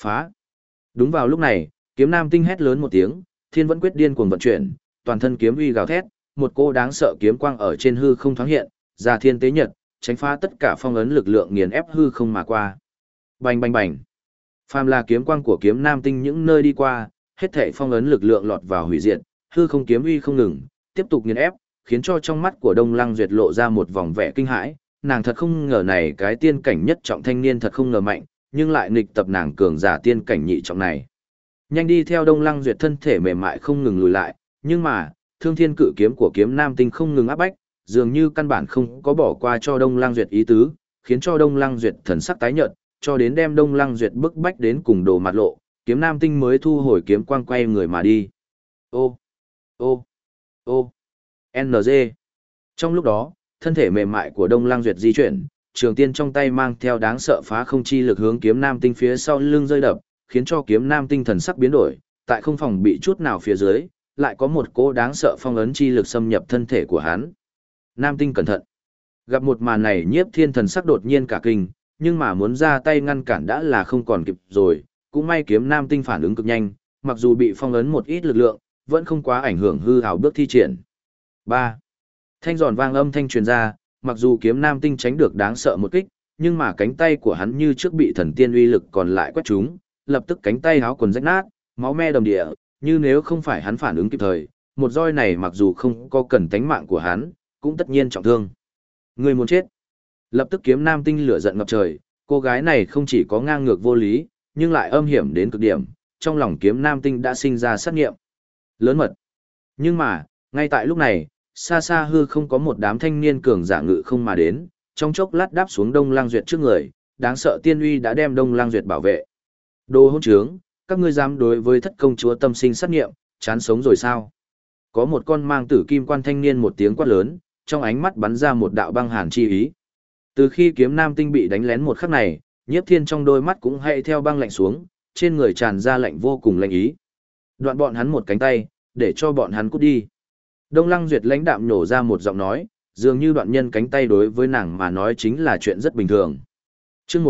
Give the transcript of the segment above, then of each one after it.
Phá. Đúng vào lúc này, kiếm nam tinh hét lớn một tiếng, thiên vẫn quyết điên cuồng vận chuyển, toàn thân kiếm uy gào thét, một cô đáng sợ kiếm quang ở trên hư không thoáng hiện, ra thiên tế nhật, tránh phá tất cả phong ấn lực lượng nghiền ép hư không mà qua. Bành bành bành. Phàm là kiếm quang của kiếm nam tinh những nơi đi qua, hết thảy phong ấn lực lượng lọt vào hủy diệt, hư không kiếm uy không ngừng, tiếp tục nghiền ép, khiến cho trong mắt của Đông Lăng Duyệt lộ ra một vòng vẻ kinh hãi, nàng thật không ngờ này cái tiên cảnh nhất trọng thanh niên thật không ngờ mạnh, nhưng lại nghịch tập nàng cường giả tiên cảnh nhị trọng này. Nhanh đi theo Đông Lăng Duyệt thân thể mềm mại không ngừng lùi lại, nhưng mà, Thương Thiên Cự kiếm của kiếm nam tinh không ngừng áp bách, dường như căn bản không có bỏ qua cho Đông Lăng Duyệt ý tứ, khiến cho Đông Lăng Duyệt thần sắc tái nhợt, cho đến đem Đông Lăng Duyệt bức bách đến cùng đồ mặt lộ, kiếm nam tinh mới thu hồi kiếm quang quay người mà đi. Ô, ô, ô, NG. Trong lúc đó, thân thể mềm mại của Đông Lăng Duyệt di chuyển, trường tiên trong tay mang theo đáng sợ phá không chi lực hướng kiếm nam tinh phía sau lưng rơi đập, khiến cho kiếm nam tinh thần sắc biến đổi, tại không phòng bị chút nào phía dưới, lại có một cỗ đáng sợ phong ấn chi lực xâm nhập thân thể của hắn. Nam tinh cẩn thận. Gặp một màn này Nhiếp Thiên thần sắc đột nhiên cả kinh, nhưng mà muốn ra tay ngăn cản đã là không còn kịp rồi, cũng may kiếm nam tinh phản ứng cực nhanh, mặc dù bị phong ấn một ít lực lượng, vẫn không quá ảnh hưởng hư hào bước thi triển. 3. Thanh giòn vang âm thanh truyền ra, mặc dù kiếm nam tinh tránh được đáng sợ một kích, nhưng mà cánh tay của hắn như trước bị thần tiên uy lực còn lại quét trúng, lập tức cánh tay háo quần rách nát, máu me đầm địa, như nếu không phải hắn phản ứng kịp thời, một roi này mặc dù không có cần tánh mạng của hắn, cũng tất nhiên trọng thương. Người muốn chết. Lập tức kiếm nam tinh lửa giận ngập trời, cô gái này không chỉ có ngang ngược vô lý, nhưng lại âm hiểm đến cực điểm, trong lòng kiếm nam tinh đã sinh ra sát nghiệm lớn mật. Nhưng mà, ngay tại lúc này, xa xa hư không có một đám thanh niên cường giả ngự không mà đến, trong chốc lát đáp xuống Đông Lang Duyệt trước người, đáng sợ tiên uy đã đem Đông Lang Duyệt bảo vệ. Đồ hỗn trướng, các ngươi dám đối với thất công chúa tâm sinh sát nghiệm, chán sống rồi sao? Có một con mang tử kim quan thanh niên một tiếng quát lớn, trong ánh mắt bắn ra một đạo băng hàn chi ý. Từ khi kiếm nam tinh bị đánh lén một khắc này, Nhiếp Thiên trong đôi mắt cũng hay theo băng lạnh xuống, trên người tràn ra lạnh vô cùng lạnh ý. Đoạn bọn hắn một cánh tay, để cho bọn hắn cút đi. Đông Lăng Duyệt lãnh đạm nhổ ra một giọng nói, dường như đoạn nhân cánh tay đối với nàng mà nói chính là chuyện rất bình thường. Chương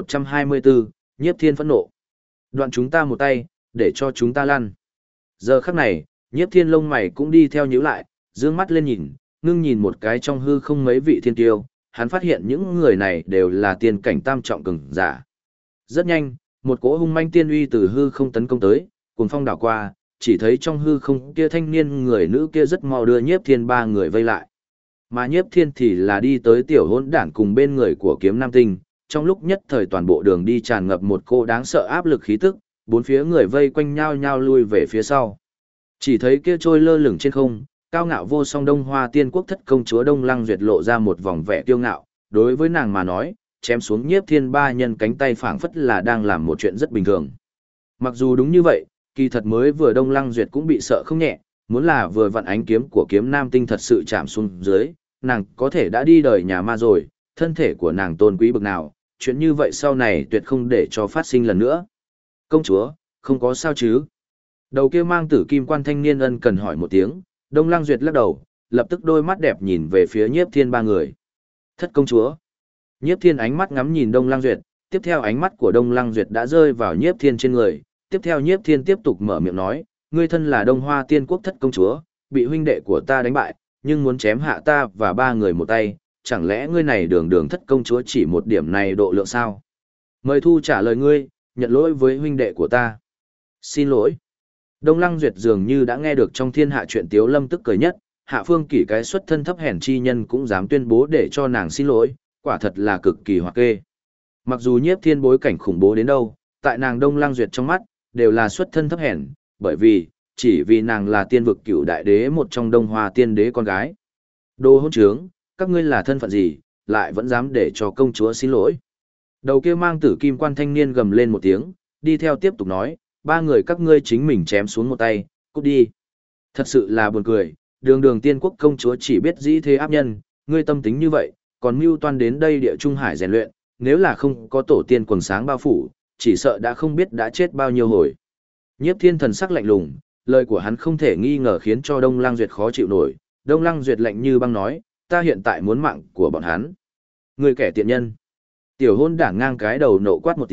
1124, Nhiếp Thiên phẫn nộ. Đoạn chúng ta một tay, để cho chúng ta lăn. Giờ khắc này, Nhiếp Thiên lông mày cũng đi theo nhíu lại, dương mắt lên nhìn, ngưng nhìn một cái trong hư không mấy vị thiên tiêu, hắn phát hiện những người này đều là tiên cảnh tam trọng cường giả. Rất nhanh, một cỗ hung manh tiên uy từ hư không tấn công tới, cuồng phong đảo qua, chỉ thấy trong hư không kia thanh niên người nữ kia rất mau đưa Nhiếp Thiên ba người vây lại. Mà Nhiếp Thiên thì là đi tới tiểu hỗn đản cùng bên người của kiếm nam tinh, trong lúc nhất thời toàn bộ đường đi tràn ngập một cô đáng sợ áp lực khí tức, bốn phía người vây quanh nhau nhau lui về phía sau. Chỉ thấy kia trôi lơ lửng trên không, cao ngạo vô song Đông Hoa Tiên Quốc thất công chúa Đông Lăng Duyệt lộ ra một vòng vẻ kiêu ngạo, đối với nàng mà nói, chém xuống Nhiếp Thiên ba nhân cánh tay phảng phất là đang làm một chuyện rất bình thường. Mặc dù đúng như vậy, kỳ thật mới vừa Đông Lăng Duyệt cũng bị sợ không nhẹ, muốn là vừa vặn ánh kiếm của kiếm nam tinh thật sự chạm xuống dưới, nàng có thể đã đi đời nhà ma rồi, thân thể của nàng tôn quý bực nào, chuyện như vậy sau này tuyệt không để cho phát sinh lần nữa. Công chúa, không có sao chứ? Đầu kia mang tử kim quan thanh niên ân cần hỏi một tiếng, Đông Lăng Duyệt lắc đầu, lập tức đôi mắt đẹp nhìn về phía Nhiếp Thiên ba người. Thất công chúa. Nhiếp Thiên ánh mắt ngắm nhìn Đông Lăng Duyệt, tiếp theo ánh mắt của Đông Lăng Duyệt đã rơi vào Nhiếp Thiên trên người, tiếp theo Nhiếp Thiên tiếp tục mở miệng nói, ngươi thân là Đông Hoa Tiên Quốc thất công chúa, bị huynh đệ của ta đánh bại, nhưng muốn chém hạ ta và ba người một tay, chẳng lẽ ngươi này đường đường thất công chúa chỉ một điểm này độ lượng sao? Mời thu trả lời ngươi, nhận lỗi với huynh đệ của ta. Xin lỗi. Đông Lăng Duyệt dường như đã nghe được trong thiên hạ chuyện Tiếu Lâm tức cười nhất, Hạ Phương Kỷ cái xuất thân thấp hèn chi nhân cũng dám tuyên bố để cho nàng xin lỗi, quả thật là cực kỳ hoặc kê. Mặc dù Nhiếp Thiên bối cảnh khủng bố đến đâu, tại nàng Đông Lăng Duyệt trong mắt, đều là xuất thân thấp hèn, bởi vì, chỉ vì nàng là tiên vực cửu đại đế một trong Đông Hoa tiên đế con gái. Đồ hỗn trướng, các ngươi là thân phận gì, lại vẫn dám để cho công chúa xin lỗi. Đầu kia mang tử kim quan thanh niên gầm lên một tiếng, đi theo tiếp tục nói, ba người các ngươi chính mình chém xuống một tay, cút đi. Thật sự là buồn cười, đường đường tiên quốc công chúa chỉ biết dĩ thế áp nhân, ngươi tâm tính như vậy, còn mưu toan đến đây địa trung hải rèn luyện, nếu là không có tổ tiên quần sáng bao phủ, chỉ sợ đã không biết đã chết bao nhiêu hồi. Nhiếp Thiên thần sắc lạnh lùng, lời của hắn không thể nghi ngờ khiến cho Đông Lăng Duyệt khó chịu nổi, Đông Lăng Duyệt lạnh như băng nói, ta hiện tại muốn mạng của bọn hắn. Người kẻ tiện nhân. Tiểu hôn đảng ngang cái đầu nộ quát một tiếng,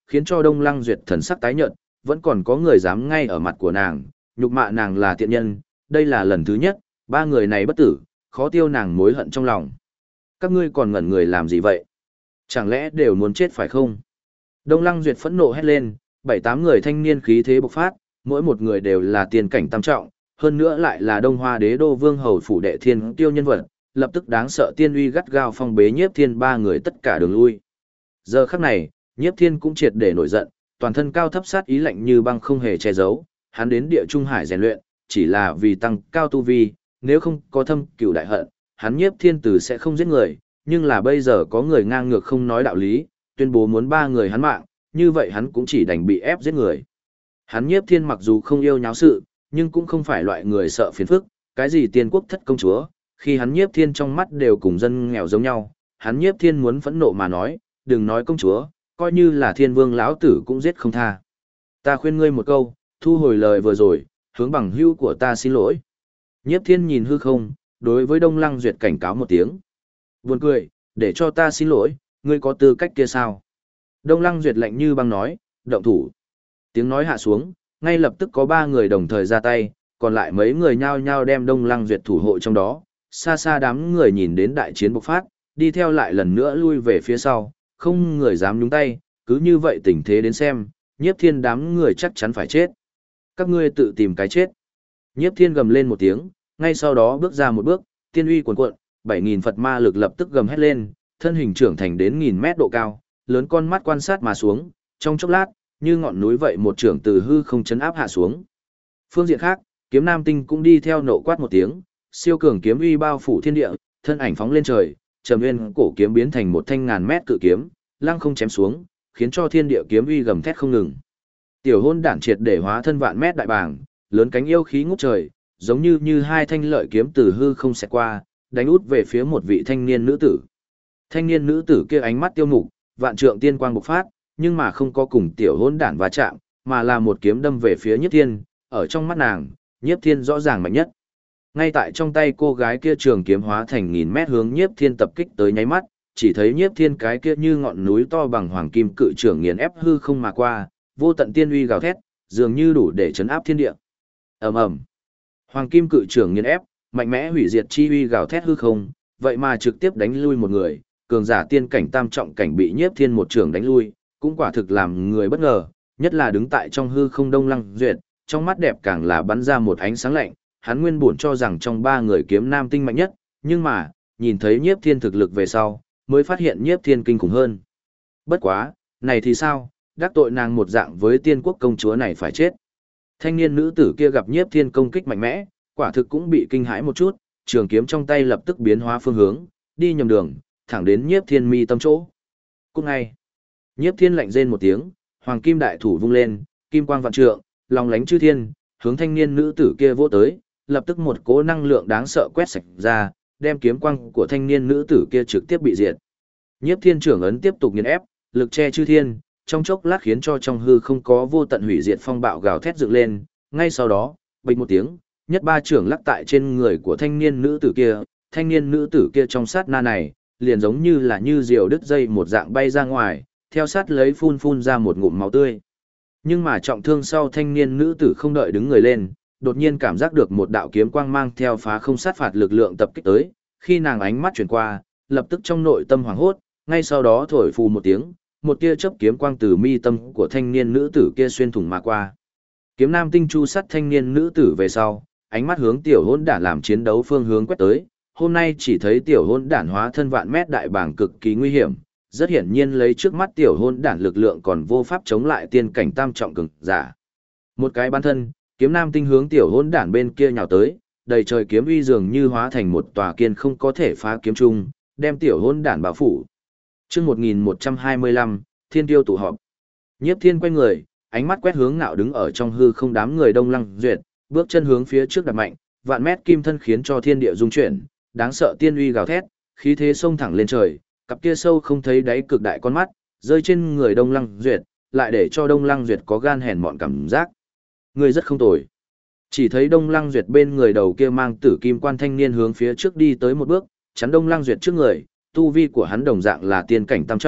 khiến cho Đông Lăng Duyệt thần sắc tái nhợt, vẫn còn có người dám ngay ở mặt của nàng, nhục mạ nàng là tiện nhân, đây là lần thứ nhất, ba người này bất tử, khó tiêu nàng mối hận trong lòng. Các ngươi còn ngẩn người làm gì vậy? Chẳng lẽ đều muốn chết phải không? Đông Lăng Duyệt phẫn nộ hét lên, 7-8 người thanh niên khí thế bộc phát, mỗi một người đều là tiền cảnh tam trọng, hơn nữa lại là Đông Hoa Đế đô vương hầu phủ đệ thiên tiêu nhân vật, lập tức đáng sợ tiên uy gắt gao phong bế Nhiếp Thiên ba người tất cả đường lui. Giờ khắc này, Nhiếp Thiên cũng triệt để nổi giận, toàn thân cao thấp sát ý lạnh như băng không hề che giấu, hắn đến địa trung hải rèn luyện, chỉ là vì tăng cao tu vi, nếu không có thâm cửu đại hận, hắn Nhiếp Thiên từ sẽ không giết người, nhưng là bây giờ có người ngang ngược không nói đạo lý, tuyên bố muốn ba người hắn mạng, như vậy hắn cũng chỉ đành bị ép giết người. Hắn Nhiếp Thiên mặc dù không yêu nháo sự, nhưng cũng không phải loại người sợ phiền phức, cái gì tiên quốc thất công chúa, khi hắn Nhiếp Thiên trong mắt đều cùng dân nghèo giống nhau, hắn Nhiếp Thiên muốn phẫn nộ mà nói, đừng nói công chúa, coi như là thiên vương lão tử cũng giết không tha. Ta khuyên ngươi một câu, thu hồi lời vừa rồi, hướng bằng hữu của ta xin lỗi. Nhiếp Thiên nhìn hư không, đối với Đông Lăng Duyệt cảnh cáo một tiếng. Buồn cười, để cho ta xin lỗi, ngươi có tư cách kia sao? Đông Lăng Duyệt lạnh như băng nói, động thủ. Tiếng nói hạ xuống, ngay lập tức có 3 người đồng thời ra tay, còn lại mấy người nhao nhao đem Đông Lăng Duyệt thủ hộ trong đó. Xa xa đám người nhìn đến đại chiến bộc phát, đi theo lại lần nữa lui về phía sau, không người dám nhúng tay, cứ như vậy tình thế đến xem, Nhiếp Thiên đám người chắc chắn phải chết. Các ngươi tự tìm cái chết. Nhiếp Thiên gầm lên một tiếng, ngay sau đó bước ra một bước, tiên uy cuồn cuộn, 7.000 Phật ma lực lập tức gầm hét lên, thân hình trưởng thành đến 1.000 mét độ cao, lớn con mắt quan sát mà xuống, trong chốc lát, như ngọn núi vậy một trưởng từ hư không chấn áp hạ xuống. Phương diện khác, Kiếm Nam Tinh cũng đi theo nộ quát một tiếng, siêu cường kiếm uy bao phủ thiên địa, thân ảnh phóng lên trời, Trầm Nguyên cổ kiếm biến thành một thanh ngàn mét cự kiếm, lăng không chém xuống, khiến cho thiên địa kiếm uy gầm thét không ngừng. Tiểu Hôn Đản triệt để hóa thân vạn mét đại bàng, lớn cánh yêu khí ngút trời, giống như hai thanh lợi kiếm từ hư không xẹt qua, đánh út về phía một vị thanh niên nữ tử. Thanh niên nữ tử kia ánh mắt tiêu mục, vạn trượng tiên quang bộc phát, nhưng mà không có cùng Tiểu Hôn Đản va chạm, mà là một kiếm đâm về phía Nhiếp Thiên, ở trong mắt nàng, Nhiếp Thiên rõ ràng mạnh nhất. Ngay tại trong tay cô gái kia trường kiếm hóa thành 1.000 mét hướng Nhiếp Thiên tập kích tới nháy mắt, chỉ thấy Nhiếp Thiên cái kia như ngọn núi to bằng hoàng kim cự trường nghiền ép hư không mà qua, vô tận tiên uy gào thét, dường như đủ để chấn áp thiên địa. Ầm ầm. Hoàng kim cự trường nghiền ép, mạnh mẽ hủy diệt chi uy gào thét hư không, vậy mà trực tiếp đánh lui một người, cường giả tiên cảnh tam trọng cảnh bị Nhiếp Thiên một trường đánh lui, cũng quả thực làm người bất ngờ, nhất là đứng tại trong hư không Đông Lăng Duyệt, trong mắt đẹp càng là bắn ra một ánh sáng lạnh, hắn nguyên bổn cho rằng trong 3 người Kiếm Nam Tinh mạnh nhất, nhưng mà, nhìn thấy Nhiếp Thiên thực lực về sau, mới phát hiện Nhiếp Thiên kinh khủng hơn. Bất quá, này thì sao, đắc tội nàng một dạng với tiên quốc công chúa này phải chết. Thanh niên nữ tử kia gặp Nhiếp Thiên công kích mạnh mẽ, quả thực cũng bị kinh hãi một chút, trường kiếm trong tay lập tức biến hóa phương hướng, đi nhầm đường, thẳng đến Nhiếp Thiên mi tâm chỗ. Cũng ngay, Nhiếp Thiên lạnh rên một tiếng, hoàng kim đại thủ vung lên, kim quang vạn trượng, long lánh chư thiên, hướng thanh niên nữ tử kia vỗ tới, lập tức một cỗ năng lượng đáng sợ quét sạch ra, đem kiếm quang của thanh niên nữ tử kia trực tiếp bị diệt. Nhiếp Thiên trưởng ấn tiếp tục nghiền ép, lực che chư thiên, trong chốc lát khiến cho trong hư không có vô tận hủy diệt phong bạo gào thét dựng lên, ngay sau đó, bịch một tiếng, nhất ba trưởng lắc tại trên người của thanh niên nữ tử kia trong sát na này, liền giống như là như diều đứt dây một dạng bay ra ngoài, theo sát lấy phun ra một ngụm máu tươi. Nhưng mà trọng thương sau thanh niên nữ tử không đợi đứng người lên, đột nhiên cảm giác được một đạo kiếm quang mang theo phá không sát phạt lực lượng tập kích tới, khi nàng ánh mắt chuyển qua, lập tức trong nội tâm hoảng hốt, ngay sau đó thổi phù một tiếng, một tia chớp kiếm quang từ mi tâm của thanh niên nữ tử kia xuyên thủng mà qua. Kiếm Nam Tinh chu sát thanh niên nữ tử về sau, ánh mắt hướng Tiểu Hôn Đản làm chiến đấu phương hướng quét tới, hôm nay chỉ thấy Tiểu Hôn Đản hóa thân vạn mét đại bảng cực kỳ nguy hiểm, rất hiển nhiên lấy trước mắt Tiểu Hôn Đản lực lượng còn vô pháp chống lại tiên cảnh tam trọng cường giả. Một cái bắn thân, Kiếm Nam Tinh hướng Tiểu Hôn Đản bên kia nhào tới, đầy trời kiếm uy dường như hóa thành một tòa kiên không có thể phá kiếm trung, đem Tiểu Hôn Đản bao phủ. Chương 1125, Thiên Tiêu tụ họp. Nhiếp Thiên quay người, ánh mắt quét hướng ngạo đứng ở trong hư không đám người Đông Lăng Duyệt, bước chân hướng phía trước đặt mạnh, vạn mét kim thân khiến cho thiên địa rung chuyển, đáng sợ tiên uy gào thét, khí thế xông thẳng lên trời, cặp kia sâu không thấy đáy cực đại con mắt, rơi trên người Đông Lăng Duyệt, lại để cho Đông Lăng Duyệt có gan hèn mọn cảm giác. Người rất không tồi. Chỉ thấy Đông Lăng Duyệt bên người đầu kia mang tử kim quan thanh niên hướng phía trước đi tới một bước, chắn Đông Lăng Duyệt trước người, tu vi của hắn đồng dạng là tiên cảnh tam trọng,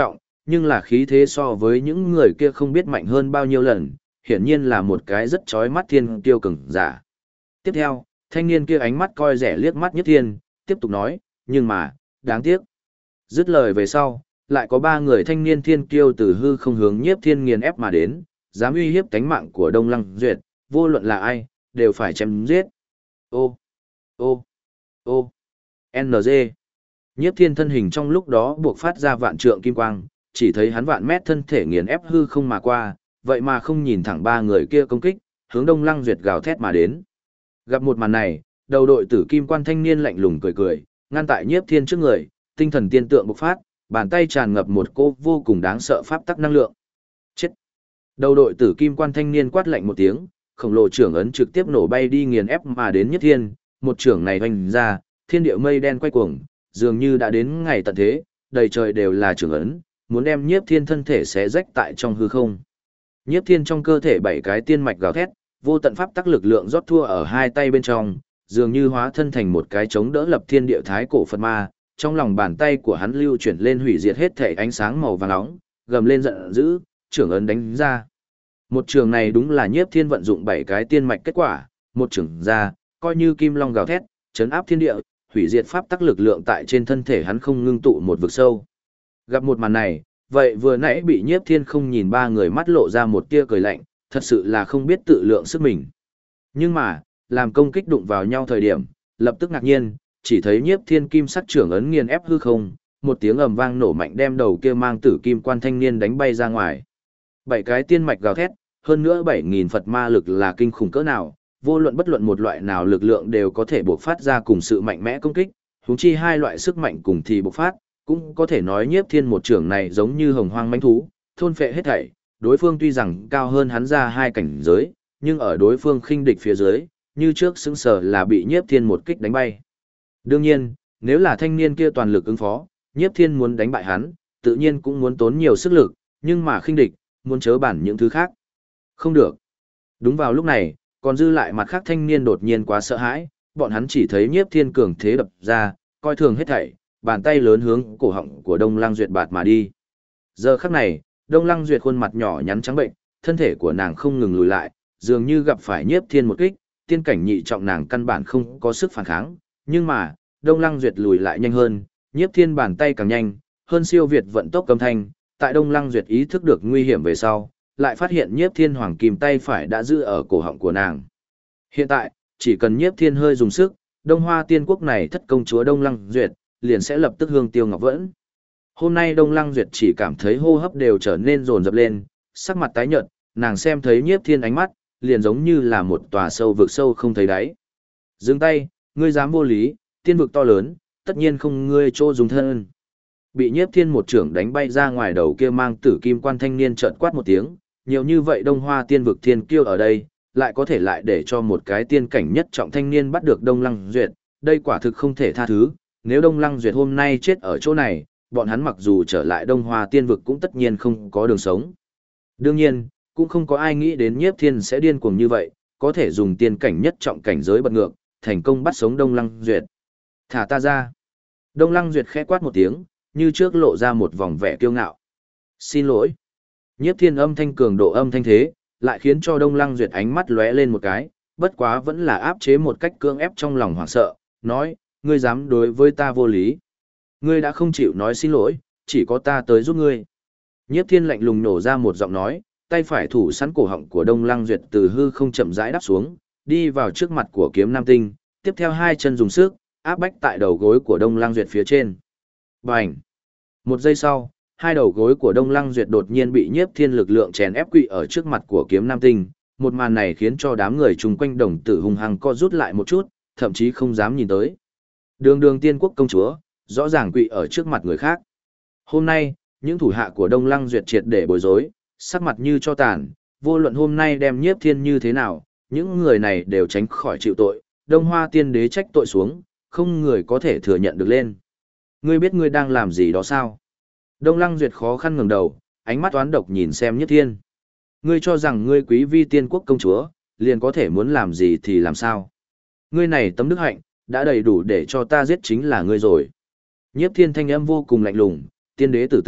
nhưng là khí thế so với những người kia không biết mạnh hơn bao nhiêu lần, hiển nhiên là một cái rất chói mắt thiên kiêu cường giả. Tiếp theo, thanh niên kia ánh mắt coi rẻ liếc mắt Nhiếp Thiên, tiếp tục nói, nhưng mà, đáng tiếc. Dứt lời về sau, lại có 3 người thanh niên thiên kiêu từ hư không hướng Nhiếp Thiên nghiền ép mà đến, dám uy hiếp tánh mạng của Đông Lăng Duyệt, vô luận là ai, đều phải chém giết. Ô, ô, ô, NG. Nhiếp Thiên thân hình trong lúc đó buộc phát ra vạn trượng kim quang, chỉ thấy hắn vạn mét thân thể nghiền ép hư không mà qua, vậy mà không nhìn thẳng 3 người kia công kích, hướng Đông Lăng Duyệt gào thét mà đến. Gặp một màn này, đầu đội tử kim quan thanh niên lạnh lùng cười cười, ngăn tại Nhiếp Thiên trước người, tinh thần tiên tượng bộc phát, bàn tay tràn ngập một cỗ vô cùng đáng sợ pháp tắc năng lượng. Chết! Đầu đội tử kim quan thanh niên quát lạnh một tiếng, khổng lồ trưởng ấn trực tiếp nổ bay đi nghiền ép mà đến Nhiếp Thiên, một trưởng này hoành ra, thiên địa mây đen quay cuồng, dường như đã đến ngày tận thế, đầy trời đều là trưởng ấn, muốn đem Nhiếp Thiên thân thể xé rách tại trong hư không. Nhiếp Thiên trong cơ thể 7 cái tiên mạch gào thét, vô tận pháp tắc lực lượng rót thua ở hai tay bên trong, dường như hóa thân thành một cái chống đỡ lập thiên địa thái cổ Phật ma, trong lòng bàn tay của hắn lưu chuyển lên hủy diệt hết thể ánh sáng màu vàng nóng, gầm lên giận dữ, trưởng ấn đánh ra. Một trường này đúng là Nhiếp Thiên vận dụng 7 cái tiên mạch kết quả, một trường ra, coi như kim long gào thét, chấn áp thiên địa, hủy diệt pháp tắc lực lượng tại trên thân thể hắn không ngưng tụ một vực sâu. Gặp một màn này, vậy vừa nãy bị Nhiếp Thiên không nhìn 3 người mắt lộ ra một tia cười lạnh, thật sự là không biết tự lượng sức mình. Nhưng mà, làm công kích đụng vào nhau thời điểm, lập tức ngạc nhiên, chỉ thấy Nhiếp Thiên kim sắc trưởng ấn nghiền ép hư không, một tiếng ầm vang nổ mạnh đem đầu kia mang tử kim quan thanh niên đánh bay ra ngoài. 7 cái tiên mạch gào thét, hơn nữa 7000 Phật ma lực là kinh khủng cỡ nào, vô luận bất luận một loại nào lực lượng đều có thể bộc phát ra cùng sự mạnh mẽ công kích, huống chi hai loại sức mạnh cùng thì bộc phát, cũng có thể nói Nhiếp Thiên một trưởng này giống như hồng hoang mãnh thú, thôn phệ hết thảy, đối phương tuy rằng cao hơn hắn ra 2 cảnh giới, nhưng ở đối phương khinh địch phía dưới, như trước xứng sở là bị Nhiếp Thiên một kích đánh bay. Đương nhiên, nếu là thanh niên kia toàn lực ứng phó, Nhiếp Thiên muốn đánh bại hắn, tự nhiên cũng muốn tốn nhiều sức lực, nhưng mà khinh địch, muốn chớ bản những thứ khác. Không được. Đúng vào lúc này, còn dư lại mặt khác thanh niên đột nhiên quá sợ hãi, bọn hắn chỉ thấy Nhiếp Thiên cường thế đập ra, coi thường hết thảy, bàn tay lớn hướng cổ họng của Đông Lăng Duyệt bạt mà đi. Giờ khắc này, Đông Lăng Duyệt khuôn mặt nhỏ nhắn trắng bệnh, thân thể của nàng không ngừng lùi lại, dường như gặp phải Nhiếp Thiên một kích, tiên cảnh nhị trọng nàng căn bản không có sức phản kháng, nhưng mà, Đông Lăng Duyệt lùi lại nhanh hơn, Nhiếp Thiên bàn tay càng nhanh, hơn siêu việt vận tốc âm thanh, tại Đông Lăng Duyệt ý thức được nguy hiểm về sau, lại phát hiện Nhiếp Thiên hoàng kim tay phải đã giữ ở cổ họng của nàng. Hiện tại, chỉ cần Nhiếp Thiên hơi dùng sức, Đông Hoa Tiên Quốc này thất công chúa Đông Lăng Duyệt, liền sẽ lập tức hương tiêu ngọc vẫn. Hôm nay Đông Lăng Duyệt chỉ cảm thấy hô hấp đều trở nên dồn dập lên, sắc mặt tái nhợt, nàng xem thấy Nhiếp Thiên ánh mắt, liền giống như là một tòa sâu vực sâu không thấy đáy. Dừng tay, ngươi dám vô lý, tiên vực to lớn, tất nhiên không ngươi chỗ dùng thân. Bị Nhiếp Thiên một trưởng đánh bay ra ngoài đầu kia mang tử kim quan thanh niên trợn quát một tiếng, nhiều như vậy Đông Hoa Tiên vực thiên kiêu ở đây, lại có thể lại để cho một cái tiên cảnh nhất trọng thanh niên bắt được Đông Lăng Duyệt, đây quả thực không thể tha thứ, nếu Đông Lăng Duyệt hôm nay chết ở chỗ này, bọn hắn mặc dù trở lại Đông Hoa Tiên vực cũng tất nhiên không có đường sống. Đương nhiên, cũng không có ai nghĩ đến Nhiếp Thiên sẽ điên cuồng như vậy, có thể dùng tiên cảnh nhất trọng cảnh giới bật ngược, thành công bắt sống Đông Lăng Duyệt. Thả ta ra. Đông Lăng Duyệt khẽ quát một tiếng, như trước lộ ra một vòng vẻ kiêu ngạo. Xin lỗi. Nhiếp Thiên âm thanh cường độ âm thanh thế, lại khiến cho Đông Lăng Duyệt ánh mắt lóe lên một cái, bất quá vẫn là áp chế một cách cưỡng ép trong lòng hoảng sợ, nói, ngươi dám đối với ta vô lý. Ngươi đã không chịu nói xin lỗi, chỉ có ta tới giúp ngươi. Nhiếp Thiên lạnh lùng nổ ra một giọng nói, tay phải thủ sẵn cổ họng của Đông Lăng Duyệt từ hư không chậm rãi đáp xuống, đi vào trước mặt của Kiếm Nam Tinh, tiếp theo hai chân dùng sức, áp bách tại đầu gối của Đông Lăng Duyệt phía trên. Bành! Một giây sau, hai đầu gối của Đông Lăng Duyệt đột nhiên bị Nhiếp Thiên lực lượng chèn ép quỵ ở trước mặt của Kiếm Nam Tinh, một màn này khiến cho đám người chung quanh đồng tử hung hăng co rút lại một chút, thậm chí không dám nhìn tới. Đường Đường Tiên Quốc công chúa, rõ ràng quỵ ở trước mặt người khác. Hôm nay, những thủ hạ của Đông Lăng Duyệt triệt để bối rối, sắc mặt như cho tàn, vô luận hôm nay đem Nhiếp Thiên như thế nào, những người này đều tránh khỏi chịu tội, Đông Hoa Tiên Đế trách tội xuống, không người có thể thừa nhận được lên. Ngươi biết ngươi đang làm gì đó sao? Đông Lăng Duyệt khó khăn ngẩng đầu, ánh mắt toán độc nhìn xem Nhiếp Thiên. Ngươi cho rằng ngươi quý vi tiên quốc công chúa, liền có thể muốn làm gì thì làm sao? Ngươi này tấm đức hạnh, đã đầy đủ để cho ta giết chính là ngươi rồi. Nhiếp Thiên thanh âm vô cùng lạnh lùng, tiên đế tử tự,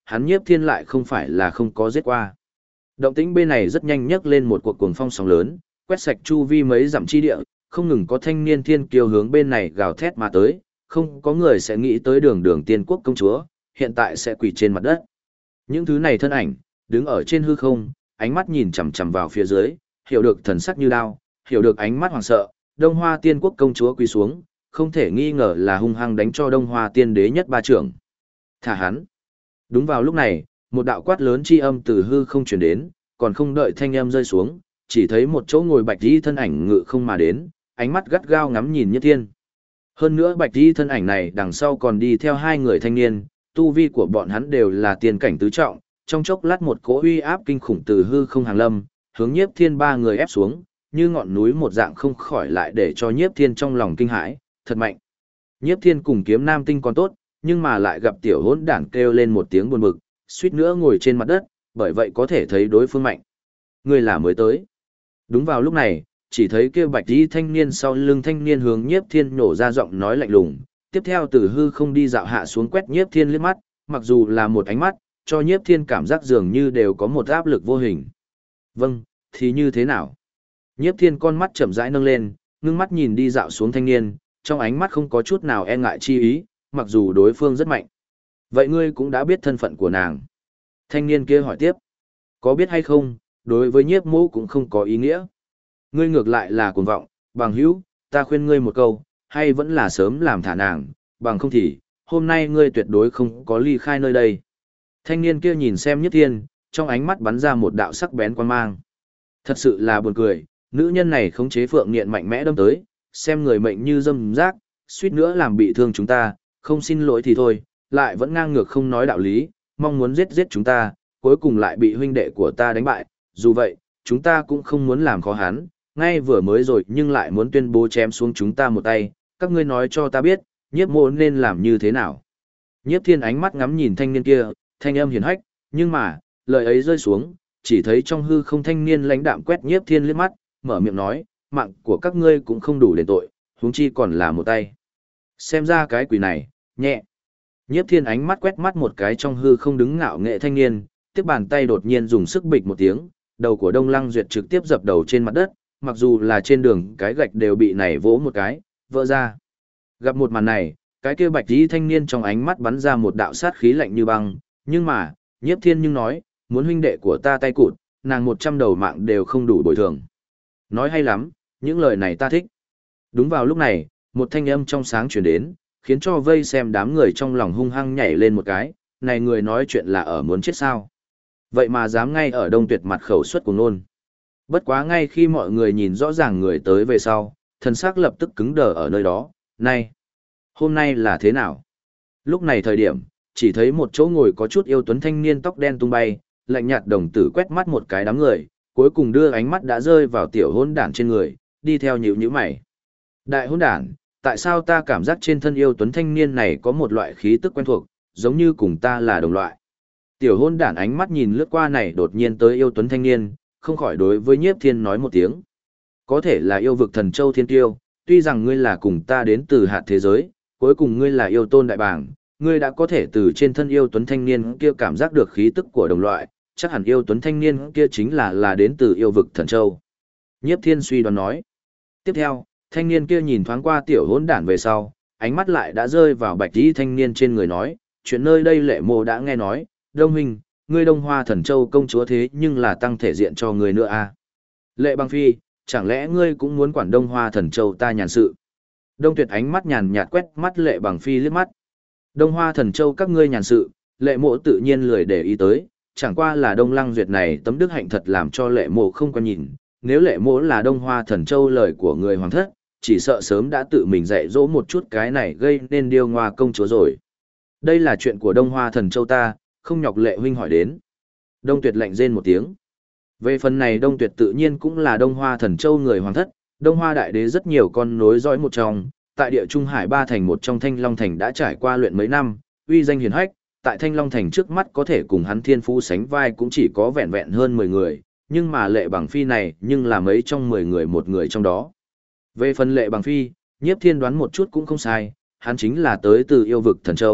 hắn Nhiếp Thiên lại không phải là không có giết qua. Động tĩnh bên này rất nhanh nhấc lên một cuộc cuồng phong sóng lớn, quét sạch chu vi mấy dặm chi địa, không ngừng có thanh niên thiên kiêu hướng bên này gào thét mà tới, không có người sẽ nghĩ tới đường đường tiên quốc công chúa, hiện tại sẽ quỳ trên mặt đất. Những thứ này thân ảnh, đứng ở trên hư không, ánh mắt nhìn chằm chằm vào phía dưới, hiểu được thần sắc như đao, hiểu được ánh mắt hoảng sợ, Đông Hoa tiên quốc công chúa quỳ xuống, không thể nghi ngờ là hung hăng đánh cho Đông Hoa tiên đế nhất ba trưởng. Thả hắn. Đúng vào lúc này, một đạo quát lớn chi âm từ hư không truyền đến, còn không đợi thanh âm rơi xuống, chỉ thấy một chỗ ngồi bạch y thân ảnh ngự không mà đến, ánh mắt gắt gao ngắm nhìn Nhất Thiên. Hơn nữa bạch y thân ảnh này đằng sau còn đi theo hai người thanh niên, tu vi của bọn hắn đều là tiên cảnh tứ trọng, trong chốc lát một cỗ uy áp kinh khủng từ hư không hàng lâm, hướng Nhiếp Thiên ba người ép xuống, như ngọn núi một dạng không khỏi lại để cho Nhiếp Thiên trong lòng kinh hãi, thật mạnh. Nhiếp Thiên cùng Kiếm Nam Tinh còn tốt, nhưng mà lại gặp tiểu hỗn đản kêu lên một tiếng buồn bực, suýt nữa ngồi trên mặt đất, bởi vậy có thể thấy đối phương mạnh. Người là mới tới. Đúng vào lúc này, chỉ thấy kia bạch y thanh niên sau lưng thanh niên hướng Nhiếp Thiên nổ ra giọng nói lạnh lùng, tiếp theo từ hư không đi dạo hạ xuống quét Nhiếp Thiên liếc mắt, mặc dù là một ánh mắt, cho Nhiếp Thiên cảm giác dường như đều có một áp lực vô hình. Vâng, thì như thế nào? Nhiếp Thiên con mắt chậm rãi nâng lên, ngưng mắt nhìn đi dạo xuống thanh niên, trong ánh mắt không có chút nào e ngại chi ý, mặc dù đối phương rất mạnh. Vậy ngươi cũng đã biết thân phận của nàng. Thanh niên kia hỏi tiếp. Có biết hay không, đối với Nhiếp mỗ cũng không có ý nghĩa. Ngươi ngược lại là cuồng vọng, bằng hữu, ta khuyên ngươi một câu, hay vẫn là sớm làm thả nàng, bằng không thì, hôm nay ngươi tuyệt đối không có ly khai nơi đây. Thanh niên kia nhìn xem Nhất Thiên, trong ánh mắt bắn ra một đạo sắc bén quan mang. Thật sự là buồn cười, nữ nhân này khống chế phượng nghiện mạnh mẽ đâm tới, xem người mệnh như dâm rác, suýt nữa làm bị thương chúng ta, không xin lỗi thì thôi, lại vẫn ngang ngược không nói đạo lý, mong muốn giết chúng ta, cuối cùng lại bị huynh đệ của ta đánh bại, dù vậy, chúng ta cũng không muốn làm khó hắn, ngay vừa mới rồi nhưng lại muốn tuyên bố chém xuống chúng ta một tay, các ngươi nói cho ta biết, Nhiếp mộ nên làm như thế nào. Nhiếp Thiên ánh mắt ngắm nhìn thanh niên kia, thanh âm hiền hách, nhưng mà, lời ấy rơi xuống, chỉ thấy trong hư không thanh niên lãnh đạm quét Nhiếp Thiên liếc mắt, mở miệng nói, mạng của các ngươi cũng không đủ đền tội, huống chi còn là một tay. Xem ra cái quỷ này, nhẹ. Nhiếp Thiên ánh mắt quét mắt một cái trong hư không đứng ngạo nghệ thanh niên, tiếp bàn tay đột nhiên dùng sức bịch một tiếng, đầu của Đông Lăng Duyệt trực tiếp dập đầu trên mặt đất, mặc dù là trên đường cái gạch đều bị này vỗ một cái, vỡ ra. Gặp một màn này, cái kia bạch y thanh niên trong ánh mắt bắn ra một đạo sát khí lạnh như băng, nhưng mà, Nhiếp Thiên nhưng nói, muốn huynh đệ của ta tay cụt, nàng 100 đầu mạng đều không đủ bồi thường. Nói hay lắm, những lời này ta thích. Đúng vào lúc này, một thanh âm trong sáng truyền đến, khiến cho vây xem đám người trong lòng hung hăng nhảy lên một cái, này người nói chuyện là ở muốn chết sao. Vậy mà dám ngay ở Đông Tuyệt mặt khẩu suất của nôn. Bất quá ngay khi mọi người nhìn rõ ràng người tới về sau, thần sắc lập tức cứng đờ ở nơi đó, này, hôm nay là thế nào? Lúc này thời điểm, chỉ thấy một chỗ ngồi có chút yêu tuấn thanh niên tóc đen tung bay, lạnh nhạt đồng tử quét mắt một cái đám người, cuối cùng đưa ánh mắt đã rơi vào tiểu hôn đản trên người, đi theo nhíu nhíu mày. Đại hôn đản, tại sao ta cảm giác trên thân yêu tuấn thanh niên này có một loại khí tức quen thuộc, giống như cùng ta là đồng loại. Tiểu hôn đản ánh mắt nhìn lướt qua này đột nhiên tới yêu tuấn thanh niên, không khỏi đối với Nhiếp Thiên nói một tiếng. Có thể là yêu vực thần châu thiên tiêu, tuy rằng ngươi là cùng ta đến từ hạt thế giới, cuối cùng ngươi là yêu tôn đại bảng, ngươi đã có thể từ trên thân yêu tuấn thanh niên kia cảm giác được khí tức của đồng loại, chắc hẳn yêu tuấn thanh niên kia chính là đến từ yêu vực thần châu. Nhiếp Thiên suy đoán nói. Tiếp theo, thanh niên kia nhìn thoáng qua tiểu hỗn đản về sau, ánh mắt lại đã rơi vào bạch y thanh niên trên người nói, chuyện nơi đây Lệ Mộ đã nghe nói, Đông huynh, ngươi Đông Hoa Thần Châu công chúa thế nhưng là tăng thể diện cho người nữa à? Lệ Băng Phi, chẳng lẽ ngươi cũng muốn quản Đông Hoa Thần Châu ta nhàn sự? Đông Tuyệt ánh mắt nhàn nhạt quét mắt Lệ Băng Phi liếc mắt. Đông Hoa Thần Châu các ngươi nhàn sự, Lệ Mộ tự nhiên lười để ý tới, chẳng qua là Đông Lăng Duyệt này tấm đức hạnh thật làm cho Lệ Mộ không quan nhìn, nếu Lệ Mộ là Đông Hoa Thần Châu lời của người hoàng thất, chỉ sợ sớm đã tự mình dạy dỗ một chút cái này gây nên điêu ngoa công chúa rồi. Đây là chuyện của Đông Hoa Thần Châu ta, không nhọc Lệ huynh hỏi đến. Đông Tuyệt lạnh rên một tiếng. Về phần này Đông Tuyệt tự nhiên cũng là Đông Hoa Thần Châu người hoàng thất, Đông Hoa đại đế rất nhiều con nối dõi một trong, tại địa Trung Hải ba thành một trong Thanh Long Thành đã trải qua luyện mấy năm, uy danh hiển hách, tại Thanh Long Thành trước mắt có thể cùng hắn thiên phú sánh vai cũng chỉ có vẹn vẹn hơn 10 người, nhưng mà Lệ Bằng Phi này nhưng là mấy trong 10 người một người trong đó. Về phần Lệ Bằng Phi, Nhiếp Thiên đoán một chút cũng không sai, hắn chính là tới từ yêu vực Thần Châu,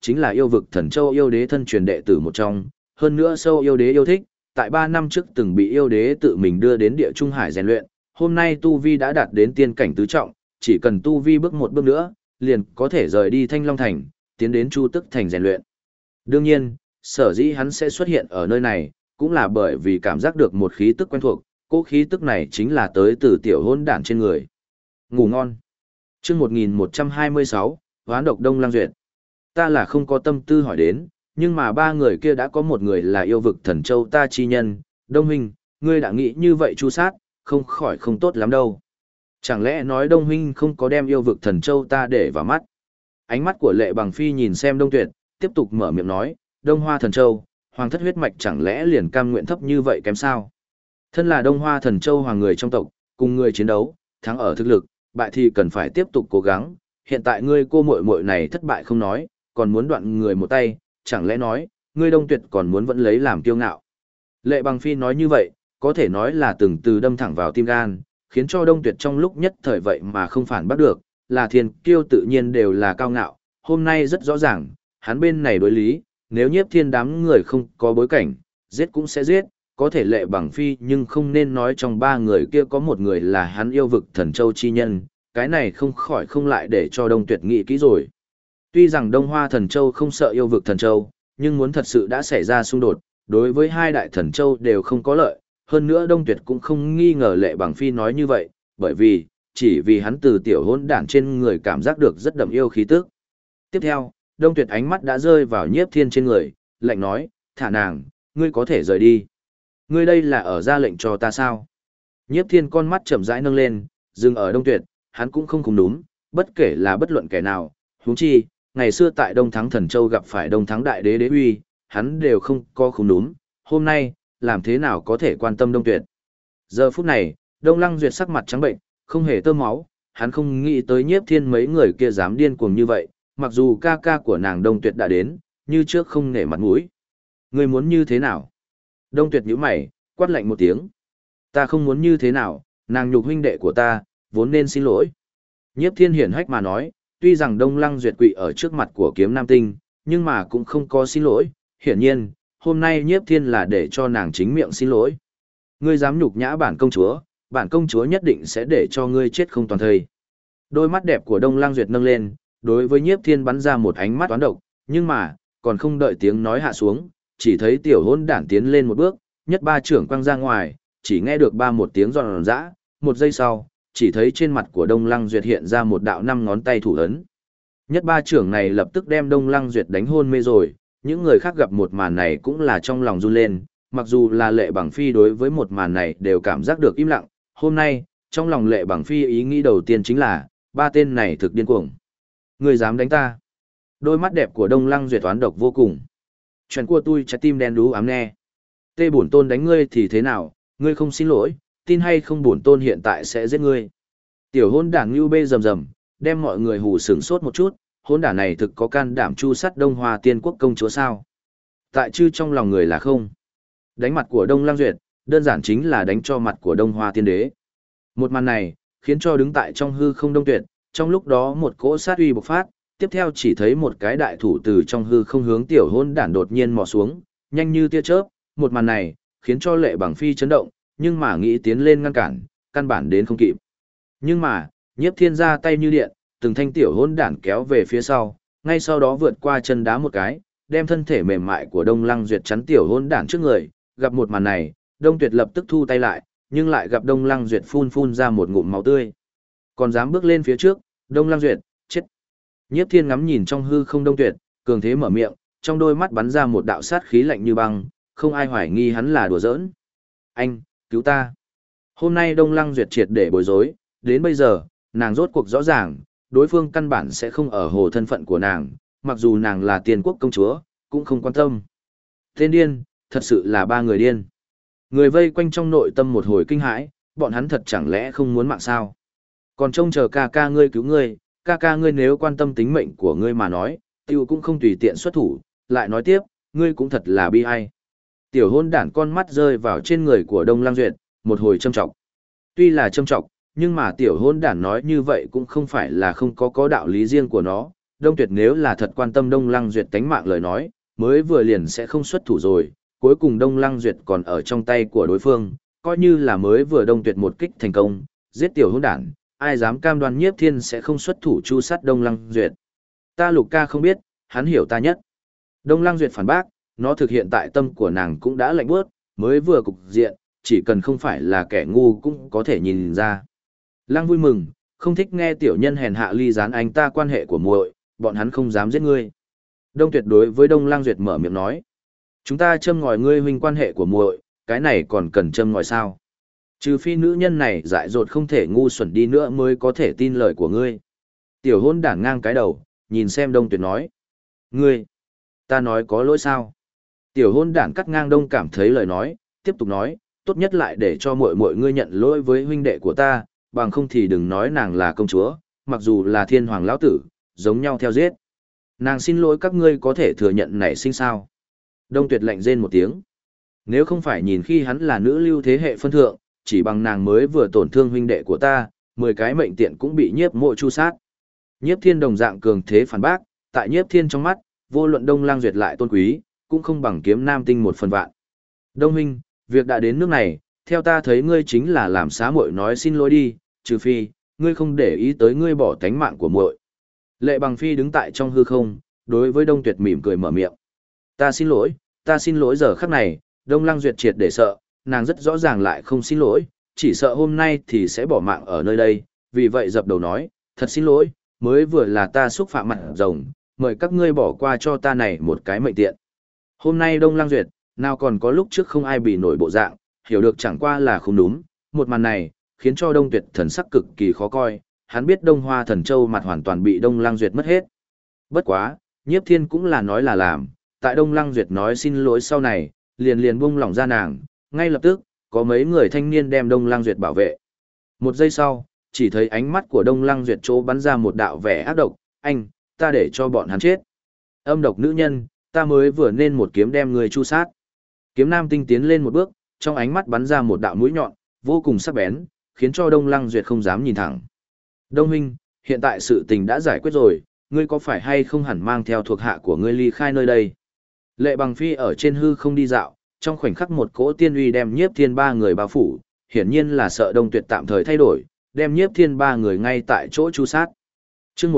chính là yêu vực thần châu yêu đế thân truyền đệ tử một trong, hơn nữa sâu yêu đế yêu thích, tại 3 năm trước từng bị yêu đế tự mình đưa đến địa trung hải rèn luyện, hôm nay tu vi đã đạt đến tiên cảnh tứ trọng, chỉ cần tu vi bước một bước nữa, liền có thể rời đi Thanh Long Thành, tiến đến Chu Tức Thành rèn luyện. Đương nhiên, sở dĩ hắn sẽ xuất hiện ở nơi này, cũng là bởi vì cảm giác được một khí tức quen thuộc, cỗ khí tức này chính là tới từ tiểu hôn đản trên người. Ngủ ngon. Chương 1126, Hoán độc Đông Lang Duyệt. Ta là không có tâm tư hỏi đến, nhưng mà 3 người kia đã có một người là yêu vực thần châu ta chi nhân, Đông Huynh, ngươi đã nghĩ như vậy chu sát, không khỏi không tốt lắm đâu. Chẳng lẽ nói Đông Huynh không có đem yêu vực thần châu ta để vào mắt? Ánh mắt của Lệ Bằng Phi nhìn xem Đông Tuyệt, tiếp tục mở miệng nói, Đông Hoa thần châu, hoàng thất huyết mạch chẳng lẽ liền cam nguyện thấp như vậy kém sao? Thân là Đông Hoa thần châu hoàng người trong tộc, cùng người chiến đấu, thắng ở thực lực, bại thì cần phải tiếp tục cố gắng, hiện tại ngươi cô muội muội này thất bại không nói, còn muốn đoạn người một tay, chẳng lẽ nói, ngươi Đông Tuyệt còn muốn vẫn lấy làm kiêu ngạo. Lệ Bằng Phi nói như vậy, có thể nói là từng từ đâm thẳng vào tim gan, khiến cho Đông Tuyệt trong lúc nhất thời vậy mà không phản bắt được, là thiên kiêu tự nhiên đều là cao ngạo, hôm nay rất rõ ràng, hắn bên này đối lý, nếu Nhiếp Thiên đám người không có bối cảnh, giết cũng sẽ giết, có thể Lệ Bằng Phi nhưng không nên nói trong 3 người kia có một người là hắn yêu vực thần châu chi nhân, cái này không khỏi không lại để cho Đông Tuyệt nghĩ kỹ rồi. Tuy rằng Đông Hoa thần châu không sợ yêu vực thần châu, nhưng muốn thật sự đã xảy ra xung đột, đối với 2 đại thần châu đều không có lợi, hơn nữa Đông Tuyệt cũng không nghi ngờ Lệ Bằng Phi nói như vậy, bởi vì, chỉ vì hắn từ tiểu hỗn đản trên người cảm giác được rất đậm yêu khí tức. Tiếp theo, Đông Tuyệt ánh mắt đã rơi vào Nhiếp Thiên trên người, lạnh nói, thả nàng, ngươi có thể rời đi. Ngươi đây là ở ra lệnh cho ta sao? Nhiếp Thiên con mắt chậm rãi nâng lên, dừng ở Đông Tuyệt, hắn cũng không đúng, bất kể là bất luận kẻ nào, huống chi, ngày xưa tại Đông Thắng Thần Châu gặp phải Đông Thắng Đại Đế Đế Uy, hắn đều không có không đúng, hôm nay, làm thế nào có thể quan tâm Đông Tuyệt. Giờ phút này, Đông Lăng Duyệt sắc mặt trắng bệnh, không hề tơ máu, hắn không nghĩ tới Nhiếp Thiên mấy người kia dám điên cuồng như vậy, mặc dù ca ca của nàng Đông Tuyệt đã đến, như trước không nể mặt mũi. Ngươi muốn như thế nào? Đông Tuyệt nhíu mày, quát lạnh một tiếng. Ta không muốn như thế nào, nàng nhục huynh đệ của ta, vốn nên xin lỗi. Nhiếp Thiên hiển hách mà nói, tuy rằng Đông Lăng Duyệt quỵ ở trước mặt của Kiếm Nam Tinh, nhưng mà cũng không có xin lỗi, hiển nhiên, hôm nay Nhiếp Thiên là để cho nàng chính miệng xin lỗi. Ngươi dám nhục nhã bản công chúa nhất định sẽ để cho ngươi chết không toàn thây. Đôi mắt đẹp của Đông Lăng Duyệt nâng lên, đối với Nhiếp Thiên bắn ra một ánh mắt toán độc, nhưng mà, còn không đợi tiếng nói hạ xuống, chỉ thấy tiểu hôn đản tiến lên một bước, nhất ba trưởng quăng ra ngoài, chỉ nghe được ba một tiếng giòn giã, một giây sau, chỉ thấy trên mặt của Đông Lăng Duyệt hiện ra một đạo 5 ngón tay thủ ấn. Nhất ba trưởng này lập tức đem Đông Lăng Duyệt đánh hôn mê rồi, những người khác gặp một màn này cũng là trong lòng run lên, mặc dù là Lệ Bằng Phi đối với một màn này đều cảm giác được im lặng, hôm nay, trong lòng Lệ Bằng Phi ý nghĩ đầu tiên chính là, 3 tên này thực điên cuồng. Người dám đánh ta? Đôi mắt đẹp của Đông Lăng Duyệt toán độc vô cùng. Chuyện của tôi trái tim đen đú ám nghe. Tê bổn tôn đánh ngươi thì thế nào, ngươi không xin lỗi, tin hay không bổn tôn hiện tại sẽ giết ngươi. Tiểu hôn đảng Nưu Bê rầm rầm, đem mọi người hù sửng sốt một chút, hôn đảng này thực có can đảm chu sát Đông Hoa Tiên Quốc công chúa sao? Tại chư trong lòng người là không. Đánh mặt của Đông Lăng Duyệt, đơn giản chính là đánh cho mặt của Đông Hoa Tiên Đế. Một màn này, khiến cho đứng tại trong hư không Đông Tuyệt, trong lúc đó một cỗ sát uy bộc phát, tiếp theo chỉ thấy một cái đại thủ từ trong hư không hướng tiểu hôn đản đột nhiên mò xuống, nhanh như tia chớp, một màn này, khiến cho Lệ Bằng Phi chấn động, nhưng mà nghĩ tiến lên ngăn cản, căn bản đến không kịp. Nhưng mà, Nhiếp Thiên ra tay như điện, từng thanh tiểu hôn đản kéo về phía sau, ngay sau đó vượt qua chân đá một cái, đem thân thể mềm mại của Đông Lăng Duyệt chắn tiểu hôn đản trước người, gặp một màn này, Đông Tuyệt lập tức thu tay lại, nhưng lại gặp Đông Lăng Duyệt phun ra một ngụm máu tươi. Còn dám bước lên phía trước, Đông Lăng Duyệt, chết. Nhiếp Thiên ngắm nhìn trong hư không Đông Tuyệt, cường thế mở miệng, trong đôi mắt bắn ra một đạo sát khí lạnh như băng, không ai hoài nghi hắn là đùa giỡn. Anh, cứu ta. Hôm nay Đông Lăng Duyệt triệt để bối rối, đến bây giờ, nàng rốt cuộc rõ ràng, đối phương căn bản sẽ không ở hồ thân phận của nàng, mặc dù nàng là Tiên Quốc công chúa, cũng không quan tâm. Tên điên, thật sự là 3 người điên. Người vây quanh trong nội tâm một hồi kinh hãi, bọn hắn thật chẳng lẽ không muốn mạng sao? Còn trông chờ ca ca ngươi cứu ngươi, ca ca ngươi nếu quan tâm tính mệnh của ngươi mà nói, tiêu cũng không tùy tiện xuất thủ, lại nói tiếp, ngươi cũng thật là bi ai. Tiểu hôn đản con mắt rơi vào trên người của Đông Lăng Duyệt, một hồi châm trọng. Tuy là châm trọng, nhưng mà tiểu hôn đản nói như vậy cũng không phải là không có đạo lý riêng của nó. Đông Tuyệt nếu là thật quan tâm Đông Lăng Duyệt tánh mạng lời nói, mới vừa liền sẽ không xuất thủ rồi, cuối cùng Đông Lăng Duyệt còn ở trong tay của đối phương, coi như là mới vừa Đông Tuyệt một kích thành công, giết tiểu hỗn đản, ai dám cam đoan Nhiếp Thiên sẽ không xuất thủ chu sát Đông Lăng Duyệt. Ta Lục ca không biết, hắn hiểu ta nhất. Đông Lăng Duyệt phản bác, nó thực hiện tại tâm của nàng cũng đã lạnh bước, mới vừa cục diện, chỉ cần không phải là kẻ ngu cũng có thể nhìn ra. Lăng vui mừng, không thích nghe tiểu nhân hèn hạ ly gián anh ta quan hệ của muội, bọn hắn không dám giết ngươi. Đông Tuyệt đối với Đông Lăng Duyệt mở miệng nói, chúng ta châm ngòi ngươi huynh quan hệ của muội, cái này còn cần châm ngòi sao? Trừ phi nữ nhân này dại dột không thể ngu xuẩn đi nữa mới có thể tin lời của ngươi. Tiểu hôn đản ngang cái đầu, nhìn xem Đông Tuyệt nói, ngươi, ta nói có lỗi sao? Tiểu hôn đản cắt ngang Đông cảm thấy lời nói, tiếp tục nói, tốt nhất lại để cho muội muội ngươi nhận lỗi với huynh đệ của ta, bằng không thì đừng nói nàng là công chúa, mặc dù là thiên hoàng lão tử, giống nhau theo giết. Nàng xin lỗi các ngươi có thể thừa nhận nảy sinh sao? Đông Tuyệt lạnh rên một tiếng. Nếu không phải nhìn khi hắn là nữ lưu thế hệ phân thượng, chỉ bằng nàng mới vừa tổn thương huynh đệ của ta, 10 cái mệnh tiện cũng bị Nhiếp Mộ chu sát. Nhiếp Thiên đồng dạng cường thế phản bác, tại Nhiếp Thiên trong mắt, vô luận Đông Lang Duyệt lại tôn quý, cũng không bằng Kiếm Nam Tinh một phần vạn. Đông huynh, việc đã đến nước này, theo ta thấy ngươi chính là làm xá muội nói xin lỗi đi, trừ phi, ngươi không để ý tới ngươi bỏ tánh mạng của muội. Lệ Bằng Phi đứng tại trong hư không, đối với Đông Tuyệt mỉm cười mở miệng. Ta xin lỗi giờ khắc này, Đông Lăng Duyệt triệt để sợ, nàng rất rõ ràng lại không xin lỗi, chỉ sợ hôm nay thì sẽ bỏ mạng ở nơi đây, vì vậy dập đầu nói, thật xin lỗi, mới vừa là ta xúc phạm mặt rồng, mời các ngươi bỏ qua cho ta này một cái mệnh tiện. Hôm nay Đông Lăng Duyệt, nào còn có lúc trước không ai bị nổi bộ dạng, hiểu được chẳng qua là không đúng, một màn này, khiến cho Đông Tuyệt thần sắc cực kỳ khó coi, hắn biết Đông Hoa Thần Châu mặt hoàn toàn bị Đông Lăng Duyệt mất hết. Bất quá, Nhiếp Thiên cũng là nói là làm, tại Đông Lăng Duyệt nói xin lỗi sau này, liền buông lỏng ra nàng, ngay lập tức, có mấy người thanh niên đem Đông Lăng Duyệt bảo vệ. Một giây sau, chỉ thấy ánh mắt của Đông Lăng Duyệt chỗ bắn ra một đạo vẻ ác độc, anh, ta để cho bọn hắn chết. Âm độc nữ nhân, ta mới vừa nên một kiếm đem người chu sát. Kiếm Nam Tinh tiến lên một bước, trong ánh mắt bắn ra một đạo mũi nhọn, vô cùng sắc bén, khiến cho Đông Lăng Duyệt không dám nhìn thẳng. Đông huynh, hiện tại sự tình đã giải quyết rồi, ngươi có phải hay không hẳn mang theo thuộc hạ của ngươi ly khai nơi đây? Lệ Bằng Phi ở trên hư không đi dạo, trong khoảnh khắc một cỗ tiên uy đem Nhiếp Thiên ba người bao phủ, hiển nhiên là sợ Đông Tuyệt tạm thời thay đổi, đem Nhiếp Thiên ba người ngay tại chỗ chu sát. Chương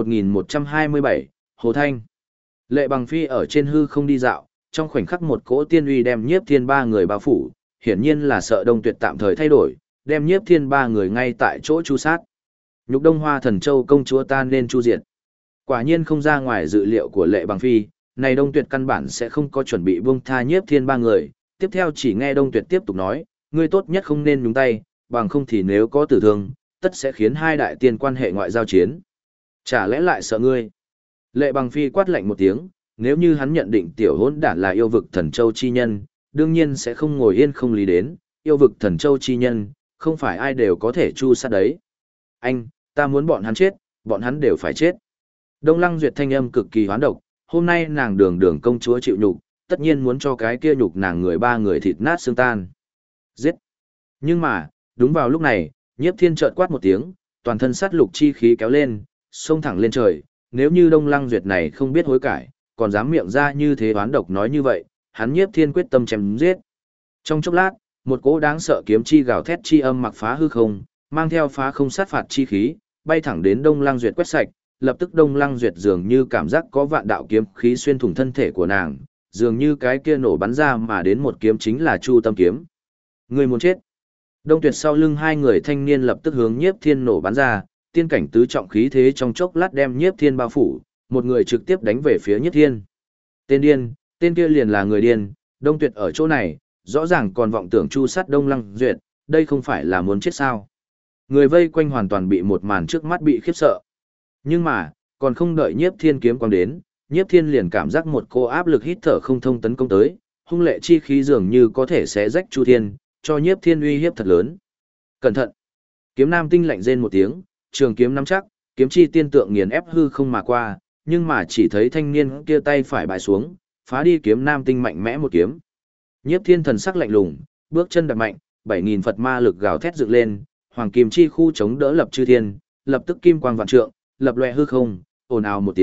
1127, Hồ Thanh. Lệ Bằng Phi ở trên hư không đi dạo, trong khoảnh khắc một cỗ tiên uy đem Nhiếp Thiên ba người bao phủ, hiển nhiên là sợ Đông Tuyệt tạm thời thay đổi, đem Nhiếp Thiên ba người ngay tại chỗ chu sát. Nhục Đông Hoa Thần Châu công chúa ta nên chu diệt. Quả nhiên không ra ngoài dự liệu của Lệ Bằng Phi, này Đông Tuyệt căn bản sẽ không có chuẩn bị buông tha Nhiếp Thiên ba người, tiếp theo chỉ nghe Đông Tuyệt tiếp tục nói, ngươi tốt nhất không nên nhúng tay, bằng không thì nếu có tử thương, tất sẽ khiến hai đại tiên quan hệ ngoại giao chiến. Chả lẽ lại sợ ngươi? Lệ Bằng Phi quát lạnh một tiếng, nếu như hắn nhận định tiểu hỗn đản là yêu vực Thần Châu chi nhân, đương nhiên sẽ không ngồi yên không lý đến, yêu vực Thần Châu chi nhân, không phải ai đều có thể chu sát đấy. Anh, ta muốn bọn hắn chết, bọn hắn đều phải chết. Đông Lăng Duyệt thanh âm cực kỳ hoán độc, hôm nay nàng đường công chúa chịu nhục, tất nhiên muốn cho cái kia nhục nàng người ba người thịt nát xương tan. Giết! Nhưng mà, đúng vào lúc này, Nhiếp Thiên chợt quát một tiếng, toàn thân sát lục chi khí kéo lên, xông thẳng lên trời, nếu như Đông Lăng Duyệt này không biết hối cải, còn dám miệng ra như thế oán độc nói như vậy, hắn Nhiếp Thiên quyết tâm chém giết. Trong chốc lát, một cỗ đáng sợ kiếm chi gào thét chi âm mặc phá hư không, mang theo phá không sát phạt chi khí, bay thẳng đến Đông Lăng Duyệt quét sạch, lập tức Đông Lăng Duyệt dường như cảm giác có vạn đạo kiếm khí xuyên thủng thân thể của nàng, dường như cái kia nổ bắn ra mà đến một kiếm chính là Chu Tâm kiếm. Người muốn chết. Đông Tuyệt sau lưng hai người thanh niên lập tức hướng Nhiếp Thiên nổ bắn ra, tiên cảnh tứ trọng khí thế trong chốc lát đem Nhiếp Thiên bao phủ, một người trực tiếp đánh về phía Nhiếp Thiên. Tên điên, tên kia liền là người điên, Đông Tuyệt ở chỗ này, rõ ràng còn vọng tưởng chu sát Đông Lăng Duyệt, đây không phải là muốn chết sao? Người vây quanh hoàn toàn bị một màn trước mắt bị khiếp sợ. Nhưng mà, còn không đợi Nhiếp Thiên kiếm quang đến, Nhiếp Thiên liền cảm giác một cô áp lực hít thở không thông tấn công tới, hung lệ chi khí dường như có thể xé rách Chu Thiên, cho Nhiếp Thiên uy hiếp thật lớn. Cẩn thận! Kiếm Nam Tinh lạnh rên một tiếng, trường kiếm nắm chắc, kiếm chi tiên tượng nghiền ép hư không mà qua, nhưng mà chỉ thấy thanh niên kia tay phải bại xuống, phá đi Kiếm Nam Tinh mạnh mẽ một kiếm. Nhiếp Thiên thần sắc lạnh lùng, bước chân đạp mạnh, 7000 Phật ma lực gào thét dựng lên, hoàng kim chi khu chống đỡ lập chư thiên, lập tức kim quang vạn trượng, lập loè hư không, ồn ào một tiếng,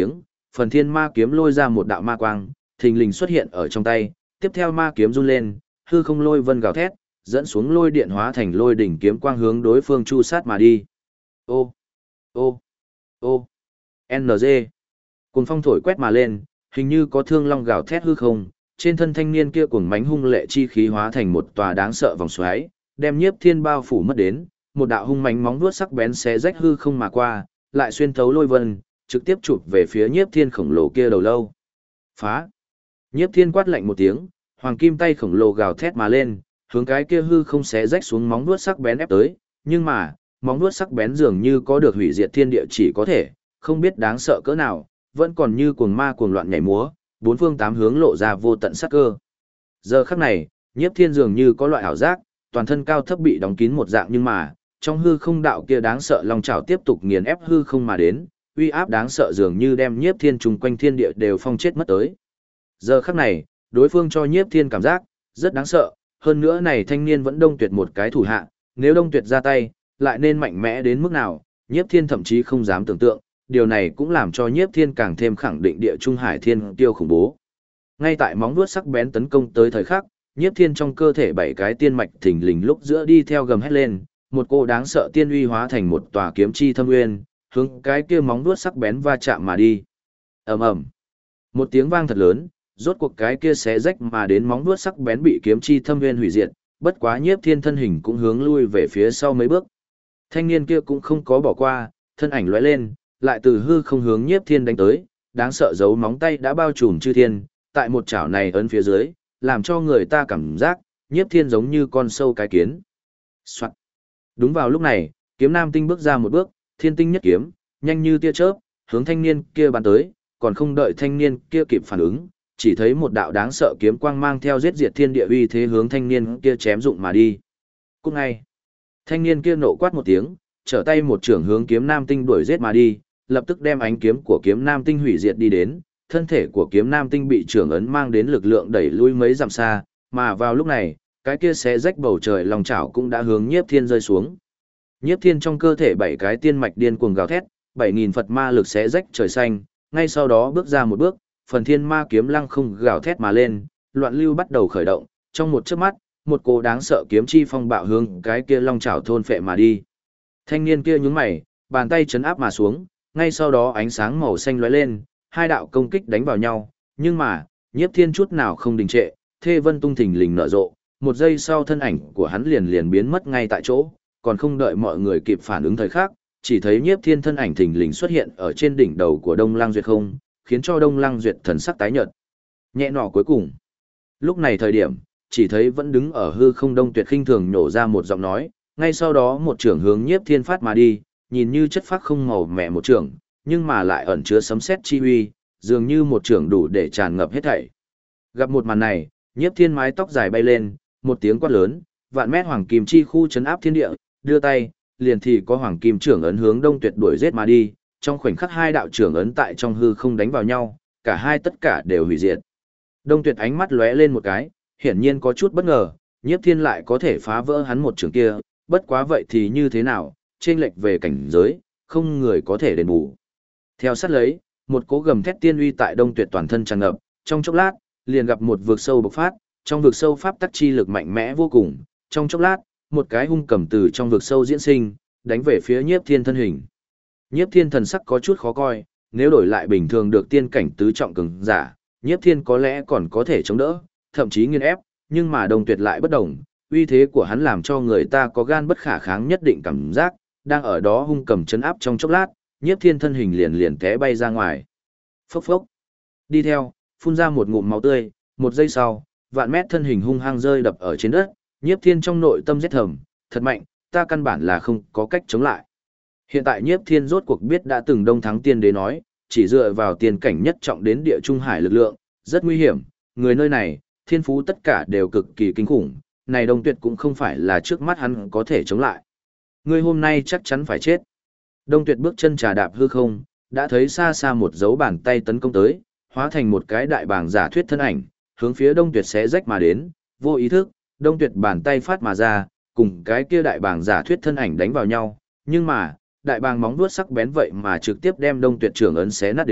phần thiên ma kiếm lôi ra một đạo ma quang, thình lình xuất hiện ở trong tay, tiếp theo ma kiếm run lên, hư không lôi vân gào thét, dẫn xuống lôi điện hóa thành lôi đỉnh kiếm quang hướng đối phương chu sát mà đi. Ô, ô, ô, NG. Cuồng phong thổi quét mà lên, hình như có thương long gào thét hư không, trên thân thanh niên kia cuồng mãnh hung lệ chi khí hóa thành một tòa đáng sợ vòng xoáy, đem Nhiếp Thiên bao phủ mất đến, một đạo hung mãnh móng vuốt sắc bén xé rách hư không mà qua, lại xuyên thấu lôi vân, trực tiếp chụp về phía Nhiếp Thiên khổng lồ kia đầu lâu. Phá! Nhiếp Thiên quát lạnh một tiếng, hoàng kim tay khổng lồ gào thét mà lên, hướng cái kia hư không xé rách xuống móng vuốt sắc bén ép tới, nhưng mà, móng vuốt sắc bén dường như có được hủy diệt thiên địa chỉ có thể, không biết đáng sợ cỡ nào, vẫn còn như cuồng ma cuồng loạn nhảy múa, bốn phương tám hướng lộ ra vô tận sát cơ. Giờ khắc này, Nhiếp Thiên dường như có loại ảo giác, toàn thân cao thấp bị đóng kín một dạng nhưng mà, trong hư không đạo kia đáng sợ long chảo tiếp tục nghiền ép hư không mà đến, uy áp đáng sợ dường như đem Nhiếp Thiên trùng quanh thiên địa đều phong chết mất tới. Giờ khắc này, đối phương cho Nhiếp Thiên cảm giác rất đáng sợ, hơn nữa này thanh niên vẫn Đông Tuyệt một cái thủ hạ, nếu Đông Tuyệt ra tay, lại nên mạnh mẽ đến mức nào, Nhiếp Thiên thậm chí không dám tưởng tượng, điều này cũng làm cho Nhiếp Thiên càng thêm khẳng định địa Trung Hải Thiên Tiêu khủng bố. Ngay tại móng vuốt sắc bén tấn công tới thời khắc, Nhiếp Thiên trong cơ thể bảy cái tiên mạch thình lình lúc giữa đi theo gầm hét lên, một cô đáng sợ tiên uy hóa thành một tòa kiếm chi thâm nguyên, hướng cái kia móng vuốt sắc bén va chạm mà đi. Ầm ầm. Một tiếng vang thật lớn, rốt cuộc cái kia xé rách mà đến móng vuốt sắc bén bị kiếm chi thâm nguyên hủy diệt, bất quá Nhiếp Thiên thân hình cũng hướng lui về phía sau mấy bước. Thanh niên kia cũng không có bỏ qua, thân ảnh lóe lên, lại từ hư không hướng Nhiếp Thiên đánh tới, đáng sợ dấu móng tay đã bao trùm chư thiên, tại một chảo này ấn phía dưới, làm cho người ta cảm giác, Nhiếp Thiên giống như con sâu cái kiến. Soạt. Đúng vào lúc này, kiếm nam tinh bước ra một bước, thiên tinh nhất kiếm, nhanh như tia chớp, hướng thanh niên kia bắn tới, còn không đợi thanh niên kia kịp phản ứng, chỉ thấy một đạo đáng sợ kiếm quang mang theo giết diệt thiên địa uy thế hướng thanh niên kia chém dụng mà đi. Cũng ngay, thanh niên kia nộ quát một tiếng, trở tay một trưởng hướng kiếm nam tinh đuổi giết mà đi, lập tức đem ánh kiếm của kiếm nam tinh hủy diệt đi đến, thân thể của kiếm nam tinh bị trưởng ấn mang đến lực lượng đẩy lui mấy dặm xa, mà vào lúc này, cái kia xé rách bầu trời lòng chảo cũng đã hướng Nhiếp Thiên rơi xuống. Nhiếp Thiên trong cơ thể bảy cái tiên mạch điên cuồng gào thét, 7000 Phật ma lực xé rách trời xanh, ngay sau đó bước ra một bước, phần thiên ma kiếm lăng không gào thét mà lên, loạn lưu bắt đầu khởi động, trong một chớp mắt, một cô đáng sợ kiếm chi phong bạo hướng cái kia long chảo thôn phệ mà đi. Thanh niên kia nhướng mày, bàn tay chấn áp mà xuống, ngay sau đó ánh sáng màu xanh lóe lên, hai đạo công kích đánh vào nhau, nhưng mà, Nhiếp Thiên chút nào không đình trệ, thê vân tung thình lình nở rộ, một giây sau thân ảnh của hắn liền biến mất ngay tại chỗ, còn không đợi mọi người kịp phản ứng thời khắc, chỉ thấy Nhiếp Thiên thân ảnh thình lình xuất hiện ở trên đỉnh đầu của Đông Lăng Duyệt không, khiến cho Đông Lăng Duyệt thần sắc tái nhợt. Nhẹ nọ cuối cùng. Lúc này thời điểm, chỉ thấy vẫn đứng ở hư không Đông Tuyệt khinh thường nhổ ra một giọng nói, ngay sau đó một trưởng hướng Nhiếp Thiên phát mà đi, nhìn như chất phác không màu mẹ một trưởng, nhưng mà lại ẩn chứa sấm sét chi uy, dường như một trưởng đủ để tràn ngập hết thảy. Gặp một màn này, Nhiếp Thiên mái tóc dài bay lên, một tiếng quát lớn, vạn mét hoàng kim chi khu chấn áp thiên địa, đưa tay, liền thì có hoàng kim trưởng ấn hướng Đông Tuyệt đuổi giết mà đi, trong khoảnh khắc hai đạo trưởng ấn tại trong hư không đánh vào nhau, cả hai tất cả đều hủy diệt. Đông Tuyệt ánh mắt lóe lên một cái, hiển nhiên có chút bất ngờ, Nhiếp Thiên lại có thể phá vỡ hắn một trường kia, bất quá vậy thì như thế nào, chênh lệch về cảnh giới, không người có thể đền bù. Theo sát lấy, một cỗ gầm thét tiên uy tại Đông Tuyệt toàn thân tràn ngập, trong chốc lát, liền gặp một vực sâu bộc phát, trong vực sâu pháp tắc chi lực mạnh mẽ vô cùng, trong chốc lát, một cái hung cầm từ trong vực sâu diễn sinh, đánh về phía Nhiếp Thiên thân hình. Nhiếp Thiên thần sắc có chút khó coi, nếu đổi lại bình thường được tiên cảnh tứ trọng cường giả, Nhiếp Thiên có lẽ còn có thể chống đỡ, thậm chí nghiền ép, nhưng mà Đông Tuyệt lại bất động, uy thế của hắn làm cho người ta có gan bất khả kháng nhất định cảm giác, đang ở đó hung cầm chấn áp trong chốc lát, Nhiếp Thiên thân hình liền té bay ra ngoài. Phốc phốc. Đi theo, phun ra một ngụm máu tươi, một giây sau, vạn mét thân hình hung hăng rơi đập ở trên đất, Nhiếp Thiên trong nội tâm rét thầm, thật mạnh, ta căn bản là không có cách chống lại. Hiện tại Nhiếp Thiên rốt cuộc biết đã từng đông thắng tiên đế nói, chỉ dựa vào tiền cảnh nhất trọng đến địa trung hải lực lượng, rất nguy hiểm, người nơi này, thiên phú tất cả đều cực kỳ kinh khủng, này Đông Tuyệt cũng không phải là trước mắt hắn có thể chống lại. Ngươi hôm nay chắc chắn phải chết. Đông Tuyệt bước chân trà đạp hư không, đã thấy xa xa một dấu bàn tay tấn công tới, hóa thành một cái đại bàng giả thuyết thân ảnh, hướng phía Đông Tuyệt xé rách mà đến, vô ý thức, Đông Tuyệt bàn tay phát mà ra, cùng cái kia đại bàng giả thuyết thân ảnh đánh vào nhau, nhưng mà, đại bàng móng vuốt sắc bén vậy mà trực tiếp đem Đông Tuyệt trưởng ấn xé nát đến,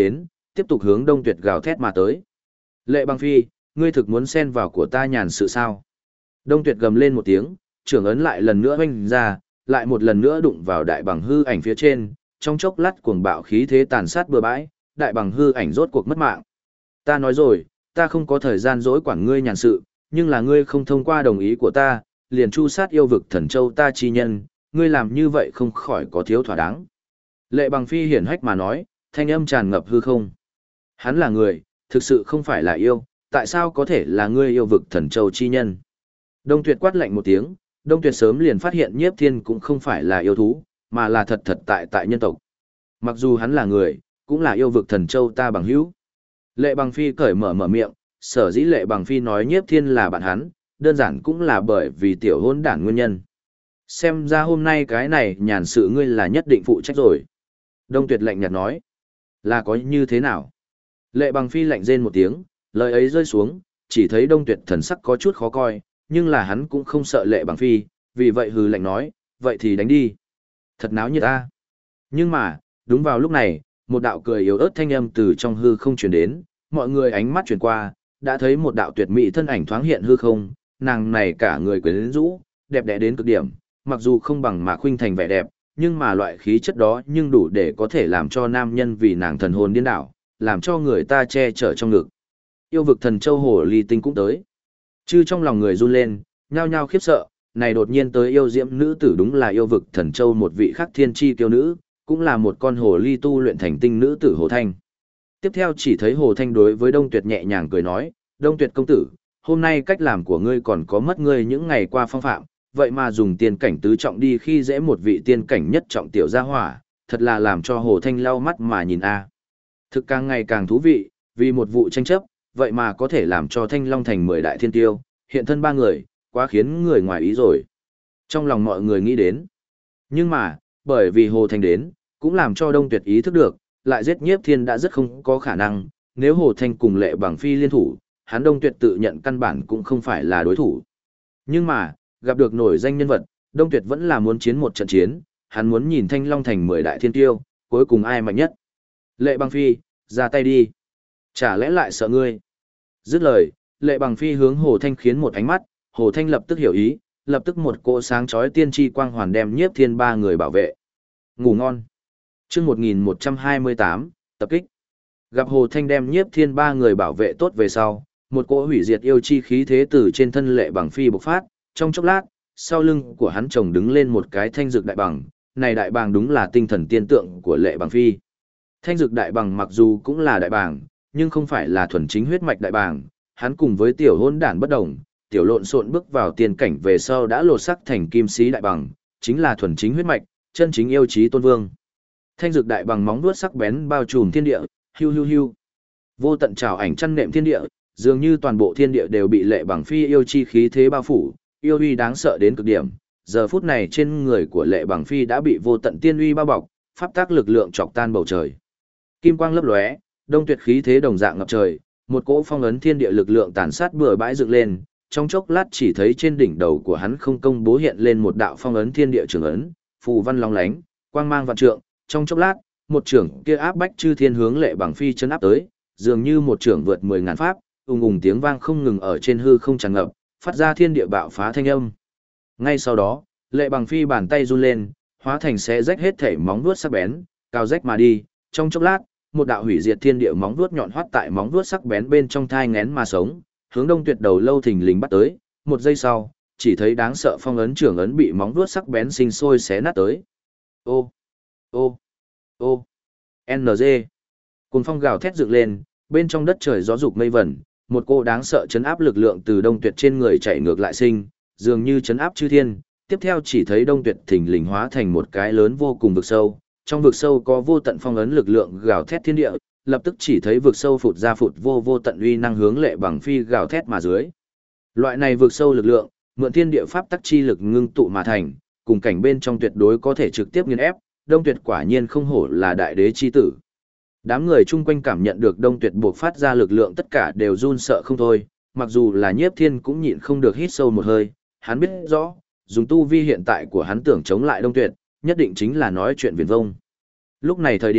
tiếp tục hướng Đông Tuyệt gào thét mà tới. Lệ Bằng Phi, ngươi thực muốn xen vào của ta nhàn sự sao? Đông Tuyệt gầm lên một tiếng, trưởng ấn lại lần nữa oanh ra, lại một lần nữa đụng vào đại bằng hư ảnh phía trên, trong chốc lát cuồng bạo khí thế tàn sát bừa bãi, đại bằng hư ảnh rốt cuộc mất mạng. Ta nói rồi, ta không có thời gian dỗi quản ngươi nhàn sự, nhưng là ngươi không thông qua đồng ý của ta, liền chu sát yêu vực thần châu ta chi nhân, ngươi làm như vậy không khỏi có thiếu thỏa đáng. Lệ Bằng Phi hiển hách mà nói, thanh âm tràn ngập hư không. Hắn là người, thực sự không phải là yêu, tại sao có thể là ngươi yêu vực thần châu chi nhân? Đông Tuyệt quát lạnh một tiếng, Đông Tuyệt sớm liền phát hiện Nhiếp Thiên cũng không phải là yêu thú, mà là thật thật tại nhân tộc. Mặc dù hắn là người, cũng là yêu vực thần châu ta bằng hữu. Lệ Bằng Phi cởi mở miệng, sở dĩ Lệ Bằng Phi nói Nhiếp Thiên là bạn hắn, đơn giản cũng là bởi vì tiểu hôn đản nguyên nhân. Xem ra hôm nay cái này nhàn sự ngươi là nhất định phụ trách rồi. Đông Tuyệt lạnh nhạt nói, là có như thế nào? Lệ Bằng Phi lạnh rên một tiếng, lời ấy rơi xuống, chỉ thấy Đông Tuyệt thần sắc có chút khó coi, nhưng là hắn cũng không sợ Lệ Bằng Phi, vì vậy hừ lạnh nói, vậy thì đánh đi. Thật náo nhiệt ta. Nhưng mà, đúng vào lúc này, một đạo cười yếu ớt thanh âm từ trong hư không truyền đến, mọi người ánh mắt chuyển qua, đã thấy một đạo tuyệt mỹ thân ảnh thoáng hiện hư không, nàng này cả người quyến rũ, đẹp đẽ đến cực điểm, mặc dù không bằng Mạc Khuynh Thành vẻ đẹp, nhưng mà loại khí chất đó nhưng đủ để có thể làm cho nam nhân vì nàng thần hồn điên đảo, làm cho người ta che chở trong ngực. Yêu vực thần châu hồ ly tinh cũng tới. Chư trong lòng người run lên, nhao nhao khiếp sợ, này đột nhiên tới yêu diễm nữ tử đúng là yêu vực thần châu một vị khắc thiên chi kiêu nữ, cũng là một con hồ ly tu luyện thành tinh nữ tử Hồ Thanh. Tiếp theo chỉ thấy Hồ Thanh đối với Đông Tuyệt nhẹ nhàng cười nói, Đông Tuyệt công tử, hôm nay cách làm của ngươi còn có mất ngươi những ngày qua phong phạm, vậy mà dùng tiên cảnh tứ trọng đi khi dễ một vị tiên cảnh nhất trọng tiểu gia hỏa, thật là làm cho Hồ Thanh lau mắt mà nhìn a. Thực càng ngày càng thú vị, vì một vụ tranh chấp, vậy mà có thể làm cho Thanh Long thành 10 đại thiên tiêu, hiện thân 3 người, quá khiến người ngoài ý rồi. Trong lòng mọi người nghĩ đến. Nhưng mà, bởi vì Hồ Thanh đến, cũng làm cho Đông Tuyệt ý thức được, lại giết Nhiếp Thiên đã rất không có khả năng, nếu Hồ Thanh cùng Lệ Bằng Phi liên thủ, hắn Đông Tuyệt tự nhận căn bản cũng không phải là đối thủ. Nhưng mà, gặp được nổi danh nhân vật, Đông Tuyệt vẫn là muốn chiến một trận chiến, hắn muốn nhìn Thanh Long thành 10 đại thiên tiêu, cuối cùng ai mạnh nhất. Lệ Bằng Phi, ra tay đi. Chả lẽ lại sợ ngươi? Dứt lời, Lệ Bằng Phi hướng Hồ Thanh khiến một ánh mắt, Hồ Thanh lập tức hiểu ý, lập tức một cỗ sáng chói tiên tri quang hoàn đem Nhiếp Thiên 3 người bảo vệ. Ngủ ngon. Chương 1128, tập kích. Gặp Hồ Thanh đem Nhiếp Thiên 3 người bảo vệ tốt về sau, một cỗ hủy diệt yêu chi khí thế từ trên thân Lệ Bằng Phi bộc phát, trong chốc lát, sau lưng của hắn chồng đứng lên một cái thanh dược đại bằng, này đại bàng đúng là tinh thần tiên tượng của Lệ Bằng Phi. Thanh dược đại bằng mặc dù cũng là đại bàng, nhưng không phải là thuần chính huyết mạch đại bàng, hắn cùng với tiểu hôn đản bất đồng, tiểu lộn xộn bước vào tiên cảnh về sau đã lột sắc thành kim sĩ đại bằng, chính là thuần chính huyết mạch, chân chính yêu chí tôn vương. Thanh dược đại bằng móng vuốt sắc bén bao trùm thiên địa, hiu hiu hiu. Vô tận trảo ảnh chăn nệm thiên địa, dường như toàn bộ thiên địa đều bị Lệ Bằng Phi yêu chi khí thế bao phủ, yêu uy đáng sợ đến cực điểm. Giờ phút này trên người của Lệ Bằng Phi đã bị vô tận tiên uy bao bọc, pháp tác lực lượng chọc tan bầu trời. Kim quang lấp lóe, Đông Tuyệt khí thế đồng dạng ngập trời, một cỗ phong ấn thiên địa lực lượng tàn sát bừa bãi dựng lên, trong chốc lát chỉ thấy trên đỉnh đầu của hắn không công bố hiện lên một đạo phong ấn thiên địa trường ấn, phù văn long lánh, quang mang vạn trượng, trong chốc lát, một trưởng kia áp bách chư thiên hướng Lệ Bằng Phi chấn áp tới, dường như một trưởng vượt 10.000 pháp, ùng ùng tiếng vang không ngừng ở trên hư không tràn ngập, phát ra thiên địa bạo phá thanh âm. Ngay sau đó, Lệ Bằng Phi bàn tay run lên, hóa thành xé rách hết thảy móng vuốt sắc bén, cao rách mà đi, trong chốc lát, một đạo hủy diệt thiên địa móng vuốt nhọn hoắt tại móng vuốt sắc bén bên trong thai nghén mà sống, hướng Đông Tuyệt đầu lâu thình lình bắt tới, một giây sau, chỉ thấy đáng sợ phong ấn trưởng ấn bị móng vuốt sắc bén sinh sôi xé nát tới. Ô, ô, ô, NG. Cùng phong gào thét dựng lên, bên trong đất trời gió dục mây vẩn, một cô đáng sợ chấn áp lực lượng từ Đông Tuyệt trên người chạy ngược lại sinh, dường như chấn áp chư thiên. Tiếp theo chỉ thấy Đông Tuyệt thình lình hóa thành một cái lớn vô cùng vực sâu, trong vực sâu có vô tận phong ấn lực lượng gào thét thiên địa, lập tức chỉ thấy vực sâu phụt ra vô tận uy năng hướng Lệ Bằng Phi gào thét mà dưới. Loại này vực sâu lực lượng, mượn thiên địa pháp tắc chi lực ngưng tụ mà thành, cùng cảnh bên trong tuyệt đối có thể trực tiếp nghiền ép, Đông Tuyệt quả nhiên không hổ là đại đế chi tử. Đám người chung quanh cảm nhận được Đông Tuyệt buộc phát ra lực lượng tất cả đều run sợ không thôi, mặc dù là Nhiếp Thiên cũng nhịn không được hít sâu một hơi, hắn biết rõ, dùng tu vi hiện tại của hắn tưởng chống lại Đông Tuyệt, nhất định chính là nói chuyện viển vông. Lúc này thời điểm,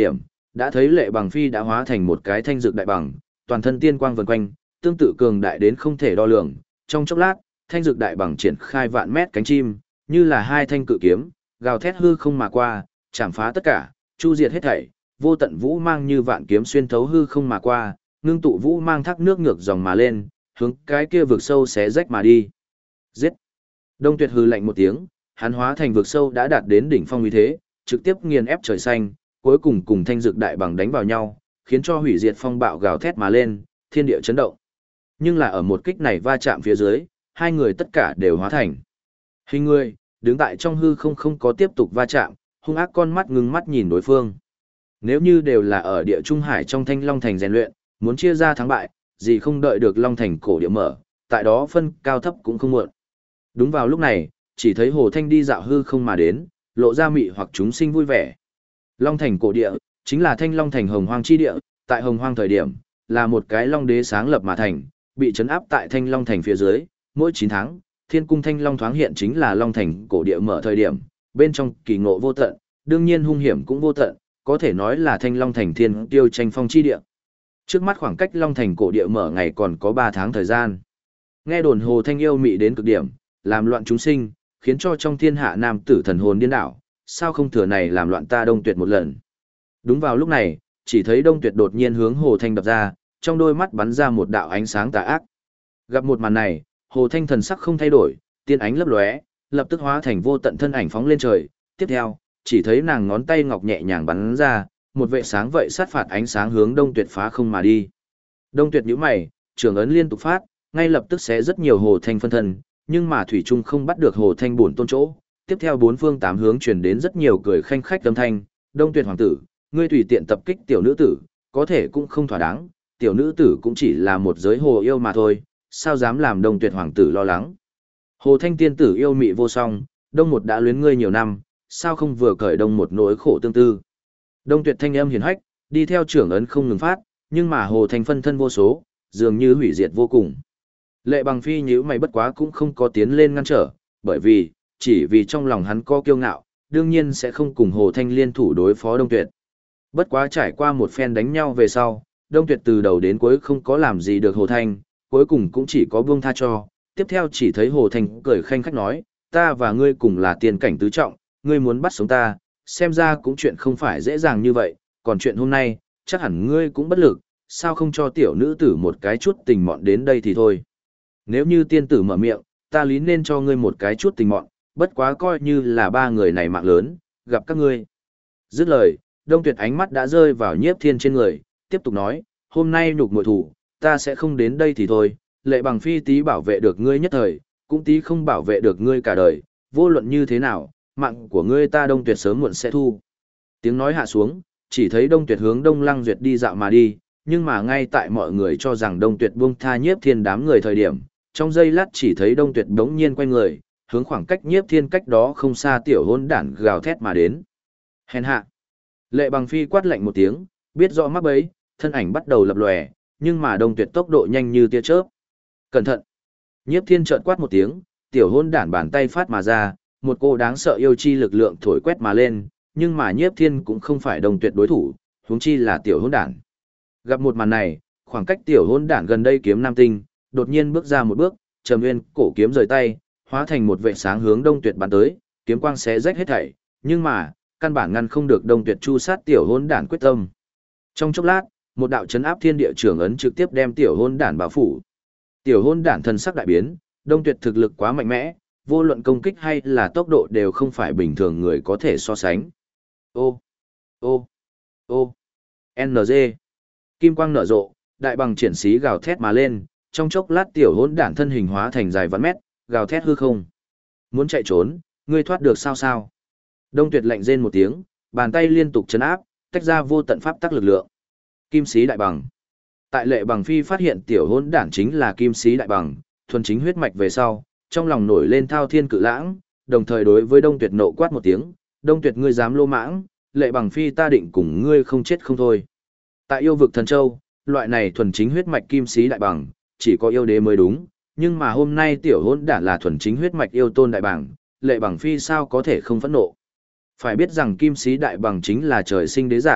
đã thấy Lệ Bằng Phi đã hóa thành một cái thanh dược đại bằng, toàn thân tiên quang vần quanh, tương tự cường đại đến không thể đo lường. Trong chốc lát, thanh dược đại bằng triển khai vạn mét cánh chim, như là hai thanh cự kiếm, gào thét hư không mà qua, chạm phá tất cả, chu diệt hết thảy, vô tận vũ mang như vạn kiếm xuyên thấu hư không mà qua, ngưng tụ vũ mang thác nước ngược dòng mà lên, hướng cái kia vực sâu xé rách mà đi. Giết! Đông Tuyệt hừ lạnh một tiếng, hắn hóa thành vực sâu đã đạt đến đỉnh phong uy thế, trực tiếp nghiền ép trời xanh, cuối cùng cùng thanh dược đại bằng đánh vào nhau, khiến cho hủy diệt phong bạo gào thét mà lên, thiên địa chấn động. Nhưng là ở một kích này va chạm phía dưới, hai người tất cả đều hóa thành hình người, đứng tại trong hư không không có tiếp tục va chạm, hung ác con mắt ngưng mắt nhìn đối phương. Nếu như đều là ở địa Trung Hải trong Thanh Long Thành rèn luyện, muốn chia ra thắng bại, gì không đợi được Long Thành cổ địa mở, tại đó phân cao thấp cũng không muộn. Đúng vào lúc này, chỉ thấy Hồ Thanh đi dạo hư không mà đến, lộ ra mị hoặc chúng sinh vui vẻ. Long Thành cổ địa, chính là Thanh Long Thành Hồng Hoang chi địa, tại Hồng Hoang thời điểm, là một cái Long Đế sáng lập mà thành, bị trấn áp tại Thanh Long Thành phía dưới, mỗi 9 tháng, Thiên cung Thanh Long thoáng hiện chính là Long Thành cổ địa mở thời điểm, bên trong kỳ ngộ vô tận, đương nhiên hung hiểm cũng vô tận, có thể nói là Thanh Long Thành thiên tiêu tranh phong chi địa. Trước mắt khoảng cách Long Thành cổ địa mở ngày còn có 3 tháng thời gian. Nghe đồn Hồ Thanh yêu mị đến cực điểm, làm loạn chúng sinh, khiến cho trong thiên hạ nam tử thần hồn điên đảo, sao không thừa này làm loạn ta Đông Tuyệt một lần. Đúng vào lúc này, chỉ thấy Đông Tuyệt đột nhiên hướng Hồ Thanh đập ra, trong đôi mắt bắn ra một đạo ánh sáng tà ác. Gặp một màn này, Hồ Thanh thần sắc không thay đổi, tiên ánh lấp lóe, lập tức hóa thành vô tận thân ảnh phóng lên trời. Tiếp theo, chỉ thấy nàng ngón tay ngọc nhẹ nhàng bắn ra, một vệ sáng vậy sát phạt ánh sáng hướng Đông Tuyệt phá không mà đi. Đông Tuyệt nhíu mày, trường ấn liên tục phát, ngay lập tức sẽ rất nhiều Hồ Thanh phân thân, nhưng mà thủy trung không bắt được Hồ Thanh bổn tôn chỗ. Tiếp theo bốn phương tám hướng truyền đến rất nhiều cười khanh khách âm thanh, Đông Tuyệt hoàng tử, ngươi tùy tiện tập kích tiểu nữ tử, có thể cũng không thỏa đáng, tiểu nữ tử cũng chỉ là một giới hồ yêu mà thôi, sao dám làm Đông Tuyệt hoàng tử lo lắng. Hồ Thanh tiên tử yêu mị vô song, Đông một đã luyến ngươi nhiều năm, sao không vừa cởi Đông một nỗi khổ tương tư. Đông Tuyệt thanh âm hiền hách, đi theo trưởng ấn không ngừng phát, nhưng mà Hồ Thanh phân thân vô số, dường như hủy diệt vô cùng. Lệ Bằng Phi nhíu mày bất quá cũng không có tiến lên ngăn trở, bởi vì, chỉ vì trong lòng hắn có kiêu ngạo, đương nhiên sẽ không cùng Hồ Thanh liên thủ đối phó Đông Tuyệt. Bất quá trải qua một phen đánh nhau về sau, Đông Tuyệt từ đầu đến cuối không có làm gì được Hồ Thanh, cuối cùng cũng chỉ có buông tha cho. Tiếp theo chỉ thấy Hồ Thanh cười khanh khách nói, ta và ngươi cùng là tiên cảnh tứ trọng, ngươi muốn bắt sống ta, xem ra cũng chuyện không phải dễ dàng như vậy, còn chuyện hôm nay, chắc hẳn ngươi cũng bất lực, sao không cho tiểu nữ tử một cái chút tình mọn đến đây thì thôi. Nếu như tiên tử mở miệng, ta lý nên cho ngươi một cái chút tình mọn, bất quá coi như là ba người này mạng lớn, gặp các ngươi. Dứt lời, Đông Tuyệt ánh mắt đã rơi vào Nhiếp Thiên trên người, tiếp tục nói, hôm nay nhục muội thủ, ta sẽ không đến đây thì thôi, Lệ Bằng Phi tí bảo vệ được ngươi nhất thời, cũng tí không bảo vệ được ngươi cả đời, vô luận như thế nào, mạng của ngươi ta Đông Tuyệt sớm muộn sẽ thu. Tiếng nói hạ xuống, chỉ thấy Đông Tuyệt hướng Đông Lăng Duyệt đi dạo mà đi, nhưng mà ngay tại mọi người cho rằng Đông Tuyệt buông tha Nhiếp Thiên đám người thời điểm, trong giây lát chỉ thấy Đông Tuyệt đống nhiên quay người, hướng khoảng cách Nhiếp Thiên cách đó không xa tiểu hỗn đản gào thét mà đến. Hèn hạ. Lệ Bằng Phi quát lạnh một tiếng, biết rõ mắc bẫy, thân ảnh bắt đầu lập lòe, nhưng mà Đông Tuyệt tốc độ nhanh như tia chớp. Cẩn thận. Nhiếp Thiên chợt quát một tiếng, tiểu hỗn đản bàn tay phát mà ra, một cô đáng sợ yêu chi lực lượng thổi quét mà lên, nhưng mà Nhiếp Thiên cũng không phải Đông Tuyệt đối thủ, huống chi là tiểu hỗn đản. Gặp một màn này, khoảng cách tiểu hỗn đản gần đây kiếm nam tinh, đột nhiên bước ra một bước, Trầm Nguyên cổ kiếm rời tay, hóa thành một vệt sáng hướng Đông Tuyệt bắn tới, kiếm quang xé rách hết thảy, nhưng mà căn bản ngăn không được Đông Tuyệt chu sát tiểu hỗn đản quyết tâm. Trong chốc lát, một đạo chấn áp thiên địa trưởng ấn trực tiếp đem tiểu hỗn đản bao phủ. Tiểu hỗn đản thần sắc đại biến, Đông Tuyệt thực lực quá mạnh mẽ, vô luận công kích hay là tốc độ đều không phải bình thường người có thể so sánh. Ô, ô, ô, NG. Kim quang nở rộ, đại bằng triển xí gào thét mà lên, trong chốc lát tiểu hỗn đản thân hình hóa thành dài vạn mét, gào thét hư không. Muốn chạy trốn, ngươi thoát được sao sao? Đông Tuyệt lạnh rên một tiếng, bàn tay liên tục chấn áp, tách ra vô tận pháp tắc lực lượng. Kim sĩ đại bằng. Tại Lệ Bằng Phi phát hiện tiểu hỗn đản chính là kim sĩ đại bằng, thuần chính huyết mạch về sau, trong lòng nổi lên thao thiên cự lãng, đồng thời đối với Đông Tuyệt nộ quát một tiếng, Đông Tuyệt ngươi dám lô mãng, Lệ Bằng Phi ta định cùng ngươi không chết không thôi. Tại yêu vực thần châu, loại này thuần chính huyết mạch kim sĩ đại bằng, chỉ có yêu đế mới đúng, nhưng mà hôm nay tiểu hỗn đản là thuần chính huyết mạch yêu tôn đại bằng, Lệ Bằng Phi sao có thể không phẫn nộ. Phải biết rằng kim sĩ đại bằng chính là trời sinh đế giả,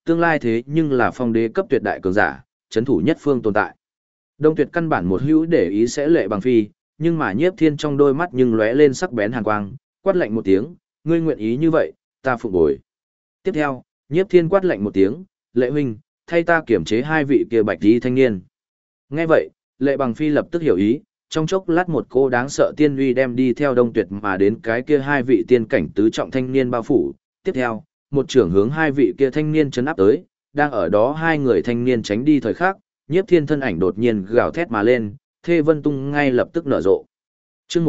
tương lai thế nhưng là phong đế cấp tuyệt đại cường giả, chấn thủ nhất phương tồn tại. Đông Tuyệt căn bản một hữu để ý sẽ Lệ Bằng Phi, nhưng mà Nhiếp Thiên trong đôi mắt nhưng lóe lên sắc bén hàn quang, quát lạnh một tiếng, ngươi nguyện ý như vậy, ta phụng bồi. Tiếp theo, Nhiếp Thiên quát lạnh một tiếng, Lệ huynh, thay ta kiểm chế hai vị kia bạch y thanh niên. Nghe vậy, Lệ Bằng Phi lập tức hiểu ý, trong chốc lát một cô đáng sợ tiên uy đem đi theo Đông Tuyệt mà đến cái kia hai vị tiên cảnh tứ trọng thanh niên bao phủ. Tiếp theo, một trưởng hướng hai vị kia thanh niên chấn áp tới, đang ở đó hai người thanh niên tránh đi thời khắc, Nhiếp Thiên thân ảnh đột nhiên gào thét mà lên, Thê Vân Tung ngay lập tức nở rộ. Chương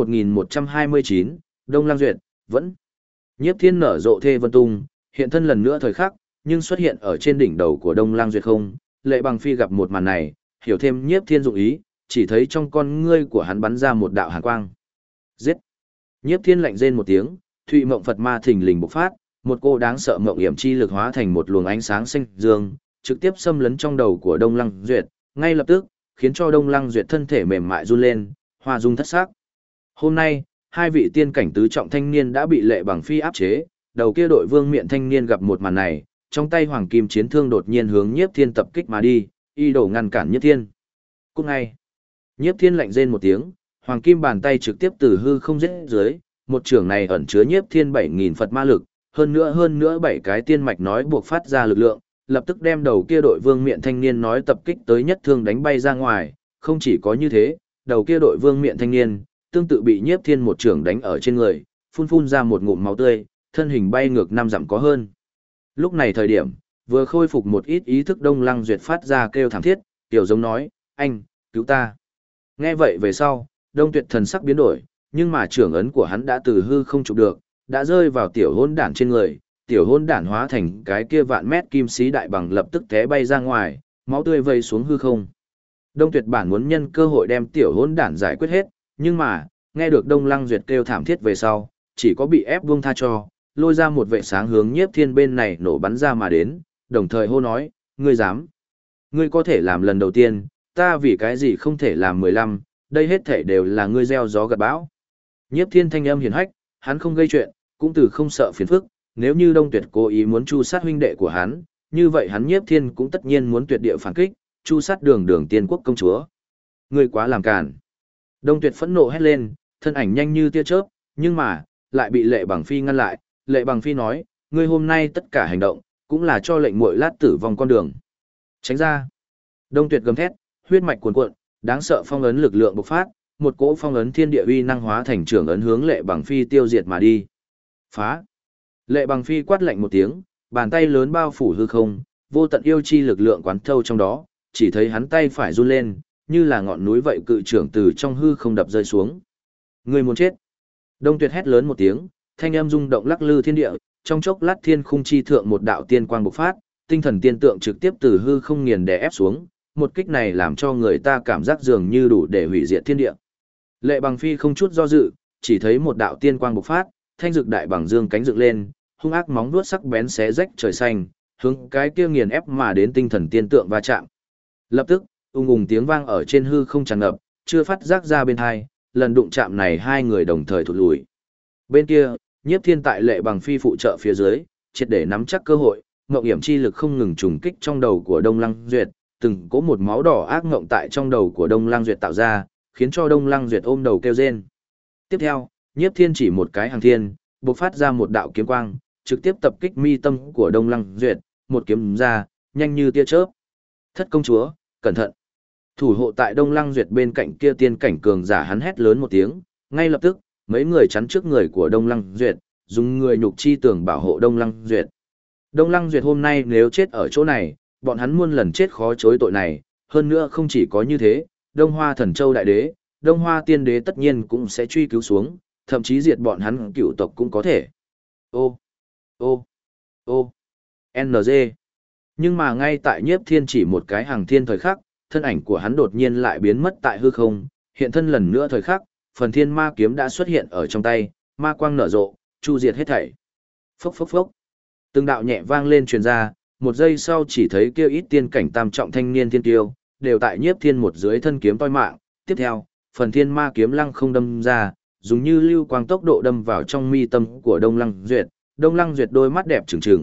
1129, Đông Lang Duyệt, vẫn. Nhiếp Thiên nở rộ Thê Vân Tung, hiện thân lần nữa thời khắc, nhưng xuất hiện ở trên đỉnh đầu của Đông Lang Duyệt không. Lệ Bằng Phi gặp một màn này, hiểu thêm Nhiếp Thiên dụng ý, chỉ thấy trong con ngươi của hắn bắn ra một đạo hàn quang. Giết! Nhiếp Thiên lạnh rên một tiếng, Thụy Mộng Phật Ma thình lình bộc phát, một cô đáng sợ mộng hiểm chi lực hóa thành một luồng ánh sáng xanh dương, trực tiếp xâm lấn trong đầu của Đông Lăng Duyệt, ngay lập tức, khiến cho Đông Lăng Duyệt thân thể mềm mại run lên, hoa dung thất sắc. Hôm nay, hai vị tiên cảnh tứ trọng thanh niên đã bị Lệ Bằng Phi áp chế, đầu kia đội vương miện thanh niên gặp một màn này, trong tay hoàng kim chiến thương đột nhiên hướng Nhiếp Thiên tập kích mà đi, y đổ ngăn cản Nhiếp Thiên. Cũng ngay, Nhiếp Thiên lạnh rên một tiếng, hoàng kim bàn tay trực tiếp từ hư không giết dưới, một trường này ẩn chứa Nhiếp Thiên 7000 Phật ma lực, hơn nữa 7 cái tiên mạch nói buộc phát ra lực lượng, lập tức đem đầu kia đội vương miện thanh niên nói tập kích tới nhất thương đánh bay ra ngoài, không chỉ có như thế, đầu kia đội vương miện thanh niên, tương tự bị Nhiếp Thiên một trường đánh ở trên người, phun ra một ngụm máu tươi, thân hình bay ngược 5 dặm có hơn. Lúc này thời điểm, vừa khôi phục một ít ý thức Đông Lăng Duyệt phát ra kêu thảm thiết, tiểu giống nói, anh, cứu ta. Nghe vậy về sau, Đông Tuyệt thần sắc biến đổi, nhưng mà trưởng ấn của hắn đã từ hư không chụp được, đã rơi vào tiểu hôn đản trên người, tiểu hôn đản hóa thành cái kia vạn mét kim sĩ đại bằng lập tức té bay ra ngoài, máu tươi vây xuống hư không. Đông Tuyệt bản muốn nhân cơ hội đem tiểu hôn đản giải quyết hết, nhưng mà, nghe được Đông Lăng Duyệt kêu thảm thiết về sau, chỉ có bị ép buông tha cho, lôi ra một vệ sáng hướng Nhiếp Thiên bên này nổ bắn ra mà đến, đồng thời hô nói, ngươi dám. Ngươi có thể làm lần đầu tiên, ta vì cái gì không thể làm 15, đây hết thể đều là ngươi gieo gió gặt bão. Nhiếp Thiên thanh âm hiền hách, hắn không gây chuyện, cũng từ không sợ phiền phức, nếu như Đông Tuyệt cố ý muốn chu sát huynh đệ của hắn, như vậy hắn Nhiếp Thiên cũng tất nhiên muốn tuyệt địa phản kích, chu sát Đường Tiên Quốc công chúa. Ngươi quá làm càn. Đông Tuyệt phẫn nộ hét lên, thân ảnh nhanh như tia chớp, nhưng mà, lại bị Lệ Bằng Phi ngăn lại. Lệ Bằng Phi nói, ngươi hôm nay tất cả hành động, cũng là cho lệnh muội lát tử vong con đường. Tránh ra. Đông Tuyệt gầm thét, huyết mạch cuồn cuộn, đáng sợ phong ấn lực lượng bộc phát, một cỗ phong ấn thiên địa uy năng hóa thành trưởng ấn hướng Lệ Bằng Phi tiêu diệt mà đi. Phá. Lệ Bằng Phi quát lạnh một tiếng, bàn tay lớn bao phủ hư không, vô tận yêu chi lực lượng quán thâu trong đó, chỉ thấy hắn tay phải run lên, như là ngọn núi vậy cự trưởng từ trong hư không đập rơi xuống. Người muốn chết. Đông Tuyệt hét lớn một tiếng, thanh âm rung động lắc lư thiên địa, trong chốc lát thiên khung chi thượng một đạo tiên quang bộc phát, tinh thần tiên tượng trực tiếp từ hư không nghiền đè ép xuống, một kích này làm cho người ta cảm giác dường như đủ để hủy diệt thiên địa. Lệ Bằng Phi không chút do dự, chỉ thấy một đạo tiên quang bộc phát, thanh dực đại bằng dương cánh dựng lên, hung ác móng vuốt sắc bén xé rách trời xanh, hướng cái kia nghiền ép mà đến tinh thần tiên tượng va chạm. Lập tức, ung ung tiếng vang ở trên hư không tràn ngập, chưa phát giác ra bên hai, lần đụng chạm này hai người đồng thời thụt lùi. Bên kia, Nhiếp Thiên tại Lệ Bằng Phi phụ trợ phía dưới, triệt để nắm chắc cơ hội, ngộng hiểm chi lực không ngừng trùng kích trong đầu của Đông Lăng Duyệt, từng có một máu đỏ ác ngộng tại trong đầu của Đông Lăng Duyệt tạo ra, khiến cho Đông Lăng Duyệt ôm đầu kêu rên. Tiếp theo, Nhiếp Thiên chỉ một cái hàng thiên, bộc phát ra một đạo kiếm quang, trực tiếp tập kích mi tâm của Đông Lăng Duyệt, một kiếm ra, nhanh như tia chớp. Thất công chúa, cẩn thận. Thủ hộ tại Đông Lăng Duyệt bên cạnh kia tiên cảnh cường giả hắn hét lớn một tiếng, ngay lập tức, mấy người chắn trước người của Đông Lăng Duyệt, dùng người nhục chi tưởng bảo hộ Đông Lăng Duyệt. Đông Lăng Duyệt hôm nay nếu chết ở chỗ này, bọn hắn muôn lần chết khó chối tội này, hơn nữa không chỉ có như thế, Đông Hoa Thần Châu Đại Đế, Đông Hoa Tiên Đế tất nhiên cũng sẽ truy cứu xuống, thậm chí diệt bọn hắn cựu tộc cũng có thể. Ô, ô, ô, NG. Nhưng mà ngay tại Nhiếp Thiên chỉ một cái hàng thiên thời khắc, thân ảnh của hắn đột nhiên lại biến mất tại hư không, hiện thân lần nữa thời khắc, phần thiên ma kiếm đã xuất hiện ở trong tay, ma quang nở rộ, chu diệt hết thảy. Phốc phốc phốc. Từng đạo nhẹ vang lên truyền ra, một giây sau chỉ thấy kêu ít tiên cảnh tam trọng thanh niên thiên tiêu, đều tại Nhiếp Thiên một dưới thân kiếm toi mạng, tiếp theo, phần thiên ma kiếm lăng không đâm ra, dùng như lưu quang tốc độ đâm vào trong mi tâm của Đông Lăng Duyệt. Đông Lăng Duyệt đôi mắt đẹp trừng trừng,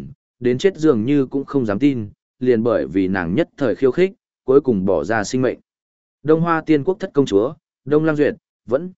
đến chết dường như cũng không dám tin, liền bởi vì nàng nhất thời khiêu khích, cuối cùng bỏ ra sinh mệnh. Đông Hoa Tiên Quốc thất công chúa, Đông Lang Duyệt, vẫn...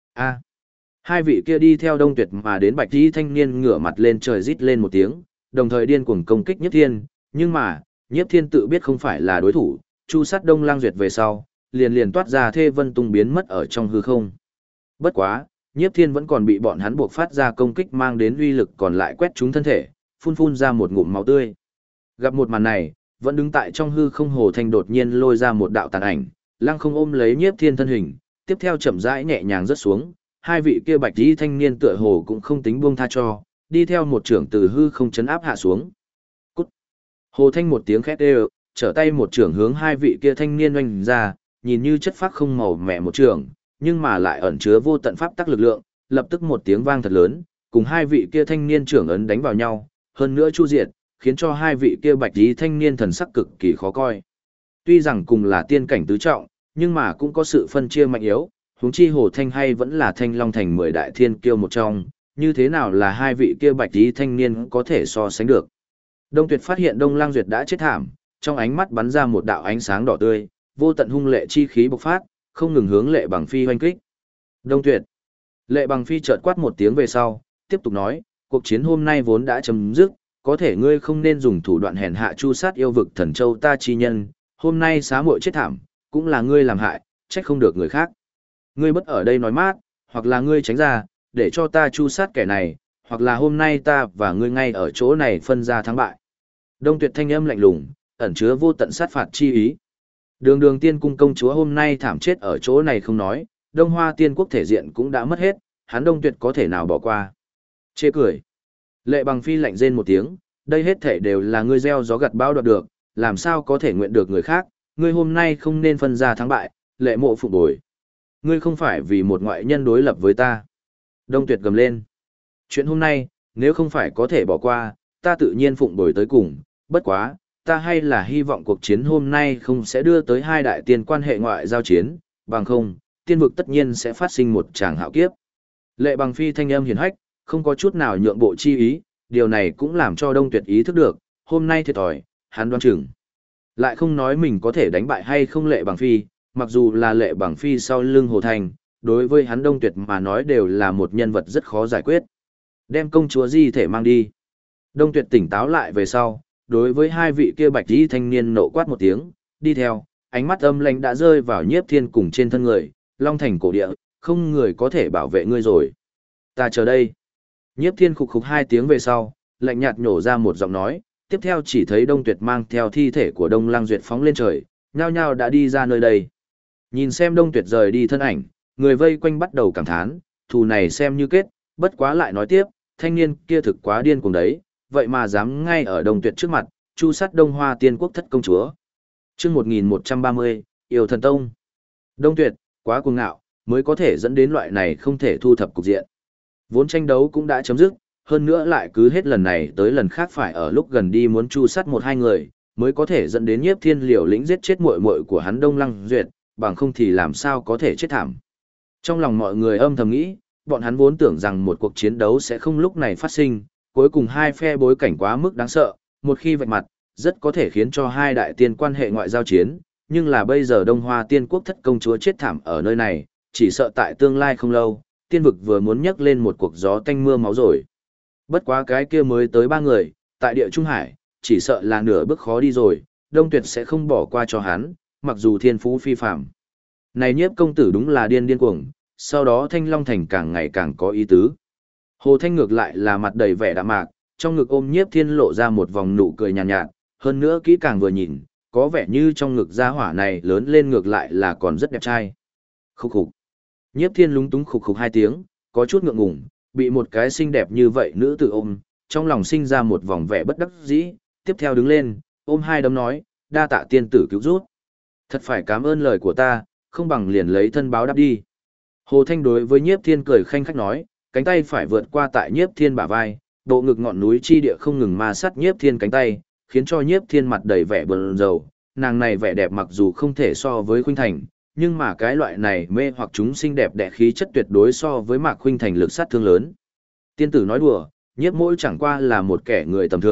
Hai vị kia đi theo Đông Tuyệt mà đến bạch y thanh niên ngửa mặt lên trời rít lên một tiếng, đồng thời điên cuồng công kích Nhiếp Thiên, nhưng mà, Nhiếp Thiên tự biết không phải là đối thủ, chu sát Đông Lang Duyệt về sau, liền toát ra thê vân tung biến mất ở trong hư không. Bất quá, Nhiếp Thiên vẫn còn bị bọn hắn buộc phát ra công kích mang đến uy lực còn lại quét trúng thân thể, phun ra một ngụm máu tươi. Gặp một màn này, vẫn đứng tại trong hư không Hồ Thanh đột nhiên lôi ra một đạo tàn ảnh, lăng không ôm lấy Nhiếp Thiên thân hình, tiếp theo chậm rãi nhẹ nhàng rớt xuống, hai vị kia bạch y thanh niên tựa hồ cũng không tính buông tha cho, đi theo một trưởng từ hư không chấn áp hạ xuống. Cút. Hồ Thanh một tiếng khét đều, trở tay một trưởng hướng hai vị kia thanh niên oanh ra, nhìn như chất phác không màu mẹ một trưởng, nhưng mà lại ẩn chứa vô tận pháp tắc lực lượng, lập tức một tiếng vang thật lớn, cùng hai vị kia thanh niên trưởng ấn đánh vào nhau, hơn nữa chu diệt, khiến cho hai vị kia bạch y thanh niên thần sắc cực kỳ khó coi. Tuy rằng cùng là tiên cảnh tứ trọng, nhưng mà cũng có sự phân chia mạnh yếu, huống chi Hồ Thanh hay vẫn là Thanh Long Thành 10 đại thiên kiêu một trong, như thế nào là hai vị kia bạch y thanh niên có thể so sánh được. Đông Tuyệt phát hiện Đông Lang Duyệt đã chết thảm, trong ánh mắt bắn ra một đạo ánh sáng đỏ tươi, vô tận hung lệ chi khí bộc phát, không ngừng hướng Lệ Bằng Phi hoanh kích. Đông Tuyệt. Lệ Bằng Phi chợt quát một tiếng về sau, tiếp tục nói, cuộc chiến hôm nay vốn đã chấm dứt, có thể ngươi không nên dùng thủ đoạn hèn hạ chu sát yêu vực Thần Châu ta chi nhân, hôm nay xá muội chết thảm, cũng là ngươi làm hại, trách không được người khác. Ngươi bất ở đây nói mát, hoặc là ngươi tránh ra, để cho ta chu sát kẻ này, hoặc là hôm nay ta và ngươi ngay ở chỗ này phân ra thắng bại. Đông Tuyệt thanh âm lạnh lùng, ẩn chứa vô tận sát phạt chi ý. Đường Tiên cung công chúa hôm nay thảm chết ở chỗ này không nói, Đông Hoa Tiên Quốc thể diện cũng đã mất hết, hắn Đông Tuyệt có thể nào bỏ qua. Chê cười. Lệ Bằng Phi lạnh rên một tiếng, đây hết thể đều là ngươi gieo gió gặt bão đoạt được, làm sao có thể nguyện được người khác, ngươi hôm nay không nên phân ra thắng bại, Lệ Mộ phục bồi. Ngươi không phải vì một ngoại nhân đối lập với ta. Đông Tuyệt gầm lên. Chuyện hôm nay, nếu không phải có thể bỏ qua, ta tự nhiên phụng bồi tới cùng, bất quá, ta hay là hy vọng cuộc chiến hôm nay không sẽ đưa tới hai đại tiên quan hệ ngoại giao chiến, bằng không, tiên vực tất nhiên sẽ phát sinh một tràng hạo kiếp. Lệ Bằng Phi thanh âm hiền hách, không có chút nào nhượng bộ chi ý, điều này cũng làm cho Đông Tuyệt ý thức được, hôm nay thiệt thòi, hắn đoán chừng. Lại không nói mình có thể đánh bại hay không Lệ Bằng Phi, mặc dù là Lệ Bằng Phi sau lưng Hồ Thành, đối với hắn Đông Tuyệt mà nói đều là một nhân vật rất khó giải quyết. Đem công chúa di thể mang đi. Đông Tuyệt tỉnh táo lại về sau, đối với hai vị kia bạch y thanh niên nộ quát một tiếng, đi theo, ánh mắt âm lãnh đã rơi vào Nhiếp Thiên cùng trên thân người, Long Thành cổ địa, không người có thể bảo vệ ngươi rồi. Ta chờ đây. Nhiếp Thiên khục khục hai tiếng về sau, lạnh nhạt nhổ ra một giọng nói, tiếp theo chỉ thấy Đông Tuyệt mang theo thi thể của Đông Lang Duyệt phóng lên trời, nhao nhao đã đi ra nơi đây. Nhìn xem Đông Tuyệt rời đi thân ảnh, người vây quanh bắt đầu cảm thán, thù này xem như kết, bất quá lại nói tiếp, thanh niên kia thực quá điên cuồng đấy, vậy mà dám ngay ở Đông Tuyệt trước mặt, chu sát Đông Hoa Tiên Quốc thất công chúa. Chương 1130, Yêu Thần Tông. Đông Tuyệt, quá cuồng ngạo, mới có thể dẫn đến loại này không thể thu thập cục diện. Vốn tranh đấu cũng đã chấm dứt, hơn nữa lại cứ hết lần này tới lần khác phải ở lúc gần đi muốn chu sát một hai người, mới có thể dẫn đến Nhiếp Thiên liều lĩnh giết chết muội muội của hắn Đông Lăng Duyệt, bằng không thì làm sao có thể chết thảm. Trong lòng mọi người âm thầm nghĩ, bọn hắn vốn tưởng rằng một cuộc chiến đấu sẽ không lúc này phát sinh, cuối cùng hai phe bối cảnh quá mức đáng sợ, một khi vạch mặt, rất có thể khiến cho hai đại tiên quan hệ ngoại giao chiến, nhưng là bây giờ Đông Hoa Tiên Quốc thất công chúa chết thảm ở nơi này, chỉ sợ tại tương lai không lâu, tiên vực vừa muốn nhấc lên một cuộc gió tanh mưa máu rồi. Bất quá cái kia mới tới ba người, tại địa Trung Hải, chỉ sợ là nửa bước khó đi rồi, Đông Tuyệt sẽ không bỏ qua cho hắn, mặc dù thiên phú phi phàm. Này Nhiếp công tử đúng là điên cuồng, sau đó Thanh Long Thành càng ngày càng có ý tứ. Hồ Thanh ngược lại là mặt đầy vẻ đạm mạc, trong ngực ôm Nhiếp Thiên lộ ra một vòng nụ cười nhàn nhạt, hơn nữa kỹ càng vừa nhìn, có vẻ như trong ngực gia hỏa này lớn lên ngược lại là còn rất đẹp trai. Khúc khục. Nhiếp Thiên lúng túng khục khục hai tiếng, có chút ngượng ngùng, bị một cái xinh đẹp như vậy nữ tử ôm, trong lòng sinh ra một vòng vẻ bất đắc dĩ, tiếp theo đứng lên, ôm hai đấm nói, đa tạ tiên tử cứu giúp. Thật phải cảm ơn lời của ta, không bằng liền lấy thân báo đáp đi. Hồ Thanh đối với Nhiếp Thiên cười khanh khách nói, cánh tay phải vượt qua tại Nhiếp Thiên bả vai, bộ ngực ngọn núi chi địa không ngừng ma sát Nhiếp Thiên cánh tay, khiến cho Nhiếp Thiên mặt đầy vẻ buồn rầu. Nàng này vẻ đẹp mặc dù không thể so với Khuynh Thành, nhưng mà cái loại này mê hoặc chúng xinh đẹp đẽ khí chất tuyệt đối so với Mạc Khuynh Thành lực sát thương lớn. Tiên tử nói đùa, Nhiếp Mỗi chẳng qua là một kẻ người tầm thường,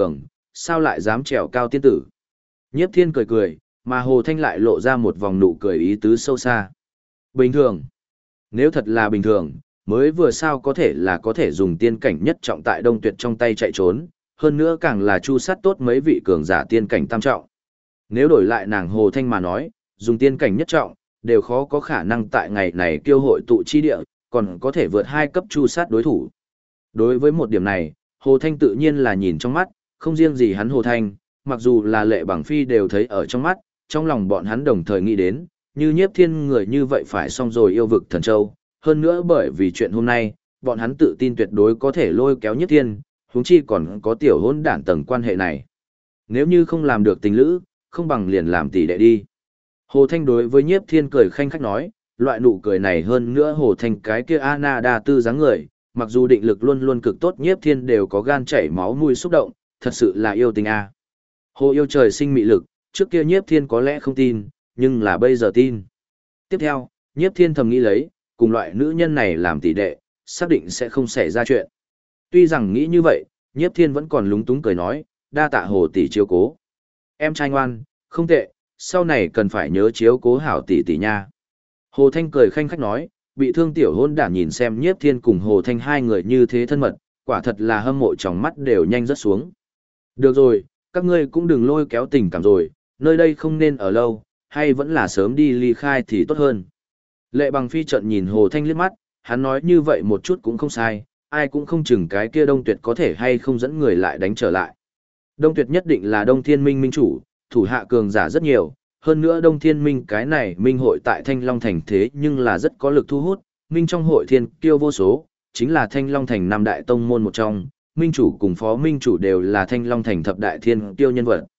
sao lại dám trèo cao tiên tử. Nhiếp Thiên cười cười, mà Hồ Thanh lại lộ ra một vòng nụ cười ý tứ sâu xa. Bình thường. Nếu thật là bình thường, mới vừa sao có thể dùng tiên cảnh nhất trọng tại Đông Tuyệt trong tay chạy trốn, hơn nữa càng là chu sát tốt mấy vị cường giả tiên cảnh tam trọng. Nếu đổi lại nàng Hồ Thanh mà nói, dùng tiên cảnh nhất trọng, đều khó có khả năng tại ngày này kêu hội tụ chi địa, còn có thể vượt 2 cấp chu sát đối thủ. Đối với một điểm này, Hồ Thanh tự nhiên là nhìn trong mắt, không riêng gì hắn Hồ Thanh, mặc dù là Lệ Bằng Phi đều thấy ở trong mắt, trong lòng bọn hắn đồng thời nghĩ đến, như Nhiếp Thiên người như vậy phải xong rồi yêu vực thần châu, hơn nữa bởi vì chuyện hôm nay, bọn hắn tự tin tuyệt đối có thể lôi kéo Nhiếp Thiên, huống chi còn có tiểu hôn đản tầng quan hệ này. Nếu như không làm được tình lữ, không bằng liền làm tỷ đệ đi. Hồ Thanh đối với Nhiếp Thiên cười khanh khách nói, loại nụ cười này hơn nữa Hồ Thanh cái kia Ana đa tư dáng người, mặc dù định lực luôn luôn cực tốt Nhiếp Thiên đều có gan chảy máu mũi xúc động, thật sự là yêu tình a. Hồ yêu trời sinh mị lực, trước kia Nhiếp Thiên có lẽ không tin, nhưng là bây giờ tin. Tiếp theo, Nhiếp Thiên thầm nghĩ lấy, cùng loại nữ nhân này làm tỷ đệ, xác định sẽ không xảy ra chuyện. Tuy rằng nghĩ như vậy, Nhiếp Thiên vẫn còn lúng túng cười nói, đa tạ Hồ tỷ chiếu cố. Em trai ngoan, không tệ, sau này cần phải nhớ chiếu cố hảo tỷ tỷ nha. Hồ Thanh cười khanh khách nói, bị thương tiểu hôn đản nhìn xem Nhiếp Thiên cùng Hồ Thanh hai người như thế thân mật, quả thật là hâm mộ trong mắt đều nhanh rớt xuống. Được rồi, các ngươi cũng đừng lôi kéo tình cảm rồi, nơi đây không nên ở lâu, hay vẫn là sớm đi ly khai thì tốt hơn. Lệ Bằng Phi trợn nhìn Hồ Thanh liếc mắt, hắn nói như vậy một chút cũng không sai, ai cũng không chừng cái kia Đông Tuyệt có thể hay không dẫn người lại đánh trở lại. Đông Tuyệt nhất định là Đông Thiên Minh minh chủ, thủ hạ cường giả rất nhiều, hơn nữa Đông Thiên Minh cái này minh hội tại Thanh Long Thành thế nhưng là rất có lực thu hút, minh trong hội thiên kiêu vô số, chính là Thanh Long Thành 5 đại tông môn một trong, minh chủ cùng phó minh chủ đều là Thanh Long Thành thập đại thiên kiêu nhân vật.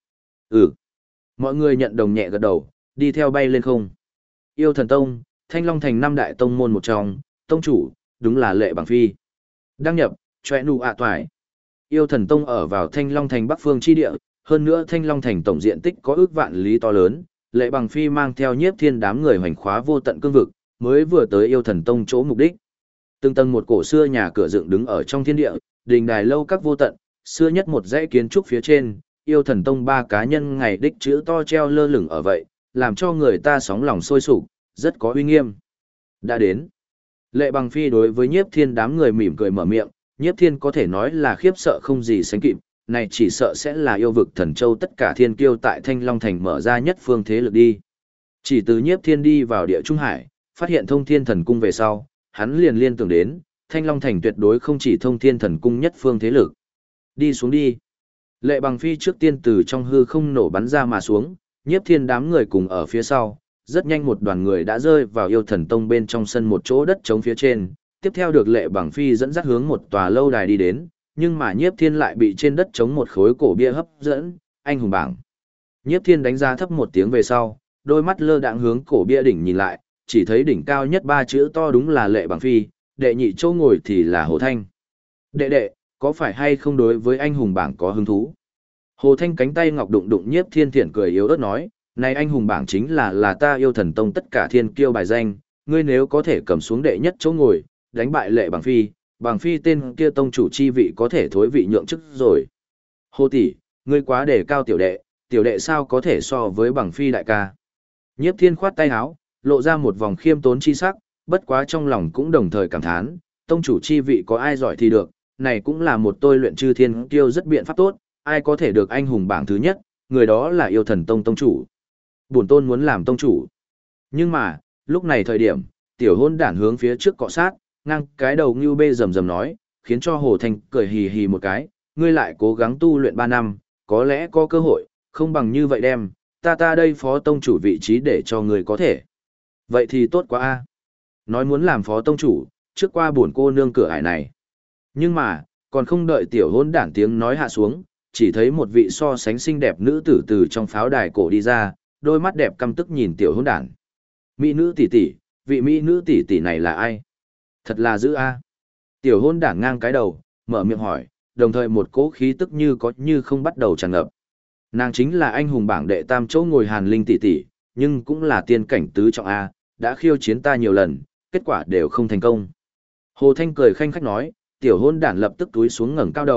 Mọi người nhận đồng nhẹ gật đầu, đi theo bay lên không. Yêu Thần Tông, Thanh Long Thành 5 đại tông môn một trong, tông chủ, đúng là Lệ Bằng Phi. Đăng nhập, chọe nụ ạ toài. Yêu Thần Tông ở vào Thanh Long Thành Bắc Phương chi địa, hơn nữa Thanh Long Thành tổng diện tích có ước vạn lý to lớn, Lệ Bằng Phi mang theo Nhiếp Thiên đám người hoành khóa vô tận cương vực, mới vừa tới Yêu Thần Tông chỗ mục đích. Từng tầng một cổ xưa nhà cửa dựng đứng ở trong thiên địa, đình đài lâu các vô tận, xưa nhất một dãy kiến trúc phía trên, Yêu Thần Tông 3 cá nhân ngày đích chữ to treo lơ lửng ở vậy, làm cho người ta sóng lòng sôi sục, rất có uy nghiêm. Đã đến. Lệ Bằng Phi đối với Nhiếp Thiên đám người mỉm cười mở miệng, Nhiếp Thiên có thể nói là khiếp sợ không gì sánh kịp, này chỉ sợ sẽ là yêu vực thần châu tất cả thiên kiêu tại Thanh Long Thành mở ra nhất phương thế lực đi. Chỉ từ Nhiếp Thiên đi vào địa Trung Hải, phát hiện Thông Thiên Thần Cung về sau, hắn liền liên tưởng đến, Thanh Long Thành tuyệt đối không chỉ Thông Thiên Thần Cung nhất phương thế lực. Đi xuống đi. Lệ Bằng Phi trước tiên từ trong hư không nổ bắn ra mà xuống, Nhiếp Thiên đám người cùng ở phía sau, rất nhanh một đoàn người đã rơi vào Yêu Thần Tông bên trong sân một chỗ đất trống phía trên, tiếp theo được Lệ Bằng Phi dẫn dắt hướng một tòa lâu đài đi đến, nhưng mà Nhiếp Thiên lại bị trên đất trống một khối cổ bia hấp dẫn, anh hùng bảng. Nhiếp Thiên đánh giá thấp một tiếng về sau, đôi mắt lơ đãng hướng cổ bia đỉnh nhìn lại, chỉ thấy đỉnh cao nhất 3 chữ to đúng là Lệ Bằng Phi, đệ nhị chỗ ngồi thì là Hồ Thanh. Đệ đệ, có phải hay không đối với anh hùng bảng có hứng thú? Hồ Thanh cánh tay ngọc đụng đụng Nhiếp Thiên thiện cười yếu ớt nói, này anh hùng bảng chính là ta Yêu Thần Tông tất cả thiên kiêu bài danh, ngươi nếu có thể cầm xuống đệ nhất chỗ ngồi, đánh bại Lệ Bằng Phi tên kia tông chủ chi vị có thể thối vị nhượng chức rồi. Hồ tỷ, ngươi quá đề cao tiểu đệ sao có thể so với Bằng Phi đại ca. Nhiếp Thiên khoát tay áo, lộ ra một vòng khiêm tốn chi sắc, bất quá trong lòng cũng đồng thời cảm thán, tông chủ chi vị có ai giỏi thì được, này cũng là một tôi luyện chư thiên kiêu rất biện pháp tốt, ai có thể được anh hùng bảng thứ nhất, người đó là Yêu Thần Tông tông chủ. Bổn tôn muốn làm tông chủ. Nhưng mà, lúc này thời điểm, tiểu hôn đản hướng phía trước cọ sát, ngang cái đầu ngưu bê rầm rầm nói, khiến cho Hồ Thanh cười hì hì một cái, ngươi lại cố gắng tu luyện 3 năm, có lẽ có cơ hội, không bằng như vậy đem, ta đây phó tông chủ vị trí để cho ngươi có thể. Vậy thì tốt quá a. Nói muốn làm phó tông chủ, trước qua buồn cô nương cửa ải này. Nhưng mà, còn không đợi tiểu hôn đản tiếng nói hạ xuống, chỉ thấy một vị so sánh xinh đẹp nữ tử từ trong pháo đài cổ đi ra, đôi mắt đẹp căm tức nhìn tiểu hôn đản. Mỹ nữ tỷ tỷ, vị mỹ nữ tỷ tỷ này là ai? Thật là dữ a. Tiểu hôn đản ngang cái đầu, mở miệng hỏi, đồng thời một cỗ khí tức như có như không bắt đầu tràn ngập. Nàng chính là anh hùng bảng đệ tam chỗ ngồi Hàn Linh tỷ tỷ, nhưng cũng là tiên cảnh tứ trọng a, đã khiêu chiến ta nhiều lần, kết quả đều không thành công. Hồ Thanh cười khanh khách nói, tiểu hôn đản lập tức túi xuống ngẩng cao đầu,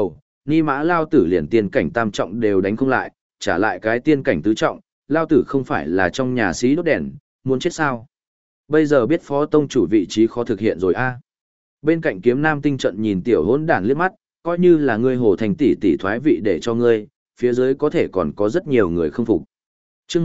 ni mã lao tử liền tiên cảnh tam trọng đều đánh không lại, trả lại cái tiên cảnh tứ trọng, lao tử không phải là trong nhà xí đốt đèn, muốn chết sao? Bây giờ biết phó tông chủ vị trí khó thực hiện rồi a. Bên cạnh kiếm nam tinh trận nhìn tiểu hỗn đản liếc mắt, coi như là ngươi hồ thành tỷ tỷ thoái vị để cho ngươi, phía dưới có thể còn có rất nhiều người không phục. Chương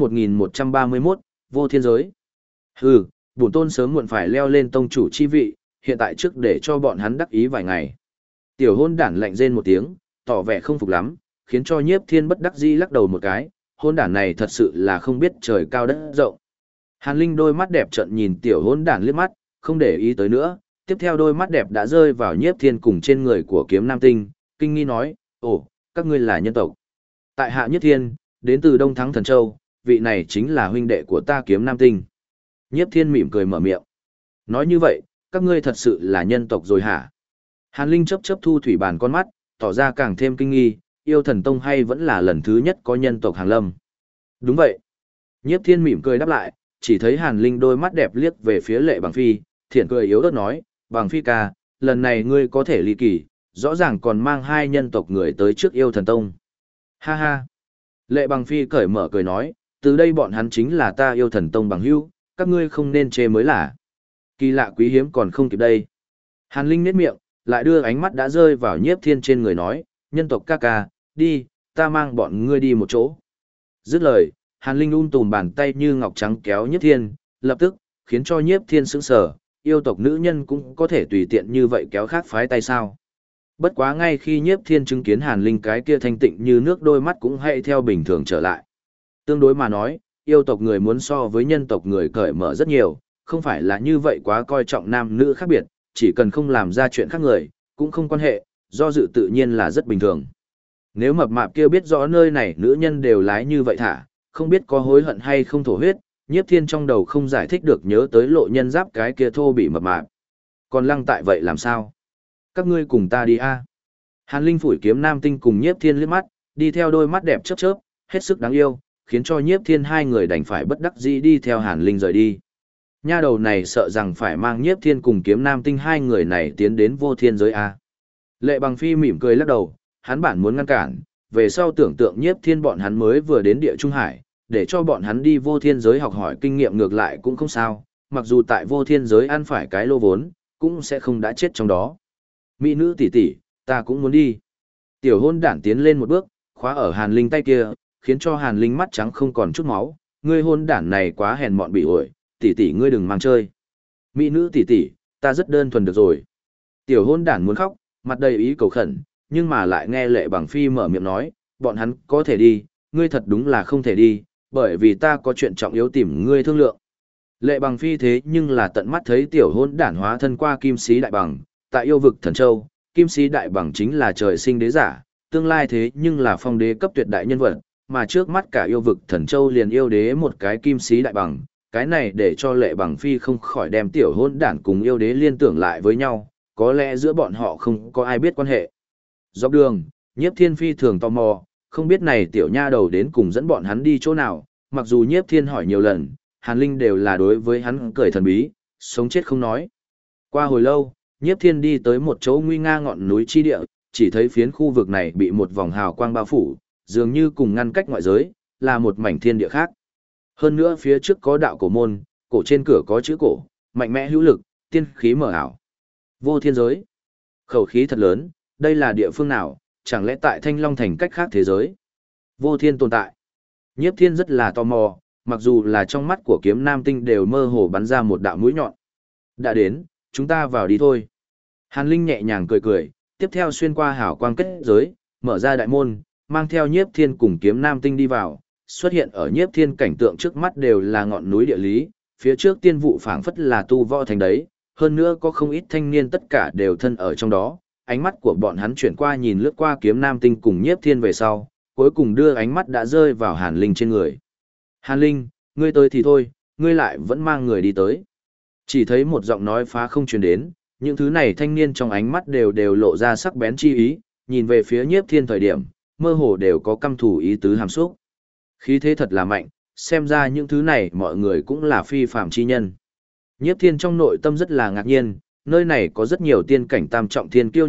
1131, vô thiên giới. Hừ, bổn tôn sớm muộn phải leo lên tông chủ chi vị, hiện tại trước để cho bọn hắn đắc ý vài ngày. Tiểu hôn đản lạnh rên một tiếng, tỏ vẻ không phục lắm, khiến cho Nhiếp Thiên bất đắc dĩ lắc đầu một cái, hôn đản này thật sự là không biết trời cao đất rộng. Hàn Linh đôi mắt đẹp trợn nhìn tiểu hôn đản liếc mắt, không để ý tới nữa, tiếp theo đôi mắt đẹp đã rơi vào Nhiếp Thiên cùng trên người của kiếm nam tinh, kinh nghi nói, ồ, các ngươi là nhân tộc. Tại hạ Nhiếp Thiên, đến từ Đông Thắng Thần Châu, vị này chính là huynh đệ của ta kiếm nam tinh. Nhiếp Thiên mỉm cười mở miệng. Nói như vậy, các ngươi thật sự là nhân tộc rồi hả? Hàn Linh chớp chớp thu thủy bàn con mắt, tỏ ra càng thêm kinh nghi, yêu thần tông hay vẫn là lần thứ nhất có nhân tộc hàng lâm. Đúng vậy. Nhiếp Thiên mỉm cười đáp lại, chỉ thấy Hàn Linh đôi mắt đẹp liếc về phía Lệ Bằng Phi, thiện cười yếu ớt nói, Bằng Phi ca, lần này ngươi có thể ly kỳ, rõ ràng còn mang hai nhân tộc người tới trước yêu thần tông. Ha ha. Lệ Bằng Phi cởi mở cười nói, từ đây bọn hắn chính là ta yêu thần tông bằng hữu, các ngươi không nên chê mới là. Kỳ lạ quý hiếm còn không kịp đây. Hàn Linh nhếch miệng, lại đưa ánh mắt đã rơi vào Nhiếp Thiên trên người nói, nhân tộc ca ca, đi, ta mang bọn ngươi đi một chỗ. Dứt lời, Hàn Linh tùm bàn tay như ngọc trắng kéo Nhiếp Thiên, lập tức, khiến cho Nhiếp Thiên sững sờ, yêu tộc nữ nhân cũng có thể tùy tiện như vậy kéo khác phái tay sao. Bất quá ngay khi Nhiếp Thiên chứng kiến Hàn Linh cái kia thanh tịnh như nước đôi mắt cũng hay theo bình thường trở lại. Tương đối mà nói, yêu tộc người muốn so với nhân tộc người cởi mở rất nhiều, không phải là như vậy quá coi trọng nam nữ khác biệt, chỉ cần không làm ra chuyện khác người, cũng không quan hệ, do dự tự nhiên là rất bình thường. Nếu mập mạp kia biết rõ nơi này nữ nhân đều lái như vậy thả, không biết có hối hận hay không thổ huyết, Nhiếp Thiên trong đầu không giải thích được nhớ tới lộ nhân giáp cái kia thô bị mập mạp. Còn lăng tại vậy làm sao? Các ngươi cùng ta đi a. Hàn Linh phủi kiếm nam tinh cùng Nhiếp Thiên liếc mắt, đi theo đôi mắt đẹp chớp chớp, hết sức đáng yêu, khiến cho Nhiếp Thiên hai người đành phải bất đắc dĩ đi theo Hàn Linh rời đi. Nha đầu này sợ rằng phải mang Nhiếp Thiên cùng kiếm nam tinh hai người này tiến đến vô thiên giới a. Lệ Bằng Phi mỉm cười lắc đầu, hắn bản muốn ngăn cản, về sau tưởng tượng Nhiếp Thiên bọn hắn mới vừa đến địa Trung Hải, để cho bọn hắn đi vô thiên giới học hỏi kinh nghiệm ngược lại cũng không sao, mặc dù tại vô thiên giới ăn phải cái lô vốn, cũng sẽ không đã chết trong đó. Mỹ nữ tỷ tỷ, ta cũng muốn đi. Tiểu hôn đản tiến lên một bước, khóa ở Hàn Linh tay kia, khiến cho Hàn Linh mắt trắng không còn chút máu, ngươi hôn đản này quá hèn mọn bị ổi, tỷ tỷ ngươi đừng mang chơi. Mỹ nữ tỷ tỷ, ta rất đơn thuần được rồi. Tiểu hôn đản muốn khóc, mặt đầy ý cầu khẩn, nhưng mà lại nghe Lệ Bằng Phi mở miệng nói, bọn hắn có thể đi, ngươi thật đúng là không thể đi, bởi vì ta có chuyện trọng yếu tìm ngươi thương lượng. Lệ Bằng Phi thế nhưng là tận mắt thấy tiểu hôn đản hóa thân qua Kim Sĩ Đại Bằng, tại yêu vực Thần Châu, Kim Sĩ Đại Bằng chính là trời sinh đế giả, tương lai thế nhưng là phong đế cấp tuyệt đại nhân vật, mà trước mắt cả yêu vực Thần Châu liền yêu đế một cái Kim Sĩ Đại Bằng, cái này để cho Lệ Bằng Phi không khỏi đem tiểu hôn đản cùng yêu đế liên tưởng lại với nhau, có lẽ giữa bọn họ không có ai biết quan hệ. Dọc đường, Nhiếp Thiên Phi thường tò mò, không biết này tiểu nha đầu đến cùng dẫn bọn hắn đi chỗ nào, mặc dù Nhiếp Thiên hỏi nhiều lần, Hàn Linh đều là đối với hắn cười thần bí, sống chết không nói. Qua hồi lâu, Nhiếp Thiên đi tới một chỗ nguy nga ngọn núi chi địa, chỉ thấy phiến khu vực này bị một vòng hào quang bao phủ, dường như cùng ngăn cách ngoại giới, là một mảnh thiên địa khác. Hơn nữa phía trước có đạo cổ môn, cổ trên cửa có chữ cổ, mạnh mẽ hữu lực, tiên khí mở ảo. Vô thiên giới. Khẩu khí thật lớn, đây là địa phương nào, chẳng lẽ tại Thanh Long Thành cách khác thế giới? Vô thiên tồn tại. Nhiếp Thiên rất là tò mò, mặc dù là trong mắt của kiếm nam tinh đều mơ hồ bắn ra một đạo mũi nhọn. Đã đến, chúng ta vào đi thôi. Hàn Linh nhẹ nhàng cười cười, tiếp theo xuyên qua hào quang kết giới, mở ra đại môn, mang theo Nhiếp Thiên cùng kiếm nam tinh đi vào, xuất hiện ở Nhiếp Thiên cảnh tượng trước mắt đều là ngọn núi địa lý, phía trước tiên vụ phảng phất là tu võ thành đấy, hơn nữa có không ít thanh niên tất cả đều thân ở trong đó, ánh mắt của bọn hắn chuyển qua nhìn lướt qua kiếm nam tinh cùng Nhiếp Thiên về sau, cuối cùng đưa ánh mắt đã rơi vào Hàn Linh trên người. Hàn Linh, ngươi tới thì thôi, ngươi lại vẫn mang người đi tới. Chỉ thấy một giọng nói phá không truyền đến, những thứ này thanh niên trong ánh mắt đều lộ ra sắc bén chi ý, nhìn về phía Nhiếp Thiên thời điểm, mơ hồ đều có căm thù ý tứ hàm xúc. Khí thế thật là mạnh, xem ra những thứ này mọi người cũng là phi phàm chi nhân. Nhiếp Thiên trong nội tâm rất là ngạc nhiên, nơi này có rất nhiều tiên cảnh tam trọng thiên kiêu nhân vật,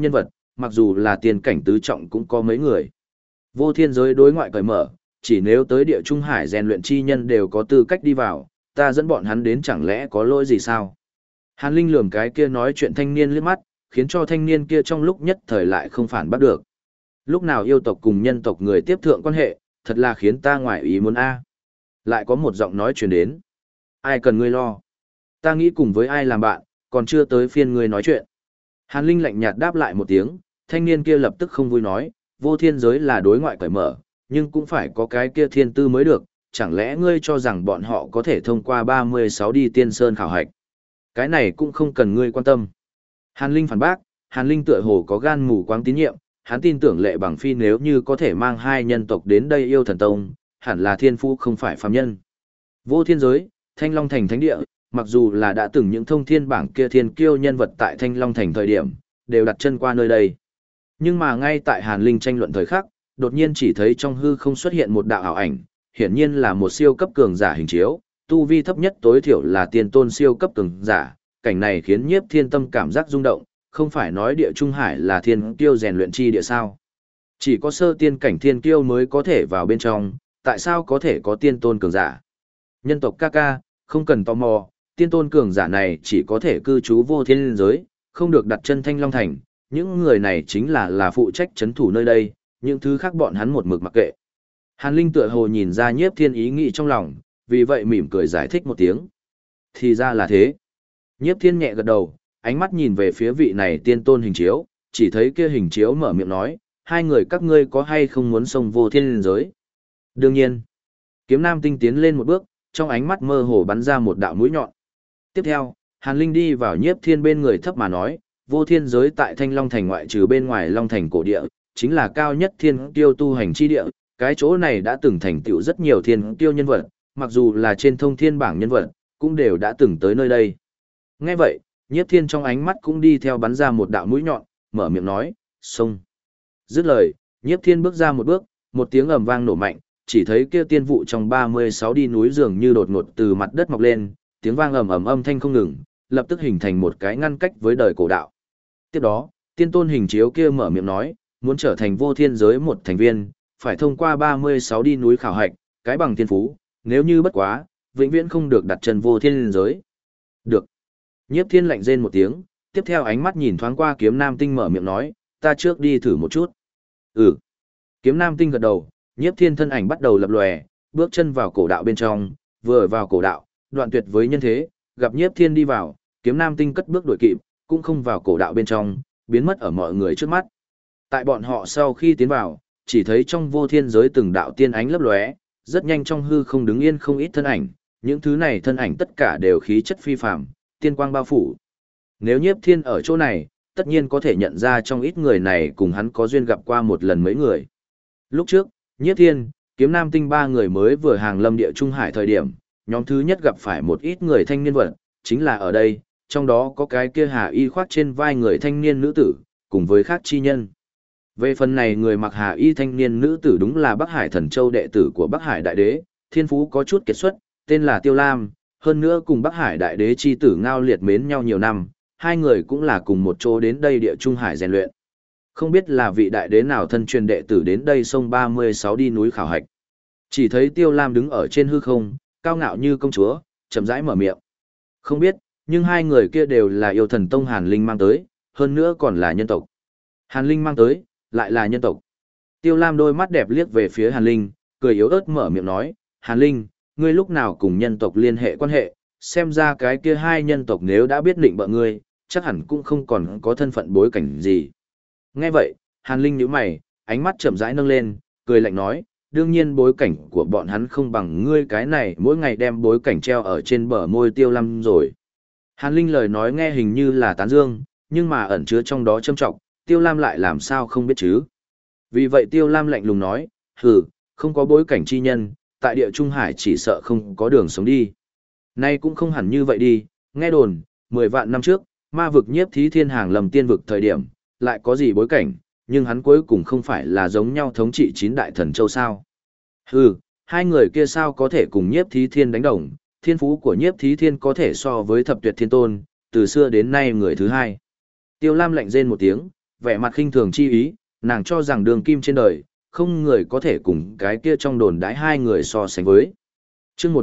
mặc dù là tiên cảnh tứ trọng cũng có mấy người. Vô thiên giới đối ngoại cởi mở, chỉ nếu tới địa trung hải rèn luyện chi nhân đều có tư cách đi vào, ta dẫn bọn hắn đến chẳng lẽ có lỗi gì sao? Hàn Linh lườm cái kia nói chuyện thanh niên liếc mắt, khiến cho thanh niên kia trong lúc nhất thời lại không phản bắt được. Lúc nào yêu tộc cùng nhân tộc người tiếp thượng quan hệ, thật là khiến ta ngoài ý muốn a. Lại có một giọng nói truyền đến. Ai cần ngươi lo? Ta nghĩ cùng với ai làm bạn, còn chưa tới phiên ngươi nói chuyện. Hàn Linh lạnh nhạt đáp lại một tiếng, thanh niên kia lập tức không vui nói, vô thiên giới là đối ngoại cởi mở, nhưng cũng phải có cái kia thiên tư mới được, chẳng lẽ ngươi cho rằng bọn họ có thể thông qua 36 đi tiên sơn khảo hạch. Cái này cũng không cần ngươi quan tâm. Hàn Linh phản bác, Hàn Linh tựa hồ có gan mù quáng tín nhiệm, hắn tin tưởng Lệ Bằng Phi nếu như có thể mang hai nhân tộc đến đây yêu thần tông, hẳn là thiên phú không phải phàm nhân. Vô thiên giới, Thanh Long Thành thánh địa, mặc dù là đã từng những thông thiên bảng kia thiên kiêu nhân vật tại Thanh Long Thành thời điểm, đều đặt chân qua nơi đây. Nhưng mà ngay tại Hàn Linh tranh luận thời khắc, đột nhiên chỉ thấy trong hư không xuất hiện một đạo ảo ảnh, hiển nhiên là một siêu cấp cường giả hình chiếu, tu vi thấp nhất tối thiểu là tiên tôn siêu cấp cường giả, cảnh này khiến Nhiếp Thiên tâm cảm giác rung động, không phải nói địa trung hải là thiên kiêu rèn luyện chi địa sao? Chỉ có sơ tiên cảnh thiên kiêu mới có thể vào bên trong, tại sao có thể có tiên tôn cường giả? Nhân tộc ca ca, không cần tò mò, tiên tôn cường giả này chỉ có thể cư trú vô thiên giới, không được đặt chân Thanh Long Thành, những người này chính là phụ trách chấn thủ nơi đây, những thứ khác bọn hắn một mực mặc kệ. Hàn Linh tựa hồ nhìn ra Nhiếp Thiên ý nghĩ trong lòng, vì vậy mỉm cười giải thích một tiếng. Thì ra là thế. Nhiếp Thiên nhẹ gật đầu, ánh mắt nhìn về phía vị này tiên tôn hình chiếu, chỉ thấy kia hình chiếu mở miệng nói, hai người các ngươi có hay không muốn xông vô thiên giới? Đương nhiên. Kiếm Nam Tinh tiến lên một bước, trong ánh mắt mơ hồ bắn ra một đạo mũi nhọn. Tiếp theo, Hàn Linh đi vào Nhiếp Thiên bên người thấp mà nói, vô thiên giới tại Thanh Long Thành ngoại trừ bên ngoài Long Thành cổ địa, chính là cao nhất thiên tiêu tu hành chi địa, cái chỗ này đã từng thành tựu rất nhiều thiên tiêu nhân vật, mặc dù là trên thông thiên bảng nhân vật, cũng đều đã từng tới nơi đây. Nghe vậy, Nhiếp Thiên trong ánh mắt cũng đi theo bắn ra một đạo mũi nhọn, mở miệng nói, xông. Dứt lời, Nhiếp Thiên bước ra một bước, một tiếng ầm vang nổ mạnh, chỉ thấy kia tiên vụ trong 36 đi núi dường như đột ngột từ mặt đất mọc lên, tiếng vang ầm ầm âm thanh không ngừng, lập tức hình thành một cái ngăn cách với đời cổ đạo. Tiếp đó, tiên tôn hình chiếu kia mở miệng nói, muốn trở thành vô thiên giới một thành viên, phải thông qua 36 đi núi khảo hạch, cái bằng thiên phú, nếu như bất quá, vĩnh viễn không được đặt chân vô thiên giới. Được. Nhiếp Thiên lạnh rên một tiếng, tiếp theo ánh mắt nhìn thoáng qua Kiếm Nam Tinh mở miệng nói, ta trước đi thử một chút. Ừ. Kiếm Nam Tinh gật đầu, Nhiếp Thiên thân ảnh bắt đầu lập lòe, bước chân vào cổ đạo bên trong, vừa vào cổ đạo, đoạn tuyệt với nhân thế, gặp Nhiếp Thiên đi vào, Kiếm Nam Tinh cất bước đuổi kịp, cũng không vào cổ đạo bên trong, biến mất ở mọi người trước mắt. Tại bọn họ sau khi tiến vào, chỉ thấy trong vô thiên giới từng đạo tiên ánh lấp lóe, rất nhanh trong hư không đứng yên không ít thân ảnh, những thứ này thân ảnh tất cả đều khí chất phi phàm, tiên quang bao phủ. Nếu Nhiếp Thiên ở chỗ này, tất nhiên có thể nhận ra trong ít người này cùng hắn có duyên gặp qua một lần mấy người. Lúc trước, Nhiếp Thiên, Kiếm Nam Tinh ba người mới vừa hàng lâm địa trung hải thời điểm, nhóm thứ nhất gặp phải một ít người thanh niên vật, chính là ở đây, trong đó có cái kia hà y khoác trên vai người thanh niên nữ tử, cùng với khác chi nhân. Về phần này người mặc hà y thanh niên nữ tử đúng là Bắc Hải Thần Châu đệ tử của Bắc Hải Đại Đế, thiên phú có chút kiệt xuất, tên là Tiêu Lam, hơn nữa cùng Bắc Hải Đại Đế chi tử Ngao Liệt mến nhau nhiều năm, hai người cũng là cùng một chỗ đến đây địa trung hải rèn luyện. Không biết là vị đại đế nào thân truyền đệ tử đến đây sông 36 đi núi khảo hạch. Chỉ thấy Tiêu Lam đứng ở trên hư không, cao ngạo như công chúa, chậm rãi mở miệng. Không biết, nhưng hai người kia đều là yêu thần tông Hàn Linh mang tới, hơn nữa còn là nhân tộc. Hàn Linh mang tới, lại là nhân tộc. Tiêu Lam đôi mắt đẹp liếc về phía Hàn Linh, cười yếu ớt mở miệng nói, Hàn Linh, ngươi lúc nào cùng nhân tộc liên hệ quan hệ, xem ra cái kia hai nhân tộc nếu đã biết định bợ ngươi, chắc hẳn cũng không còn có thân phận bối cảnh gì. Nghe vậy, Hàn Linh nhíu mày, ánh mắt chậm rãi nâng lên, cười lạnh nói, đương nhiên bối cảnh của bọn hắn không bằng ngươi cái này mỗi ngày đem bối cảnh treo ở trên bờ môi Tiêu Lam rồi. Hàn Linh lời nói nghe hình như là tán dương, nhưng mà ẩn chứa trong đó châm trọng, Tiêu Lam lại làm sao không biết chứ. Vì vậy Tiêu Lam lạnh lùng nói, hừ, không có bối cảnh chi nhân, tại địa Trung Hải chỉ sợ không có đường sống đi. Nay cũng không hẳn như vậy đi, nghe đồn, 10 vạn năm trước, ma vực Nhiếp Thí Thiên hàng lầm tiên vực thời điểm, lại có gì bối cảnh, nhưng hắn cuối cùng không phải là giống nhau thống trị 9 đại thần châu sao. Hừ, hai người kia sao có thể cùng Nhiếp Thí Thiên đánh đồng, thiên phú của Nhiếp Thí Thiên có thể so với thập tuyệt thiên tôn, từ xưa đến nay người thứ hai. Tiêu Lam lạnh rên một tiếng, vẻ mặt khinh thường chi ý, nàng cho rằng đường kim trên đời, không người có thể cùng cái kia trong đồn đãi hai người so sánh với. Chương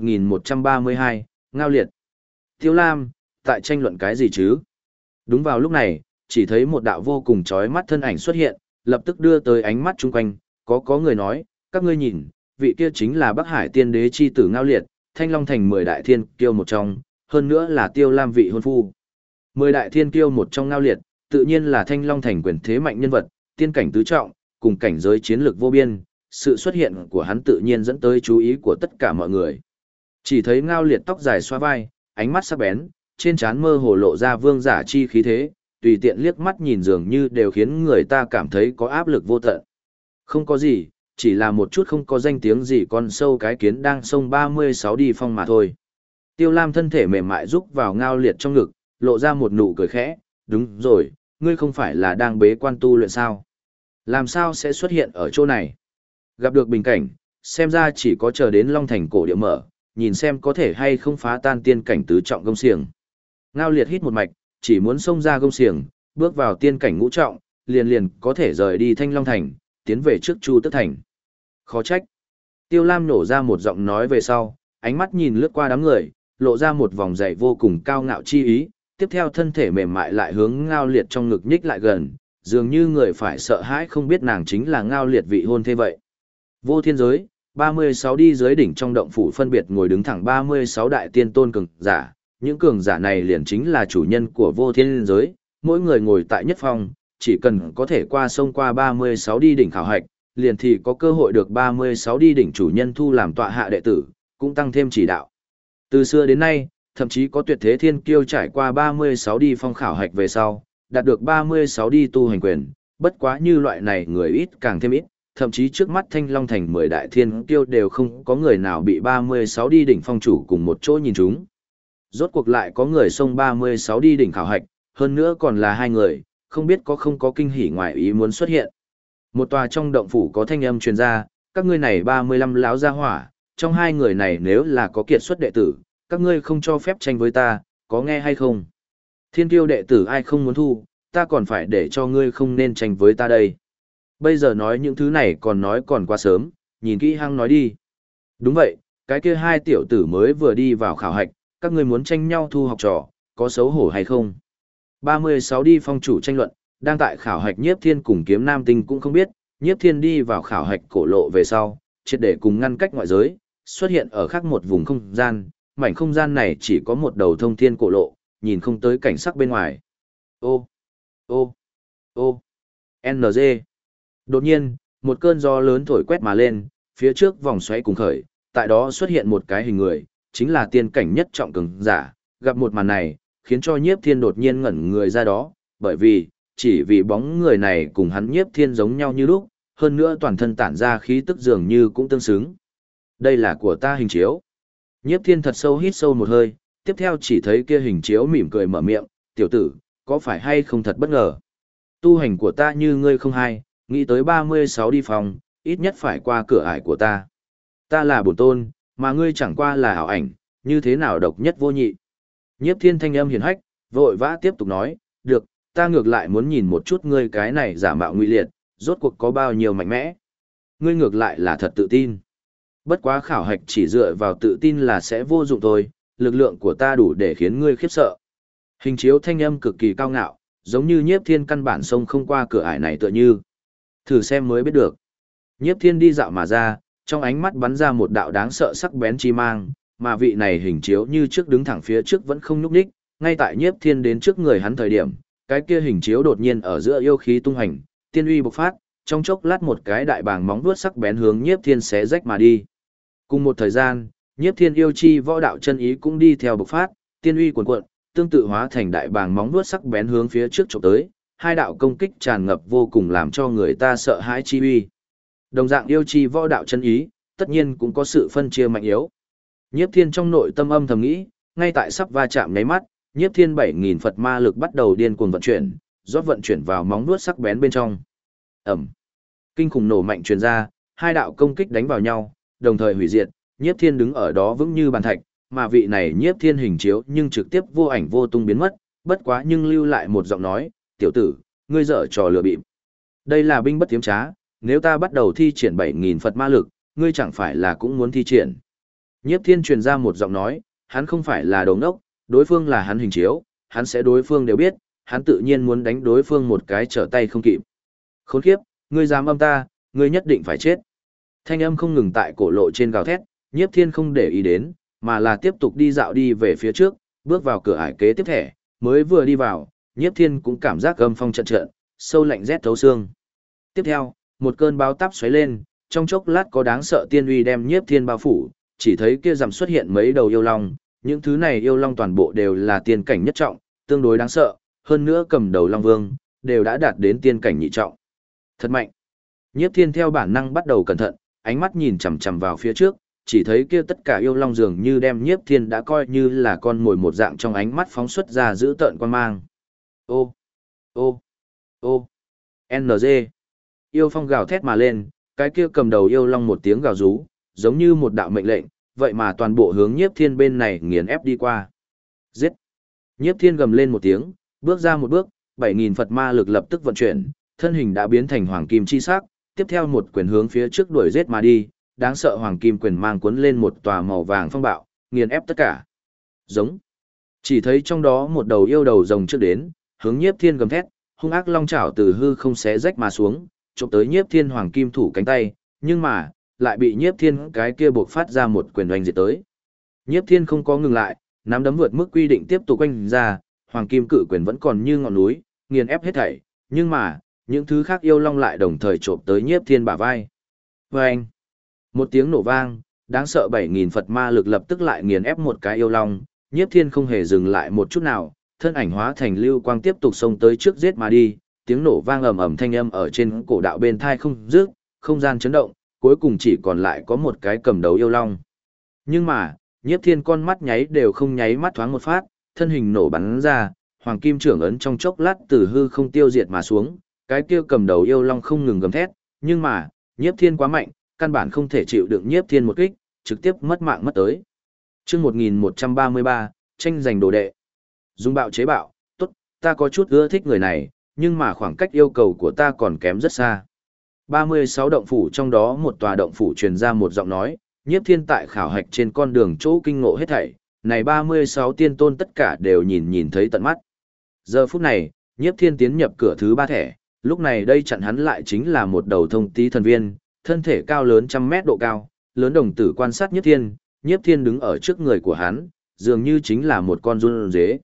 1132, Ngao Liệt. Tiêu Lam, tại tranh luận cái gì chứ? Đúng vào lúc này, chỉ thấy một đạo vô cùng chói mắt thân ảnh xuất hiện, lập tức đưa tới ánh mắt chung quanh, có người nói, các ngươi nhìn, vị kia chính là Bắc Hải Tiên Đế chi tử Ngao Liệt, Thanh Long Thành 10 đại thiên kiêu một trong, hơn nữa là Tiêu Lam vị hôn phu. 10 đại thiên kiêu một trong Ngao Liệt, tự nhiên là Thanh Long Thành quyền thế mạnh nhân vật, tiên cảnh tứ trọng, cùng cảnh giới chiến lược vô biên, sự xuất hiện của hắn tự nhiên dẫn tới chú ý của tất cả mọi người. Chỉ thấy Ngao Liệt tóc dài xóa vai, ánh mắt sắc bén, trên trán mơ hồ lộ ra vương giả chi khí thế, tùy tiện liếc mắt nhìn dường như đều khiến người ta cảm thấy có áp lực vô tận. Không có gì, chỉ là một chút không có danh tiếng gì con sâu cái kiến đang sông 36 đi phong mà thôi. Tiêu Lam thân thể mềm mại rúc vào Ngao Liệt trong ngực, lộ ra một nụ cười khẽ, đúng rồi, ngươi không phải là đang bế quan tu luyện sao? Làm sao sẽ xuất hiện ở chỗ này? Gặp được bình cảnh, xem ra chỉ có chờ đến Long Thành cổ địa mở, nhìn xem có thể hay không phá tan tiên cảnh tứ trọng gông xiềng. Ngao Liệt hít một mạch, chỉ muốn xông ra gông xiềng, bước vào tiên cảnh ngũ trọng, liền có thể rời đi Thanh Long Thành, tiến về trước Chu Tức Thành. Khó trách. Tiêu Lam nổ ra một giọng nói về sau, ánh mắt nhìn lướt qua đám người, lộ ra một vòng dày vô cùng cao ngạo chi ý, tiếp theo thân thể mềm mại lại hướng Ngao Liệt trong ngực nhích lại gần, dường như người phải sợ hãi không biết nàng chính là Ngao Liệt vị hôn thê vậy. Vô thiên giới, 36 đi dưới đỉnh trong động phủ phân biệt ngồi đứng thẳng 36 đại tiên tôn cường giả, những cường giả này liền chính là chủ nhân của vô thiên giới, mỗi người ngồi tại nhất phòng, chỉ cần có thể qua sông qua 36 đi đỉnh khảo hạch, liền thì có cơ hội được 36 đi đỉnh chủ nhân thu làm tọa hạ đệ tử, cũng tăng thêm chỉ đạo. Từ xưa đến nay, thậm chí có tuyệt thế thiên kiêu trải qua 36 đi phong khảo hạch về sau, đạt được 36 đi tu hành quyền, bất quá như loại này người ít càng thêm ít, thậm chí trước mắt Thanh Long Thành 10 đại thiên kiêu đều không có người nào bị 36 đi đỉnh phong chủ cùng một chỗ nhìn chúng. Rốt cuộc lại có người xông 36 đi đỉnh khảo hạch, hơn nữa còn là hai người, không biết có không có kinh hỉ ngoài ý muốn xuất hiện. Một tòa trong động phủ có thanh âm truyền ra, các ngươi này 35 lão gia hỏa, trong hai người này nếu là có kiệt xuất đệ tử, các ngươi không cho phép tranh với ta, có nghe hay không? Thiên kiêu đệ tử ai không muốn thu, ta còn phải để cho ngươi không nên tranh với ta đây. Bây giờ nói những thứ này còn nói còn quá sớm, nhìn kỹ hăng nói đi. Đúng vậy, cái kia hai tiểu tử mới vừa đi vào khảo hạch, các ngươi muốn tranh nhau thu học trò, có xấu hổ hay không? 36 đi phong chủ tranh luận, đang tại khảo hạch Nhiếp Thiên cùng Kiếm Nam Tinh cũng không biết, Nhiếp Thiên đi vào khảo hạch cổ lộ về sau, triệt để cùng ngăn cách ngoại giới, xuất hiện ở khác một vùng không gian, mảnh không gian này chỉ có một đầu thông thiên cổ lộ, nhìn không tới cảnh sắc bên ngoài. Ô, ô, ô, NG. Đột nhiên, một cơn gió lớn thổi quét mà lên, phía trước vòng xoáy cùng khởi, tại đó xuất hiện một cái hình người, chính là tiên cảnh nhất trọng cường giả, gặp một màn này, khiến cho Nhiếp Thiên đột nhiên ngẩn người ra đó, bởi vì, chỉ vì bóng người này cùng hắn Nhiếp Thiên giống nhau như lúc, hơn nữa toàn thân tản ra khí tức dường như cũng tương xứng. Đây là của ta hình chiếu. Nhiếp Thiên thật sâu hít sâu một hơi, tiếp theo chỉ thấy kia hình chiếu mỉm cười mở miệng, tiểu tử, có phải hay không thật bất ngờ? Tu hành của ta như ngươi không hay, nghĩ tới 36 đi phòng, ít nhất phải qua cửa ải của ta. Ta là bổn tôn, mà ngươi chẳng qua là ảo ảnh, như thế nào độc nhất vô nhị. Nhiếp Thiên thanh âm hiền hách, vội vã tiếp tục nói, được, ta ngược lại muốn nhìn một chút ngươi cái này giả mạo ngụy liệt, rốt cuộc có bao nhiêu mạnh mẽ. Ngươi ngược lại là thật tự tin. Bất quá khảo hạch chỉ dựa vào tự tin là sẽ vô dụng thôi, lực lượng của ta đủ để khiến ngươi khiếp sợ. Hình chiếu thanh âm cực kỳ cao ngạo, giống như Nhiếp Thiên căn bản xông không qua cửa ải này tựa như. Thử xem mới biết được. Nhiếp Thiên đi dạo mà ra, trong ánh mắt bắn ra một đạo đáng sợ sắc bén chi mang, mà vị này hình chiếu như trước đứng thẳng phía trước vẫn không nhúc nhích, ngay tại Nhiếp Thiên đến trước người hắn thời điểm, cái kia hình chiếu đột nhiên ở giữa yêu khí tung hành, tiên uy bộc phát, trong chốc lát một cái đại bàng móng vuốt sắc bén hướng Nhiếp Thiên xé rách mà đi. Cùng một thời gian, Nhiếp Thiên yêu chi võ đạo chân ý cũng đi theo bộc phát, tiên uy cuồn cuộn, tương tự hóa thành đại bàng móng vuốt sắc bén hướng phía trước chụp tới, hai đạo công kích tràn ngập vô cùng làm cho người ta sợ hãi chi uy. Đồng dạng yêu chi võ đạo chân ý, tất nhiên cũng có sự phân chia mạnh yếu. Nhiếp Thiên trong nội tâm âm thầm nghĩ, ngay tại sắp va chạm nháy mắt, Nhiếp Thiên 7000 Phật ma lực bắt đầu điên cuồng vận chuyển, rót vận chuyển vào móng vuốt sắc bén bên trong. Ầm. Kinh khủng nổ mạnh truyền ra, hai đạo công kích đánh vào nhau, đồng thời hủy diệt, Nhiếp Thiên đứng ở đó vững như bàn thạch, mà vị này Nhiếp Thiên hình chiếu nhưng trực tiếp vô ảnh vô tung biến mất, bất quá nhưng lưu lại một giọng nói, "Tiểu tử, ngươi dở trò lừa bịp. Đây là binh bất tiếm trá, nếu ta bắt đầu thi triển 7.000 Phật ma lực, ngươi chẳng phải là cũng muốn thi triển. Nhiếp Thiên truyền ra một giọng nói, hắn không phải là đồ ngốc, đối phương là hắn hình chiếu, hắn sẽ đối phương đều biết, hắn tự nhiên muốn đánh đối phương một cái trở tay không kịp. Khốn kiếp, ngươi dám âm ta, ngươi nhất định phải chết. Thanh âm không ngừng tại cổ lộ trên gào thét, Nhiếp Thiên không để ý đến, mà là tiếp tục đi dạo đi về phía trước, bước vào cửa ải kế tiếp thẻ, mới vừa đi vào, Nhiếp Thiên cũng cảm giác âm phong trận trận, sâu lạnh rét thấu xương. Tiếp theo, một cơn bão táp xoáy lên, trong chốc lát có đáng sợ tiên uy đem Nhiếp Thiên bao phủ, chỉ thấy kia rằm xuất hiện mấy đầu yêu long, những thứ này yêu long toàn bộ đều là tiên cảnh nhất trọng, tương đối đáng sợ, hơn nữa cầm đầu long vương, đều đã đạt đến tiên cảnh nhị trọng. Thật mạnh. Nhiếp Thiên theo bản năng bắt đầu cẩn thận, ánh mắt nhìn chằm chằm vào phía trước, chỉ thấy kia tất cả yêu long dường như đem Nhiếp Thiên đã coi như là con mồi một dạng trong ánh mắt phóng xuất ra dữ tợn quan mang. Ô, ô, ô, NG. Yêu phong gào thét mà lên, cái kia cầm đầu yêu long một tiếng gào rú, giống như một đạo mệnh lệnh, vậy mà toàn bộ hướng Nhiếp Thiên bên này nghiền ép đi qua. Giết! Nhiếp Thiên gầm lên một tiếng, bước ra một bước, 7.000 Phật ma lực lập tức vận chuyển, thân hình đã biến thành hoàng kim chi sắc, tiếp theo một quyền hướng phía trước đuổi giết mà đi, đáng sợ hoàng kim quyền mang cuốn lên một tòa màu vàng phong bạo, nghiền ép tất cả. Giống. Chỉ thấy trong đó một đầu yêu đầu rồng trước đến, hướng Nhiếp Thiên gầm thét, hung ác long chảo từ hư không xé rách mà xuống, chụp tới Nhiếp Thiên hoàng kim thủ cánh tay, nhưng mà lại bị Nhiếp Thiên cái kia buộc phát ra một quyền oanh diệt tới. Nhiếp Thiên không có ngừng lại, nắm đấm vượt mức quy định tiếp tục oanh ra, hoàng kim cự quyền vẫn còn như ngọn núi, nghiền ép hết thảy, nhưng mà những thứ khác yêu long lại đồng thời chộp tới Nhiếp Thiên bả vai. Vâng! Một tiếng nổ vang, đáng sợ 7.000 Phật ma lực lập tức lại nghiền ép một cái yêu long, Nhiếp Thiên không hề dừng lại một chút nào, thân ảnh hóa thành lưu quang tiếp tục xông tới trước giết mà đi, tiếng nổ vang ầm ầm thanh âm ở trên cổ đạo bên thai không dứt, không gian chấn động, cuối cùng chỉ còn lại có một cái cầm đầu yêu long. Nhưng mà, Nhiếp Thiên con mắt nháy đều không nháy mắt thoáng một phát, thân hình nổ bắn ra, hoàng kim trưởng ấn trong chốc lát từ hư không tiêu diệt mà xuống, cái kia cầm đầu yêu long không ngừng gầm thét, nhưng mà, Nhiếp Thiên quá mạnh, căn bản không thể chịu đựng Nhiếp Thiên một kích, trực tiếp mất mạng mất tới. Chương 1133, tranh giành đồ đệ. Dung bạo chế bạo, tốt, ta có chút ưa thích người này, nhưng mà khoảng cách yêu cầu của ta còn kém rất xa. 36 động phủ trong đó một tòa động phủ truyền ra một giọng nói, Nhiếp Thiên tại khảo hạch trên con đường chỗ kinh ngộ hết thảy, này 36 tiên tôn tất cả đều nhìn thấy tận mắt. Giờ phút này, Nhiếp Thiên tiến nhập cửa thứ 3 thẻ, lúc này đây chặn hắn lại chính là một đầu thông tí thần viên, thân thể cao lớn trăm mét độ cao, lớn đồng tử quan sát Nhiếp Thiên đứng ở trước người của hắn, dường như chính là một con run dế.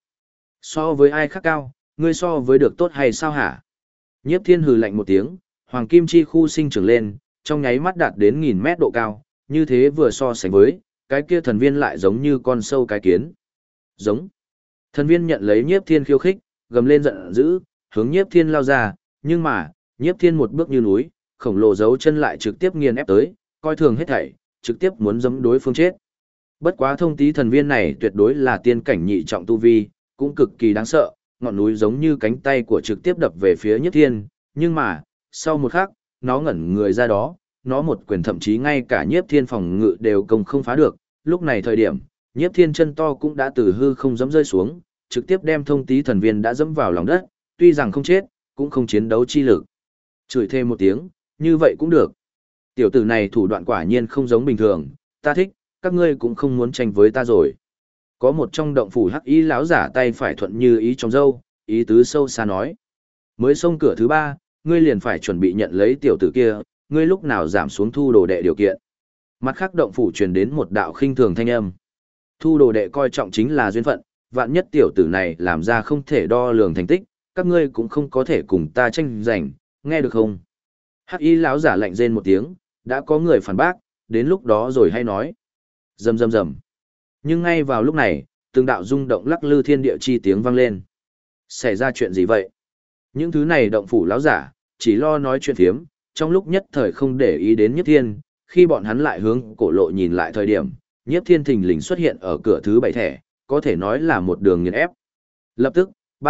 So với ai khác cao, ngươi so với được tốt hay sao hả? Nhiếp Thiên hừ lạnh một tiếng, hoàng kim chi khu sinh trưởng lên, trong nháy mắt đạt đến 1000 mét độ cao, như thế vừa so sánh với, cái kia thần viên lại giống như con sâu cái kiến. Giống. Thần viên nhận lấy Nhiếp Thiên khiêu khích, gầm lên giận dữ, hướng Nhiếp Thiên lao ra, nhưng mà, Nhiếp Thiên một bước như núi, khổng lồ dấu chân lại trực tiếp nghiền ép tới, coi thường hết thảy, trực tiếp muốn giẫm đối phương chết. Bất quá thông tí thần viên này tuyệt đối là tiên cảnh nhị trọng tu vi, cũng cực kỳ đáng sợ, ngọn núi giống như cánh tay của trực tiếp đập về phía Nhiếp Thiên, nhưng mà, sau một khắc, nó ngẩn người ra đó, nó một quyền thậm chí ngay cả Nhiếp Thiên phòng ngự đều công không phá được, lúc này thời điểm, Nhiếp Thiên chân to cũng đã từ hư không giẫm rơi xuống, trực tiếp đem thông tí thần viên đã dẫm vào lòng đất, tuy rằng không chết, cũng không chiến đấu chi lực. Chửi thêm một tiếng, như vậy cũng được. Tiểu tử này thủ đoạn quả nhiên không giống bình thường, ta thích, các ngươi cũng không muốn tranh với ta rồi. Có một trong động phủ hắc y lão giả tay phải thuận như ý trong râu, ý tứ sâu xa nói. Mới xông cửa thứ 3, ngươi liền phải chuẩn bị nhận lấy tiểu tử kia, ngươi lúc nào giảm xuống thu đồ đệ điều kiện. Mặt khác động phủ truyền đến một đạo khinh thường thanh âm. Thu đồ đệ coi trọng chính là duyên phận, vạn nhất tiểu tử này làm ra không thể đo lường thành tích, các ngươi cũng không có thể cùng ta tranh giành, nghe được không? Hắc y lão giả lạnh rên một tiếng, đã có người phản bác, đến lúc đó rồi hay nói. Rầm rầm rầm. Nhưng ngay vào lúc này, từng đạo rung động lắc lư thiên địa chi tiếng vang lên. Xảy ra chuyện gì vậy? Những thứ này động phủ lão giả, chỉ lo nói chuyện phiếm, trong lúc nhất thời không để ý đến Nhiếp Thiên, khi bọn hắn lại hướng cổ lộ nhìn lại thời điểm, Nhiếp Thiên thình lình xuất hiện ở cửa thứ 7 thẻ, có thể nói là một đường nghiền ép. Lập tức,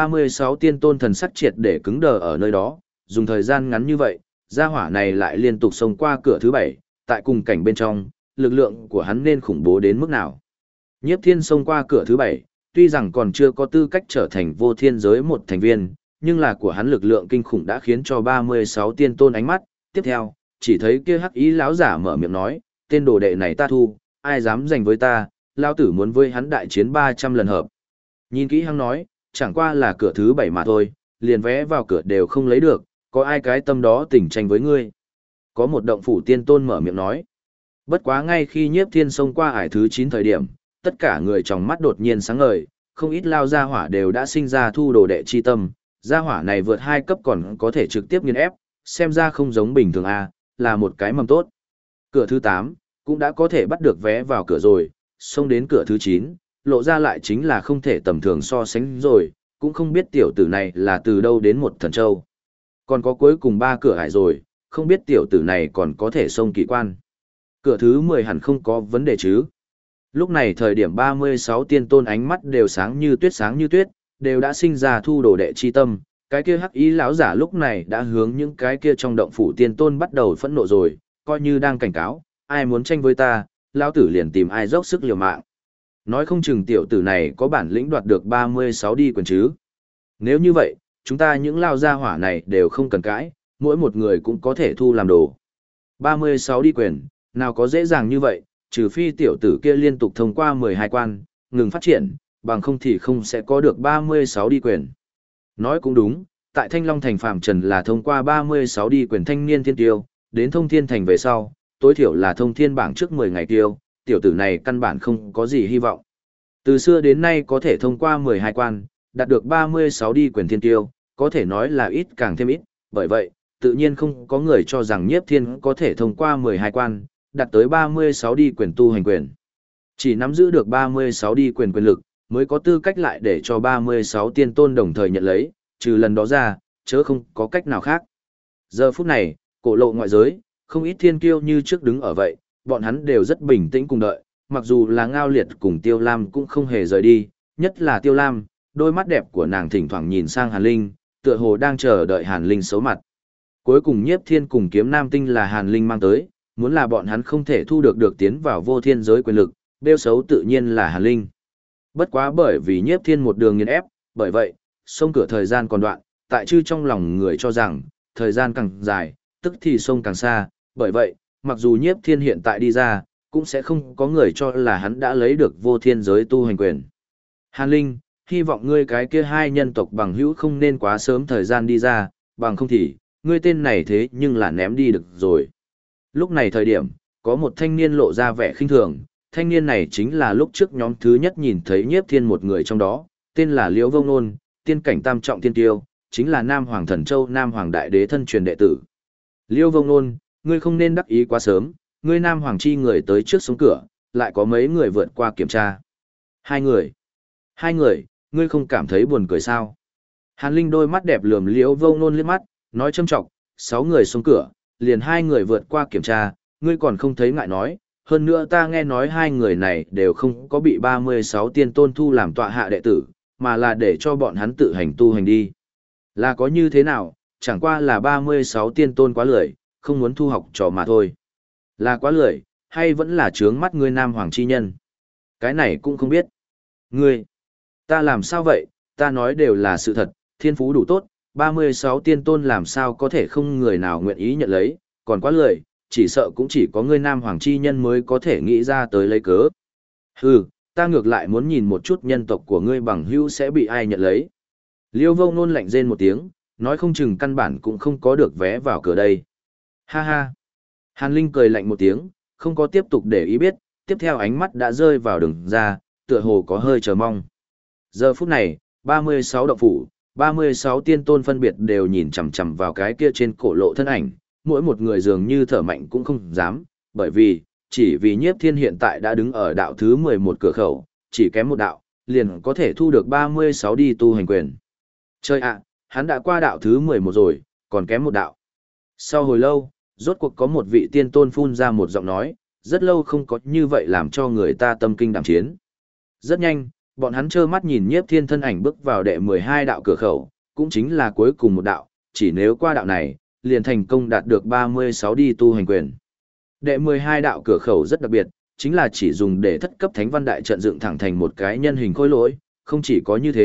36 tiên tôn thần sắc triệt để cứng đờ ở nơi đó, dùng thời gian ngắn như vậy, gia hỏa này lại liên tục xông qua cửa thứ 7, tại cùng cảnh bên trong, lực lượng của hắn nên khủng bố đến mức nào. Nhiếp Thiên xông qua cửa thứ 7, tuy rằng còn chưa có tư cách trở thành vô thiên giới một thành viên, nhưng là của hắn lực lượng kinh khủng đã khiến cho 36 tiên tôn ánh mắt. Tiếp theo, chỉ thấy kia hắc ý lão giả mở miệng nói, tên đồ đệ này ta thu, ai dám giành với ta, lão tử muốn với hắn đại chiến 300 lần hợp. Nhìn kỹ hắn nói, chẳng qua là cửa thứ 7 mà thôi, liền vé vào cửa đều không lấy được, có ai cái tâm đó tình tranh với ngươi. Có một động phủ tiên tôn mở miệng nói. Bất quá ngay khi Nhiếp Thiên xông qua ải thứ 9 thời điểm, tất cả người trong mắt đột nhiên sáng ngời, không ít lao gia hỏa đều đã sinh ra thu đồ đệ chi tâm, gia hỏa này vượt 2 cấp còn có thể trực tiếp nghiền ép, xem ra không giống bình thường a, là một cái mầm tốt. Cửa thứ 8 cũng đã có thể bắt được vé vào cửa rồi, xông đến cửa thứ 9, lộ ra lại chính là không thể tầm thường so sánh rồi, cũng không biết tiểu tử này là từ đâu đến một thần châu. Còn có cuối cùng 3 cửa ải rồi, không biết tiểu tử này còn có thể xông kỳ quan. Cửa thứ 10 hẳn không có vấn đề chứ. Lúc này thời điểm 36 tiên tôn ánh mắt đều sáng như tuyết, đều đã sinh ra thu đồ đệ chi tâm. Cái kia hắc ý lão giả lúc này đã hướng những cái kia trong động phủ tiên tôn bắt đầu phẫn nộ rồi, coi như đang cảnh cáo, ai muốn tranh với ta, lão tử liền tìm ai dốc sức liều mạng. Nói không chừng tiểu tử này có bản lĩnh đoạt được 36 đi quyền chứ. Nếu như vậy, chúng ta những lao gia hỏa này đều không cần cãi, mỗi một người cũng có thể thu làm đồ. 36 đi quyền, nào có dễ dàng như vậy, trừ phi tiểu tử kia liên tục thông qua 12 quan, ngừng phát triển, bằng không thì không sẽ có được 36 đi quyền. Nói cũng đúng, tại Thanh Long Thành Phạm Trần là thông qua 36 đi quyền thanh niên thiên tiêu, đến thông thiên thành về sau, tối thiểu là thông thiên bảng trước 10 ngày tiêu, tiểu tử này căn bản không có gì hy vọng. Từ xưa đến nay có thể thông qua 12 quan, đạt được 36 đi quyền thiên tiêu, có thể nói là ít càng thêm ít, bởi vậy, tự nhiên không có người cho rằng Nhiếp Thiên có thể thông qua 12 quan, đạt tới 36 đi quyền tu hành quyền. Chỉ nắm giữ được 36 đi quyền quyền lực, mới có tư cách lại để cho 36 tiên tôn đồng thời nhận lấy, trừ lần đó ra, chớ không có cách nào khác. Giờ phút này, cổ lộ ngoại giới, không ít thiên kiêu như trước đứng ở vậy, bọn hắn đều rất bình tĩnh cùng đợi, mặc dù là Ngao Liệt cùng Tiêu Lam cũng không hề rời đi, nhất là Tiêu Lam, đôi mắt đẹp của nàng thỉnh thoảng nhìn sang Hàn Linh, tựa hồ đang chờ đợi Hàn Linh xấu mặt. Cuối cùng Nhiếp Thiên cùng Kiếm Nam Tinh là Hàn Linh mang tới, muốn là bọn hắn không thể thu được tiến vào vô thiên giới quyền lực, bêu xấu tự nhiên là Hàn Linh. Bất quá bởi vì Nhiếp Thiên một đường nghiền ép, bởi vậy, sông cửa thời gian còn đoạn, tại chư trong lòng người cho rằng, thời gian càng dài, tức thì sông càng xa, bởi vậy, mặc dù Nhiếp Thiên hiện tại đi ra, cũng sẽ không có người cho là hắn đã lấy được vô thiên giới tu hành quyền. Hàn Linh, hy vọng ngươi cái kia hai nhân tộc bằng hữu không nên quá sớm thời gian đi ra, bằng không thì, ngươi tên này thế nhưng là ném đi được rồi. Lúc này thời điểm, có một thanh niên lộ ra vẻ khinh thường, thanh niên này chính là lúc trước nhóm thứ nhất nhìn thấy Nhiếp Thiên một người trong đó, tên là Liễu Vô Nôn, tiên cảnh tam trọng tiên tiêu, chính là Nam Hoàng Thần Châu Nam Hoàng Đại Đế thân truyền đệ tử. Liễu Vô Nôn, ngươi không nên đắc ý quá sớm, ngươi Nam Hoàng chi người tới trước sống cửa, lại có mấy người vượt qua kiểm tra. Hai người, ngươi không cảm thấy buồn cười sao? Hàn Linh đôi mắt đẹp lườm Liễu Vô Nôn liếc mắt, nói châm trọng, 6 người xuống cửa, liền 2 người vượt qua kiểm tra, ngươi còn không thấy ngại nói, hơn nữa ta nghe nói 2 người này đều không có bị 36 tiên tôn thu làm tọa hạ đệ tử, mà là để cho bọn hắn tự hành tu hành đi. Là có như thế nào, chẳng qua là 36 tiên tôn quá lười, không muốn thu học trò mà thôi. Là quá lười, hay vẫn là trướng mắt ngươi Nam Hoàng chi nhân? Cái này cũng không biết. Ngươi, ta làm sao vậy, ta nói đều là sự thật, thiên phú đủ tốt, 36 tiên tôn làm sao có thể không người nào nguyện ý nhận lấy, còn quá lười, chỉ sợ cũng chỉ có ngươi Nam Hoàng chi nhân mới có thể nghĩ ra tới lấy cớ. Hừ, ta ngược lại muốn nhìn một chút nhân tộc của ngươi bằng hữu sẽ bị ai nhận lấy. Liêu Vô Nôn lạnh rên một tiếng, nói không chừng căn bản cũng không có được vé vào cửa đây. Ha ha. Hàn Linh cười lạnh một tiếng, không có tiếp tục để ý biết, tiếp theo ánh mắt đã rơi vào đường ra, tựa hồ có hơi chờ mong. Giờ phút này, 36 động phủ, 36 tiên tôn phân biệt đều nhìn chằm chằm vào cái kia trên cổ lộ thân ảnh, mỗi một người dường như thở mạnh cũng không dám, bởi vì, chỉ vì Nhiếp Thiên hiện tại đã đứng ở đạo thứ 11 cửa khẩu, chỉ kém một đạo, liền có thể thu được 36 đi tu hành quyền. Chơi ạ, hắn đã qua đạo thứ 11 rồi, còn kém một đạo. Sau hồi lâu, rốt cuộc có một vị tiên tôn phun ra một giọng nói, rất lâu không có như vậy làm cho người ta tâm kinh đảm chiến. Rất nhanh, bọn hắn trơ mắt nhìn Nhiếp Thiên thân ảnh bước vào đệ 12 đạo cửa khẩu, cũng chính là cuối cùng một đạo, chỉ nếu qua đạo này, liền thành công đạt được 36 đi tu hành quyền. Đệ 12 đạo cửa khẩu rất đặc biệt, chính là chỉ dùng để thất cấp thánh văn đại trận dựng thẳng thành một cái nhân hình khối lỗi, không chỉ có như thế,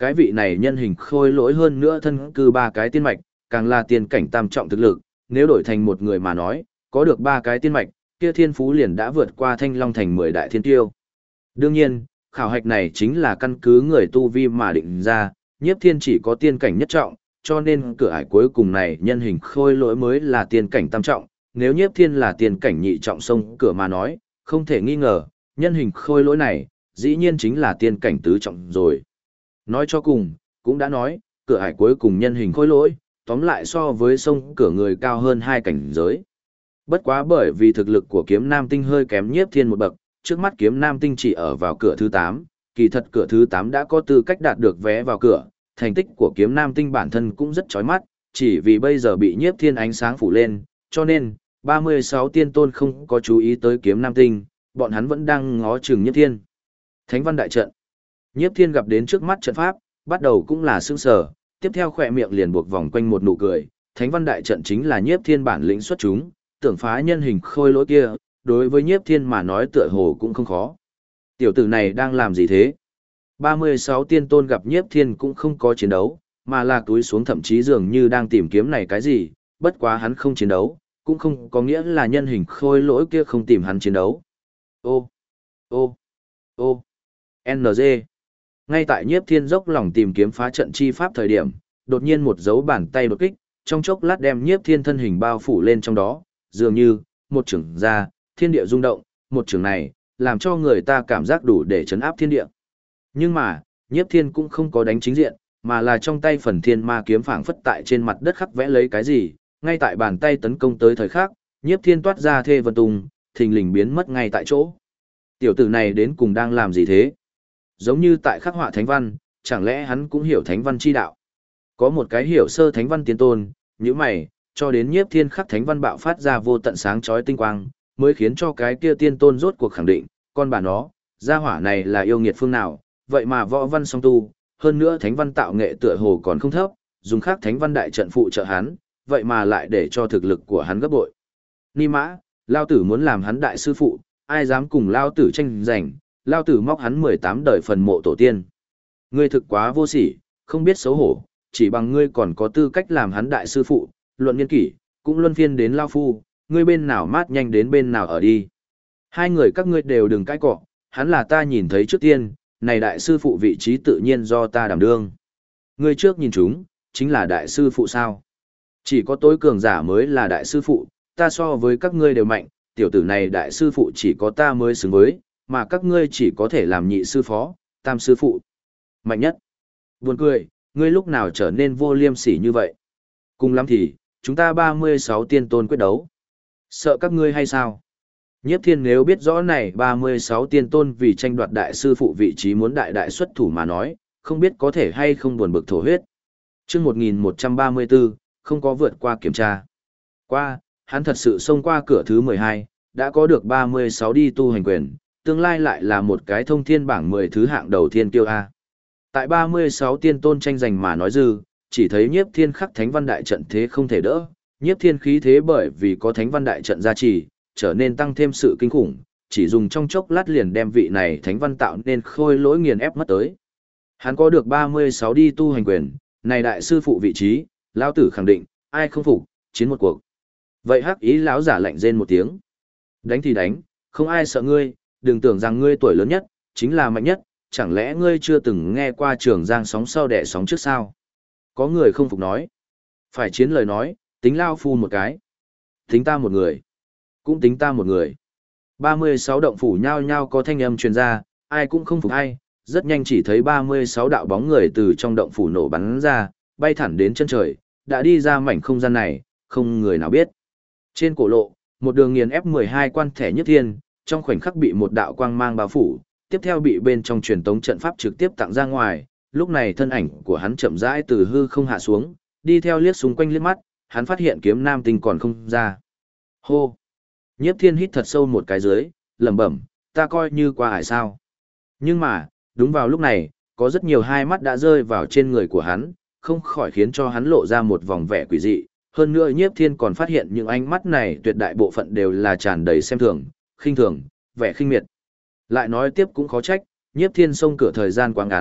cái vị này nhân hình khôi lỗi hơn nữa thân cư ba cái tiên mạch, càng là tiên cảnh tam trọng thực lực, nếu đổi thành một người mà nói, có được ba cái tiên mạch, kia thiên phú liền đã vượt qua Thanh Long thành 10 đại thiên tiêu. Đương nhiên, khảo hạch này chính là căn cứ người tu vi mà định ra, Nhiếp Thiên chỉ có tiên cảnh nhất trọng, cho nên cửa ải cuối cùng này nhân hình khôi lỗi mới là tiên cảnh tam trọng, nếu Nhiếp Thiên là tiên cảnh nhị trọng xông cửa mà nói, không thể nghi ngờ, nhân hình khôi lỗi này, dĩ nhiên chính là tiên cảnh tứ trọng rồi. Nói cho cùng, cũng đã nói, cửa ải cuối cùng nhân hình khôi lỗi, tóm lại so với xông cửa người cao hơn hai cảnh giới. Bất quá bởi vì thực lực của kiếm nam tinh hơi kém Nhiếp Thiên một bậc, trước mắt kiếm nam tinh chỉ ở vào cửa thứ 8, kỳ thật cửa thứ 8 đã có tư cách đạt được vé vào cửa, thành tích của kiếm nam tinh bản thân cũng rất chói mắt, chỉ vì bây giờ bị Nhiếp Thiên ánh sáng phủ lên, cho nên 36 tiên tôn không có chú ý tới kiếm nam tinh, bọn hắn vẫn đang ngó chừng Nhiếp Thiên. Thánh văn đại trận. Nhiếp Thiên gặp đến trước mắt trận pháp, bắt đầu cũng là sững sờ, tiếp theo khỏe miệng liền buộc vòng quanh một nụ cười, Thánh văn đại trận chính là Nhiếp Thiên bản lĩnh xuất chúng, tưởng phá nhân hình khôi lỗi kia, đối với Nhiếp Thiên mà nói tựa hồ cũng không khó. Tiểu tử này đang làm gì thế? 36 tiên tôn gặp Nhiếp Thiên cũng không có chiến đấu, mà là túi xuống thậm chí dường như đang tìm kiếm này cái gì, bất quá hắn không chiến đấu, cũng không có nghĩa là nhân hình khôi lỗi kia không tìm hắn chiến đấu. Ô, ô, ô, NG. Ngay tại Nhiếp Thiên dốc lòng tìm kiếm phá trận chi pháp thời điểm, đột nhiên một dấu bàn tay đột kích, trong chốc lát đem Nhiếp Thiên thân hình bao phủ lên trong đó, dường như một chưởng ra, thiên địa rung động, một chưởng này làm cho người ta cảm giác đủ để chấn áp thiên địa. Nhưng mà, Nhiếp Thiên cũng không có đánh chính diện, mà là trong tay phần thiên ma kiếm phảng phất tại trên mặt đất khắc vẽ lấy cái gì, ngay tại bàn tay tấn công tới thời khắc, Nhiếp Thiên toát ra thê vân tung, thình lình biến mất ngay tại chỗ. Tiểu tử này đến cùng đang làm gì thế? Giống như tại khắc họa thánh văn, chẳng lẽ hắn cũng hiểu thánh văn chi đạo? Có một cái hiểu sơ thánh văn tiên tôn, như mày, cho đến Nhiếp Thiên khắc thánh văn bạo phát ra vô tận sáng chói tinh quang, mới khiến cho cái kia tiên tôn rốt cuộc khẳng định, con bà nó, gia hỏa này là yêu nghiệt phương nào, vậy mà võ văn song tu, hơn nữa thánh văn tạo nghệ tựa hồ còn không thấp, dùng khắc thánh văn đại trận phụ trợ hắn, vậy mà lại để cho thực lực của hắn gấp bội. Ni mã, lao tử muốn làm hắn đại sư phụ, ai dám cùng lao tử tranh giành, lao tử móc hắn 18 đời phần mộ tổ tiên. Ngươi thực quá vô sỉ, không biết xấu hổ, chỉ bằng ngươi còn có tư cách làm hắn đại sư phụ, luận niên kỷ, cũng luân phiên đến lao phu, ngươi bên nào mát nhanh đến bên nào ở đi. Hai người các ngươi đều đừng cãi cọ, hắn là ta nhìn thấy trước tiên, này đại sư phụ vị trí tự nhiên do ta đảm đương. Ngươi trước nhìn chúng, chính là đại sư phụ sao? Chỉ có tối cường giả mới là đại sư phụ, ta so với các ngươi đều mạnh, tiểu tử này đại sư phụ chỉ có ta mới xứng với, mà các ngươi chỉ có thể làm nhị sư phó, tam sư phụ. Mạnh nhất. Buồn cười, ngươi lúc nào trở nên vô liêm sỉ như vậy? Cùng lắm thì, chúng ta 36 tiên tôn quyết đấu. Sợ các ngươi hay sao? Nhiếp Thiên nếu biết rõ này 36 tiên tôn vì tranh đoạt đại sư phụ vị trí muốn đại đại xuất thủ mà nói, không biết có thể hay không buồn bực thổ huyết. Chương 1134, không có vượt qua kiểm tra. Qua, hắn thật sự xông qua cửa thứ 12, đã có được 36 đi tu hành quyền, tương lai lại là một cái thông thiên bảng 10 thứ hạng đầu thiên tiêu A. Tại 36 tiên tôn tranh giành mà nói dư, chỉ thấy Nhiếp Thiên khắc thánh văn đại trận thế không thể đỡ, Nhiếp Thiên khí thế bởi vì có thánh văn đại trận gia trì, trở nên tăng thêm sự kinh khủng, chỉ dùng trong chốc lát liền đem vị này thánh văn tạo nên khôi lỗi nghiền ép mất tới. Hắn có được 36 đi tu hành quyền, này đại sư phụ vị trí, lão tử khẳng định, ai không phục, chiến một cuộc. Vậy hắc ý lão giả lạnh rên một tiếng. Đánh thì đánh, không ai sợ ngươi, đừng tưởng rằng ngươi tuổi lớn nhất, chính là mạnh nhất, chẳng lẽ ngươi chưa từng nghe qua Trường Giang sóng sau đẻ sóng trước sao? Có người không phục nói. Phải chiến lời nói, tính lao phu một cái. Tính ta một người. Cũng tính ta một người. 36 động phủ nhao nhao có thanh âm truyền ra, ai cũng không phục ai, rất nhanh chỉ thấy 36 đạo bóng người từ trong động phủ nổ bắn ra, bay thẳng đến chân trời, đã đi ra mảnh không gian này, không người nào biết. Trên cổ lộ, một đường nghiền ép 12 quan thẻ nhất thiên, trong khoảnh khắc bị một đạo quang mang bao phủ, tiếp theo bị bên trong truyền tống trận pháp trực tiếp tặng ra ngoài, lúc này thân ảnh của hắn chậm rãi từ hư không hạ xuống, đi theo liếc xung quanh liếc mắt, hắn phát hiện kiếm nam tinh còn không ra. Hô! Nhiếp Thiên hít thật sâu một cái dưới, lẩm bẩm, ta coi như qua hải sao. Nhưng mà, đúng vào lúc này, có rất nhiều hai mắt đã rơi vào trên người của hắn, không khỏi khiến cho hắn lộ ra một vòng vẻ quỷ dị. Hơn nữa Nhiếp Thiên còn phát hiện những ánh mắt này tuyệt đại bộ phận đều là tràn đầy xem thường, khinh thường, vẻ khinh miệt. Lại nói tiếp cũng khó trách, Nhiếp Thiên xông cửa thời gian quá ngắn,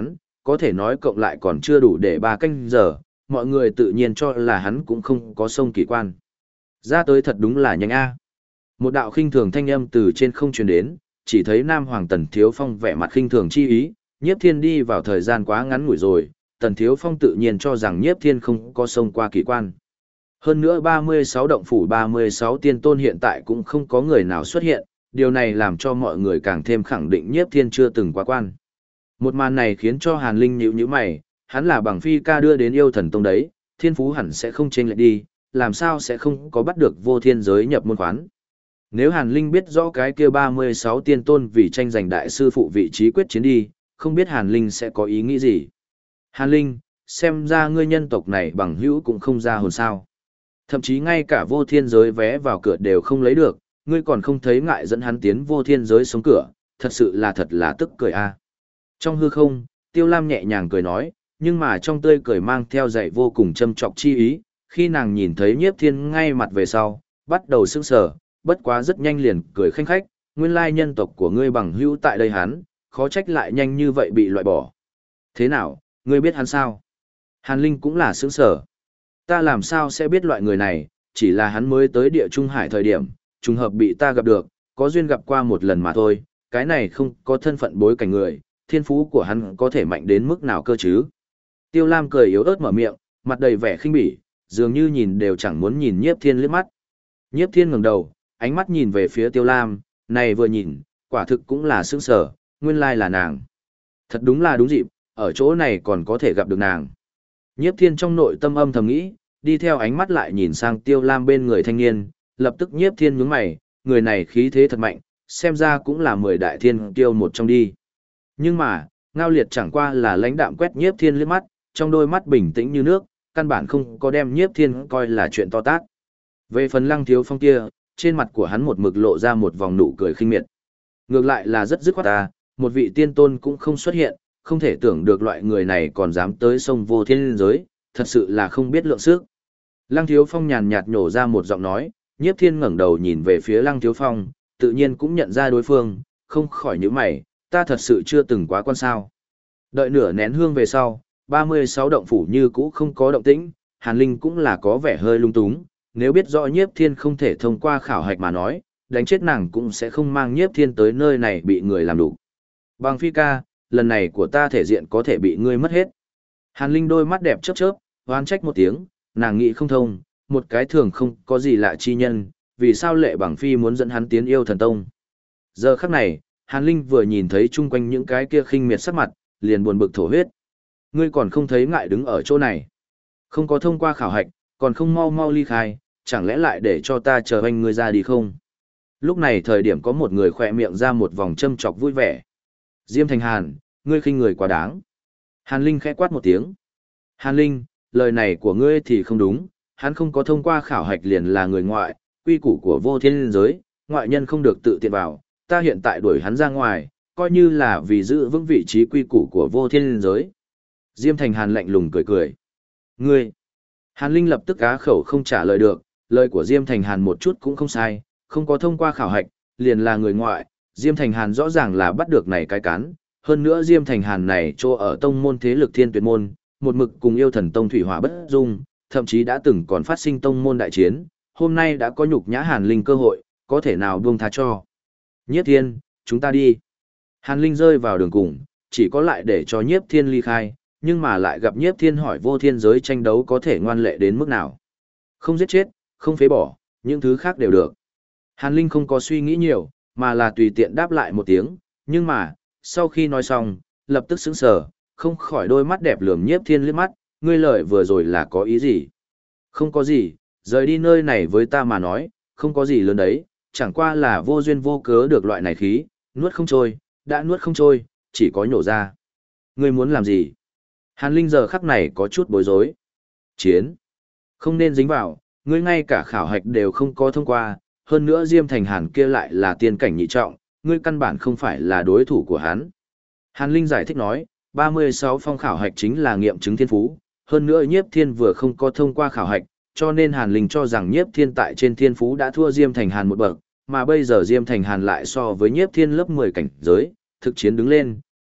có thể nói cộng lại còn chưa đủ để 3 canh giờ, mọi người tự nhiên cho là hắn cũng không có sông kỳ quan. Ra tới thật đúng là nhanh a. Một đạo khinh thường thanh âm từ trên không truyền đến, chỉ thấy Nam Hoàng Tần Thiếu Phong vẻ mặt khinh thường chi ý, Nhiếp Thiên đi vào thời gian quá ngắn ngủi rồi, Tần Thiếu Phong tự nhiên cho rằng Nhiếp Thiên không có sông qua kỳ quan. Hơn nữa 36 động phủ 36 tiên tôn hiện tại cũng không có người nào xuất hiện, điều này làm cho mọi người càng thêm khẳng định Nhiếp Thiên chưa từng qua quan. Một màn này khiến cho Hàn Linh nhíu nhíu mày, hắn là bằng phi ca đưa đến yêu thần tông đấy, thiên phú hẳn sẽ không chênh lệch đi, làm sao sẽ không có bắt được vô thiên giới nhập môn khoán. Nếu Hàn Linh biết rõ cái kia 36 tiên tôn vì tranh giành đại sư phụ vị trí quyết chiến đi, không biết Hàn Linh sẽ có ý nghĩ gì. Hàn Linh, xem ra ngươi nhân tộc này bằng hữu cũng không ra hồn sao. Thậm chí ngay cả vô thiên giới vé vào cửa đều không lấy được, ngươi còn không thấy ngại dẫn hắn tiến vô thiên giới sống cửa, thật là tức cười a. Trong hư không, Tiêu Lam nhẹ nhàng cười nói, nhưng mà trong tươi cười mang theo dạy vô cùng châm trọc chi ý, khi nàng nhìn thấy Nhiếp Thiên ngay mặt về sau, bắt đầu sững sờ, bất quá rất nhanh liền cười khanh khách, nguyên lai nhân tộc của ngươi bằng hữu tại đây hắn, khó trách lại nhanh như vậy bị loại bỏ. Thế nào, ngươi biết hắn sao? Hàn Linh cũng là sững sờ. Ta làm sao sẽ biết loại người này, chỉ là hắn mới tới địa Trung Hải thời điểm, trùng hợp bị ta gặp được, có duyên gặp qua một lần mà thôi, cái này không có thân phận bối cảnh người, thiên phú của hắn có thể mạnh đến mức nào cơ chứ? Tiêu Lam cười yếu ớt mở miệng, mặt đầy vẻ khinh bỉ, dường như nhìn đều chẳng muốn nhìn Nhiếp Thiên liếc mắt. Nhiếp Thiên ngẩng đầu, ánh mắt nhìn về phía Tiêu Lam, này vừa nhìn, quả thực cũng là sững sờ, nguyên lai là nàng. Thật đúng là đúng dịp, ở chỗ này còn có thể gặp được nàng. Nhiếp Thiên trong nội tâm âm thầm nghĩ, đi theo ánh mắt lại nhìn sang Tiêu Lam bên người thanh niên, lập tức Nhiếp Thiên nhướng mày, người này khí thế thật mạnh, xem ra cũng là 10 đại thiên kiêu một trong đi. Nhưng mà, Ngao Liệt chẳng qua là lãnh đạm quét Nhiếp Thiên liếc mắt, trong đôi mắt bình tĩnh như nước, căn bản không có đem Nhiếp Thiên coi là chuyện to tát. Về phần Lăng Thiếu Phong kia, trên mặt của hắn một mực lộ ra một vòng nụ cười khinh miệt. Ngược lại là rất dứt khoát ta, một vị tiên tôn cũng không xuất hiện, không thể tưởng được loại người này còn dám tới sông vô thiên giới, thật sự là không biết lượng sức. Lăng Thiếu Phong nhàn nhạt nhổ ra một giọng nói, Nhiếp Thiên ngẩng đầu nhìn về phía Lăng Thiếu Phong, tự nhiên cũng nhận ra đối phương, không khỏi nhíu mày, ta thật sự chưa từng quá quan sao. Đợi nửa nén hương về sau, 36 động phủ như cũ không có động tĩnh, Hàn Linh cũng là có vẻ hơi lung túng, nếu biết rõ Nhiếp Thiên không thể thông qua khảo hạch mà nói, đánh chết nàng cũng sẽ không mang Nhiếp Thiên tới nơi này bị người làm đủ. Bằng phi ca, lần này của ta thể diện có thể bị ngươi mất hết. Hàn Linh đôi mắt đẹp chớp chớp, oán trách một tiếng, nàng nghĩ không thông, một cái thường không có gì lạ chi nhân, vì sao Lệ Bằng Phi muốn dẫn hắn tiến yêu thần tông. Giờ khắc này, Hàn Linh vừa nhìn thấy chung quanh những cái kia khinh miệt sắc mặt, liền buồn bực thổ huyết. Ngươi còn không thấy ngại đứng ở chỗ này. Không có thông qua khảo hạch, còn không mau mau ly khai, chẳng lẽ lại để cho ta chờ anh ngươi ra đi không? Lúc này thời điểm có một người khỏe miệng ra một vòng châm chọc vui vẻ. Diêm Thành Hàn, ngươi khinh người quá đáng. Hàn Linh khẽ quát một tiếng. Hàn Linh, lời này của ngươi thì không đúng, hắn không có thông qua khảo hạch liền là người ngoại, quy củ của vô thiên giới, ngoại nhân không được tự tiện vào, ta hiện tại đuổi hắn ra ngoài, coi như là vì giữ vững vị trí quy củ của vô thiên giới. Diêm Thành Hàn lạnh lùng cười cười. Ngươi! Hàn Linh lập tức á khẩu không trả lời được, lời của Diêm Thành Hàn một chút cũng không sai, không có thông qua khảo hạch, liền là người ngoại, Diêm Thành Hàn rõ ràng là bắt được này cái cán, hơn nữa Diêm Thành Hàn này chỗ ở tông môn thế lực Thiên Tuyệt môn, một mực cùng yêu thần tông thủy hỏa bất dung, thậm chí đã từng còn phát sinh tông môn đại chiến, hôm nay đã có nhục nhã Hàn Linh cơ hội, có thể nào buông tha cho. Nhiếp Thiên, chúng ta đi. Hàn Linh rơi vào đường cùng, chỉ có lại để cho Nhiếp Thiên ly khai, nhưng mà lại gặp Nhiếp Thiên hỏi vô thiên giới tranh đấu có thể ngoan lệ đến mức nào. Không giết chết, không phế bỏ, những thứ khác đều được. Hàn Linh không có suy nghĩ nhiều, mà là tùy tiện đáp lại một tiếng, nhưng mà, sau khi nói xong, lập tức sững sờ, không khỏi đôi mắt đẹp lườm Nhiếp Thiên liếc mắt, ngươi lời vừa rồi là có ý gì? Không có gì, rời đi nơi này với ta mà nói, không có gì lớn đấy, chẳng qua là vô duyên vô cớ được loại này khí, nuốt không trôi, đã nuốt không trôi, chỉ có nhổ ra. Ngươi muốn làm gì? Hàn Linh giờ khắc này có chút bối rối. Chiến. Không nên dính vào, ngươi ngay cả khảo hạch đều không có thông qua, hơn nữa Diêm Thành Hàn kia lại là tiên cảnh nhị trọng, ngươi căn bản không phải là đối thủ của hắn. Hàn Linh giải thích nói, 36 phong khảo hạch chính là nghiệm chứng thiên phú, hơn nữa Nhiếp Thiên vừa không có thông qua khảo hạch, cho nên Hàn Linh cho rằng Nhiếp Thiên tại trên thiên phú đã thua Diêm Thành Hàn một bậc, mà bây giờ Diêm Thành Hàn lại so với Nhiếp Thiên lớp 10 cảnh giới, thực chiến đứng lên,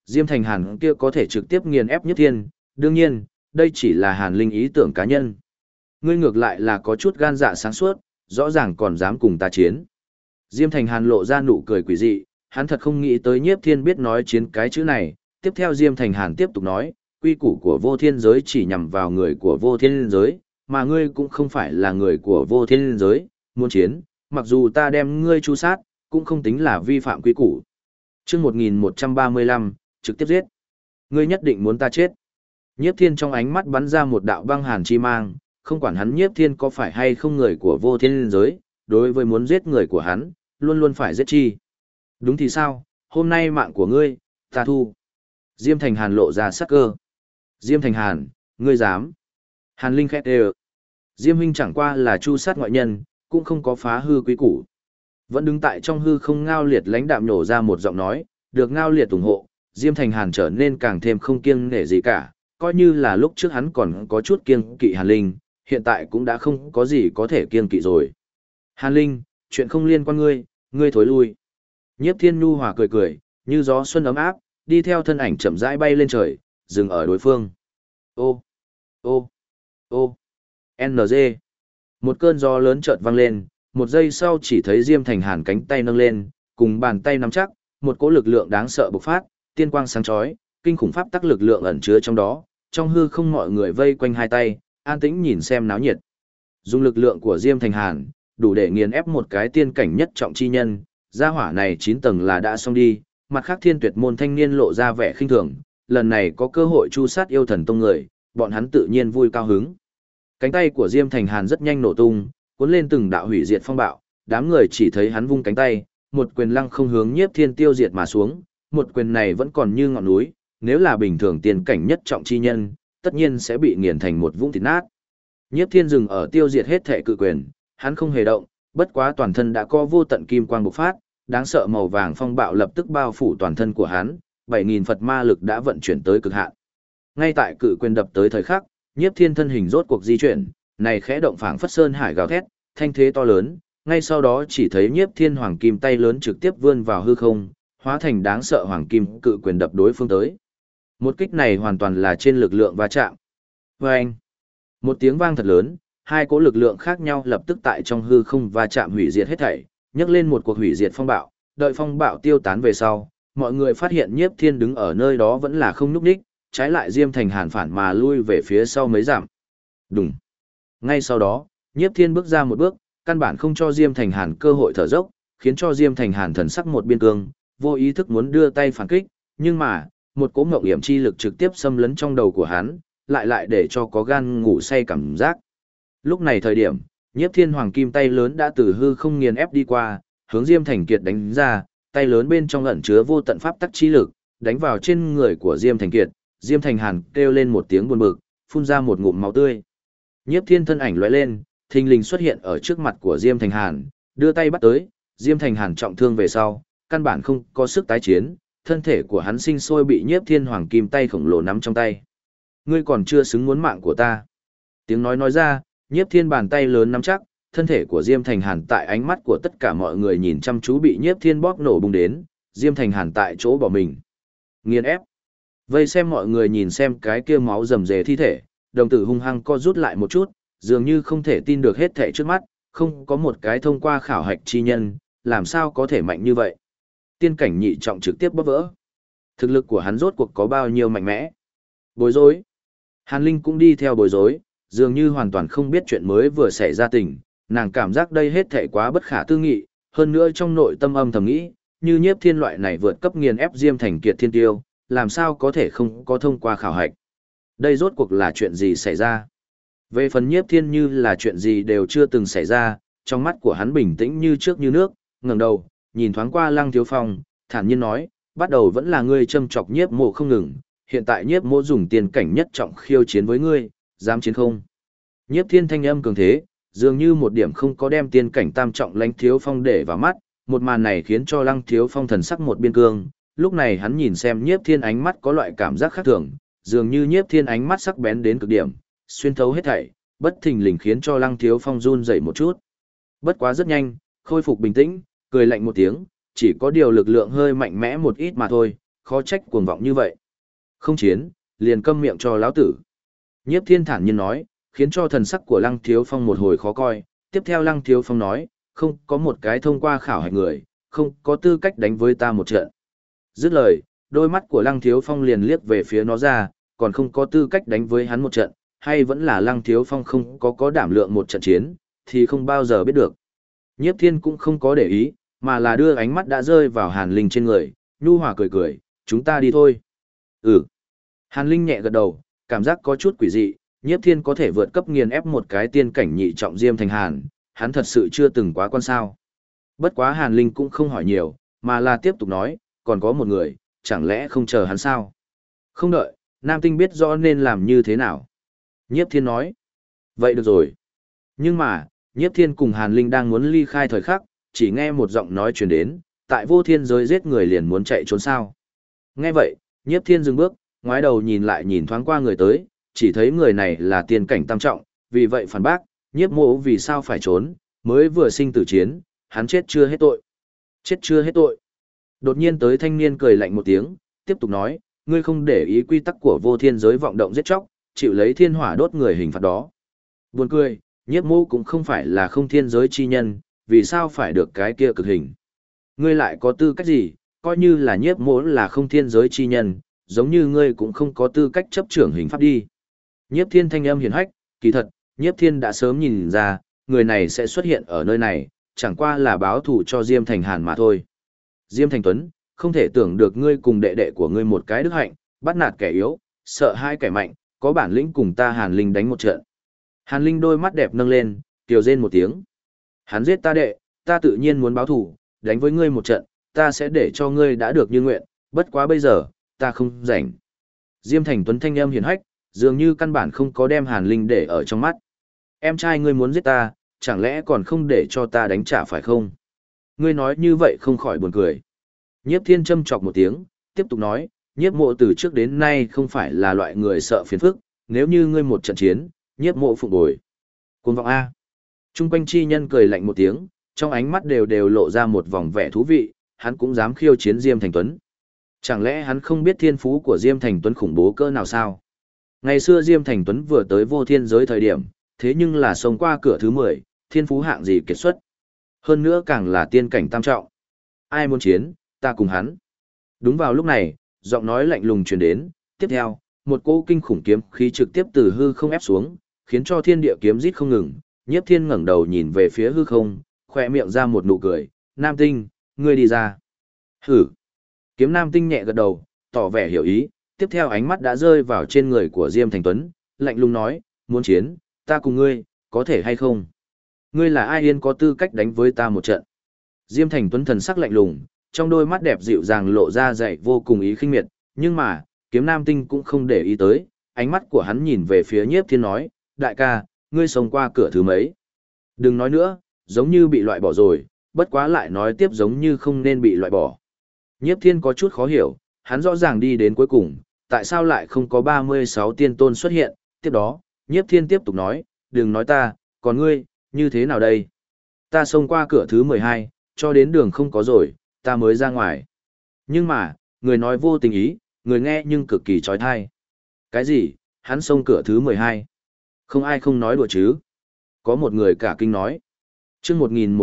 Diêm Thành Hàn kia có thể trực tiếp nghiền ép Nhiếp Thiên, đương nhiên, đây chỉ là Hàn Linh ý tưởng cá nhân. Ngươi ngược lại là có chút gan dạ sáng suốt, rõ ràng còn dám cùng ta chiến. Diêm Thành Hàn lộ ra nụ cười quỷ dị, hắn thật không nghĩ tới Nhiếp Thiên biết nói chiến cái chữ này. Tiếp theo Diêm Thành Hàn tiếp tục nói, quy củ của vô thiên giới chỉ nhằm vào người của vô thiên giới, mà ngươi cũng không phải là người của vô thiên giới, muốn chiến, mặc dù ta đem ngươi tru sát, cũng không tính là vi phạm quy củ. Chương 1135, trực tiếp giết. Ngươi nhất định muốn ta chết. Nhiếp Thiên trong ánh mắt bắn ra một đạo băng hàn chi mang, không quản hắn Nhiếp Thiên có phải hay không người của vô thiên giới, đối với muốn giết người của hắn, luôn luôn phải giết chi. Đúng thì sao, hôm nay mạng của ngươi, ta thu. Diêm Thành Hàn lộ ra sắc cơ. Diêm Thành Hàn, ngươi dám. Hàn Linh khét đều. Diêm huynh chẳng qua là chu sát ngoại nhân, cũng không có phá hư quý củ. Vẫn đứng tại trong hư không Ngao Liệt lãnh đạm nổ ra một giọng nói, được Ngao Liệt ủng hộ, Diêm Thành Hàn trở nên càng thêm không kiêng nể gì cả, coi như là lúc trước hắn còn có chút kiêng kỵ Hàn Linh, hiện tại cũng đã không có gì có thể kiêng kỵ rồi. Hàn Linh, chuyện không liên quan ngươi, ngươi thối lui. Nhiếp Thiên Nhu hòa cười cười, như gió xuân ấm áp, đi theo thân ảnh chậm rãi bay lên trời, dừng ở đối phương. Ô, ô, ô, NG. Một cơn gió lớn chợt vang lên, một giây sau chỉ thấy Diêm Thành Hàn cánh tay nâng lên, cùng bàn tay nắm chắc, một cỗ lực lượng đáng sợ bộc phát, tiên quang sáng chói, kinh khủng pháp tắc lực lượng ẩn chứa trong đó, trong hư không mọi người vây quanh hai tay, an tĩnh nhìn xem náo nhiệt. Dùng lực lượng của Diêm Thành Hàn, đủ để nghiền ép một cái tiên cảnh nhất trọng chi nhân, gia hỏa này 9 tầng là đã xong đi, mặt khác Thiên Tuyệt môn thanh niên lộ ra vẻ khinh thường, lần này có cơ hội chu sát yêu thần tông người, bọn hắn tự nhiên vui cao hứng. Cánh tay của Diêm Thành Hàn rất nhanh nổ tung, cuốn lên từng đạo hủy diệt phong bạo, đám người chỉ thấy hắn vung cánh tay, một quyền lăng không hướng Nhiếp Thiên tiêu diệt mà xuống, một quyền này vẫn còn như ngọn núi, nếu là bình thường tiên cảnh nhất trọng chi nhân, tất nhiên sẽ bị nghiền thành một vũng thịt nát. Nhiếp Thiên dừng ở tiêu diệt hết thể cự quyền, hắn không hề động, bất quá toàn thân đã có vô tận kim quang bộc phát, đáng sợ màu vàng phong bạo lập tức bao phủ toàn thân của hắn, 7000 Phật ma lực đã vận chuyển tới cực hạn. Ngay tại cự quyền đập tới thời khắc, Nhiếp Thiên thân hình rốt cuộc di chuyển, này khẽ động phảng phất sơn hải gào thét, thanh thế to lớn, ngay sau đó chỉ thấy Nhiếp Thiên hoàng kim tay lớn trực tiếp vươn vào hư không, hóa thành đáng sợ hoàng kim cự quyền đập đối phương tới. Một kích này hoàn toàn là trên lực lượng va chạm. Oeng! Một tiếng vang thật lớn, hai cỗ lực lượng khác nhau lập tức tại trong hư không va chạm hủy diệt hết thảy, nhấc lên một cuộc hủy diệt phong bạo, đợi phong bạo tiêu tán về sau, mọi người phát hiện Nhiếp Thiên đứng ở nơi đó vẫn là không nhúc nhích, trái lại Diêm Thành Hàn phản mà lui về phía sau mấy dặm. Đùng. Ngay sau đó, Nhiếp Thiên bước ra một bước, căn bản không cho Diêm Thành Hàn cơ hội thở dốc, khiến cho Diêm Thành Hàn thần sắc một biên cương, vô ý thức muốn đưa tay phản kích, nhưng mà, một cỗ ngộng hiểm chi lực trực tiếp xâm lấn trong đầu của hắn, lại để cho có gan ngủ say cảm giác. Lúc này thời điểm, Nhiếp Thiên hoàng kim tay lớn đã từ hư không nghiền ép đi qua, hướng Diêm Thành Kiệt đánh ra, tay lớn bên trong ẩn chứa vô tận pháp tắc chi lực, đánh vào trên người của Diêm Thành Kiệt. Diêm Thành Hàn kêu lên một tiếng buồn bực, phun ra một ngụm máu tươi. Nhiếp Thiên thân ảnh lóe lên, thình lình xuất hiện ở trước mặt của Diêm Thành Hàn, đưa tay bắt tới, Diêm Thành Hàn trọng thương về sau, căn bản không có sức tái chiến, thân thể của hắn sinh sôi bị Nhiếp Thiên hoàng kim tay khổng lồ nắm trong tay. Ngươi còn chưa xứng muốn mạng của ta. Tiếng nói ra, Nhiếp Thiên bàn tay lớn nắm chắc, thân thể của Diêm Thành Hàn tại ánh mắt của tất cả mọi người nhìn chăm chú bị Nhiếp Thiên bóp nổ bùng đến, Diêm Thành Hàn tại chỗ bỏ mình. Nghiền ép. Vây xem mọi người nhìn xem cái kia máu rầm rề thi thể, đồng tử hung hăng co rút lại một chút, dường như không thể tin được hết thể trước mắt, không có một cái thông qua khảo hạch chi nhân, làm sao có thể mạnh như vậy. Tiên cảnh nhị trọng trực tiếp bóp vỡ. Thực lực của hắn rốt cuộc có bao nhiêu mạnh mẽ. Bối rối. Hàn Linh cũng đi theo bối rối, dường như hoàn toàn không biết chuyện mới vừa xảy ra tình, nàng cảm giác đây hết thể quá bất khả tư nghị, hơn nữa trong nội tâm âm thầm nghĩ, như Nhiếp Thiên loại này vượt cấp nghiền ép Diêm Thành Kiệt thiên tiêu, làm sao có thể không có thông qua khảo hạch. Đây rốt cuộc là chuyện gì xảy ra? Về phần Nhiếp Thiên như là chuyện gì đều chưa từng xảy ra, trong mắt của hắn bình tĩnh như trước như nước, ngẩng đầu, nhìn thoáng qua Lăng Thiếu Phong, thản nhiên nói, bắt đầu vẫn là ngươi châm chọc Nhiếp Mộ không ngừng, hiện tại Nhiếp Mộ dùng tiền cảnh nhất trọng khiêu chiến với ngươi, dám chiến không? Nhiếp Thiên thanh âm cường thế, dường như một điểm không có đem tiên cảnh tam trọng Lăng Thiếu Phong để vào mắt, một màn này khiến cho Lăng Thiếu Phong thần sắc một biên cương, lúc này hắn nhìn xem Nhiếp Thiên ánh mắt có loại cảm giác khác thường, dường như Nhiếp Thiên ánh mắt sắc bén đến cực điểm, xuyên thấu hết thảy, bất thình lình khiến cho Lăng Thiếu Phong run rẩy một chút. Bất quá rất nhanh, khôi phục bình tĩnh, cười lạnh một tiếng, chỉ có điều lực lượng hơi mạnh mẽ một ít mà thôi, khó trách cuồng vọng như vậy. Không chiến, liền câm miệng cho lão tử. Nhiếp Thiên thản nhiên nói, khiến cho thần sắc của Lăng Thiếu Phong một hồi khó coi. Tiếp theo Lăng Thiếu Phong nói, không có một cái thông qua khảo hạch người, không có tư cách đánh với ta một trận. Dứt lời, đôi mắt của Lăng Thiếu Phong liền liếc về phía nó ra, còn không có tư cách đánh với hắn một trận, hay vẫn là Lăng Thiếu Phong không có đảm lượng một trận chiến, thì không bao giờ biết được. Nhiếp Thiên cũng không có để ý, mà là đưa ánh mắt đã rơi vào Hàn Linh trên người, nhu hòa cười cười, chúng ta đi thôi. Ừ. Hàn Linh nhẹ gật đầu, cảm giác có chút quỷ dị, Nhiếp Thiên có thể vượt cấp nghiền ép một cái tiên cảnh nhị trọng Diêm Thành Hàn, hắn thật sự chưa từng quá quan sao. Bất quá Hàn Linh cũng không hỏi nhiều, mà là tiếp tục nói, còn có một người, chẳng lẽ không chờ hắn sao? Không đợi, Nam Tinh biết rõ nên làm như thế nào. Nhiếp Thiên nói, vậy được rồi. Nhưng mà, Nhiếp Thiên cùng Hàn Linh đang muốn ly khai thời khắc, chỉ nghe một giọng nói truyền đến, tại vô thiên giới giết người liền muốn chạy trốn sao. Nghe vậy, Nhiếp Thiên dừng bước, ngoái đầu nhìn lại nhìn thoáng qua người tới, chỉ thấy người này là tiên cảnh tam trọng, vì vậy phản bác, Nhiếp mộ vì sao phải trốn, mới vừa sinh tử chiến, hắn chết chưa hết tội. Chết chưa hết tội. Đột nhiên tới thanh niên cười lạnh một tiếng, tiếp tục nói, ngươi không để ý quy tắc của vô thiên giới vọng động giết chóc, chịu lấy thiên hỏa đốt người hình phạt đó. Buồn cười, Nhiếp mộ cũng không phải là không thiên giới chi nhân, vì sao phải được cái kia cực hình. Ngươi lại có tư cách gì, coi như là Nhiếp mộ là không thiên giới chi nhân, giống như ngươi cũng không có tư cách chấp trưởng hình pháp đi. Nhiếp Thiên thanh âm hiển hách, kỳ thật, Nhiếp Thiên đã sớm nhìn ra, người này sẽ xuất hiện ở nơi này, chẳng qua là báo thù cho Diêm Thành Hàn mà thôi. Diêm Thành Tuấn, không thể tưởng được ngươi cùng đệ đệ của ngươi một cái đức hạnh, bắt nạt kẻ yếu, sợ hai kẻ mạnh, có bản lĩnh cùng ta Hàn Linh đánh một trận. Hàn Linh đôi mắt đẹp nâng lên, kiều rên một tiếng. Hắn giết ta đệ, ta tự nhiên muốn báo thù, đánh với ngươi một trận, ta sẽ để cho ngươi đã được như nguyện, bất quá bây giờ, ta không rảnh. Diêm Thành Tuấn thanh âm hiển hách, dường như căn bản không có đem Hàn Linh để ở trong mắt. Em trai ngươi muốn giết ta, chẳng lẽ còn không để cho ta đánh trả phải không? Ngươi nói như vậy không khỏi buồn cười. Nhiếp Thiên châm chọc một tiếng, tiếp tục nói, Nhiếp mộ từ trước đến nay không phải là loại người sợ phiền phức, nếu như ngươi một trận chiến, Nhiếp mộ phục bồi. Cuồng vọng A. Trung quanh chi nhân cười lạnh một tiếng, trong ánh mắt đều lộ ra một vòng vẻ thú vị, hắn cũng dám khiêu chiến Diêm Thành Tuấn. Chẳng lẽ hắn không biết thiên phú của Diêm Thành Tuấn khủng bố cỡ nào sao? Ngày xưa Diêm Thành Tuấn vừa tới vô thiên giới thời điểm, thế nhưng là xông qua cửa thứ 10, thiên phú hạng gì kiệt xuất. Hơn nữa càng là tiên cảnh tam trọng. Ai muốn chiến, ta cùng hắn. Đúng vào lúc này, giọng nói lạnh lùng truyền đến, tiếp theo, một cỗ kinh khủng kiếm khí trực tiếp từ hư không ép xuống, khiến cho thiên địa kiếm rít không ngừng. Nhiếp Thiên ngẩng đầu nhìn về phía hư không, khỏe miệng ra một nụ cười, Nam Tinh, ngươi đi ra. Hử. Kiếm Nam Tinh nhẹ gật đầu, tỏ vẻ hiểu ý, tiếp theo ánh mắt đã rơi vào trên người của Diêm Thành Tuấn, lạnh lùng nói, muốn chiến, ta cùng ngươi, có thể hay không? Ngươi là ai yên có tư cách đánh với ta một trận? Diêm Thành Tuấn thần sắc lạnh lùng, trong đôi mắt đẹp dịu dàng lộ ra dạy vô cùng ý khinh miệt, nhưng mà, Kiếm Nam Tinh cũng không để ý tới, ánh mắt của hắn nhìn về phía Nhiếp Thiên nói, đại ca, ngươi sống qua cửa thứ mấy? Đừng nói nữa, giống như bị loại bỏ rồi, bất quá lại nói tiếp giống như không nên bị loại bỏ. Nhiếp Thiên có chút khó hiểu, hắn rõ ràng đi đến cuối cùng, tại sao lại không có 36 tiên tôn xuất hiện, tiếp đó, Nhiếp Thiên tiếp tục nói, đừng nói ta, còn ngươi, như thế nào đây? Ta xông qua cửa thứ 12, cho đến đường không có rồi, ta mới ra ngoài. Nhưng mà, người nói vô tình ý, người nghe nhưng cực kỳ trói thai. Cái gì, hắn xông cửa thứ 12? Không ai không nói đùa chứ? Có một người cả kinh nói. Trước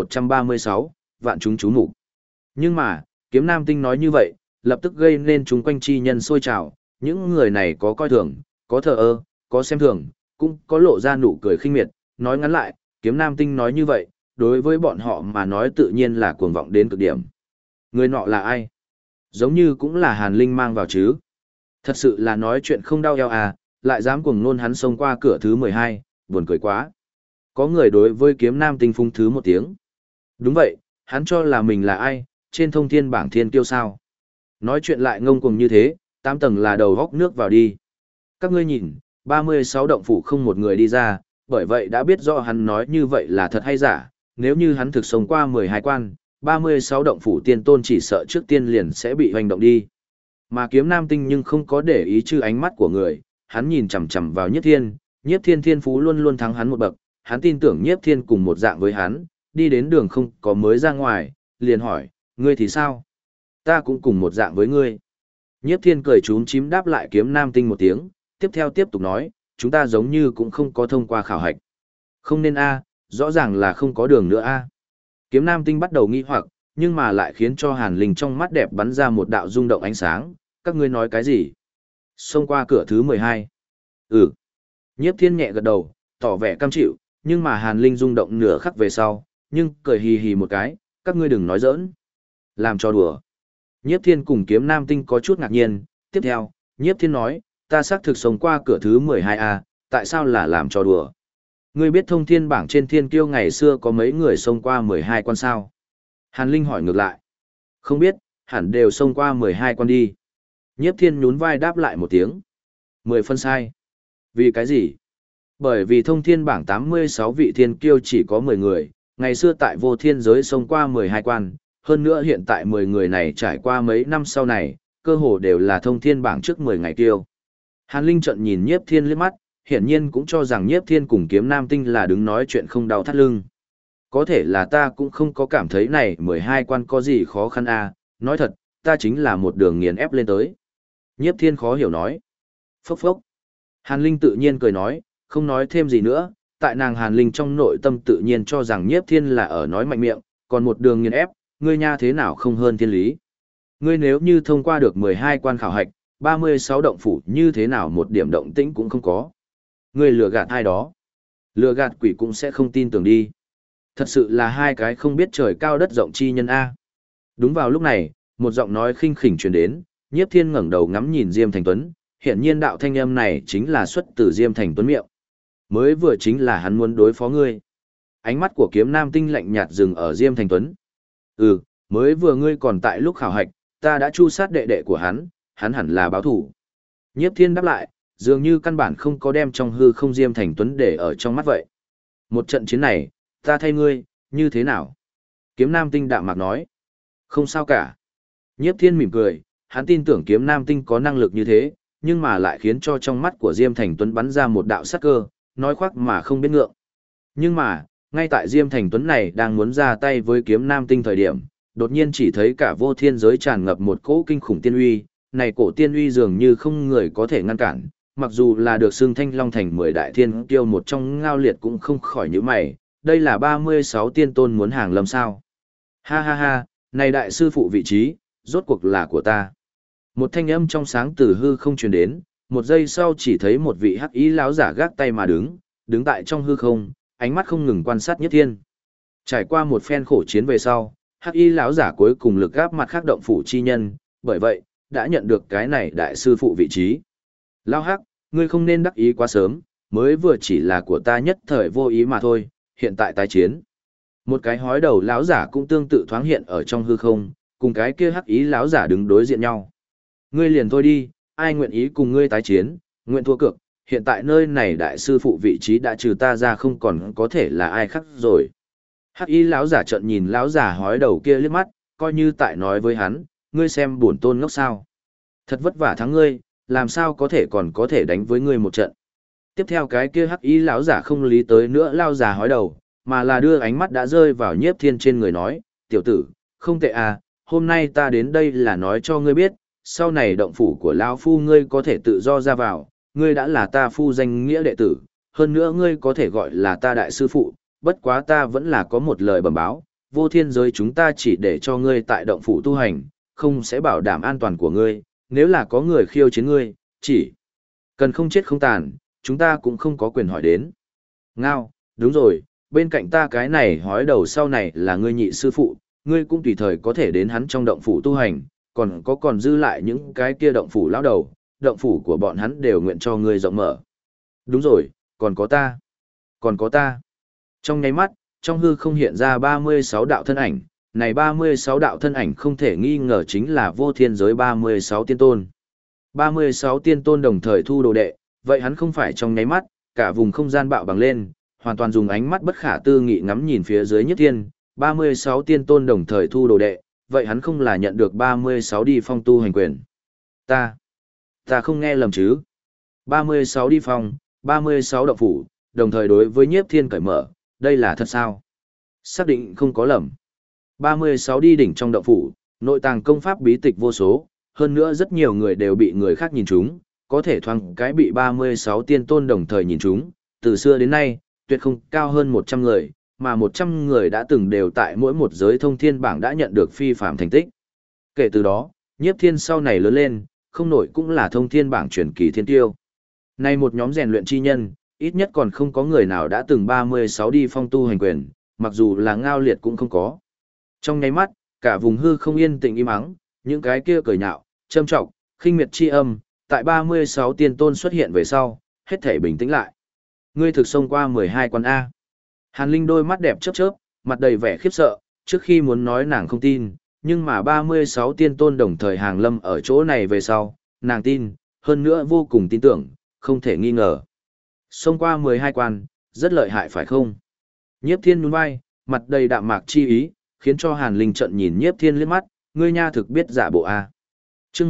1136, vạn chúng chú mục. Nhưng mà, Kiếm Nam Tinh nói như vậy, lập tức gây nên chúng quanh chi nhân sôi trào, những người này có coi thường, có thờ ơ, có xem thường, cũng có lộ ra nụ cười khinh miệt, nói ngắn lại, Kiếm Nam Tinh nói như vậy, đối với bọn họ mà nói tự nhiên là cuồng vọng đến cực điểm. Người nọ là ai? Giống như cũng là Hàn Linh mang vào chứ. Thật sự là nói chuyện không đau eo à, lại dám cuồng nôn hắn xông qua cửa thứ 12, buồn cười quá. Có người đối với Kiếm Nam Tinh phung thứ một tiếng. Đúng vậy, hắn cho là mình là ai, trên thông thiên bảng thiên kiêu sao. Nói chuyện lại ngông cuồng như thế, 8 tầng là đầu góc nước vào đi. Các ngươi nhìn, 36 động phủ không một người đi ra, bởi vậy đã biết rõ hắn nói như vậy là thật hay giả. Nếu như hắn thực sống qua 12 quan, 36 động phủ tiên tôn chỉ sợ trước tiên liền sẽ bị hoành động đi. Mà Kiếm Nam Tinh nhưng không có để ý chư ánh mắt của người, hắn nhìn chằm chằm vào Nhiếp Thiên thiên phú luôn luôn thắng hắn một bậc, hắn tin tưởng Nhiếp Thiên cùng một dạng với hắn, đi đến đường không có mới ra ngoài, liền hỏi, ngươi thì sao? Ta cũng cùng một dạng với ngươi. Nhiếp Thiên cười chúm chím đáp lại Kiếm Nam Tinh một tiếng, tiếp theo tiếp tục nói, chúng ta giống như cũng không có thông qua khảo hạch. Không nên a, rõ ràng là không có đường nữa a. Kiếm Nam Tinh bắt đầu nghi hoặc, nhưng mà lại khiến cho Hàn Linh trong mắt đẹp bắn ra một đạo rung động ánh sáng, các ngươi nói cái gì? Xông qua cửa thứ 12. Ừ. Nhiếp Thiên nhẹ gật đầu, tỏ vẻ cam chịu, nhưng mà Hàn Linh rung động nửa khắc về sau, nhưng cười hì hì một cái, các ngươi đừng nói giỡn. Làm cho đùa. Nhiếp Thiên cùng Kiếm Nam Tinh có chút ngạc nhiên, tiếp theo, Nhiếp Thiên nói, ta xác thực sống qua cửa thứ 12A, tại sao là làm cho đùa? Ngươi biết thông thiên bảng trên thiên kiêu ngày xưa có mấy người xông qua 12 quan sao? Hàn Linh hỏi ngược lại. Không biết, hẳn đều xông qua 12 quan đi. Nhiếp Thiên nhún vai đáp lại một tiếng. 10 phân sai. Vì cái gì? Bởi vì thông thiên bảng 86 vị thiên kiêu chỉ có 10 người, ngày xưa tại vô thiên giới xông qua 12 quan, hơn nữa hiện tại 10 người này trải qua mấy năm sau này, cơ hồ đều là thông thiên bảng trước 10 ngày kiêu. Hàn Linh trận nhìn Nhiếp Thiên liếc mắt, hiển nhiên cũng cho rằng Nhiếp Thiên cùng Kiếm Nam Tinh là đứng nói chuyện không đau thắt lưng. Có thể là ta cũng không có cảm thấy này 12 quan có gì khó khăn à, nói thật, ta chính là một đường nghiền ép lên tới. Nhiếp Thiên khó hiểu nói. Phốc phốc. Hàn Linh tự nhiên cười nói, không nói thêm gì nữa, tại nàng Hàn Linh trong nội tâm tự nhiên cho rằng Nhiếp Thiên là ở nói mạnh miệng, còn một đường nghiền ép, ngươi nha thế nào không hơn thiên lý. Ngươi nếu như thông qua được 12 quan khảo hạch, 36 động phủ như thế nào một điểm động tĩnh cũng không có. Ngươi lừa gạt ai đó. Lừa gạt quỷ cũng sẽ không tin tưởng đi. Thật sự là hai cái không biết trời cao đất rộng chi nhân A. Đúng vào lúc này, một giọng nói khinh khỉnh truyền đến, Nhiếp Thiên ngẩng đầu ngắm nhìn Diêm Thành Tuấn, hiện nhiên đạo thanh âm này chính là xuất từ Diêm Thành Tuấn miệng. Mới vừa chính là hắn muốn đối phó ngươi. Ánh mắt của Kiếm Nam Tinh lạnh nhạt dừng ở Diêm Thành Tuấn. Ừ, mới vừa ngươi còn tại lúc khảo hạch, ta đã chu sát đệ đệ của hắn hẳn là báo thủ. Nhiếp Thiên đáp lại, dường như căn bản không có đem trong hư không Diêm Thành Tuấn để ở trong mắt vậy. Một trận chiến này, ta thay ngươi, như thế nào? Kiếm Nam Tinh đạm mạc nói. Không sao cả. Nhiếp Thiên mỉm cười, hắn tin tưởng Kiếm Nam Tinh có năng lực như thế, nhưng mà lại khiến cho trong mắt của Diêm Thành Tuấn bắn ra một đạo sắc cơ, nói khoác mà không biết ngượng. Nhưng mà, ngay tại Diêm Thành Tuấn này đang muốn ra tay với Kiếm Nam Tinh thời điểm, đột nhiên chỉ thấy cả vô thiên giới tràn ngập một cỗ kinh khủng tiên uy, này cổ tiên uy dường như không người có thể ngăn cản, mặc dù là được xưng Thanh Long Thành 10 đại thiên kiêu một trong Ngao Liệt cũng không khỏi nhíu mày, đây là 36 tiên tôn muốn hàng lâm sao? Ha ha ha, này đại sư phụ vị trí, rốt cuộc là của ta. Một thanh âm trong sáng từ hư không truyền đến, một giây sau chỉ thấy một vị hắc ý lão giả gác tay mà đứng tại trong hư không, ánh mắt không ngừng quan sát Nhiếp Thiên. Trải qua một phen khổ chiến về sau, hắc y lão giả cuối cùng lực gáp mặt khác động phủ chi nhân, bởi vậy, đã nhận được cái này đại sư phụ vị trí. Lão hắc, ngươi không nên đắc ý quá sớm, mới vừa chỉ là của ta nhất thời vô ý mà thôi, hiện tại tái chiến. Một cái hói đầu lão giả cũng tương tự thoáng hiện ở trong hư không, cùng cái kia hắc ý lão giả đứng đối diện nhau. Ngươi liền thôi đi, ai nguyện ý cùng ngươi tái chiến, nguyện thua cược, hiện tại nơi này đại sư phụ vị trí đã trừ ta ra không còn có thể là ai khác rồi. Hắc y lão giả trợn nhìn lão giả hói đầu kia liếc mắt, coi như tại nói với hắn, ngươi xem bổn tôn ngốc sao. Thật vất vả thắng ngươi, làm sao có thể còn có thể đánh với ngươi một trận. Tiếp theo cái kia hắc y lão giả không lý tới nữa lão giả hói đầu, mà là đưa ánh mắt đã rơi vào Nhiếp Thiên trên người nói, tiểu tử, không tệ à, hôm nay ta đến đây là nói cho ngươi biết, sau này động phủ của lão phu ngươi có thể tự do ra vào, ngươi đã là ta phu danh nghĩa đệ tử, hơn nữa ngươi có thể gọi là ta đại sư phụ, bất quá ta vẫn là có một lời bẩm báo, vô thiên giới chúng ta chỉ để cho ngươi tại động phủ tu hành, không sẽ bảo đảm an toàn của ngươi, nếu là có người khiêu chiến ngươi, chỉ cần không chết không tàn, chúng ta cũng không có quyền hỏi đến. Ngao, đúng rồi, bên cạnh ta cái này hói đầu sau này là ngươi nhị sư phụ, ngươi cũng tùy thời có thể đến hắn trong động phủ tu hành, còn dư lại những cái kia động phủ lão đầu, động phủ của bọn hắn đều nguyện cho ngươi rộng mở. Đúng rồi, còn có ta. Trong nháy mắt, trong hư không hiện ra 36 đạo thân ảnh, này 36 đạo thân ảnh không thể nghi ngờ chính là vô thiên giới 36 tiên tôn. 36 tiên tôn đồng thời thu đồ đệ, vậy hắn không phải trong nháy mắt, cả vùng không gian bạo bằng lên, hoàn toàn dùng ánh mắt bất khả tư nghị ngắm nhìn phía dưới Nhất Thiên, 36 tiên tôn đồng thời thu đồ đệ, vậy hắn không là nhận được 36 đi phong tu hành quyền. Ta không nghe lầm chứ. 36 đi phong, 36 động phủ, đồng thời đối với Nhiếp Thiên cởi mở, đây là thật sao? Xác định không có lầm. 36 đi đỉnh trong động phủ, nội tàng công pháp bí tịch vô số, hơn nữa rất nhiều người đều bị người khác nhìn trúng, có thể thoáng cái bị 36 tiên tôn đồng thời nhìn trúng, từ xưa đến nay, tuyệt không cao hơn 100 người, mà 100 người đã từng đều tại mỗi một giới thông thiên bảng đã nhận được phi phạm thành tích. Kể từ đó, Nhiếp Thiên sau này lớn lên, không nổi cũng là thông thiên bảng truyền kỳ thiên tiêu. Nay một nhóm rèn luyện chi nhân, ít nhất còn không có người nào đã từng 36 đi phong tu hành quyền, mặc dù là Ngao Liệt cũng không có. Trong nháy mắt, cả vùng hư không yên tĩnh im ắng, những cái kia cười nhạo, châm trọng, khinh miệt chi âm, tại 36 tiên tôn xuất hiện về sau, hết thảy bình tĩnh lại. Ngươi thực xông qua 12 quan A. Hàn Linh đôi mắt đẹp chớp chớp, mặt đầy vẻ khiếp sợ, trước khi muốn nói nàng không tin, nhưng mà 36 tiên tôn đồng thời hàng lâm ở chỗ này về sau, nàng tin, hơn nữa vô cùng tin tưởng, không thể nghi ngờ. Xông qua 12 quan, rất lợi hại phải không? Nhiếp Thiên nhún vai, mặt đầy đạm mạc chi ý, khiến cho Hàn Linh trận nhìn Nhiếp Thiên liếc mắt, ngươi nha thực biết giả bộ a. Chương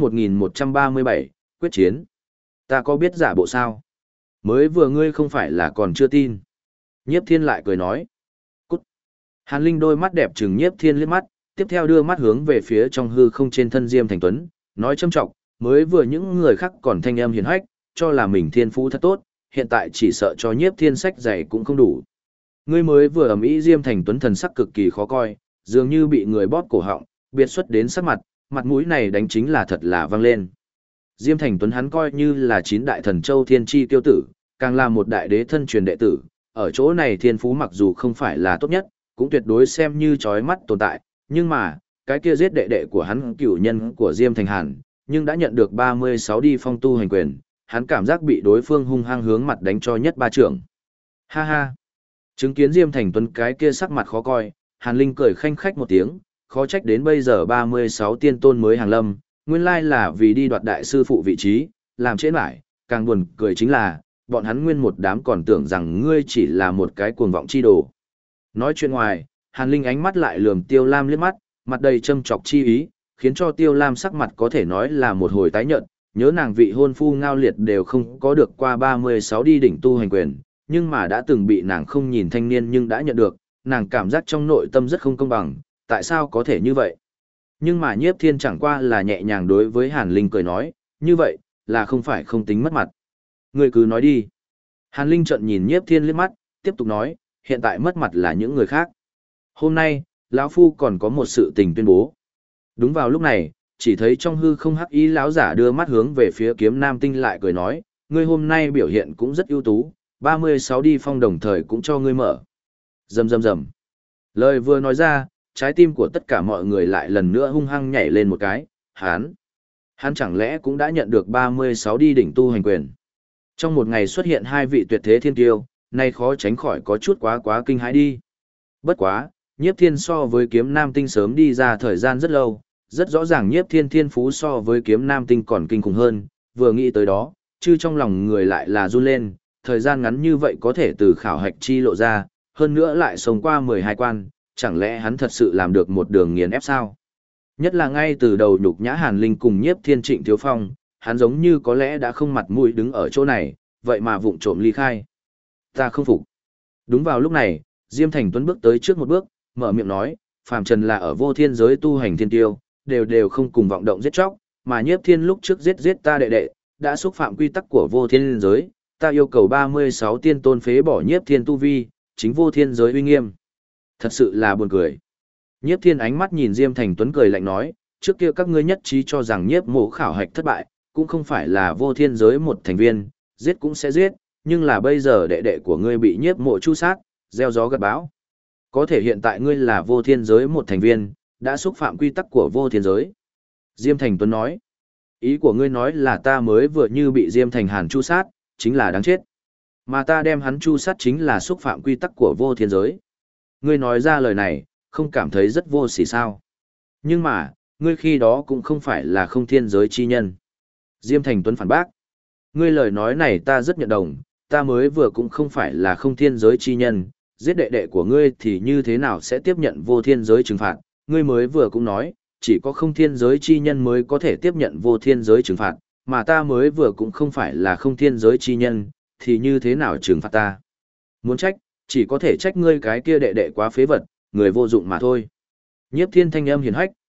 1137, quyết chiến. Ta có biết giả bộ sao? Mới vừa ngươi không phải là còn chưa tin. Nhiếp Thiên lại cười nói. Cút. Hàn Linh đôi mắt đẹp trừng Nhiếp Thiên liếc mắt, tiếp theo đưa mắt hướng về phía trong hư không trên thân Diêm Thành Tuấn, nói châm trọng, mới vừa những người khác còn thanh em hiền hách, cho là mình thiên phú thật tốt, hiện tại chỉ sợ cho Nhiếp Thiên sách dạy cũng không đủ. Ngươi mới vừa ầm ĩ Diêm Thành Tuấn thần sắc cực kỳ khó coi, dường như bị người bóp cổ họng, biệt xuất đến sắc mặt, mặt mũi này đánh chính là thật là vang lên. Diêm Thành Tuấn hắn coi như là 9 đại thần châu thiên chi tiêu tử, càng là một đại đế thân truyền đệ tử, ở chỗ này thiên phú mặc dù không phải là tốt nhất, cũng tuyệt đối xem như chói mắt tồn tại, nhưng mà, cái kia giết đệ đệ của hắn cửu nhân của Diêm Thành Hàn, nhưng đã nhận được 36 đi phong tu hành quyền, hắn cảm giác bị đối phương hung hăng hướng mặt đánh cho nhất ba trưởng. Ha ha! Chứng kiến Diêm Thành Tuấn cái kia sắc mặt khó coi, Hàn Linh cười khanh khách một tiếng, khó trách đến bây giờ 36 tiên tôn mới hàng lâm, nguyên lai là vì đi đoạt đại sư phụ vị trí, làm trễ mãi, càng buồn cười chính là, bọn hắn nguyên một đám còn tưởng rằng ngươi chỉ là một cái cuồng vọng chi đồ. Nói chuyện ngoài, Hàn Linh ánh mắt lại lườm Tiêu Lam liếc mắt, mặt đầy châm chọc chi ý, khiến cho Tiêu Lam sắc mặt có thể nói là một hồi tái nhợt, nhớ nàng vị hôn phu Ngao Liệt đều không có được qua 36 đi đỉnh tu hành quyền, nhưng mà đã từng bị nàng không nhìn thanh niên nhưng đã nhận được, nàng cảm giác trong nội tâm rất không công bằng, tại sao có thể như vậy? Nhưng mà Nhiếp Thiên chẳng qua là nhẹ nhàng đối với Hàn Linh cười nói, như vậy, là không phải không tính mất mặt. Ngươi cứ nói đi. Hàn Linh trợn nhìn Nhiếp Thiên liếc mắt, tiếp tục nói, hiện tại mất mặt là những người khác. Hôm nay, lão phu còn có một sự tình tuyên bố. Đúng vào lúc này, chỉ thấy trong hư không hắc ý lão giả đưa mắt hướng về phía Kiếm Nam Tinh lại cười nói, ngươi hôm nay biểu hiện cũng rất ưu tú, 36 đi phong đồng thời cũng cho ngươi mở. Rầm rầm rầm. Lời vừa nói ra, trái tim của tất cả mọi người lại lần nữa hung hăng nhảy lên một cái, hắn chẳng lẽ cũng đã nhận được 36 đi đỉnh tu hành quyền. Trong một ngày xuất hiện hai vị tuyệt thế thiên tiêu, nay khó tránh khỏi có chút quá kinh hãi đi. Bất quá, Nhiếp Thiên so với Kiếm Nam Tinh sớm đi ra thời gian rất lâu, rất rõ ràng Nhiếp Thiên thiên phú so với Kiếm Nam Tinh còn kinh khủng hơn, vừa nghĩ tới đó, chứ trong lòng người lại là run lên, thời gian ngắn như vậy có thể từ khảo hạch chi lộ ra, hơn nữa lại sống qua 12 quan, chẳng lẽ hắn thật sự làm được một đường nghiền ép sao? Nhất là ngay từ đầu nhục nhã Hàn Linh cùng Nhiếp Thiên Trịnh Thiếu Phong, hắn giống như có lẽ đã không mặt mũi đứng ở chỗ này, vậy mà vụng trộm ly khai. Ta không phục. Đúng vào lúc này, Diêm Thành Tuấn bước tới trước một bước, mở miệng nói, phàm trần là ở vô thiên giới tu hành thiên tiêu, đều không cùng vọng động giết chóc, mà Nhiếp Thiên lúc trước giết ta đệ đệ, đã xúc phạm quy tắc của vô thiên giới, ta yêu cầu 36 tiên tôn phế bỏ Nhiếp Thiên tu vi, chính vô thiên giới uy nghiêm. Thật sự là buồn cười. Nhiếp Thiên ánh mắt nhìn Diêm Thành Tuấn cười lạnh nói, trước kia các ngươi nhất trí cho rằng Nhiếp Mộ khảo hạch thất bại, cũng không phải là vô thiên giới một thành viên, giết cũng sẽ giết, nhưng là bây giờ đệ đệ của ngươi bị Nhiếp Mộ tru sát, gieo gió gặt bão. Có thể hiện tại ngươi là vô thiên giới một thành viên, đã xúc phạm quy tắc của vô thiên giới. Diêm Thành Tuấn nói, ý của ngươi nói là ta mới vừa như bị Diêm Thành Hàn tru sát, chính là đáng chết. Mà ta đem hắn tru sát chính là xúc phạm quy tắc của vô thiên giới. Ngươi nói ra lời này, không cảm thấy rất vô sỉ sao. Nhưng mà, ngươi khi đó cũng không phải là không thiên giới chi nhân. Diêm Thành Tuấn phản bác. Ngươi lời nói này ta rất nhận đồng, ta mới vừa cũng không phải là không thiên giới chi nhân, giết đệ đệ của ngươi thì như thế nào sẽ tiếp nhận vô thiên giới trừng phạt. Ngươi mới vừa cũng nói, chỉ có không thiên giới chi nhân mới có thể tiếp nhận vô thiên giới trừng phạt, mà ta mới vừa cũng không phải là không thiên giới chi nhân, thì như thế nào trừng phạt ta. Muốn trách, chỉ có thể trách ngươi cái kia đệ đệ quá phế vật, người vô dụng mà thôi. Nhiếp Thiên thanh âm hiền hách,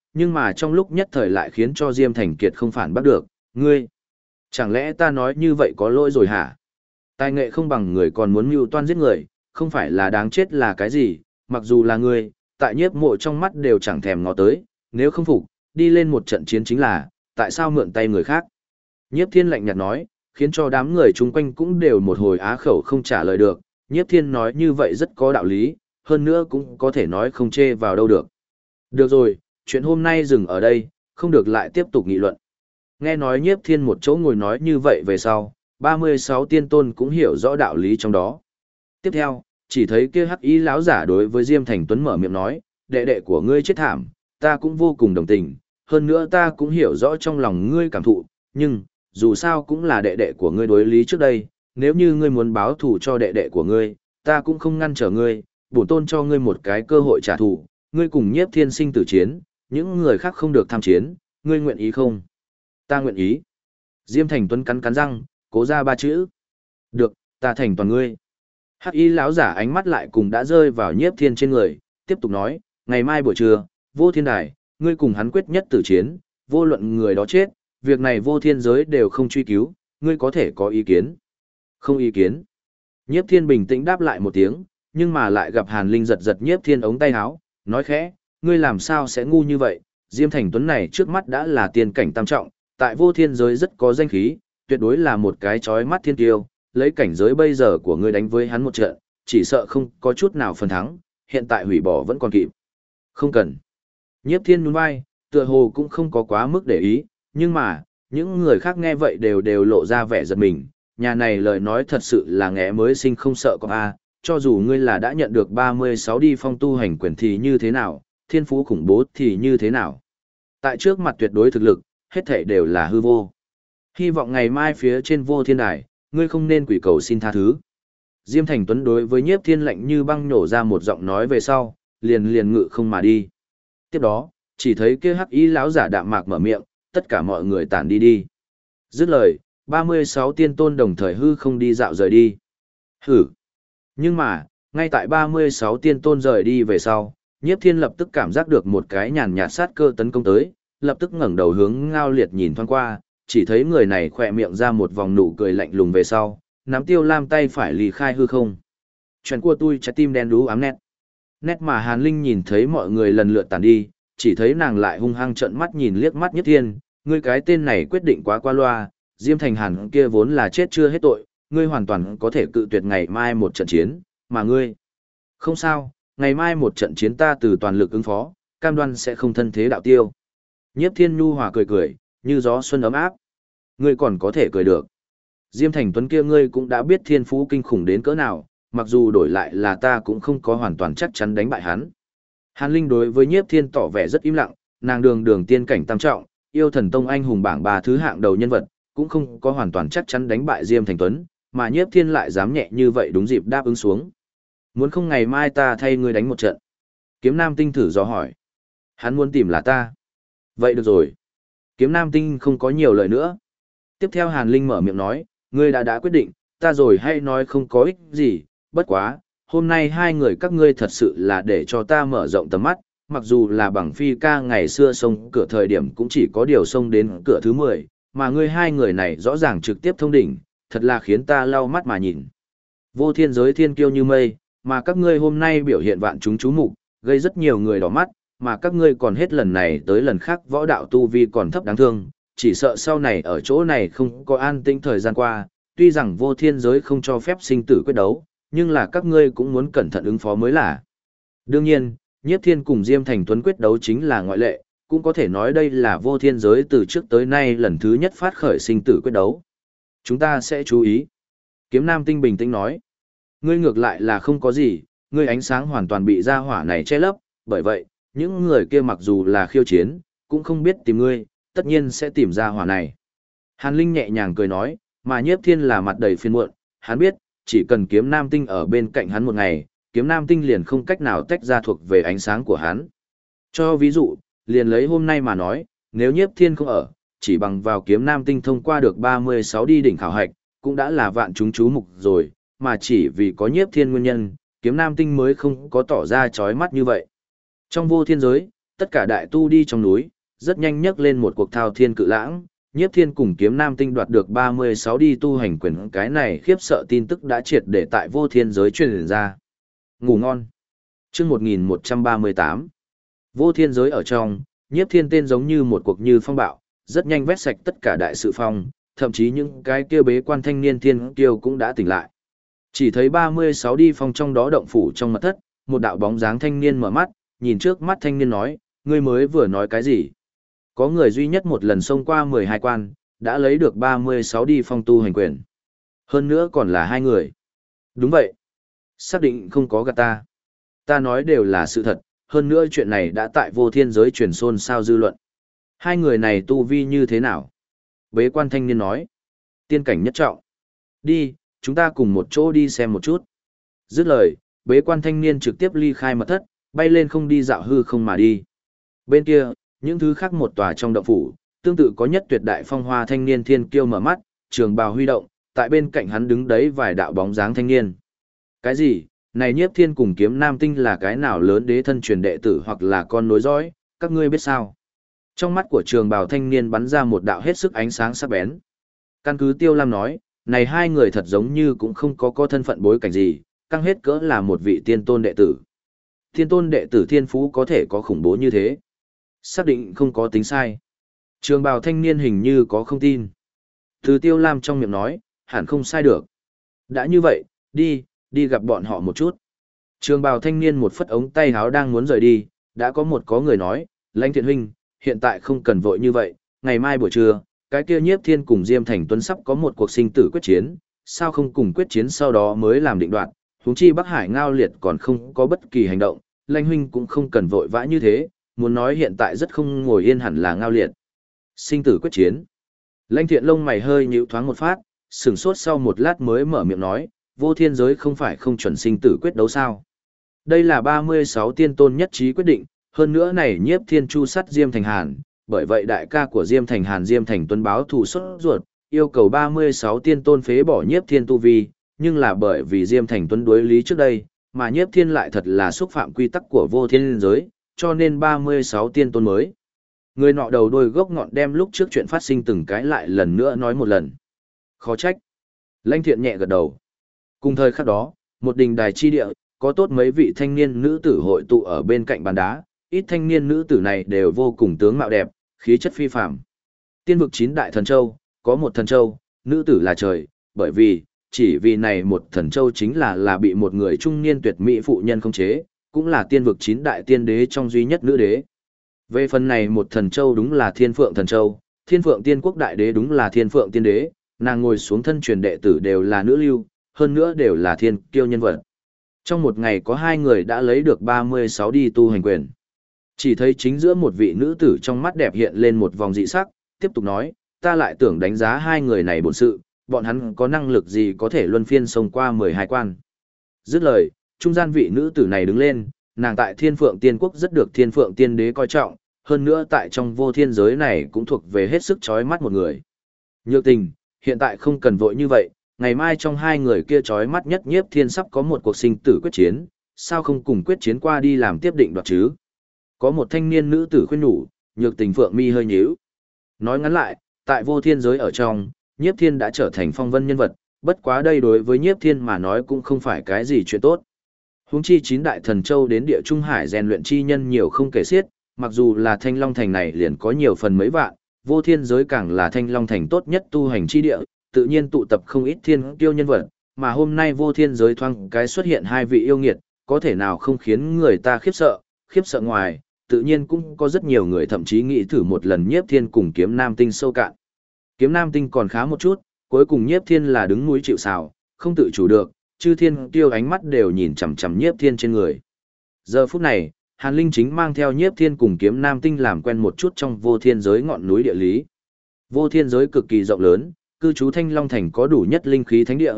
nhưng mà trong lúc nhất thời lại khiến cho Diêm Thành Kiệt không phản bắt được, ngươi. Chẳng lẽ ta nói như vậy có lỗi rồi hả? Tài nghệ không bằng người còn muốn mưu toan giết người, không phải là đáng chết là cái gì, mặc dù là ngươi, tại nhiếp mộ trong mắt đều chẳng thèm ngó tới, nếu không phục, đi lên một trận chiến chính là, tại sao mượn tay người khác? Nhiếp Thiên lạnh nhạt nói, khiến cho đám người chung quanh cũng đều một hồi á khẩu không trả lời được, Nhiếp Thiên nói như vậy rất có đạo lý, hơn nữa cũng có thể nói không chê vào đâu được. Được rồi, chuyện hôm nay dừng ở đây, không được lại tiếp tục nghị luận. Nghe nói Nhiếp Thiên một chỗ ngồi nói như vậy về sau, 36 tiên tôn cũng hiểu rõ đạo lý trong đó. Tiếp theo, chỉ thấy kia hắc y lão giả đối với Diêm Thành Tuấn mở miệng nói, đệ đệ của ngươi chết thảm, ta cũng vô cùng đồng tình, hơn nữa ta cũng hiểu rõ trong lòng ngươi cảm thụ, nhưng, dù sao cũng là đệ đệ của ngươi đối lý trước đây, nếu như ngươi muốn báo thù cho đệ đệ của ngươi, ta cũng không ngăn trở ngươi, bổn tôn cho ngươi một cái cơ hội trả thù, ngươi cùng Nhiếp Thiên sinh tử chiến, những người khác không được tham chiến, ngươi nguyện ý không? Ta nguyện ý. Diêm Thành Tuấn cắn cắn răng, cố ra ba chữ. Được, ta thành toàn ngươi. Hắc y lão giả ánh mắt lại cùng đã rơi vào Nhiếp Thiên trên người, tiếp tục nói, ngày mai buổi trưa, Vô Thiên Đài, ngươi cùng hắn quyết nhất tử chiến, vô luận người đó chết, việc này vô thiên giới đều không truy cứu, ngươi có thể có ý kiến. Không ý kiến. Nhiếp Thiên bình tĩnh đáp lại một tiếng, nhưng mà lại gặp Hàn Linh giật giật Nhiếp Thiên ống tay áo, nói khẽ, ngươi làm sao sẽ ngu như vậy, Diêm Thành Tuấn này trước mắt đã là tiên cảnh tam trọng, tại vô thiên giới rất có danh khí, tuyệt đối là một cái chói mắt thiên tiêu, lấy cảnh giới bây giờ của ngươi đánh với hắn một trận, chỉ sợ không có chút nào phần thắng, hiện tại hủy bỏ vẫn còn kịp. Không cần. Nhiếp Thiên nhún vai, tựa hồ cũng không có quá mức để ý, nhưng mà, những người khác nghe vậy đều lộ ra vẻ giật mình, nhà này lời nói thật sự là nghé mới sinh không sợ có a, cho dù ngươi là đã nhận được 36 đi phong tu hành quyền thì như thế nào, thiên phú khủng bố thì như thế nào. Tại trước mặt tuyệt đối thực lực, hết thảy đều là hư vô. Hy vọng ngày mai phía trên vô thiên đài, ngươi không nên quỷ cầu xin tha thứ. Diêm Thành Tuấn đối với Nhiếp Thiên lạnh như băng nổ ra một giọng nói về sau, liền ngự không mà đi. Tiếp đó, chỉ thấy kia hắc y lão giả đạm mạc mở miệng, tất cả mọi người tản đi đi. Dứt lời, 36 tiên tôn đồng thời hư không đi dạo rời đi. Hử! Nhưng mà, ngay tại 36 tiên tôn rời đi về sau, Nhiếp Thiên lập tức cảm giác được một cái nhàn nhạt sát cơ tấn công tới, lập tức ngẩng đầu hướng Ngao Liệt nhìn thoáng qua, chỉ thấy người này khỏe miệng ra một vòng nụ cười lạnh lùng về sau, nắm Tiêu Lam tay phải lì khai hư không. Chuyện của tôi trái tim đen đú ám nét. Nét mà Hàn Linh nhìn thấy mọi người lần lượt tàn đi, chỉ thấy nàng lại hung hăng trợn mắt nhìn liếc mắt Nhiếp Thiên, ngươi cái tên này quyết định quá qua loa, Diêm Thành Hàn kia vốn là chết chưa hết tội, ngươi hoàn toàn có thể cự tuyệt ngày mai một trận chiến, mà ngươi. Không sao, ngày mai một trận chiến ta từ toàn lực ứng phó, cam đoan sẽ không thân thế đạo tiêu. Nhiếp Thiên nhu hòa cười cười, như gió xuân ấm áp. Ngươi còn có thể cười được. Diêm Thành Tuấn kia ngươi cũng đã biết thiên phú kinh khủng đến cỡ nào, mặc dù đổi lại là ta cũng không có hoàn toàn chắc chắn đánh bại hắn. Hàn Linh đối với Nhiếp Thiên tỏ vẻ rất im lặng, nàng đường tiên cảnh tam trọng, yêu thần tông anh hùng bảng 3 thứ hạng đầu nhân vật, cũng không có hoàn toàn chắc chắn đánh bại Diêm Thành Tuấn, mà Nhiếp Thiên lại dám nhẹ như vậy đúng dịp đáp ứng xuống. Muốn không ngày mai ta thay ngươi đánh một trận. Kiếm Nam Tinh thử dò hỏi. Hắn muốn tìm là ta. Vậy được rồi. Kiếm Nam Tinh không có nhiều lời nữa. Tiếp theo Hàn Linh mở miệng nói, ngươi đã quyết định, ta rồi hay nói không có ích gì, bất quá, hôm nay hai người các ngươi thật sự là để cho ta mở rộng tầm mắt, mặc dù là bằng phi ca ngày xưa xông cửa thời điểm cũng chỉ có điều xông đến cửa thứ 10, mà ngươi hai người này rõ ràng trực tiếp thông đỉnh, thật là khiến ta lau mắt mà nhìn. Vô thiên giới thiên kiêu như mây, mà các ngươi hôm nay biểu hiện vạn chúng chú mục, gây rất nhiều người đỏ mắt, mà các ngươi còn hết lần này tới lần khác võ đạo tu vi còn thấp đáng thương, chỉ sợ sau này ở chỗ này không có an tĩnh thời gian qua, tuy rằng vô thiên giới không cho phép sinh tử quyết đấu, nhưng là các ngươi cũng muốn cẩn thận ứng phó mới là. Đương nhiên, Nhiếp Thiên cùng Diêm Thành Tuấn quyết đấu chính là ngoại lệ, cũng có thể nói đây là vô thiên giới từ trước tới nay lần thứ nhất phát khởi sinh tử quyết đấu. Chúng ta sẽ chú ý. Kiếm Nam Tinh bình tĩnh nói. Ngươi ngược lại là không có gì, ngươi ánh sáng hoàn toàn bị gia hỏa này che lấp, bởi vậy, những người kia mặc dù là khiêu chiến, cũng không biết tìm ngươi, tất nhiên sẽ tìm gia hỏa này. Hàn Linh nhẹ nhàng cười nói, mà Nhiếp Thiên là mặt đầy phiền muộn, hắn biết, chỉ cần Kiếm Nam Tinh ở bên cạnh hắn một ngày, Kiếm Nam Tinh liền không cách nào tách ra thuộc về ánh sáng của hắn. Cho ví dụ, liền lấy hôm nay mà nói, nếu Nhiếp Thiên không ở, chỉ bằng vào Kiếm Nam Tinh thông qua được 36 đi đỉnh khảo hạch, cũng đã là vạn chúng chú mục rồi, mà chỉ vì có Nhiếp Thiên nguyên nhân, Kiếm Nam Tinh mới không có tỏ ra chói mắt như vậy. Trong vô thiên giới, Tất cả đại tu đi trong núi, rất nhanh nhấc lên một cuộc thao thiên cự lãng, Nhiếp Thiên cùng Kiếm Nam Tinh đoạt được 36 đi tu hành quyền, cái này khiếp sợ tin tức đã triệt để tại vô thiên giới truyền ra. Ngủ ngon. Chương 1138. Vô thiên giới ở trong, Nhiếp Thiên tên giống như một cuộc như phong bạo, rất nhanh vét sạch tất cả đại sự phong, thậm chí những cái kia bế quan thanh niên thiên kiêu cũng đã tỉnh lại. Chỉ thấy 36 đi phong trong đó động phủ trong mật thất, một đạo bóng dáng thanh niên mở mắt, nhìn trước mắt thanh niên nói, ngươi mới vừa nói cái gì? Có người duy nhất một lần xông qua 12 quan, đã lấy được 36 đi phong tu hành quyền. Hơn nữa còn là hai người. Đúng vậy. Xác định không có gạt ta. Ta nói đều là sự thật, hơn nữa chuyện này đã tại vô thiên giới truyền xôn xao dư luận. Hai người này tu vi như thế nào? Bế quan thanh niên nói. Tiên cảnh nhất trọng. Đi, chúng ta cùng một chỗ đi xem một chút. Dứt lời, bế quan thanh niên trực tiếp ly khai mật thất, bay lên không đi dạo hư không mà đi. Bên kia, những thứ khác một tòa trong động phủ, tương tự có nhất tuyệt đại phong hoa thanh niên thiên kiêu mở mắt, trường bào huy động, tại bên cạnh hắn đứng đấy vài đạo bóng dáng thanh niên. Cái gì? Này Nhiếp Thiên cùng Kiếm Nam Tinh là cái nào lớn đế thân truyền đệ tử hoặc là con nối dõi, các ngươi biết sao? Trong mắt của trường bào thanh niên bắn ra một đạo hết sức ánh sáng sắc bén. Căn cứ Tiêu Lam nói, này hai người thật giống như cũng không có thân phận bối cảnh gì, căng hết cỡ là một vị tiên tôn đệ tử. Tiên tôn đệ tử thiên phú có thể có khủng bố như thế. Xác định không có tính sai. Trường bào thanh niên hình như có không tin. Từ Tiêu Lam trong miệng nói, hẳn không sai được. Đã như vậy, đi gặp bọn họ một chút. Trường bào thanh niên một phất ống tay háo đang muốn rời đi, đã có người nói, Lãnh Thiện huynh, hiện tại không cần vội như vậy, ngày mai buổi trưa, cái kia Nhiếp Thiên cùng Diêm Thành Tuấn sắp có một cuộc sinh tử quyết chiến, sao không cùng quyết chiến sau đó mới làm định đoạt, huống chi Bắc Hải Ngao Liệt còn không có bất kỳ hành động, Lãnh huynh cũng không cần vội vã như thế, muốn nói hiện tại rất không ngồi yên hẳn là Ngao Liệt. Sinh tử quyết chiến. Lãnh Thiện lông mày hơi nhíu thoáng một phát, sửng sốt sau một lát mới mở miệng nói, vô thiên giới không phải không chuẩn sinh tử quyết đấu sao? Đây là 36 tiên tôn nhất trí quyết định, hơn nữa này Nhiếp Thiên chu sắt Diêm Thành Hàn, bởi vậy đại ca của Diêm Thành Hàn Diêm Thành Tuấn báo thù xuất ruột, yêu cầu 36 tiên tôn phế bỏ Nhiếp Thiên tu vi, nhưng là bởi vì Diêm Thành Tuấn đối lý trước đây, mà Nhiếp Thiên lại thật là xúc phạm quy tắc của vô thiên giới, cho nên 36 tiên tôn mới. Người nọ đầu đôi gốc ngọn đem lúc trước chuyện phát sinh từng cái lại lần nữa nói một lần. Khó trách. Lãnh Thiện nhẹ gật đầu. Cùng thời khắc đó, một đình đài chi địa, có tốt mấy vị thanh niên nữ tử hội tụ ở bên cạnh bàn đá, ít thanh niên nữ tử này đều vô cùng tướng mạo đẹp, khí chất phi phàm. Tiên vực 9 đại thần châu, có một thần châu, nữ tử là trời, bởi vì, chỉ vì này một thần châu chính là bị một người trung niên tuyệt mỹ phụ nhân khống chế, cũng là tiên vực 9 đại tiên đế trong duy nhất nữ đế. Về phần này một thần châu đúng là Thiên Phượng thần châu, Thiên Phượng tiên quốc đại đế đúng là Thiên Phượng tiên đế, nàng ngồi xuống thân truyền đệ tử đều là nữ lưu, hơn nữa đều là thiên kiêu nhân vật. Trong một ngày có hai người đã lấy được 36 đi tu hành quyền. Chỉ thấy chính giữa một vị nữ tử trong mắt đẹp hiện lên một vòng dị sắc, tiếp tục nói, ta lại tưởng đánh giá hai người này bổn sự, bọn hắn có năng lực gì có thể luân phiên xông qua 12 quan. Dứt lời, trung gian vị nữ tử này đứng lên, nàng tại Thiên Phượng Tiên Quốc rất được Thiên Phượng Tiên Đế coi trọng, hơn nữa tại trong vô thiên giới này cũng thuộc về hết sức chói mắt một người. Nhược Tình, hiện tại không cần vội như vậy, ngày mai trong hai người kia chói mắt nhất Nhiếp Thiên sắp có một cuộc sinh tử quyết chiến, sao không cùng quyết chiến qua đi làm tiếp định đoạt chứ? Có một thanh niên nữ tử khuyên nhủ, Nhược Tình phượng mi hơi nhíu. Nói ngắn lại, tại vô thiên giới ở trong, Nhiếp Thiên đã trở thành phong vân nhân vật, bất quá đây đối với Nhiếp Thiên mà nói cũng không phải cái gì chuyện tốt. Huống chi 9 đại thần châu đến địa Trung Hải rèn luyện chi nhân nhiều không kể xiết, mặc dù là Thanh Long Thành này liền có nhiều phần mấy vạn, vô thiên giới càng là Thanh Long Thành tốt nhất tu hành chi địa, tự nhiên tụ tập không ít thiên kiêu nhân vật, mà hôm nay vô thiên giới thoáng cái xuất hiện hai vị yêu nghiệt, có thể nào không khiến người ta khiếp sợ ngoài, tự nhiên cũng có rất nhiều người thậm chí nghĩ thử một lần Nhiếp Thiên cùng Kiếm Nam Tinh sâu cạn. Kiếm Nam Tinh còn khá một chút, cuối cùng Nhiếp Thiên là đứng núi chịu sào, không tự chủ được, chư thiên tiêu ánh mắt đều nhìn chằm chằm Nhiếp Thiên trên người. Giờ phút này, Hàn Linh chính mang theo Nhiếp Thiên cùng Kiếm Nam Tinh làm quen một chút trong vô thiên giới ngọn núi địa lý. Vô thiên giới cực kỳ rộng lớn, cư trú Thanh Long Thành có đủ nhất linh khí thánh địa,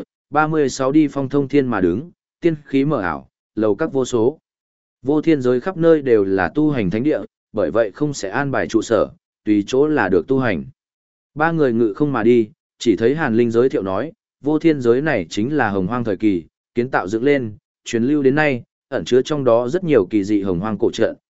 36 đi phong thông thiên mà đứng, tiên khí mở ảo, lầu các vô số. Vô thiên giới khắp nơi đều là tu hành thánh địa, bởi vậy không sẽ an bài trụ sở, tùy chỗ là được tu hành. Ba người ngự không mà đi, chỉ thấy Hàn Linh giới thiệu nói, vô thiên giới này chính là hồng hoang thời kỳ, kiến tạo dựng lên, truyền lưu đến nay, ẩn chứa trong đó rất nhiều kỳ dị hồng hoang cổ trận,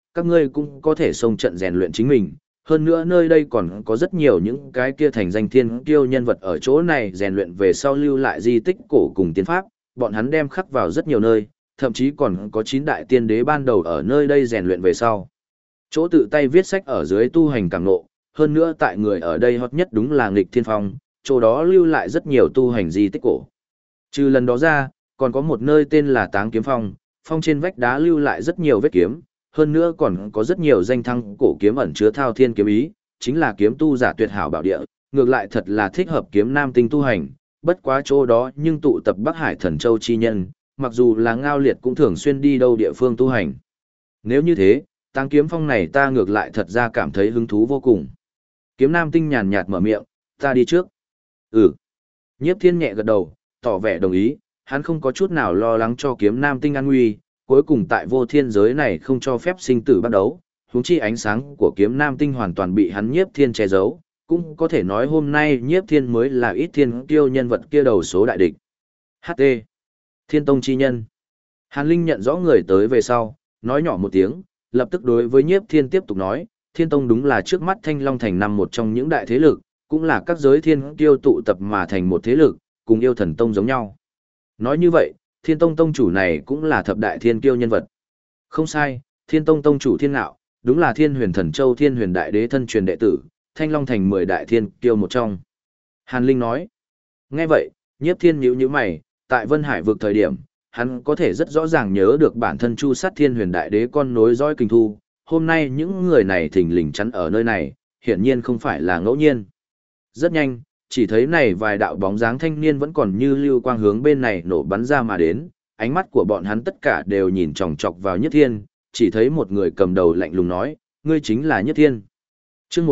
các ngươi cũng có thể xông trận rèn luyện chính mình. Hơn nữa nơi đây còn có rất nhiều những cái kia thành danh thiên kiêu nhân vật ở chỗ này rèn luyện về sau lưu lại di tích cổ cùng tiên pháp, bọn hắn đem khắc vào rất nhiều nơi, thậm chí còn có 9 đại tiên đế ban đầu ở nơi đây rèn luyện về sau. Chỗ tự tay viết sách ở dưới tu hành cảm ngộ, hơn nữa tại người ở đây hot nhất đúng là Nghịch Thiên Phong, chỗ đó lưu lại rất nhiều tu hành di tích cổ. Trừ lần đó ra, còn có một nơi tên là Táng Kiếm Phong, phong trên vách đá lưu lại rất nhiều vết kiếm, hơn nữa còn có rất nhiều danh thăng cổ kiếm ẩn chứa thao thiên kiếm ý, chính là kiếm tu giả tuyệt hảo bảo địa, ngược lại thật là thích hợp kiếm nam tinh tu hành, bất quá chỗ đó nhưng tụ tập Bắc Hải Thần Châu chi nhân, mặc dù là Ngao Liệt cũng thường xuyên đi đâu địa phương tu hành. Nếu như thế, Táng Kiếm Phong này ta ngược lại thật ra cảm thấy hứng thú vô cùng. Kiếm nam tinh nhàn nhạt mở miệng, ta đi trước. Ừ. Nhiếp Thiên nhẹ gật đầu, tỏ vẻ đồng ý, hắn không có chút nào lo lắng cho kiếm nam tinh an nguy, cuối cùng tại vô thiên giới này không cho phép sinh tử bắt đấu, huống chi ánh sáng của kiếm nam tinh hoàn toàn bị hắn Nhiếp Thiên che giấu, cũng có thể nói hôm nay Nhiếp Thiên mới là ít thiên kiêu nhân vật kia đầu số đại địch. HT. Thiên Tông chi nhân. Hàn Linh nhận rõ người tới về sau, nói nhỏ một tiếng, lập tức đối với Nhiếp Thiên tiếp tục nói, Thiên Tông đúng là trước mắt Thanh Long Thành nằm một trong những đại thế lực, cũng là các giới thiên kiêu tụ tập mà thành một thế lực, cùng Yêu Thần Tông giống nhau. Nói như vậy, Thiên Tông tông chủ này cũng là thập đại thiên kiêu nhân vật. Không sai, Thiên Tông tông chủ Thiên Ngạo, đúng là Thiên Huyền Thần Châu Thiên Huyền Đại Đế thân truyền đệ tử, Thanh Long Thành 10 đại thiên kiêu một trong. Hàn Linh nói. Nghe vậy, Nhiếp Thiên nhíu nhíu mày, tại Vân Hải vực thời điểm, hắn có thể rất rõ ràng nhớ được bản thân Chu Sát Thiên Huyền Đại Đế con nối dõi Kình Thu, hôm nay những người này thình lình chắn ở nơi này, hiển nhiên không phải là ngẫu nhiên. Rất nhanh, chỉ thấy này vài đạo bóng dáng thanh niên vẫn còn như lưu quang hướng bên này nổ bắn ra mà đến, ánh mắt của bọn hắn tất cả đều nhìn chòng chọc vào Nhất Thiên, chỉ thấy một người cầm đầu lạnh lùng nói, ngươi chính là Nhất Thiên. Chương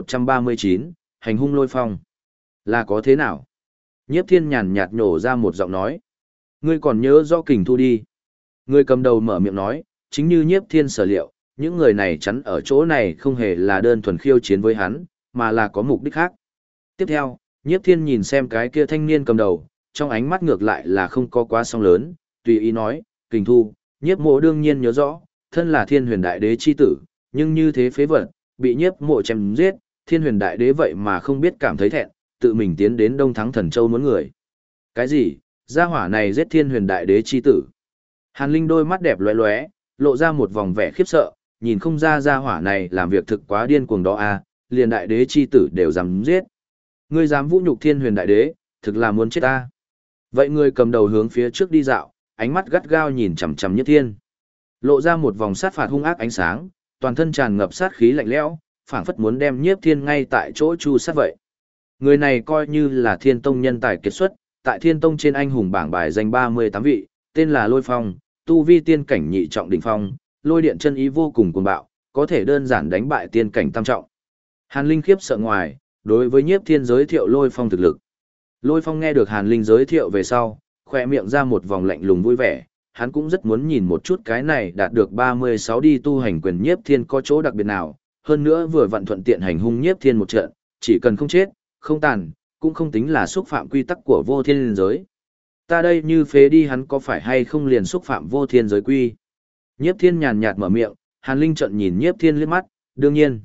1139, hành hung lôi phong. Là có thế nào? Nhiếp Thiên nhàn nhạt nhổ ra một giọng nói. Ngươi còn nhớ rõ Kình Thu đi. Người cầm đầu mở miệng nói, chính như Nhiếp Thiên sở liệu, những người này chắn ở chỗ này không hề là đơn thuần khiêu chiến với hắn, mà là có mục đích khác. Tiếp theo, Nhiếp Thiên nhìn xem cái kia thanh niên cầm đầu, trong ánh mắt ngược lại là không có quá song lớn, tùy ý nói, Kình Thu, Nhiếp Mộ đương nhiên nhớ rõ, thân là Thiên Huyền Đại Đế chi tử, nhưng như thế phế vật, bị Nhiếp Mộ chém giết, Thiên Huyền Đại Đế vậy mà không biết cảm thấy thẹn, tự mình tiến đến Đông Thắng Thần Châu muốn người. Cái gì? Gia hỏa này giết Thiên Huyền Đại Đế chi tử? Hàn Linh đôi mắt đẹp lóe lóe, lộ ra một vòng vẻ khiếp sợ, nhìn không ra gia hỏa này làm việc thực quá điên cuồng đó à, liền Đại Đế chi tử đều dám giết. Ngươi dám vũ nhục Thiên Huyền Đại Đế, thực là muốn chết ta. Vậy ngươi cầm đầu hướng phía trước đi dạo, ánh mắt gắt gao nhìn chằm chằm Nhất Thiên. Lộ ra một vòng sát phạt hung ác ánh sáng, toàn thân tràn ngập sát khí lạnh lẽo, phảng phất muốn đem Nhiếp Thiên ngay tại chỗ chu sát vậy. Người này coi như là Thiên Tông nhân tài kiệt xuất, tại Thiên Tông trên anh hùng bảng bài danh 38 vị, tên là Lôi Phong, tu vi tiên cảnh nhị trọng đỉnh phong, lôi điện chân ý vô cùng cuồng bạo, có thể đơn giản đánh bại tiên cảnh tam trọng. Hàn Linh khiếp sợ ngoài, đối với Nhiếp Thiên giới thiệu Lôi Phong thực lực. Lôi Phong nghe được Hàn Linh giới thiệu về sau, khỏe miệng ra một vòng lạnh lùng vui vẻ, hắn cũng rất muốn nhìn một chút cái này đạt được 36 đi tu hành quyền Nhiếp Thiên có chỗ đặc biệt nào, hơn nữa vừa vặn thuận tiện hành hung Nhiếp Thiên một trận, chỉ cần không chết, không tàn, cũng không tính là xúc phạm quy tắc của vô thiên giới. Ta đây như phế đi hắn có phải hay không liền xúc phạm vô thiên giới quy? Nhiếp Thiên nhàn nhạt mở miệng, Hàn Linh trận nhìn Nhiếp Thiên liếc mắt, đương nhiên.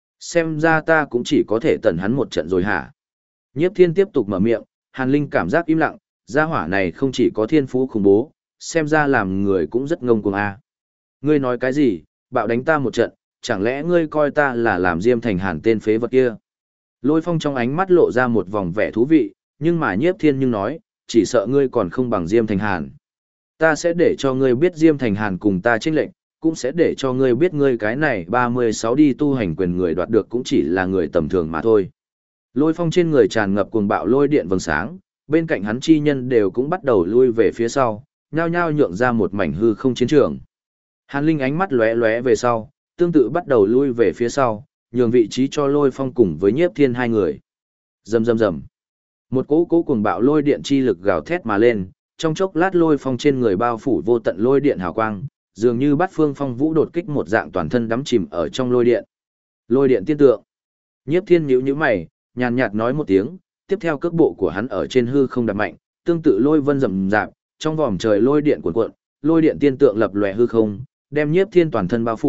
Xem ra ta cũng chỉ có thể tận hắn một trận rồi hả? Nhiếp Thiên tiếp tục mở miệng, Hàn Linh cảm giác im lặng, gia hỏa này không chỉ có thiên phú khủng bố, xem ra làm người cũng rất ngông cuồng a. Ngươi nói cái gì, bạo đánh ta một trận, chẳng lẽ ngươi coi ta là làm Diêm Thành Hàn tên phế vật kia? Lôi Phong trong ánh mắt lộ ra một vòng vẻ thú vị, nhưng mà Nhiếp Thiên nhưng nói, chỉ sợ ngươi còn không bằng Diêm Thành Hàn. Ta sẽ để cho ngươi biết Diêm Thành Hàn cùng ta chênh lệnh, cũng sẽ để cho ngươi biết ngươi cái này 36 đi tu hành quyền người đoạt được cũng chỉ là người tầm thường mà thôi. Lôi Phong trên người tràn ngập cuồng bạo lôi điện vầng sáng, bên cạnh hắn chi nhân đều cũng bắt đầu lui về phía sau, nhao nhao nhượng ra một mảnh hư không chiến trường. Hàn Linh ánh mắt lóe lóe về sau, tương tự bắt đầu lui về phía sau, nhường vị trí cho Lôi Phong cùng với Nhiếp Thiên hai người. Rầm rầm rầm. Một cỗ cuồng bạo lôi điện chi lực gào thét mà lên, trong chốc lát Lôi Phong trên người bao phủ vô tận lôi điện hào quang, dường như Bát Phương Phong Vũ đột kích một dạng toàn thân đắm chìm ở trong lôi điện. Lôi điện tiên tượng. Nhiếp Thiên nhíu nhíu mày, nhàn nhạt nói một tiếng, tiếp theo cước bộ của hắn ở trên hư không đạp mạnh, tương tự lôi vân rầm rạp, trong vòm trời lôi điện cuồn cuộn, lôi điện tiên tượng lập lòe hư không, đem Nhiếp Thiên toàn thân bao phủ,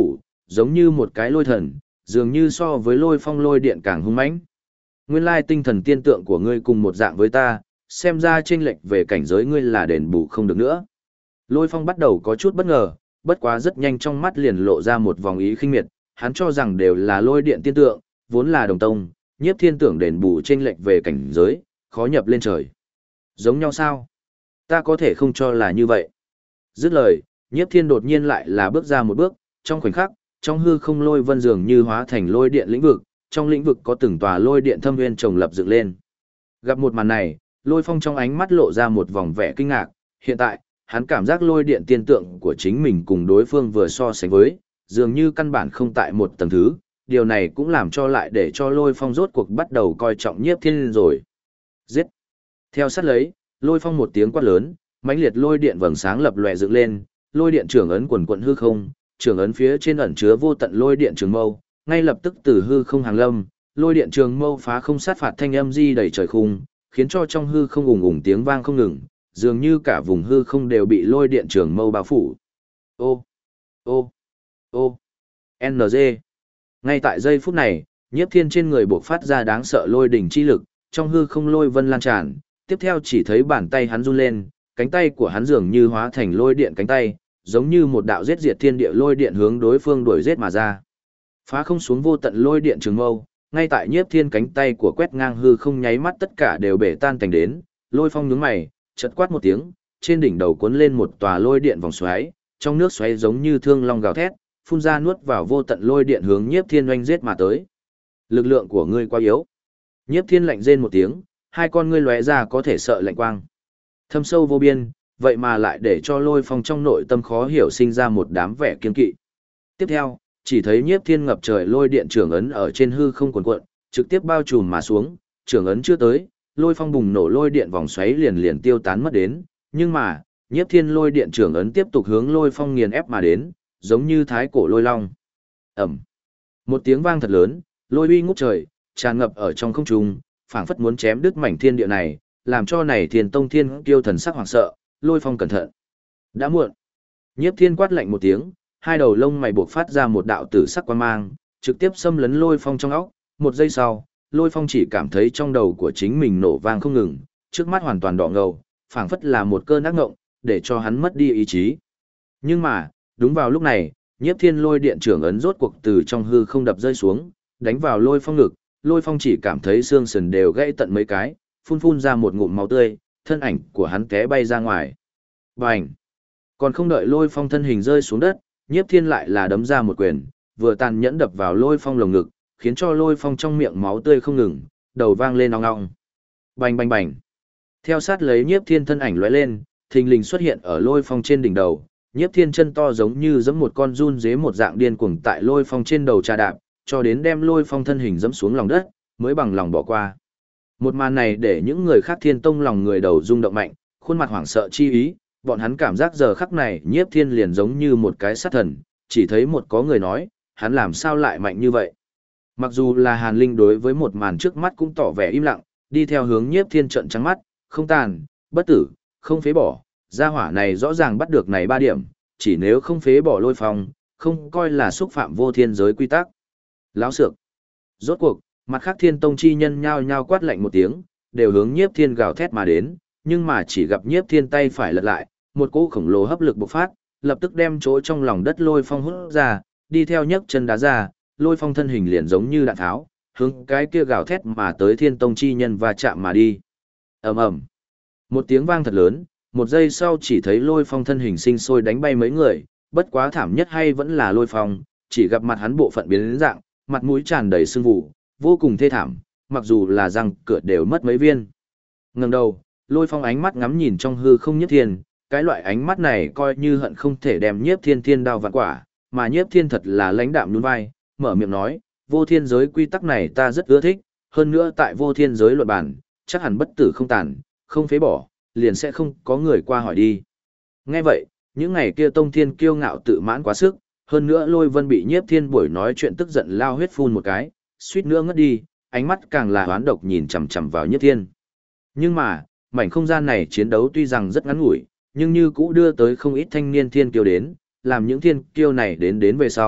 giống như một cái lôi thần, dường như so với lôi phong lôi điện càng hung mãnh. Nguyên lai tinh thần tiên tượng của ngươi cùng một dạng với ta, xem ra chênh lệch về cảnh giới ngươi là đền bù không được nữa. Lôi phong bắt đầu có chút bất ngờ, bất quá rất nhanh trong mắt liền lộ ra một vòng ý khinh miệt, hắn cho rằng đều là lôi điện tiên tượng, vốn là đồng tông, nhiếp thiên tưởng đền bù chênh lệch về cảnh giới, khó nhập lên trời. Giống nhau sao? Ta có thể không cho là như vậy. Dứt lời, nhiếp thiên đột nhiên lại là bước ra một bước, trong khoảnh khắc, trong hư không lôi vân dường như hóa thành lôi điện lĩnh vực, trong lĩnh vực có từng tòa lôi điện thâm nguyên chồng lập dựng lên. Gặp một màn này, lôi phong trong ánh mắt lộ ra một vòng vẻ kinh ngạc, hiện tại, hắn cảm giác lôi điện tiên tượng của chính mình cùng đối phương vừa so sánh với, dường như căn bản không tại một tầng thứ, điều này cũng làm cho lại để cho lôi phong rốt cuộc bắt đầu coi trọng nhiếp thiên rồi. Giết! Theo sát lấy, lôi phong một tiếng quát lớn, mãnh liệt lôi điện vầng sáng lập lòe dựng lên, lôi điện trưởng ấn quần quận hư không, trưởng ấn phía trên ẩn chứa vô tận lôi điện trường mâu, ngay lập tức từ hư không hàng lâm, lôi điện trường mâu phá không sát phạt thanh âm di đầy trời khung, khiến cho trong hư không ùng ùng tiếng vang không ngừng, dường như cả vùng hư không đều bị lôi điện trường mâu bao phủ. Ô, ô, ô, NG. Ngay tại giây phút này, nhiếp thiên trên người buộc phát ra đáng sợ lôi đỉnh chi lực, trong hư không lôi vân lan tràn, tiếp theo chỉ thấy bàn tay hắn run lên, cánh tay của hắn dường như hóa thành lôi điện cánh tay, giống như một đạo giết diệt thiên địa lôi điện hướng đối phương đuổi giết mà ra. Phá không xuống vô tận lôi điện trường mâu, ngay tại nhiếp thiên cánh tay của quét ngang hư không nháy mắt tất cả đều bể tan thành đến, lôi phong nhướng mày, chợt quát một tiếng, trên đỉnh đầu cuốn lên một tòa lôi điện vòng xoáy, trong nước xoáy giống như thương long gào thét, phun ra nuốt vào vô tận lôi điện hướng nhiếp thiên oanh giết mà tới. Lực lượng của ngươi quá yếu. Nhiếp thiên lạnh rên một tiếng, hai con ngươi lóe ra có thể sợ lạnh quang. Thâm sâu vô biên, vậy mà lại để cho lôi phong trong nội tâm khó hiểu sinh ra một đám vẻ kiên kỵ. Tiếp theo, chỉ thấy nhiếp thiên ngập trời lôi điện trưởng ấn ở trên hư không cuồn cuộn, trực tiếp bao trùm mà xuống, trưởng ấn chưa tới, lôi phong bùng nổ lôi điện vòng xoáy liền liền tiêu tán mất đến, nhưng mà, nhiếp thiên lôi điện trưởng ấn tiếp tục hướng lôi phong nghiền ép mà đến, giống như thái cổ lôi long. Ẩm. Một tiếng vang thật lớn, lôi uy ngút trời, tràn ngập ở trong không trung, phảng phất muốn chém đứt mảnh thiên địa này, làm cho này Thiên Tông Thiên Kiêu thần sắc hoảng sợ, lôi phong cẩn thận. Đã muộn. Nhiếp thiên quát lạnh một tiếng, hai đầu lông mày buộc phát ra một đạo tử sắc quang mang, trực tiếp xâm lấn lôi phong trong óc. Một giây sau, lôi phong chỉ cảm thấy trong đầu của chính mình nổ vang không ngừng, trước mắt hoàn toàn đỏ ngầu, phảng phất là một cơn ác ngộng, để cho hắn mất đi ý chí. Nhưng mà, đúng vào lúc này, nhiếp thiên lôi điện trưởng ấn rốt cuộc từ trong hư không đập rơi xuống, đánh vào lôi phong ngực, lôi phong chỉ cảm thấy xương sườn đều gãy tận mấy cái, phun ra một ngụm máu tươi, thân ảnh của hắn té bay ra ngoài. Bành! Còn không đợi lôi phong thân hình rơi xuống đất, nhiếp thiên lại là đấm ra một quyền, vừa tàn nhẫn đập vào lôi phong lồng ngực, khiến cho lôi phong trong miệng máu tươi không ngừng, đầu vang lên ong ong. Bành bành bành! Theo sát lấy nhiếp thiên thân ảnh lóe lên, thình lình xuất hiện ở lôi phong trên đỉnh đầu, nhiếp thiên chân to giống như giẫm một con giun dế một dạng điên cuồng tại lôi phong trên đầu trà đạp, cho đến đem lôi phong thân hình giẫm xuống lòng đất, mới bằng lòng bỏ qua. Một màn này để những người khác Thiên Tông lòng người đầu rung động mạnh, khuôn mặt hoảng sợ chi ý, bọn hắn cảm giác giờ khắc này nhiếp thiên liền giống như một cái sát thần, chỉ thấy một có người nói, hắn làm sao lại mạnh như vậy. Mặc dù là Hàn Linh đối với một màn trước mắt cũng tỏ vẻ im lặng, đi theo hướng nhiếp thiên trận trắng mắt, không tàn, bất tử, không phế bỏ, gia hỏa này rõ ràng bắt được này 3 điểm, chỉ nếu không phế bỏ lôi phong, không coi là xúc phạm vô thiên giới quy tắc. Láo xược. Rốt cuộc, mặt khác Thiên Tông chi nhân nhao nhao quát lạnh một tiếng, đều hướng nhiếp thiên gào thét mà đến, nhưng mà chỉ gặp nhiếp thiên tay phải lật lại, một cỗ khổng lồ hấp lực bộc phát, lập tức đem chỗ trong lòng đất lôi phong hút ra, đi theo nhấc chân đá ra, lôi phong thân hình liền giống như đạn tháo, hướng cái kia gào thét mà tới Thiên Tông chi nhân và chạm mà đi. Ầm ầm. Một tiếng vang thật lớn, một giây sau chỉ thấy lôi phong thân hình sinh sôi đánh bay mấy người, bất quá thảm nhất hay vẫn là lôi phong, chỉ gặp mặt hắn bộ phận biến đến dạng, mặt mũi tràn đầy sưng vụ, vô cùng thê thảm, mặc dù là răng cửa đều mất mấy viên. Ngẩng đầu, lôi phong ánh mắt ngắm nhìn trong hư không nhiếp thiên, cái loại ánh mắt này coi như hận không thể đem nhiếp thiên thiên đao vạn quả, mà nhiếp thiên thật là lãnh đạm nhún vai, mở miệng nói, vô thiên giới quy tắc này ta rất ưa thích, hơn nữa tại vô thiên giới luận bản, chắc hẳn bất tử không tàn, không phế bỏ, liền sẽ không có người qua hỏi đi. Nghe vậy, những ngày kia Tông Thiên kiêu ngạo tự mãn quá sức, hơn nữa Lôi Vân bị nhiếp thiên buổi nói chuyện tức giận lao huyết phun một cái, suýt nữa ngất đi, ánh mắt càng là hoán độc nhìn chằm chằm vào nhiếp thiên. Nhưng mà, mảnh không gian này chiến đấu tuy rằng rất ngắn ngủi, nhưng như cũ đưa tới không ít thanh niên thiên kiêu đến, làm những thiên kiêu này đến về sau,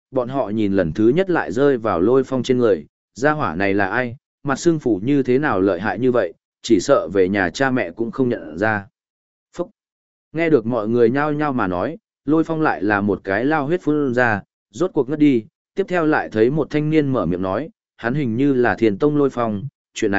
bọn họ nhìn lần thứ nhất lại rơi vào Lôi Phong trên người, gia hỏa này là ai, mặt xương phủ như thế nào lợi hại như vậy, chỉ sợ về nhà cha mẹ cũng không nhận ra. Phúc! Nghe được mọi người nhao nhao mà nói, Lôi Phong lại là một cái lao huyết phun ra, rốt cuộc ngất đi, tiếp theo lại thấy một thanh niên mở miệng nói, hắn hình như là Thiền Tông Lôi Phong, chuyện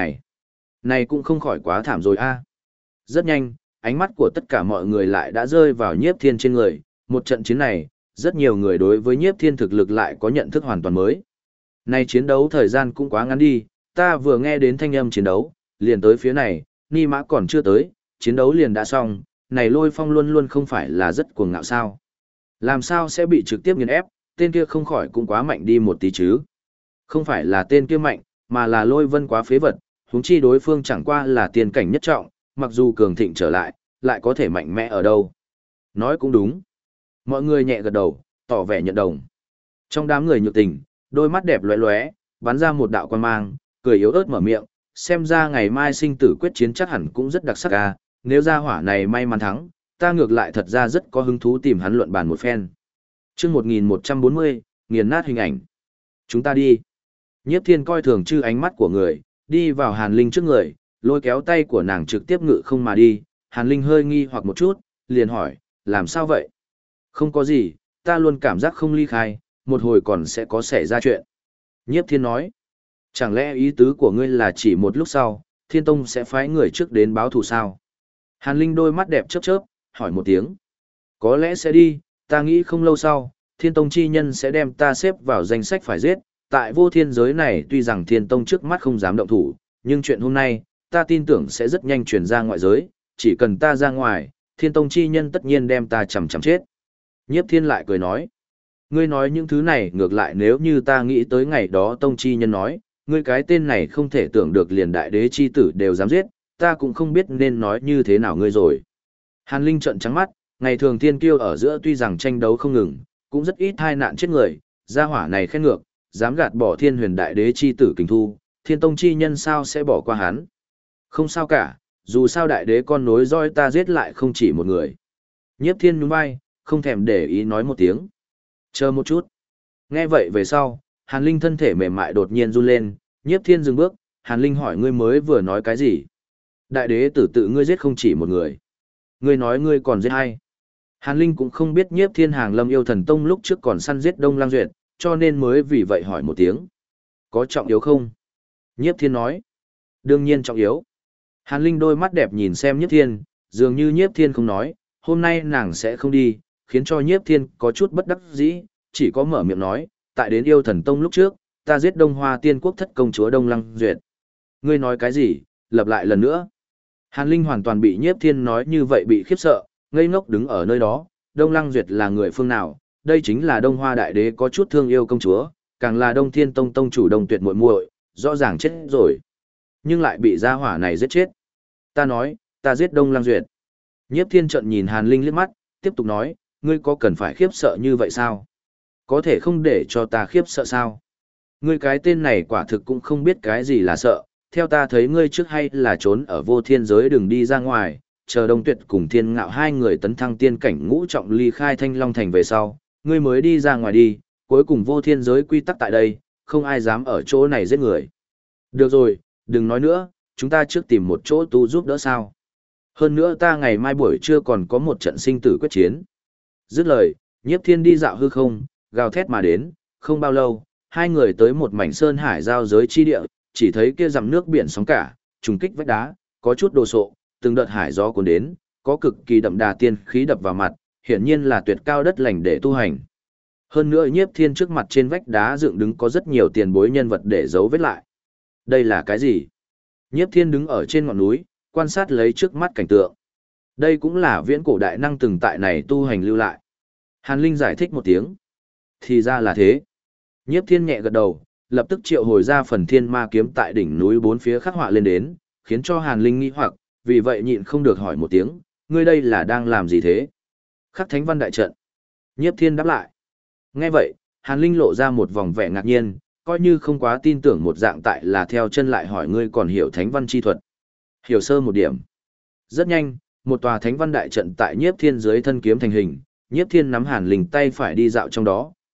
này cũng không khỏi quá thảm rồi a. Rất nhanh, ánh mắt của tất cả mọi người lại đã rơi vào Nhiếp Thiên trên người, một trận chiến này, rất nhiều người đối với Nhiếp Thiên thực lực lại có nhận thức hoàn toàn mới. Này chiến đấu thời gian cũng quá ngắn đi, ta vừa nghe đến thanh âm chiến đấu, liền tới phía này, Ni Mã còn chưa tới, chiến đấu liền đã xong, này Lôi Phong luôn luôn không phải là rất cuồng ngạo sao. Làm sao sẽ bị trực tiếp nghiền ép, tên kia không khỏi cũng quá mạnh đi một tí chứ. Không phải là tên kia mạnh, mà là Lôi Vân quá phế vật, huống chi đối phương chẳng qua là tiền cảnh nhất trọng, mặc dù cường thịnh trở lại có thể mạnh mẽ ở đâu. Nói cũng đúng. Mọi người nhẹ gật đầu, tỏ vẻ nhận đồng. Trong đám người nhược tình, đôi mắt đẹp lóe lóe, bắn ra một đạo quan mang, cười yếu ớt mở miệng, xem ra ngày mai sinh tử quyết chiến chắc hẳn cũng rất đặc sắc à, nếu ra hỏa này may mắn thắng, ta ngược lại thật ra rất có hứng thú tìm hắn luận bàn một phen. Chương 1140, nghiền nát hình ảnh. Chúng ta đi. Nhiếp Thiên coi thường chư ánh mắt của người, đi vào Hàn Linh trước người, lôi kéo tay của nàng trực tiếp ngự không mà đi. Hàn Linh hơi nghi hoặc một chút, liền hỏi, làm sao vậy? Không có gì, ta luôn cảm giác không ly khai, một hồi còn sẽ có xảy ra chuyện. Nhiếp Thiên nói, chẳng lẽ ý tứ của ngươi là chỉ một lúc sau, Thiên Tông sẽ phái người trước đến báo thù sao? Hàn Linh đôi mắt đẹp chớp chớp, hỏi một tiếng. Có lẽ sẽ đi, ta nghĩ không lâu sau, Thiên Tông chi nhân sẽ đem ta xếp vào danh sách phải giết. Tại vô thiên giới này tuy rằng Thiên Tông trước mắt không dám động thủ, nhưng chuyện hôm nay, ta tin tưởng sẽ rất nhanh truyền ra ngoại giới, chỉ cần ta ra ngoài, Thiên Tông chi nhân tất nhiên đem ta chầm chết. Nhiếp Thiên lại cười nói, ngươi nói những thứ này ngược lại nếu như ta nghĩ tới ngày đó Tông chi nhân nói, ngươi cái tên này không thể tưởng được liền đại đế chi tử đều dám giết, ta cũng không biết nên nói như thế nào ngươi rồi. Hàn Linh trợn trắng mắt, ngày thường thiên kiêu ở giữa tuy rằng tranh đấu không ngừng, cũng rất ít tai nạn chết người, gia hỏa này khen ngược, dám gạt bỏ Thiên Huyền đại đế chi tử Kình Thu, Thiên Tông chi nhân sao sẽ bỏ qua hắn. Không sao cả, dù sao đại đế con nối roi ta giết lại không chỉ một người. Nhiếp Thiên nhún vai, không thèm để ý nói một tiếng. Chờ một chút. Nghe vậy về sau, Hàn Linh thân thể mềm mại đột nhiên run lên, Nhiếp Thiên dừng bước, Hàn Linh hỏi ngươi mới vừa nói cái gì? Đại đế tử tự ngươi giết không chỉ một người. Ngươi nói ngươi còn giết hay? Hàn Linh cũng không biết Nhiếp Thiên Hàng Lâm Yêu Thần Tông lúc trước còn săn giết Đông Lang Duyệt, cho nên mới vì vậy hỏi một tiếng. Có trọng yếu không? Nhiếp Thiên nói. Đương nhiên trọng yếu. Hàn Linh đôi mắt đẹp nhìn xem Nhiếp Thiên, dường như Nhiếp Thiên không nói, hôm nay nàng sẽ không đi, khiến cho Nhiếp Thiên có chút bất đắc dĩ, chỉ có mở miệng nói, tại đến Yêu Thần Tông lúc trước, ta giết Đông Hoa Tiên Quốc thất công chúa Đông Lăng Duyệt. Ngươi nói cái gì? Lặp lại lần nữa. Hàn Linh hoàn toàn bị Nhiếp Thiên nói như vậy bị khiếp sợ, ngây ngốc đứng ở nơi đó, Đông Lăng Duyệt là người phương nào? Đây chính là Đông Hoa Đại Đế có chút thương yêu công chúa, càng là Đông Thiên Tông tông chủ Đông Tuyệt muội muội, rõ ràng chết rồi. Nhưng lại bị gia hỏa này giết chết. Ta nói, ta giết Đông Lăng Duyệt. Nhiếp Thiên trợn nhìn Hàn Linh liếc mắt, tiếp tục nói, ngươi có cần phải khiếp sợ như vậy sao? Có thể không để cho ta khiếp sợ sao? Ngươi cái tên này quả thực cũng không biết cái gì là sợ, theo ta thấy ngươi trước hay là trốn ở vô thiên giới đừng đi ra ngoài, chờ Đông Tuyệt cùng Thiên Ngạo hai người tấn thăng tiên cảnh ngũ trọng ly khai Thanh Long Thành về sau, ngươi mới đi ra ngoài đi, cuối cùng vô thiên giới quy tắc tại đây, không ai dám ở chỗ này giết người. Được rồi, đừng nói nữa, chúng ta trước tìm một chỗ tu giúp đỡ sao. Hơn nữa ta ngày mai buổi trưa còn có một trận sinh tử quyết chiến. Dứt lời, Nhiếp Thiên đi dạo hư không, gào thét mà đến, không bao lâu, hai người tới một mảnh sơn hải giao giới chi địa, chỉ thấy kia dặm nước biển sóng cả, trùng kích vách đá, có chút đồ sộ, từng đợt hải gió cuốn đến, có cực kỳ đậm đà tiên khí đập vào mặt, hiển nhiên là tuyệt cao đất lành để tu hành. Hơn nữa Nhiếp Thiên trước mặt trên vách đá dựng đứng có rất nhiều tiền bối nhân vật để giấu vết lại. Đây là cái gì? Nhiếp Thiên đứng ở trên ngọn núi, quan sát lấy trước mắt cảnh tượng. Đây cũng là viễn cổ đại năng từng tại này tu hành lưu lại. Hàn Linh giải thích một tiếng. Thì ra là thế. Nhiếp Thiên nhẹ gật đầu, lập tức triệu hồi ra phần thiên ma kiếm tại đỉnh núi bốn phía khắc họa lên đến, khiến cho Hàn Linh nghi hoặc, vì vậy nhịn không được hỏi một tiếng, ngươi đây là đang làm gì thế? Khắc thánh văn đại trận. Nhiếp Thiên đáp lại. Nghe vậy, Hàn Linh lộ ra một vòng vẻ ngạc nhiên, coi như không quá tin tưởng một dạng tại là theo chân lại hỏi ngươi còn hiểu thánh văn chi thuật. Hiểu sơ một điểm. Rất nhanh, một tòa thánh văn đại trận tại Nhiếp Thiên dưới thân kiếm thành hình, Nhiếp Thiên nắm Hàn Linh tay phải đi dạo trong đó,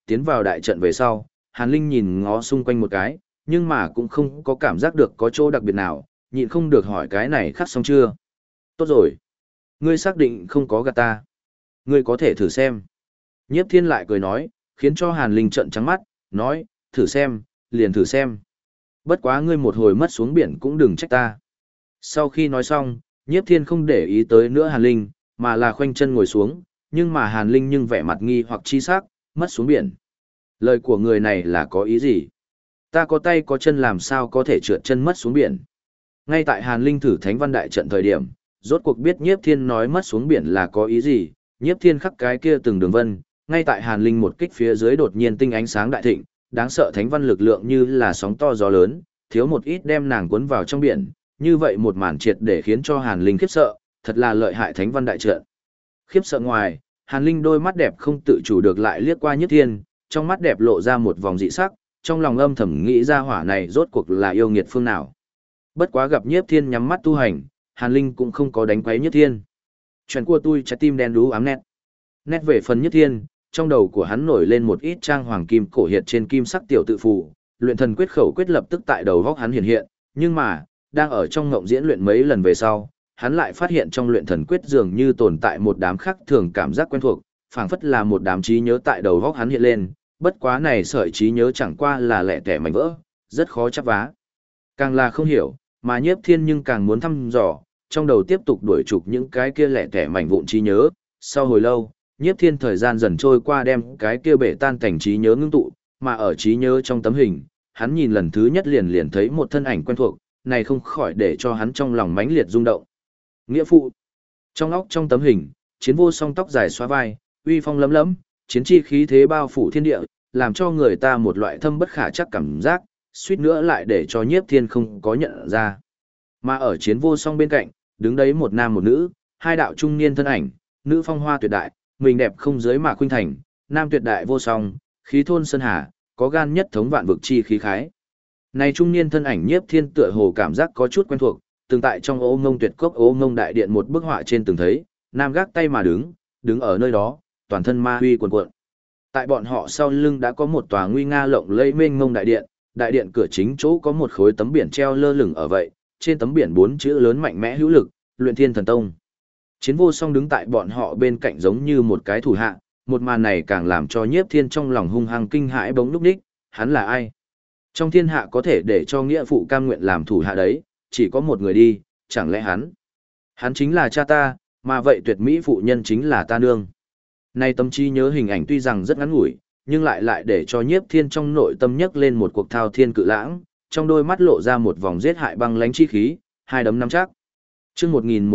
tiến vào đại trận về sau, Hàn Linh nhìn ngó xung quanh một cái, nhưng mà cũng không có cảm giác được có chỗ đặc biệt nào, nhịn không được hỏi cái này khắc xong chưa. Tốt rồi. Ngươi xác định không có gạt ta. Ngươi có thể thử xem. Nhiếp Thiên lại cười nói, khiến cho Hàn Linh trợn trắng mắt, nói, thử xem, liền thử xem. Bất quá ngươi một hồi mất xuống biển cũng đừng trách ta. Sau khi nói xong, Nhiếp Thiên không để ý tới nữa Hàn Linh, mà là khoanh chân ngồi xuống, nhưng mà Hàn Linh nhưng vẻ mặt nghi hoặc chi sắc, mất xuống biển. Lời của người này là có ý gì? Ta có tay có chân làm sao có thể trượt chân mất xuống biển? Ngay tại Hàn Linh thử Thánh Văn Đại trận thời điểm, rốt cuộc biết Nhiếp Thiên nói mất xuống biển là có ý gì, Nhiếp Thiên khắc cái kia từng đường vân, ngay tại Hàn Linh một kích phía dưới đột nhiên tinh ánh sáng đại thịnh, đáng sợ thánh văn lực lượng như là sóng to gió lớn, thiếu một ít đem nàng cuốn vào trong biển, như vậy một màn triệt để khiến cho Hàn Linh khiếp sợ, thật là lợi hại thánh văn đại trận. Khiếp sợ ngoài, Hàn Linh đôi mắt đẹp không tự chủ được lại liếc qua Nhiếp Thiên, trong mắt đẹp lộ ra một vòng dị sắc, trong lòng âm thầm nghĩ ra hỏa này rốt cuộc là yêu nghiệt phương nào. Bất quá gặp Nhiếp Thiên nhắm mắt tu hành, Hàn Linh cũng không có đánh quấy Nhiếp Thiên. Chuyện của tôi trái tim đen đú ám nét. Nét về phần Nhiếp Thiên, trong đầu của hắn nổi lên một ít trang hoàng kim cổ hiệt trên kim sắc tiểu tự phù, luyện thần quyết khẩu quyết lập tức tại đầu góc hắn hiện hiện, nhưng mà, đang ở trong ngộng diễn luyện mấy lần về sau, hắn lại phát hiện trong luyện thần quyết dường như tồn tại một đám khác thường cảm giác quen thuộc, phảng phất là một đám trí nhớ tại đầu góc hắn hiện lên, bất quá này sợi trí nhớ chẳng qua là lẻ tẻ mảnh vỡ, rất khó chắp vá. Càng là không hiểu, mà Nhiếp Thiên nhưng càng muốn thăm dò, trong đầu tiếp tục đuổi trục những cái kia lẻ tẻ mảnh vụn trí nhớ, sau hồi lâu, Nhiếp Thiên thời gian dần trôi qua đem cái kia bể tan cảnh trí nhớ ngưng tụ, mà ở trí nhớ trong tấm hình, hắn nhìn lần thứ nhất liền thấy một thân ảnh quen thuộc, này không khỏi để cho hắn trong lòng mãnh liệt rung động. Nghĩa phụ. Trong óc trong tấm hình, Chiến Vô Song tóc dài xóa vai, uy phong lấm lấm, chiến chi khí thế bao phủ thiên địa, làm cho người ta một loại thâm bất khả chắc cảm giác, suýt nữa lại để cho Nhiếp Thiên không có nhận ra. Mà ở Chiến Vô Song bên cạnh, đứng đấy một nam một nữ, hai đạo trung niên thân ảnh, nữ phong hoa tuyệt đại, mình đẹp không giới mà khuynh thành, nam tuyệt đại vô song, khí thôn sơn hà, có gan nhất thống vạn vực chi khí khái. Này trung niên thân ảnh Nhiếp Thiên tựa hồ cảm giác có chút quen thuộc, từng tại trong Ô Ngông Tuyệt Cốc Ô Ngông đại điện một bức họa trên từng thấy, nam gác tay mà đứng ở nơi đó, toàn thân ma huy cuồn cuộn. Tại bọn họ sau lưng đã có một tòa nguy nga lộng lẫy mênh mông đại điện cửa chính chỗ có một khối tấm biển treo lơ lửng ở vậy, trên tấm biển 4 chữ lớn mạnh mẽ hữu lực, Luyện Thiên Thần Tông. Chiến Vô Song đứng tại bọn họ bên cạnh giống như một cái thủ hạ, một màn này càng làm cho Nhiếp Thiên trong lòng hung hăng kinh hãi bỗng lúc đích, hắn là ai? Trong thiên hạ có thể để cho nghĩa phụ cam nguyện làm thủ hạ đấy, chỉ có một người đi, chẳng lẽ hắn chính là cha ta, mà vậy tuyệt mỹ phụ nhân chính là ta nương. Nay tâm trí nhớ hình ảnh tuy rằng rất ngắn ngủi, nhưng lại để cho Nhiếp Thiên trong nội tâm nhấc lên một cuộc thao thiên cự lãng, trong đôi mắt lộ ra một vòng giết hại băng lãnh chi khí, hai đấm nắm chắc. Chương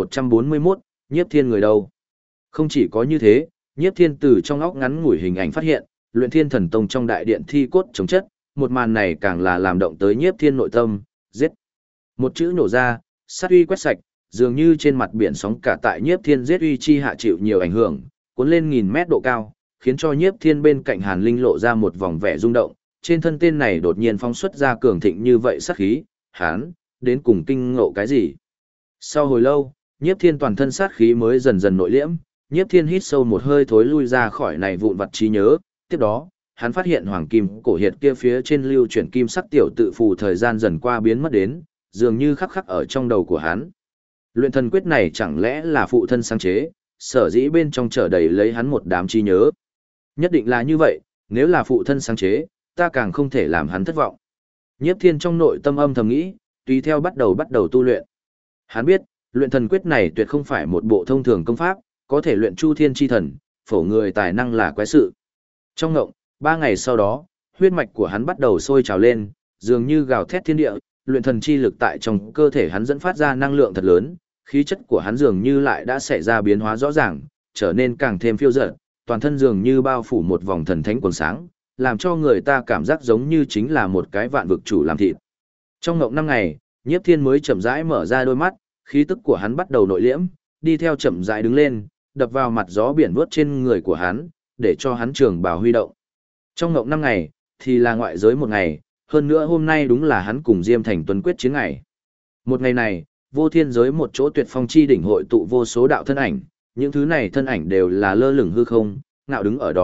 1141, Nhiếp Thiên người đâu? Không chỉ có như thế, Nhiếp Thiên từ trong óc ngắn ngủi hình ảnh phát hiện, Luyện Thiên Thần Tông trong đại điện thi cốt chống chất, một màn này càng là làm động tới Nhiếp Thiên nội tâm, giết. Một chữ nổ ra, sát uy quét sạch, dường như trên mặt biển sóng cả tại Nhiếp Thiên giết uy chi hạ chịu nhiều ảnh hưởng, cuốn lên nghìn mét độ cao, khiến cho Nhiếp Thiên bên cạnh Hàn Linh lộ ra một vòng vẻ rung động, trên thân tên này đột nhiên phóng xuất ra cường thịnh như vậy sát khí, hắn đến cùng kinh ngộ cái gì? Sau hồi lâu, Nhiếp Thiên toàn thân sát khí mới dần dần nội liễm, Nhiếp Thiên hít sâu một hơi thối lui ra khỏi này vụn vặt trí nhớ, tiếp đó, hắn phát hiện hoàng kim cổ hiệt kia phía trên lưu chuyển kim sắc tiểu tự phù thời gian dần qua biến mất đến, dường như khắc khắc ở trong đầu của hắn. Luyện thần quyết này chẳng lẽ là phụ thân sáng chế, sở dĩ bên trong trở đầy lấy hắn một đám trí nhớ. Nhất định là như vậy, nếu là phụ thân sáng chế, ta càng không thể làm hắn thất vọng. Nhiếp Thiên trong nội tâm âm thầm nghĩ, tùy theo bắt đầu tu luyện. Hắn biết, luyện thần quyết này tuyệt không phải một bộ thông thường công pháp, có thể luyện chu thiên chi thần, phổ người tài năng là quái sự. Trong ngộng, 3 ngày sau đó, huyết mạch của hắn bắt đầu sôi trào lên, dường như gào thét thiên địa, luyện thần chi lực tại trong cơ thể hắn dẫn phát ra năng lượng thật lớn, khí chất của hắn dường như lại đã xảy ra biến hóa rõ ràng, trở nên càng thêm phiêu dật, toàn thân dường như bao phủ một vòng thần thánh quần sáng, làm cho người ta cảm giác giống như chính là một cái vạn vực chủ làm thịt. Trong ngộng 5 ngày, Nhiếp Thiên mới chậm rãi mở ra đôi mắt, khí tức của hắn bắt đầu nội liễm, đi theo chậm rãi đứng lên, đập vào mặt gió biển vuốt trên người của hắn, để cho hắn trường bào huy động. Trong ngộng 5 ngày, thì là ngoại giới 1 ngày, hơn nữa hôm nay đúng là hắn cùng Diêm Thành Tuấn quyết chiến ngày. Một ngày này, vô thiên giới một chỗ tuyệt phong chi đỉnh hội tụ vô số đạo thân ảnh, những thứ này thân ảnh đều là lơ lửng hư không, ngạo đứng ở đó,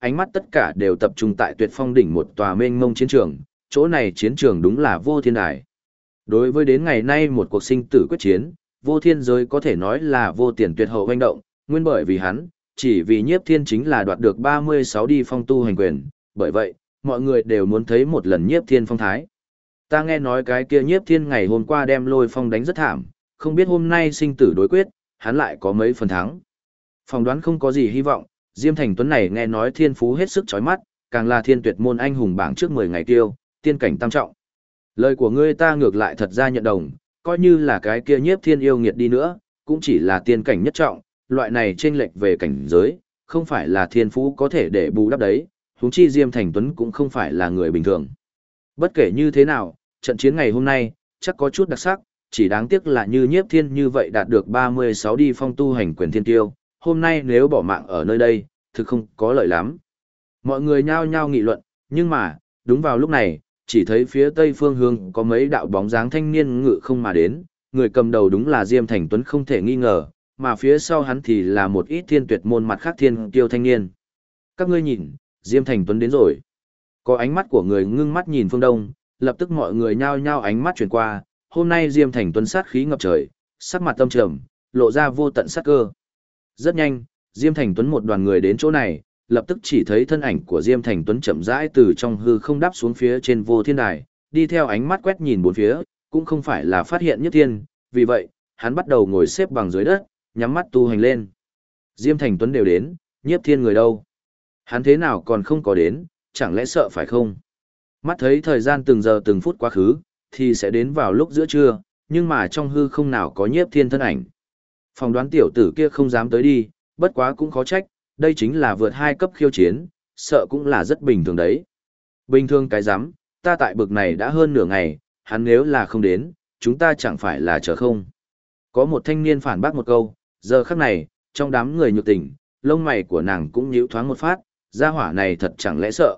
ánh mắt tất cả đều tập trung tại Tuyệt Phong đỉnh một tòa mênh mông chiến trường, chỗ này chiến trường đúng là vô thiên đài. Đối với đến ngày nay một cuộc sinh tử quyết chiến, vô thiên giới có thể nói là vô tiền tuyệt hậu hoành động, nguyên bởi vì hắn, chỉ vì Nhiếp Thiên chính là đoạt được 36 đi phong tu hành quyền, bởi vậy, mọi người đều muốn thấy một lần Nhiếp Thiên phong thái. Ta nghe nói cái kia Nhiếp Thiên ngày hôm qua đem Lôi Phong đánh rất thảm, không biết hôm nay sinh tử đối quyết, hắn lại có mấy phần thắng. Phỏng đoán không có gì hy vọng, Diêm Thành Tuấn này nghe nói thiên phú hết sức chói mắt, càng là thiên tuyệt môn anh hùng bảng trước 10 ngày tiêu, tiên cảnh tam trọng. Lời của ngươi ta ngược lại thật ra nhận đồng, coi như là cái kia Nhiếp Thiên yêu nghiệt đi nữa, cũng chỉ là tiên cảnh nhất trọng, loại này chênh lệch về cảnh giới, không phải là thiên phú có thể để bù đắp đấy, huống chi Diêm Thành Tuấn cũng không phải là người bình thường. Bất kể như thế nào, trận chiến ngày hôm nay, chắc có chút đặc sắc, chỉ đáng tiếc là như Nhiếp Thiên như vậy đạt được 36 đi phong tu hành quyền thiên tiêu, hôm nay nếu bỏ mạng ở nơi đây, thực không có lợi lắm. Mọi người nhao nhao nghị luận, nhưng mà, đúng vào lúc này, chỉ thấy phía tây phương hướng có mấy đạo bóng dáng thanh niên ngự không mà đến, người cầm đầu đúng là Diêm Thành Tuấn không thể nghi ngờ, mà phía sau hắn thì là một ít thiên tuyệt môn mặt khác thiên kiêu thanh niên. Các ngươi nhìn, Diêm Thành Tuấn đến rồi. Có ánh mắt của người ngưng mắt nhìn phương đông, lập tức mọi người nhao nhao ánh mắt chuyển qua, hôm nay Diêm Thành Tuấn sát khí ngập trời, sắc mặt tâm trầm, lộ ra vô tận sát cơ. Rất nhanh, Diêm Thành Tuấn một đoàn người đến chỗ này, lập tức chỉ thấy thân ảnh của Diêm Thành Tuấn chậm rãi từ trong hư không đáp xuống phía trên vô thiên đài, đi theo ánh mắt quét nhìn bốn phía, cũng không phải là phát hiện Nhiếp Thiên, vì vậy, hắn bắt đầu ngồi xếp bằng dưới đất, nhắm mắt tu hành lên. Diêm Thành Tuấn đều đến, Nhiếp Thiên người đâu? Hắn thế nào còn không có đến, chẳng lẽ sợ phải không? Mắt thấy thời gian từng giờ từng phút quá khứ, thì sẽ đến vào lúc giữa trưa, nhưng mà trong hư không nào có Nhiếp Thiên thân ảnh. Phòng đoán tiểu tử kia không dám tới đi, bất quá cũng khó trách, đây chính là vượt 2 cấp khiêu chiến, sợ cũng là rất bình thường đấy. Bình thường cái rắm, ta tại bực này đã hơn nửa ngày, hắn nếu là không đến, chúng ta chẳng phải là chờ không. Có một thanh niên phản bác một câu, giờ khắc này, trong đám người nhược tình, lông mày của nàng cũng nhíu thoáng một phát, gia hỏa này thật chẳng lẽ sợ.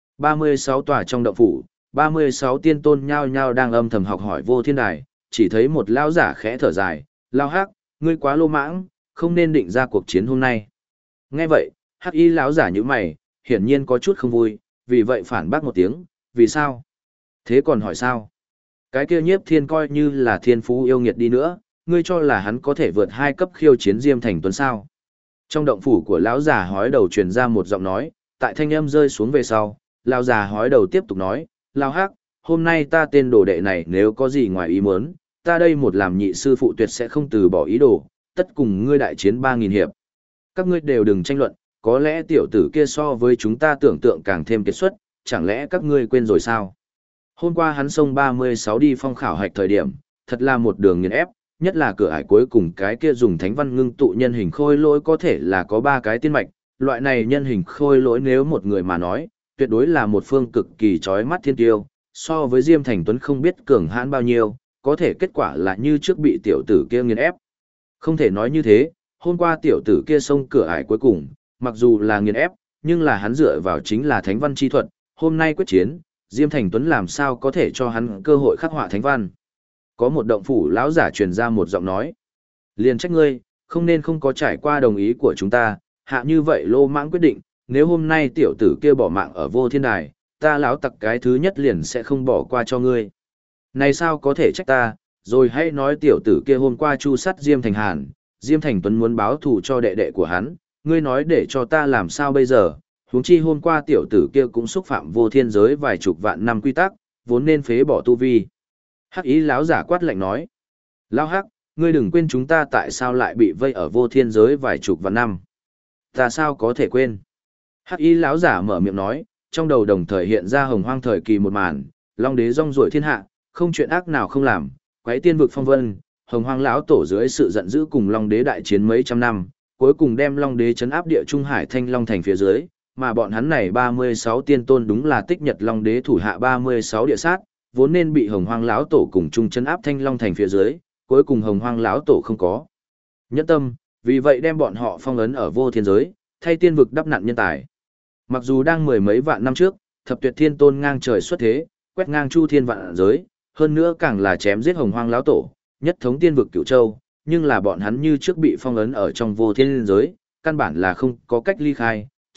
36 tòa trong động phủ, 36 tiên tôn nhao nhao đang âm thầm học hỏi vô thiên đài, chỉ thấy một lao giả khẽ thở dài, lao hắc, ngươi quá lô mãng, không nên định ra cuộc chiến hôm nay. Nghe vậy, hắc y lão giả như mày, hiển nhiên có chút không vui, vì vậy phản bác một tiếng, vì sao? Thế còn hỏi sao? Cái kia Nhiếp Thiên coi như là thiên phú yêu nghiệt đi nữa, ngươi cho là hắn có thể vượt 2 cấp khiêu chiến Diêm Thành Tuấn sao? Trong động phủ của lão già hói đầu truyền ra một giọng nói, tại thanh âm rơi xuống về sau, lão già hói đầu tiếp tục nói, lão hắc, hôm nay ta tên đồ đệ này nếu có gì ngoài ý muốn, ta đây một làm nhị sư phụ tuyệt sẽ không từ bỏ ý đồ, tất cùng ngươi đại chiến 3.000 hiệp. Các ngươi đều đừng tranh luận, có lẽ tiểu tử kia so với chúng ta tưởng tượng càng thêm kết xuất, chẳng lẽ các ngươi quên rồi sao? Hôm qua hắn xông 36 đi phong khảo hạch thời điểm, thật là một đường nghiền ép, nhất là cửa ải cuối cùng cái kia dùng thánh văn ngưng tụ nhân hình khôi lỗi có thể là có 3 cái tiên mạch, loại này nhân hình khôi lỗi nếu một người mà nói, tuyệt đối là một phương cực kỳ chói mắt thiên tiêu, so với Diêm Thành Tuấn không biết cường hãn bao nhiêu, có thể kết quả là như trước bị tiểu tử kia nghiền ép. Không thể nói như thế, hôm qua tiểu tử kia xông cửa ải cuối cùng, mặc dù là nghiền ép, nhưng là hắn dựa vào chính là thánh văn chi thuật, hôm nay quyết chiến, Diêm Thành Tuấn làm sao có thể cho hắn cơ hội khắc họa thánh văn. Có một động phủ lão giả truyền ra một giọng nói. Liền trách ngươi, không nên không có trải qua đồng ý của chúng ta, hạ như vậy lô mãng quyết định, nếu hôm nay tiểu tử kia bỏ mạng ở vô thiên đài, ta lão tặc cái thứ nhất liền sẽ không bỏ qua cho ngươi. Này sao có thể trách ta, rồi hãy nói tiểu tử kia hôm qua chu sắt Diêm Thành Hàn, Diêm Thành Tuấn muốn báo thù cho đệ đệ của hắn, ngươi nói để cho ta làm sao bây giờ, huống chi hôm qua tiểu tử kia cũng xúc phạm vô thiên giới vài chục vạn năm quy tắc, vốn nên phế bỏ tu vi. Hắc ý lão giả quát lạnh nói, lão hắc, ngươi đừng quên chúng ta tại sao lại bị vây ở vô thiên giới vài chục vạn năm. Ta sao có thể quên. Hắc ý lão giả mở miệng nói, trong đầu đồng thời hiện ra hồng hoang thời kỳ một màn, long đế rong ruổi thiên hạ, không chuyện ác nào không làm, quấy tiên vực phong vân, hồng hoang lão tổ dưới sự giận dữ cùng long đế đại chiến mấy trăm năm, cuối cùng đem long đế chấn áp địa trung hải thanh long thành phía dưới, mà bọn hắn này 36 tiên tôn đúng là tích nhật long đế thủ hạ 36 địa sát, vốn nên bị hồng hoang lão tổ cùng chung chấn áp thanh long thành phía dưới, cuối cùng hồng hoang lão tổ không có nhẫn tâm, vì vậy đem bọn họ phong ấn ở vô thiên giới, thay tiên vực đắp nặn nhân tài. Mặc dù đang mười mấy vạn năm trước, thập tuyệt thiên tôn ngang trời xuất thế, quét ngang chu thiên vạn giới, hơn nữa càng là chém giết hồng hoang lão tổ, nhất thống tiên vực cửu châu, nhưng là bọn hắn như trước bị phong ấn ở trong vô thiên giới, căn bản là không có cách ly khai,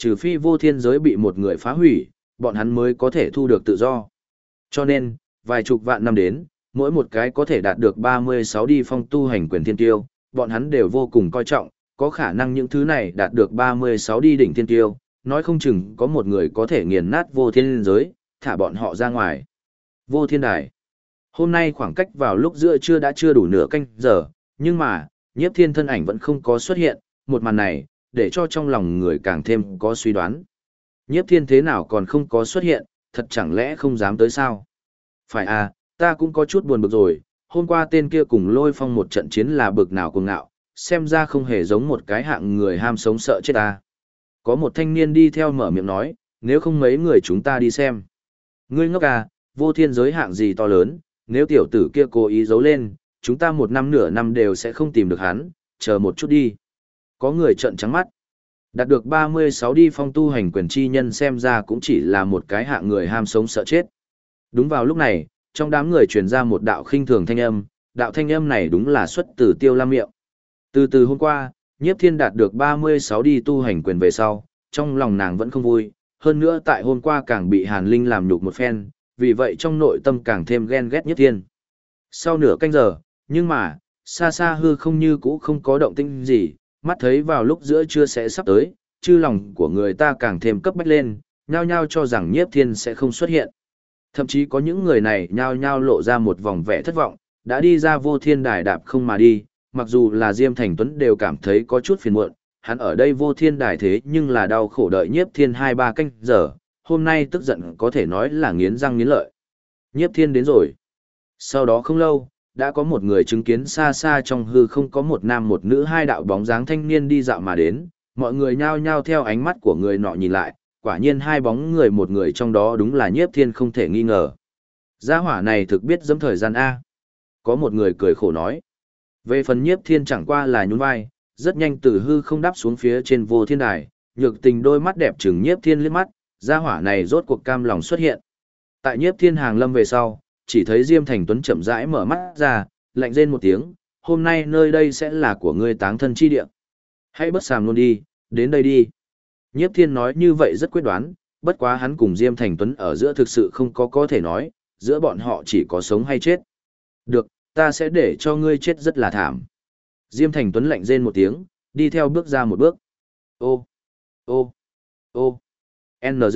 Trừ phi vô thiên giới bị một người phá hủy, bọn hắn mới có thể thu được tự do. Cho nên, vài chục vạn năm đến, mỗi một cái có thể đạt được 36 đi phong tu hành quyền thiên tiêu, bọn hắn đều vô cùng coi trọng, có khả năng những thứ này đạt được 36 đi đỉnh thiên tiêu, nói không chừng có một người có thể nghiền nát vô thiên giới, thả bọn họ ra ngoài. Vô thiên đài. Hôm nay khoảng cách vào lúc giữa trưa đã chưa đủ nửa canh giờ, nhưng mà, Nhiếp Thiên thân ảnh vẫn không có xuất hiện, một màn này, để cho trong lòng người càng thêm có suy đoán. Nhiếp Thiên thế nào còn không có xuất hiện, thật chẳng lẽ không dám tới sao? Phải à, ta cũng có chút buồn bực rồi, hôm qua tên kia cùng Lôi Phong một trận chiến là bực nào cuồng ngạo, xem ra không hề giống một cái hạng người ham sống sợ chết ta. Có một thanh niên đi theo mở miệng nói, nếu không mấy người chúng ta đi xem. Ngươi ngốc à, vô thiên giới hạng gì to lớn, nếu tiểu tử kia cố ý giấu lên, chúng ta một năm nửa năm đều sẽ không tìm được hắn, chờ một chút đi. Có người trợn trắng mắt. Đạt được 36 đi phong tu hành quyền chi nhân xem ra cũng chỉ là một cái hạng người ham sống sợ chết. Đúng vào lúc này, trong đám người truyền ra một đạo khinh thường thanh âm, đạo thanh âm này đúng là xuất từ Tiêu Lam miệng. Từ hôm qua, Nhiếp Thiên đạt được 36 đi tu hành quyền về sau, trong lòng nàng vẫn không vui, hơn nữa tại hôm qua càng bị Hàn Linh làm nhục một phen, vì vậy trong nội tâm càng thêm ghen ghét Nhiếp Thiên. Sau nửa canh giờ, nhưng mà, xa xa hư không như cũ không có động tĩnh gì, mắt thấy vào lúc giữa trưa sẽ sắp tới, chư lòng của người ta càng thêm cấp bách lên, nhao nhao cho rằng Nhiếp Thiên sẽ không xuất hiện. Thậm chí có những người này nhao nhao lộ ra một vòng vẻ thất vọng, đã đi ra vô thiên đài đạp không mà đi, mặc dù là Diêm Thành Tuấn đều cảm thấy có chút phiền muộn, hắn ở đây vô thiên đài thế nhưng là đau khổ đợi Nhiếp Thiên 2-3 canh giờ, hôm nay tức giận có thể nói là nghiến răng nghiến lợi. Nhiếp Thiên đến rồi. Sau đó không lâu, đã có một người chứng kiến xa xa trong hư không có một nam một nữ hai đạo bóng dáng thanh niên đi dạo mà đến, mọi người nhao nhao theo ánh mắt của người nọ nhìn lại, quả nhiên hai bóng người một người trong đó đúng là Nhiếp Thiên không thể nghi ngờ. Gia hỏa này thực biết dẫm thời gian A. Có một người cười khổ nói. Về phần Nhiếp Thiên chẳng qua là nhún vai, rất nhanh từ hư không đáp xuống phía trên vô thiên đài, nhược tình đôi mắt đẹp trừng Nhiếp Thiên liếc mắt, gia hỏa này rốt cuộc cam lòng xuất hiện. Tại Nhiếp Thiên hàng lâm về sau, chỉ thấy Diêm Thành Tuấn chậm rãi mở mắt ra, lạnh rên một tiếng, hôm nay nơi đây sẽ là của ngươi táng thân chi địa. Hãy bất sàm luôn đi, đến đây đi. Nhiếp Thiên nói như vậy rất quyết đoán, bất quá hắn cùng Diêm Thành Tuấn ở giữa thực sự không có thể nói, giữa bọn họ chỉ có sống hay chết. Được, ta sẽ để cho ngươi chết rất là thảm. Diêm Thành Tuấn lạnh rên một tiếng, đi theo bước ra một bước. Ô, ô, ô, NG.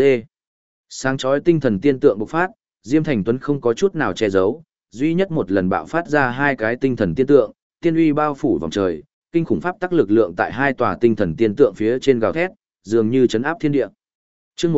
Sáng chói tinh thần tiên tượng bộc phát, Diêm Thành Tuấn không có chút nào che giấu, duy nhất một lần bạo phát ra hai cái tinh thần tiên tượng, tiên uy bao phủ vòng trời, kinh khủng pháp tắc lực lượng tại hai tòa tinh thần tiên tượng phía trên gào thét, dường như chấn áp thiên địa. Chương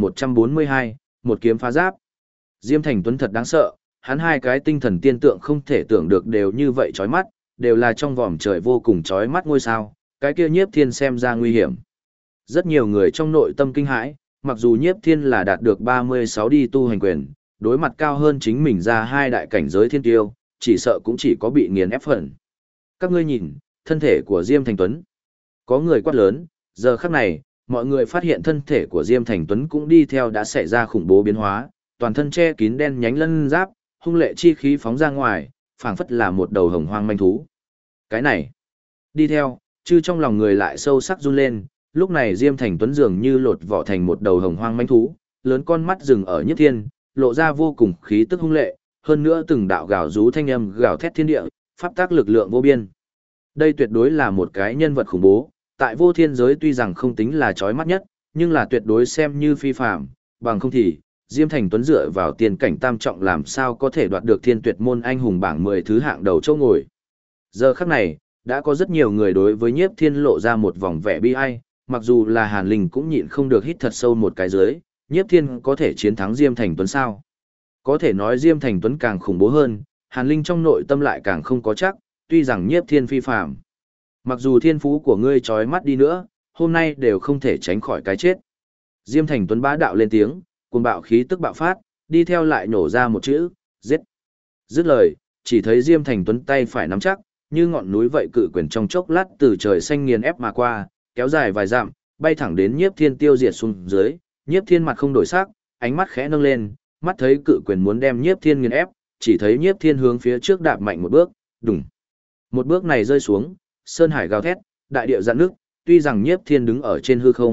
1142, một kiếm phá giáp. Diêm Thành Tuấn thật đáng sợ, hắn hai cái tinh thần tiên tượng không thể tưởng được đều như vậy chói mắt, đều là trong vòm trời vô cùng chói mắt ngôi sao, cái kia Nhiếp Thiên xem ra nguy hiểm. Rất nhiều người trong nội tâm kinh hãi, mặc dù Nhiếp Thiên là đạt được 36 đi tu hành quyền, đối mặt cao hơn chính mình ra hai đại cảnh giới thiên tiêu, chỉ sợ cũng chỉ có bị nghiền ép phần. Các ngươi nhìn, thân thể của Diêm Thành Tuấn. Có người quát lớn, giờ khắc này, mọi người phát hiện thân thể của Diêm Thành Tuấn cũng đi theo đã xảy ra khủng bố biến hóa, toàn thân che kín đen nhánh lân giáp, hung lệ chi khí phóng ra ngoài, phảng phất là một đầu hồng hoang manh thú. Cái này, đi theo, chứ trong lòng người lại sâu sắc run lên, lúc này Diêm Thành Tuấn dường như lột vỏ thành một đầu hồng hoang manh thú, lớn con mắt rừng ở Nhiếp Thiên, lộ ra vô cùng khí tức hung lệ, hơn nữa từng đạo gào rú thanh âm gào thét thiên địa, pháp tác lực lượng vô biên. Đây tuyệt đối là một cái nhân vật khủng bố, tại vô thiên giới tuy rằng không tính là chói mắt nhất, nhưng là tuyệt đối xem như phi phàm, bằng không thì, Diêm Thành Tuấn dựa vào tiền cảnh tam trọng làm sao có thể đoạt được thiên tuyệt môn anh hùng bảng 10 thứ hạng đầu châu ngồi. Giờ khắc này, đã có rất nhiều người đối với Nhiếp Thiên lộ ra một vòng vẻ bi ai, mặc dù là Hàn Linh cũng nhịn không được hít thật sâu một cái dưới, Nhiếp Thiên có thể chiến thắng Diêm Thành Tuấn sao? Có thể nói Diêm Thành Tuấn càng khủng bố hơn, Hàn Linh trong nội tâm lại càng không có chắc, tuy rằng Nhiếp Thiên phi phàm. Mặc dù thiên phú của ngươi chói mắt đi nữa, hôm nay đều không thể tránh khỏi cái chết. Diêm Thành Tuấn bá đạo lên tiếng, cuồng bạo khí tức bạo phát, đi theo lại nổ ra một chữ, giết. Dứt lời, chỉ thấy Diêm Thành Tuấn tay phải nắm chắc, như ngọn núi vậy cự quyền trong chốc lát từ trời xanh nghiền ép mà qua, kéo dài vài dặm, bay thẳng đến Nhiếp Thiên tiêu diệt xuống dưới. Nhiếp Thiên mặt không đổi sắc, ánh mắt khẽ nâng lên, mắt thấy cự quyền muốn đem Nhiếp Thiên nghiền ép, chỉ thấy Nhiếp Thiên hướng phía trước đạp mạnh một bước, đùng. Một bước này rơi xuống, sơn hải gào thét, đại địa rạn nước, tuy rằng Nhiếp Thiên đứng ở trên hư không,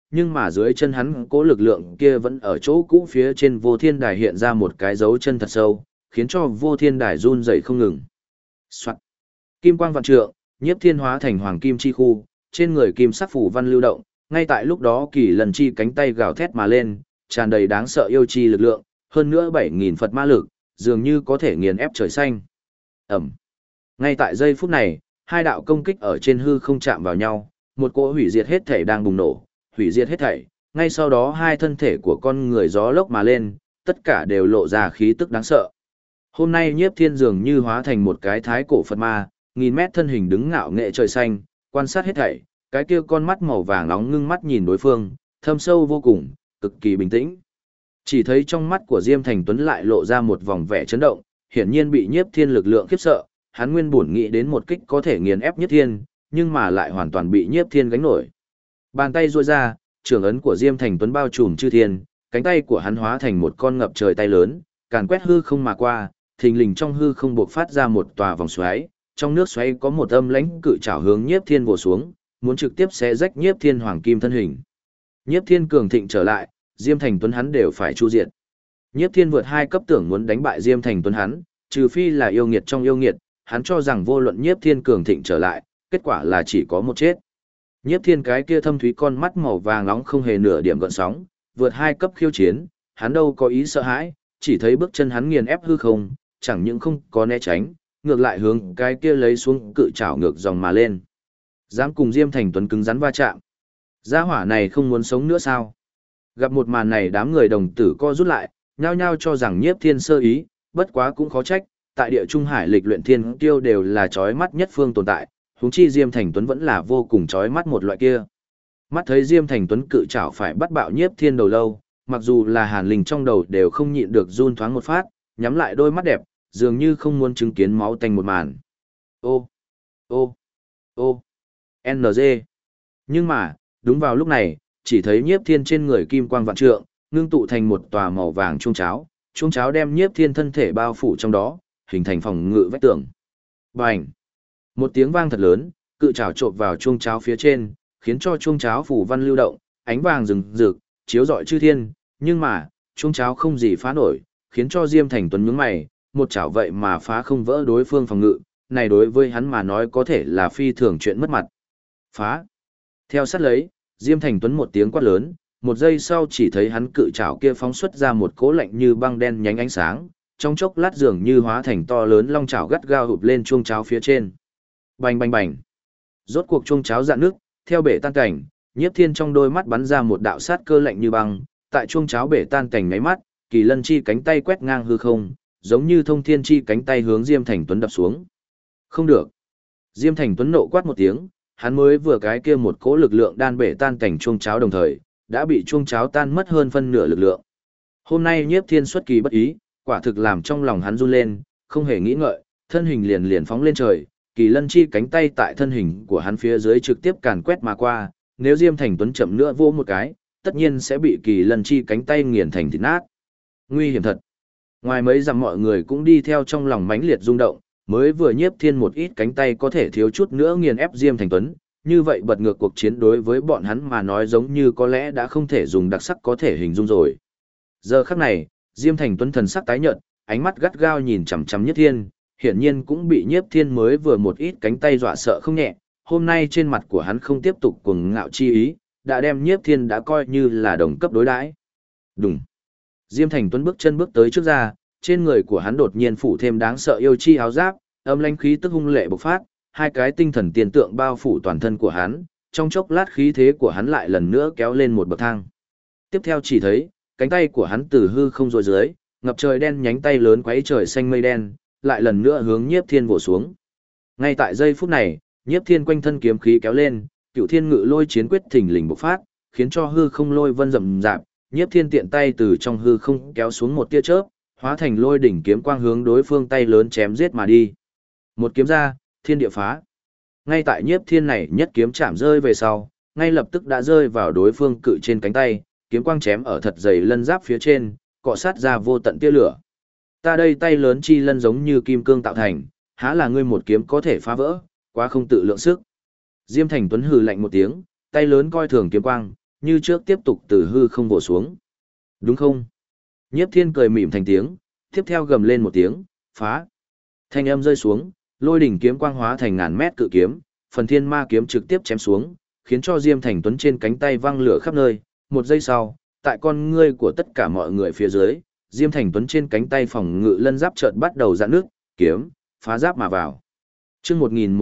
nhưng mà dưới chân hắn cố lực lượng kia vẫn ở chỗ cũ phía trên vô thiên đài hiện ra một cái dấu chân thật sâu, khiến cho vô thiên đài run dậy không ngừng. Soạn. Kim quang vạn trượng, nhiếp thiên hóa thành hoàng kim chi khu, trên người kim sắc phủ văn lưu động, ngay tại lúc đó kỳ lần chi cánh tay gào thét mà lên, tràn đầy đáng sợ yêu chi lực lượng, hơn nữa 7.000 Phật ma lực, dường như có thể nghiền ép trời xanh. Ẩm. Ngay tại giây phút này, hai đạo công kích ở trên hư không chạm vào nhau, một cỗ hủy diệt hết thể đang bùng nổ, hủy diệt hết thảy, ngay sau đó hai thân thể của con người gió lốc mà lên, tất cả đều lộ ra khí tức đáng sợ. Hôm nay nhiếp thiên dường như hóa thành một cái thái cổ Phật ma, nghìn mét thân hình đứng ngạo nghệ trời xanh, quan sát hết thảy, cái kia con mắt màu vàng nóng ngưng mắt nhìn đối phương, thâm sâu vô cùng, cực kỳ bình tĩnh. Chỉ thấy trong mắt của Diêm Thành Tuấn lại lộ ra một vòng vẻ chấn động, hiển nhiên bị nhiếp thiên lực lượng khiếp sợ, hắn nguyên buồn nghĩ đến một kích có thể nghiền ép nhiếp thiên, nhưng mà lại hoàn toàn bị nhiếp thiên gánh nổi. Bàn tay duỗi ra, trường ấn của Diêm Thành Tuấn bao trùm chư thiên, cánh tay của hắn hóa thành một con ngập trời tay lớn, càn quét hư không mà qua, thình lình trong hư không bộc phát ra một tòa vòng xoáy, trong nước xoáy có một âm lãnh cự trảo hướng Nhiếp Thiên vồ xuống, muốn trực tiếp xé rách Nhiếp Thiên hoàng kim thân hình. Nhiếp Thiên cường thịnh trở lại, Diêm Thành Tuấn hắn đều phải chu diệt. Nhiếp Thiên vượt 2 cấp tưởng muốn đánh bại Diêm Thành Tuấn hắn, trừ phi là yêu nghiệt trong yêu nghiệt, hắn cho rằng vô luận Nhiếp Thiên cường thịnh trở lại, kết quả là chỉ có một chết. Nhiếp Thiên cái kia thâm thúy con mắt màu vàng nóng không hề nửa điểm gợn sóng, vượt 2 cấp khiêu chiến, hắn đâu có ý sợ hãi, chỉ thấy bước chân hắn nghiền ép hư không, chẳng những không có né tránh, ngược lại hướng cái kia lấy xuống cự trảo ngược dòng mà lên. Dám cùng Diêm Thành Tuấn cứng rắn va chạm. Gia hỏa này không muốn sống nữa sao? Gặp một màn này đám người đồng tử co rút lại, nhao nhao cho rằng Nhiếp Thiên sơ ý, bất quá cũng khó trách, tại địa trung hải lịch luyện thiên kiêu đều là chói mắt nhất phương tồn tại, huống chi Diêm Thành Tuấn vẫn là vô cùng chói mắt một loại kia. Mắt thấy Diêm Thành Tuấn cự trảo phải bắt bạo Nhiếp Thiên đầu lâu, mặc dù là Hàn Linh trong đầu đều không nhịn được run thoáng một phát, nhắm lại đôi mắt đẹp, dường như không muốn chứng kiến máu tanh một màn. Ô, ô, ô, NG. Nhưng mà, đúng vào lúc này, chỉ thấy Nhiếp Thiên trên người kim quang vạn trượng, ngưng tụ thành một tòa màu vàng chuông cháo đem Nhiếp Thiên thân thể bao phủ trong đó, hình thành phòng ngự vách tường. Bành! Một tiếng vang thật lớn, cự trảo chộp vào chuông cháo phía trên, khiến cho chuông cháo phủ văn lưu động, ánh vàng rừng rực, chiếu rọi chư thiên, nhưng mà, chuông cháo không gì phá nổi, khiến cho Diêm Thành Tuấn nhướng mày, một chảo vậy mà phá không vỡ đối phương phòng ngự, này đối với hắn mà nói có thể là phi thường chuyện mất mặt. Phá! Theo sát lấy, Diêm Thành Tuấn một tiếng quát lớn, một giây sau chỉ thấy hắn cự trảo kia phóng xuất ra một cỗ lạnh như băng đen nhánh ánh sáng, trong chốc lát dường như hóa thành to lớn long chảo gắt gao hụp lên chuông cháo phía trên. Bành bành bành. Rốt cuộc chuông cháo dạn nước, theo bể tan cảnh, Nhiếp Thiên trong đôi mắt bắn ra một đạo sát cơ lạnh như băng, tại chuông cháo bể tan cảnh ngáy mắt, Kỳ Lân chi cánh tay quét ngang hư không, giống như Thông Thiên chi cánh tay hướng Diêm Thành Tuấn đập xuống. Không được. Diêm Thành Tuấn nộ quát một tiếng, hắn mới vừa cái kia một cỗ lực lượng đan bể tan cảnh chuông cháo đồng thời, đã bị chuông cháo tan mất hơn phân nửa lực lượng. Hôm nay Nhiếp Thiên xuất kỳ bất ý, quả thực làm trong lòng hắn run lên, không hề nghĩ ngợi, thân hình liền liền phóng lên trời, Kỳ Lân chi cánh tay tại thân hình của hắn phía dưới trực tiếp càn quét mà qua, nếu Diêm Thành Tuấn chậm nữa vỗ một cái, tất nhiên sẽ bị Kỳ Lân chi cánh tay nghiền thành thịt nát. Nguy hiểm thật. Ngoài mấy dặm mọi người cũng đi theo trong lòng mãnh liệt rung động, mới vừa Nhiếp Thiên một ít cánh tay có thể thiếu chút nữa nghiền ép Diêm Thành Tuấn, như vậy bật ngược cuộc chiến đối với bọn hắn mà nói giống như có lẽ đã không thể dùng đặc sắc có thể hình dung rồi. Giờ khắc này, Diêm Thành Tuấn thần sắc tái nhợt, ánh mắt gắt gao nhìn chằm chằm Nhiếp Thiên, hiển nhiên cũng bị Nhiếp Thiên mới vừa một ít cánh tay dọa sợ không nhẹ, hôm nay trên mặt của hắn không tiếp tục cuồng ngạo chi ý, đã đem Nhiếp Thiên đã coi như là đồng cấp đối đãi. Đùng. Diêm Thành Tuấn bước chân bước tới trước ra, trên người của hắn đột nhiên phủ thêm đáng sợ yêu chi áo giáp, âm lãnh khí tức hung lệ bộc phát, hai cái tinh thần tiền tượng bao phủ toàn thân của hắn, trong chốc lát khí thế của hắn lại lần nữa kéo lên một bậc thang. Tiếp theo chỉ thấy, cánh tay của hắn từ hư không rối dưới, ngập trời đen nhánh tay lớn quấy trời xanh mây đen, lại lần nữa hướng Nhiếp Thiên vồ xuống. Ngay tại giây phút này, Nhiếp Thiên quanh thân kiếm khí kéo lên, Cửu Thiên Ngự Lôi chiến quyết thình lình bộc phát, khiến cho hư không lôi vân rậm rạp, Nhiếp Thiên tiện tay từ trong hư không kéo xuống một tia chớp, hóa thành lôi đỉnh kiếm quang hướng đối phương tay lớn chém giết mà đi. Một kiếm ra, thiên địa phá. Ngay tại Nhiếp Thiên này nhất kiếm chạm rơi về sau, ngay lập tức đã rơi vào đối phương cự trên cánh tay, kiếm quang chém ở thật dày lân giáp phía trên, cọ sát ra vô tận tia lửa. Ta đây tay lớn chi lân giống như kim cương tạo thành, há là ngươi một kiếm có thể phá vỡ, quá không tự lượng sức. Diêm Thành Tuấn hừ lạnh một tiếng, tay lớn coi thường kiếm quang, như trước tiếp tục từ hư không vồ xuống. Đúng không? Nhiếp Thiên cười mỉm thành tiếng, tiếp theo gầm lên một tiếng, phá. Thanh âm rơi xuống, lôi đỉnh kiếm quang hóa thành ngàn mét cự kiếm, phần thiên ma kiếm trực tiếp chém xuống, khiến cho Diêm Thành Tuấn trên cánh tay văng lửa khắp nơi. Một giây sau, tại con ngươi của tất cả mọi người phía dưới, Diêm Thành Tuấn trên cánh tay phòng ngự lân giáp chợt bắt đầu giãn nước, kiếm phá giáp mà vào. Chương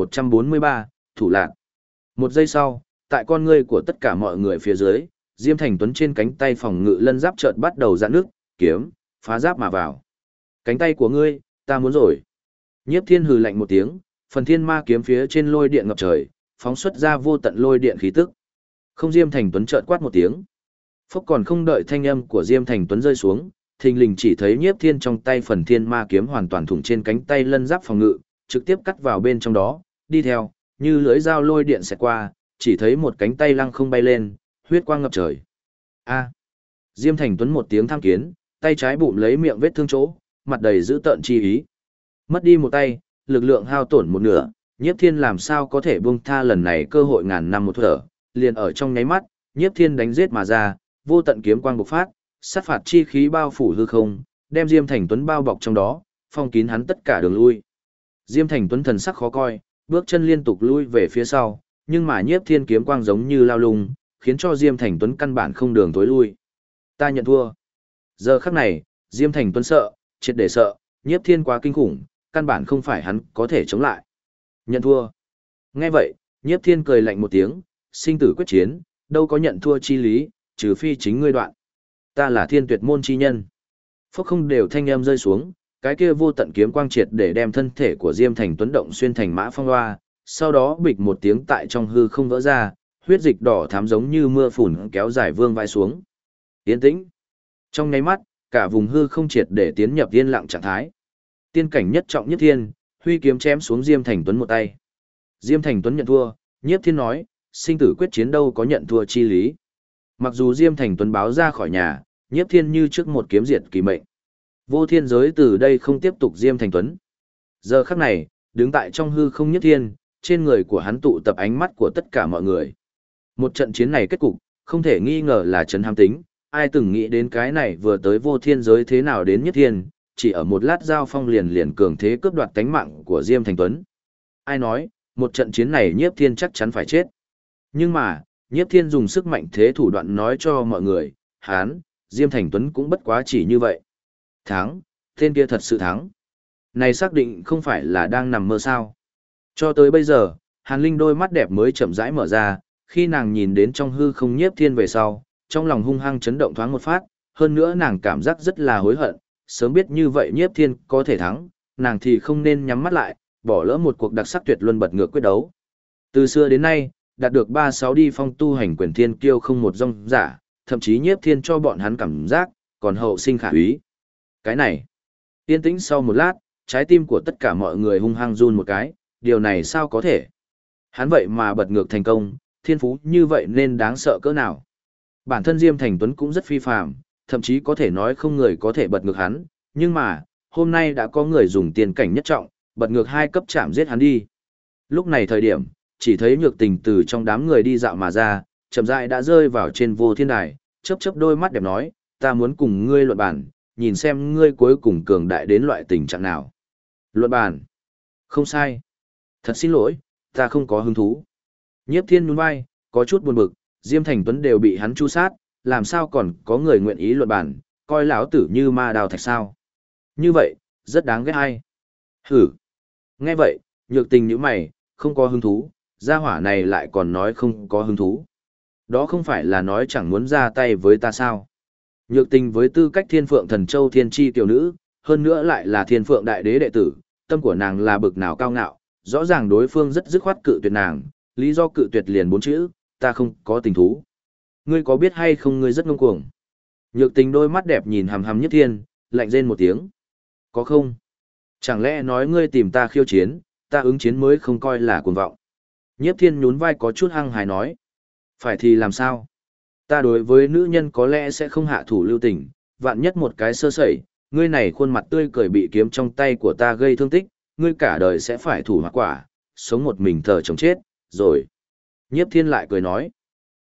1143, thủ lạc. Một giây sau, tại con ngươi của tất cả mọi người phía dưới, Diêm Thành Tuấn trên cánh tay phòng ngự lân giáp chợt bắt đầu giãn nước, kiếm phá giáp mà vào. Cánh tay của ngươi, ta muốn rồi. Nhiếp Thiên hừ lạnh một tiếng, phần thiên ma kiếm phía trên lôi điện ngập trời, phóng xuất ra vô tận lôi điện khí tức. Không, Diêm Thành Tuấn chợt quát một tiếng. Phốc, còn không đợi thanh âm của Diêm Thành Tuấn rơi xuống, thình lình chỉ thấy Nhiếp Thiên trong tay phần thiên ma kiếm hoàn toàn thủng trên cánh tay lân giáp phòng ngự, trực tiếp cắt vào bên trong đó, đi theo, như lưỡi dao lôi điện xẹt qua, chỉ thấy một cánh tay lăng không bay lên, huyết quang ngập trời. A! Diêm Thành Tuấn một tiếng tham kiến, tay trái bụm lấy miệng vết thương chỗ, mặt đầy dữ tợn chi ý. Mất đi một tay, lực lượng hao tổn một nửa, Nhiếp Thiên làm sao có thể buông tha lần này cơ hội ngàn năm một thở, liền ở trong nháy mắt, Nhiếp Thiên đánh giết mà ra, vô tận kiếm quang bộc phát, sát phạt chi khí bao phủ hư không, đem Diêm Thành Tuấn bao bọc trong đó, phong kín hắn tất cả đường lui. Diêm Thành Tuấn thần sắc khó coi, bước chân liên tục lui về phía sau, nhưng mà Nhiếp Thiên kiếm quang giống như lao lung, khiến cho Diêm Thành Tuấn căn bản không đường tối lui. Ta nhận thua. Giờ khắc này, Diêm Thành Tuấn sợ, triệt để sợ, Nhiếp Thiên quá kinh khủng, căn bản không phải hắn có thể chống lại. Nhận thua. Nghe vậy, Nhiếp Thiên cười lạnh một tiếng, sinh tử quyết chiến, đâu có nhận thua chi lý, trừ phi chính ngươi đoạn. Ta là Thiên Tuyệt môn chi nhân. Phốc, không đều thanh âm rơi xuống, cái kia vô tận kiếm quang triệt để đem thân thể của Diêm Thành Tuấn động xuyên thành mã phong loa, sau đó bịch một tiếng tại trong hư không vỡ ra, huyết dịch đỏ thắm giống như mưa phùn kéo dài vương vai xuống. Yên tĩnh. Trong nháy mắt, cả vùng hư không triệt để tiến nhập yên lặng trạng thái. Tiên cảnh nhất trọng Nhiếp Thiên, huy kiếm chém xuống Diêm Thành Tuấn một tay. Diêm Thành Tuấn nhận thua, Nhiếp Thiên nói, sinh tử quyết chiến đâu có nhận thua chi lý. Mặc dù Diêm Thành Tuấn báo ra khỏi nhà, Nhiếp Thiên như trước một kiếm diệt kỳ mệnh. Vô thiên giới từ đây không tiếp tục Diêm Thành Tuấn. Giờ khắc này, đứng tại trong hư không Nhiếp Thiên, trên người của hắn tụ tập ánh mắt của tất cả mọi người. Một trận chiến này kết cục, không thể nghi ngờ là trấn ham tính, ai từng nghĩ đến cái này vừa tới vô thiên giới thế nào đến Nhiếp Thiên, chỉ ở một lát giao phong liền cường thế cướp đoạt tánh mạng của Diêm Thành Tuấn. Ai nói, một trận chiến này Nhiếp Thiên chắc chắn phải chết. Nhưng mà, Nhiếp Thiên dùng sức mạnh thế thủ đoạn nói cho mọi người, hắn, Diêm Thành Tuấn cũng bất quá chỉ như vậy. Thắng, tên kia thật sự thắng. Này xác định không phải là đang nằm mơ sao. Cho tới bây giờ, Hàn Linh đôi mắt đẹp mới chậm rãi mở ra, khi nàng nhìn đến trong hư không Nhiếp Thiên về sau, trong lòng hung hăng chấn động thoáng một phát, hơn nữa nàng cảm giác rất là hối hận, sớm biết như vậy Nhiếp Thiên có thể thắng, nàng thì không nên nhắm mắt lại, bỏ lỡ một cuộc đặc sắc tuyệt luân bật ngược quyết đấu. Từ xưa đến nay, đạt được 36 đi phong tu hành quyền thiên kiêu không một rong giả, thậm chí Nhiếp Thiên cho bọn hắn cảm giác, còn hậu sinh khả úy. Cái này, yên tĩnh sau một lát, trái tim của tất cả mọi người hung hăng run một cái, điều này sao có thể? Hắn vậy mà bật ngược thành công, thiên phú như vậy nên đáng sợ cỡ nào? Bản thân Diêm Thành Tuấn cũng rất phi phàm, thậm chí có thể nói không người có thể bật ngược hắn, nhưng mà, hôm nay đã có người dùng tiền cảnh nhất trọng, bật ngược 2 cấp chạm giết hắn đi. Lúc này thời điểm, chỉ thấy Nhược Tình từ trong đám người đi dạo mà ra, chậm rãi đã rơi vào trên vô thiên đài, chớp chớp đôi mắt đẹp nói, ta muốn cùng ngươi luận bàn, nhìn xem ngươi cuối cùng cường đại đến loại tình trạng nào. Luận bàn? Không sai. Thật xin lỗi, ta không có hứng thú. Nhiếp Thiên nhún vai, có chút buồn bực, Diêm Thành Tuấn đều bị hắn chu sát, làm sao còn có người nguyện ý luận bàn, coi lão tử như ma đào thạch sao. Như vậy, rất đáng ghét hay. Hử. Nghe vậy, Nhược Tình nhíu mày, không có hứng thú, gia hỏa này lại còn nói không có hứng thú. Đó không phải là nói chẳng muốn ra tay với ta sao. Nhược Tình với tư cách Thiên Phượng Thần Châu thiên chi tiểu nữ, hơn nữa lại là Thiên Phượng Đại Đế đệ tử, tâm của nàng là bực nào cao ngạo, rõ ràng đối phương rất dứt khoát cự tuyệt nàng, lý do cự tuyệt liền 4 chữ, ta không có tình thú. Ngươi có biết hay không ngươi rất ngông cuồng. Nhược Tình đôi mắt đẹp nhìn hằm hằm Nhiếp Thiên, lạnh rên một tiếng. Có không? Chẳng lẽ nói ngươi tìm ta khiêu chiến, ta ứng chiến mới không coi là cuồng vọng. Nhiếp Thiên nhún vai có chút hăng hài nói. Phải thì làm sao? Ta đối với nữ nhân có lẽ sẽ không hạ thủ lưu tình, vạn nhất một cái sơ sẩy, ngươi này khuôn mặt tươi cười bị kiếm trong tay của ta gây thương tích, ngươi cả đời sẽ phải thủ hoặc quả, sống một mình thờ chồng chết, rồi. Nhiếp Thiên lại cười nói.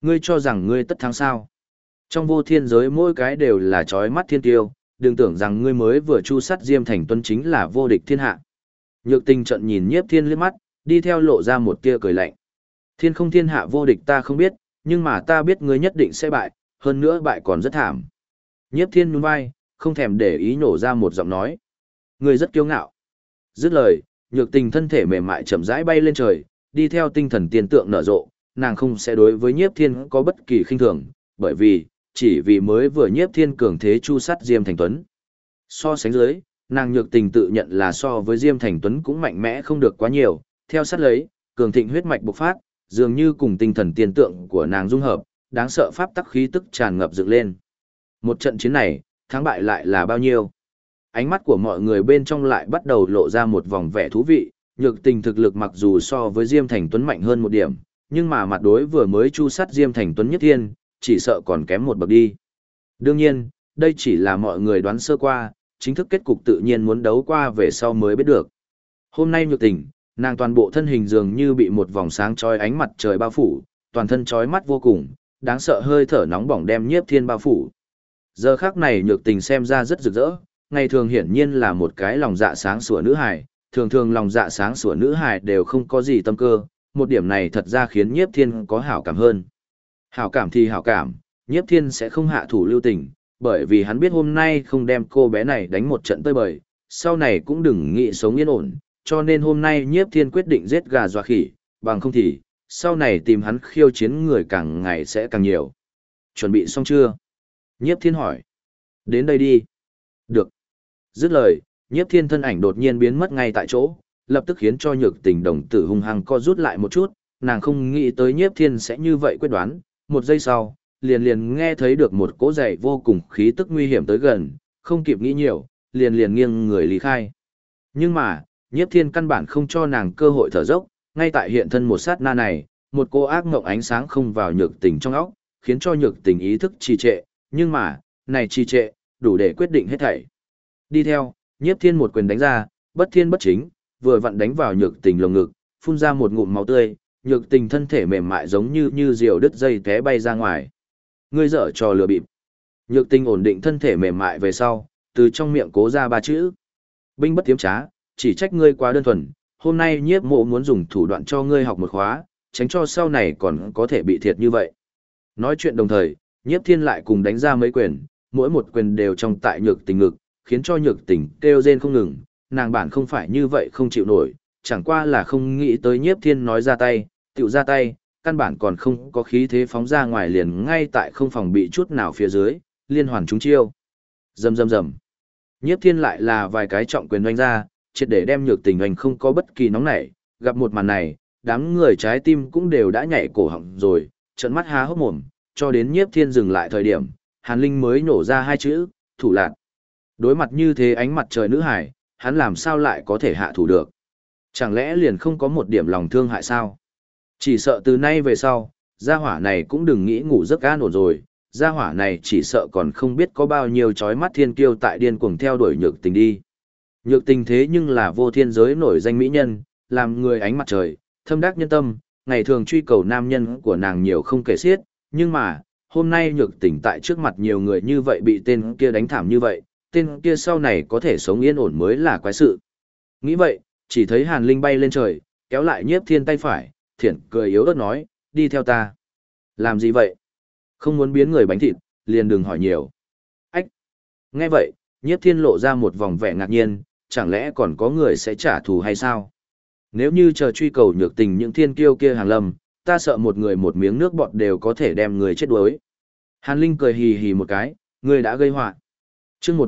Ngươi cho rằng ngươi tất thắng sao? Trong vô thiên giới mỗi cái đều là chói mắt thiên tiêu, đừng tưởng rằng ngươi mới vừa chu sát Diêm Thành Tuấn chính là vô địch thiên hạ. Nhược Tình trận nhìn Nhiếp Thiên liếc mắt, đi theo lộ ra một tia cười lạnh. Thiên không thiên hạ vô địch ta không biết, nhưng mà ta biết ngươi nhất định sẽ bại, hơn nữa bại còn rất thảm. Nhiếp Thiên nhún vai, không thèm để ý nổ ra một giọng nói. Ngươi rất kiêu ngạo. Dứt lời, Nhược Tình thân thể mềm mại chậm rãi bay lên trời, đi theo tinh thần tiên tượng nở rộ, nàng không sẽ đối với Nhiếp Thiên có bất kỳ khinh thường, bởi vì, chỉ vì mới vừa Nhiếp Thiên cường thế chu sát Diêm Thành Tuấn. So sánh dưới, nàng Nhược Tình tự nhận là so với Diêm Thành Tuấn cũng mạnh mẽ không được quá nhiều, theo sát lấy, cường thịnh huyết mạch bộc phát, dường như cùng tinh thần tiên tượng của nàng dung hợp, đáng sợ pháp tắc khí tức tràn ngập dựng lên. Một trận chiến này, thắng bại lại là bao nhiêu? Ánh mắt của mọi người bên trong lại bắt đầu lộ ra một vòng vẻ thú vị, Nhược Tình thực lực mặc dù so với Diêm Thành Tuấn mạnh hơn một điểm, nhưng mà mặt đối vừa mới chu sát Diêm Thành Tuấn nhất thiên, chỉ sợ còn kém một bậc đi. Đương nhiên, đây chỉ là mọi người đoán sơ qua, chính thức kết cục tự nhiên muốn đấu qua về sau mới biết được. Hôm nay Nhược Tình, nàng toàn bộ thân hình dường như bị một vòng sáng chói ánh mặt trời bao phủ, toàn thân chói mắt vô cùng, đáng sợ hơi thở nóng bỏng đem Nhiếp Thiên bao phủ. Giờ khắc này Nhược Tình xem ra rất rực rỡ, ngày thường hiển nhiên là một cái lòng dạ sáng sủa nữ hài, thường thường lòng dạ sáng sủa nữ hài đều không có gì tâm cơ, một điểm này thật ra khiến Nhiếp Thiên có hảo cảm hơn. Hảo cảm thì hảo cảm, Nhiếp Thiên sẽ không hạ thủ lưu tình, bởi vì hắn biết hôm nay không đem cô bé này đánh một trận tơi bời, sau này cũng đừng nghĩ sống yên ổn, cho nên hôm nay Nhiếp Thiên quyết định giết gà dọa khỉ, bằng không thì, sau này tìm hắn khiêu chiến người càng ngày sẽ càng nhiều. Chuẩn bị xong chưa? Nhiếp Thiên hỏi. Đến đây đi. Được. Dứt lời, Nhiếp Thiên thân ảnh đột nhiên biến mất ngay tại chỗ, lập tức khiến cho Nhược Tình đồng tử hung hăng co rút lại một chút, nàng không nghĩ tới Nhiếp Thiên sẽ như vậy quyết đoán, một giây sau, liền nghe thấy được một cỗ dày vô cùng khí tức nguy hiểm tới gần, không kịp nghĩ nhiều, liền nghiêng người lý khai. Nhưng mà, Nhiếp Thiên căn bản không cho nàng cơ hội thở dốc, ngay tại hiện thân một sát na này, một cô ác ngộng ánh sáng không vào Nhược Tình trong óc, khiến cho Nhược Tình ý thức trì trệ, nhưng mà, này trì trệ, đủ để quyết định hết thảy. Đi theo, Nhiếp Thiên một quyền đánh ra, bất thiên bất chính, vừa vặn đánh vào Nhược Tình lồng ngực, phun ra một ngụm máu tươi, Nhược Tình thân thể mềm mại giống như diều đứt dây té bay ra ngoài. Ngươi dở trò lừa bịp. Nhược Tình ổn định thân thể mềm mại về sau, từ trong miệng cố ra ba chữ. Binh bất tiếm trá, chỉ trách ngươi quá đơn thuần, hôm nay Nhiếp Mộ muốn dùng thủ đoạn cho ngươi học một khóa, tránh cho sau này còn có thể bị thiệt như vậy. Nói chuyện đồng thời, Nhiếp Thiên lại cùng đánh ra mấy quyền, mỗi một quyền đều trong tại Nhược Tình ngực, khiến cho Nhược Tình kêu rên không ngừng, nàng bản không phải như vậy không chịu nổi, chẳng qua là không nghĩ tới Nhiếp Thiên nói ra tay, tựu ra tay, căn bản còn không có khí thế phóng ra ngoài liền ngay tại không phòng bị chút nào phía dưới, liên hoàn trúng chiêu. Rầm rầm rầm. Nhiếp Thiên lại là vài cái trọng quyền đánh ra, triệt để đem Nhược Tình anh không có bất kỳ nóng nảy, gặp một màn này, đám người trái tim cũng đều đã nhảy cổ họng rồi, trợn mắt há hốc mồm, cho đến Nhiếp Thiên dừng lại thời điểm, Hàn Linh mới nổ ra hai chữ, thủ lạn. Đối mặt như thế ánh mặt trời nữ hải, hắn làm sao lại có thể hạ thủ được? Chẳng lẽ liền không có một điểm lòng thương hại sao? Chỉ sợ từ nay về sau, gia hỏa này cũng đừng nghĩ ngủ giấc an ổn rồi, gia hỏa này chỉ sợ còn không biết có bao nhiêu chói mắt thiên kiêu tại điên cuồng theo đuổi Nhược Tình đi. Nhược Tình thế nhưng là vô thiên giới nổi danh mỹ nhân, làm người ánh mặt trời, thâm đắc nhân tâm, ngày thường truy cầu nam nhân của nàng nhiều không kể xiết, nhưng mà, hôm nay Nhược Tình tại trước mặt nhiều người như vậy bị tên kia đánh thảm như vậy, tên kia sau này có thể sống yên ổn mới là quái sự. Nghĩ vậy, chỉ thấy Hàn Linh bay lên trời, kéo lại Nhiếp Thiên tay phải, thiện cười yếu ớt nói, đi theo ta. Làm gì vậy? Không muốn biến người bánh thịt, liền đừng hỏi nhiều. Ách! Nghe vậy, Nhiếp Thiên lộ ra một vòng vẻ ngạc nhiên, chẳng lẽ còn có người sẽ trả thù hay sao? Nếu như chờ truy cầu Nhược Tình những thiên kiêu kia hàng lâm, ta sợ một người một miếng nước bọt đều có thể đem người chết đuối. Hàn Linh cười hì hì một cái, người đã gây họa. Chương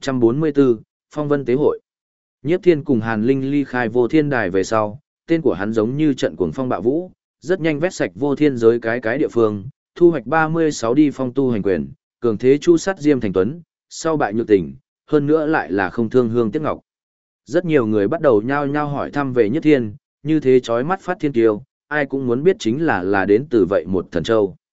1144, Phong Vân Tế Hội. Nhiếp Thiên cùng Hàn Linh ly khai Vô Thiên Đài về sau, tên của hắn giống như trận cuồng phong bạo vũ, rất nhanh vét sạch vô thiên giới cái địa phương, thu hoạch 36 đi phong tu hành quyền, cường thế chu sát Diêm Thành Tuấn, sau bại Nhược Tình, hơn nữa lại là không thương hương tiếc ngọc. Rất nhiều người bắt đầu nhao nhao hỏi thăm về Nhiếp Thiên, như thế chói mắt phát thiên kiêu, ai cũng muốn biết chính là đến từ vậy một thần châu.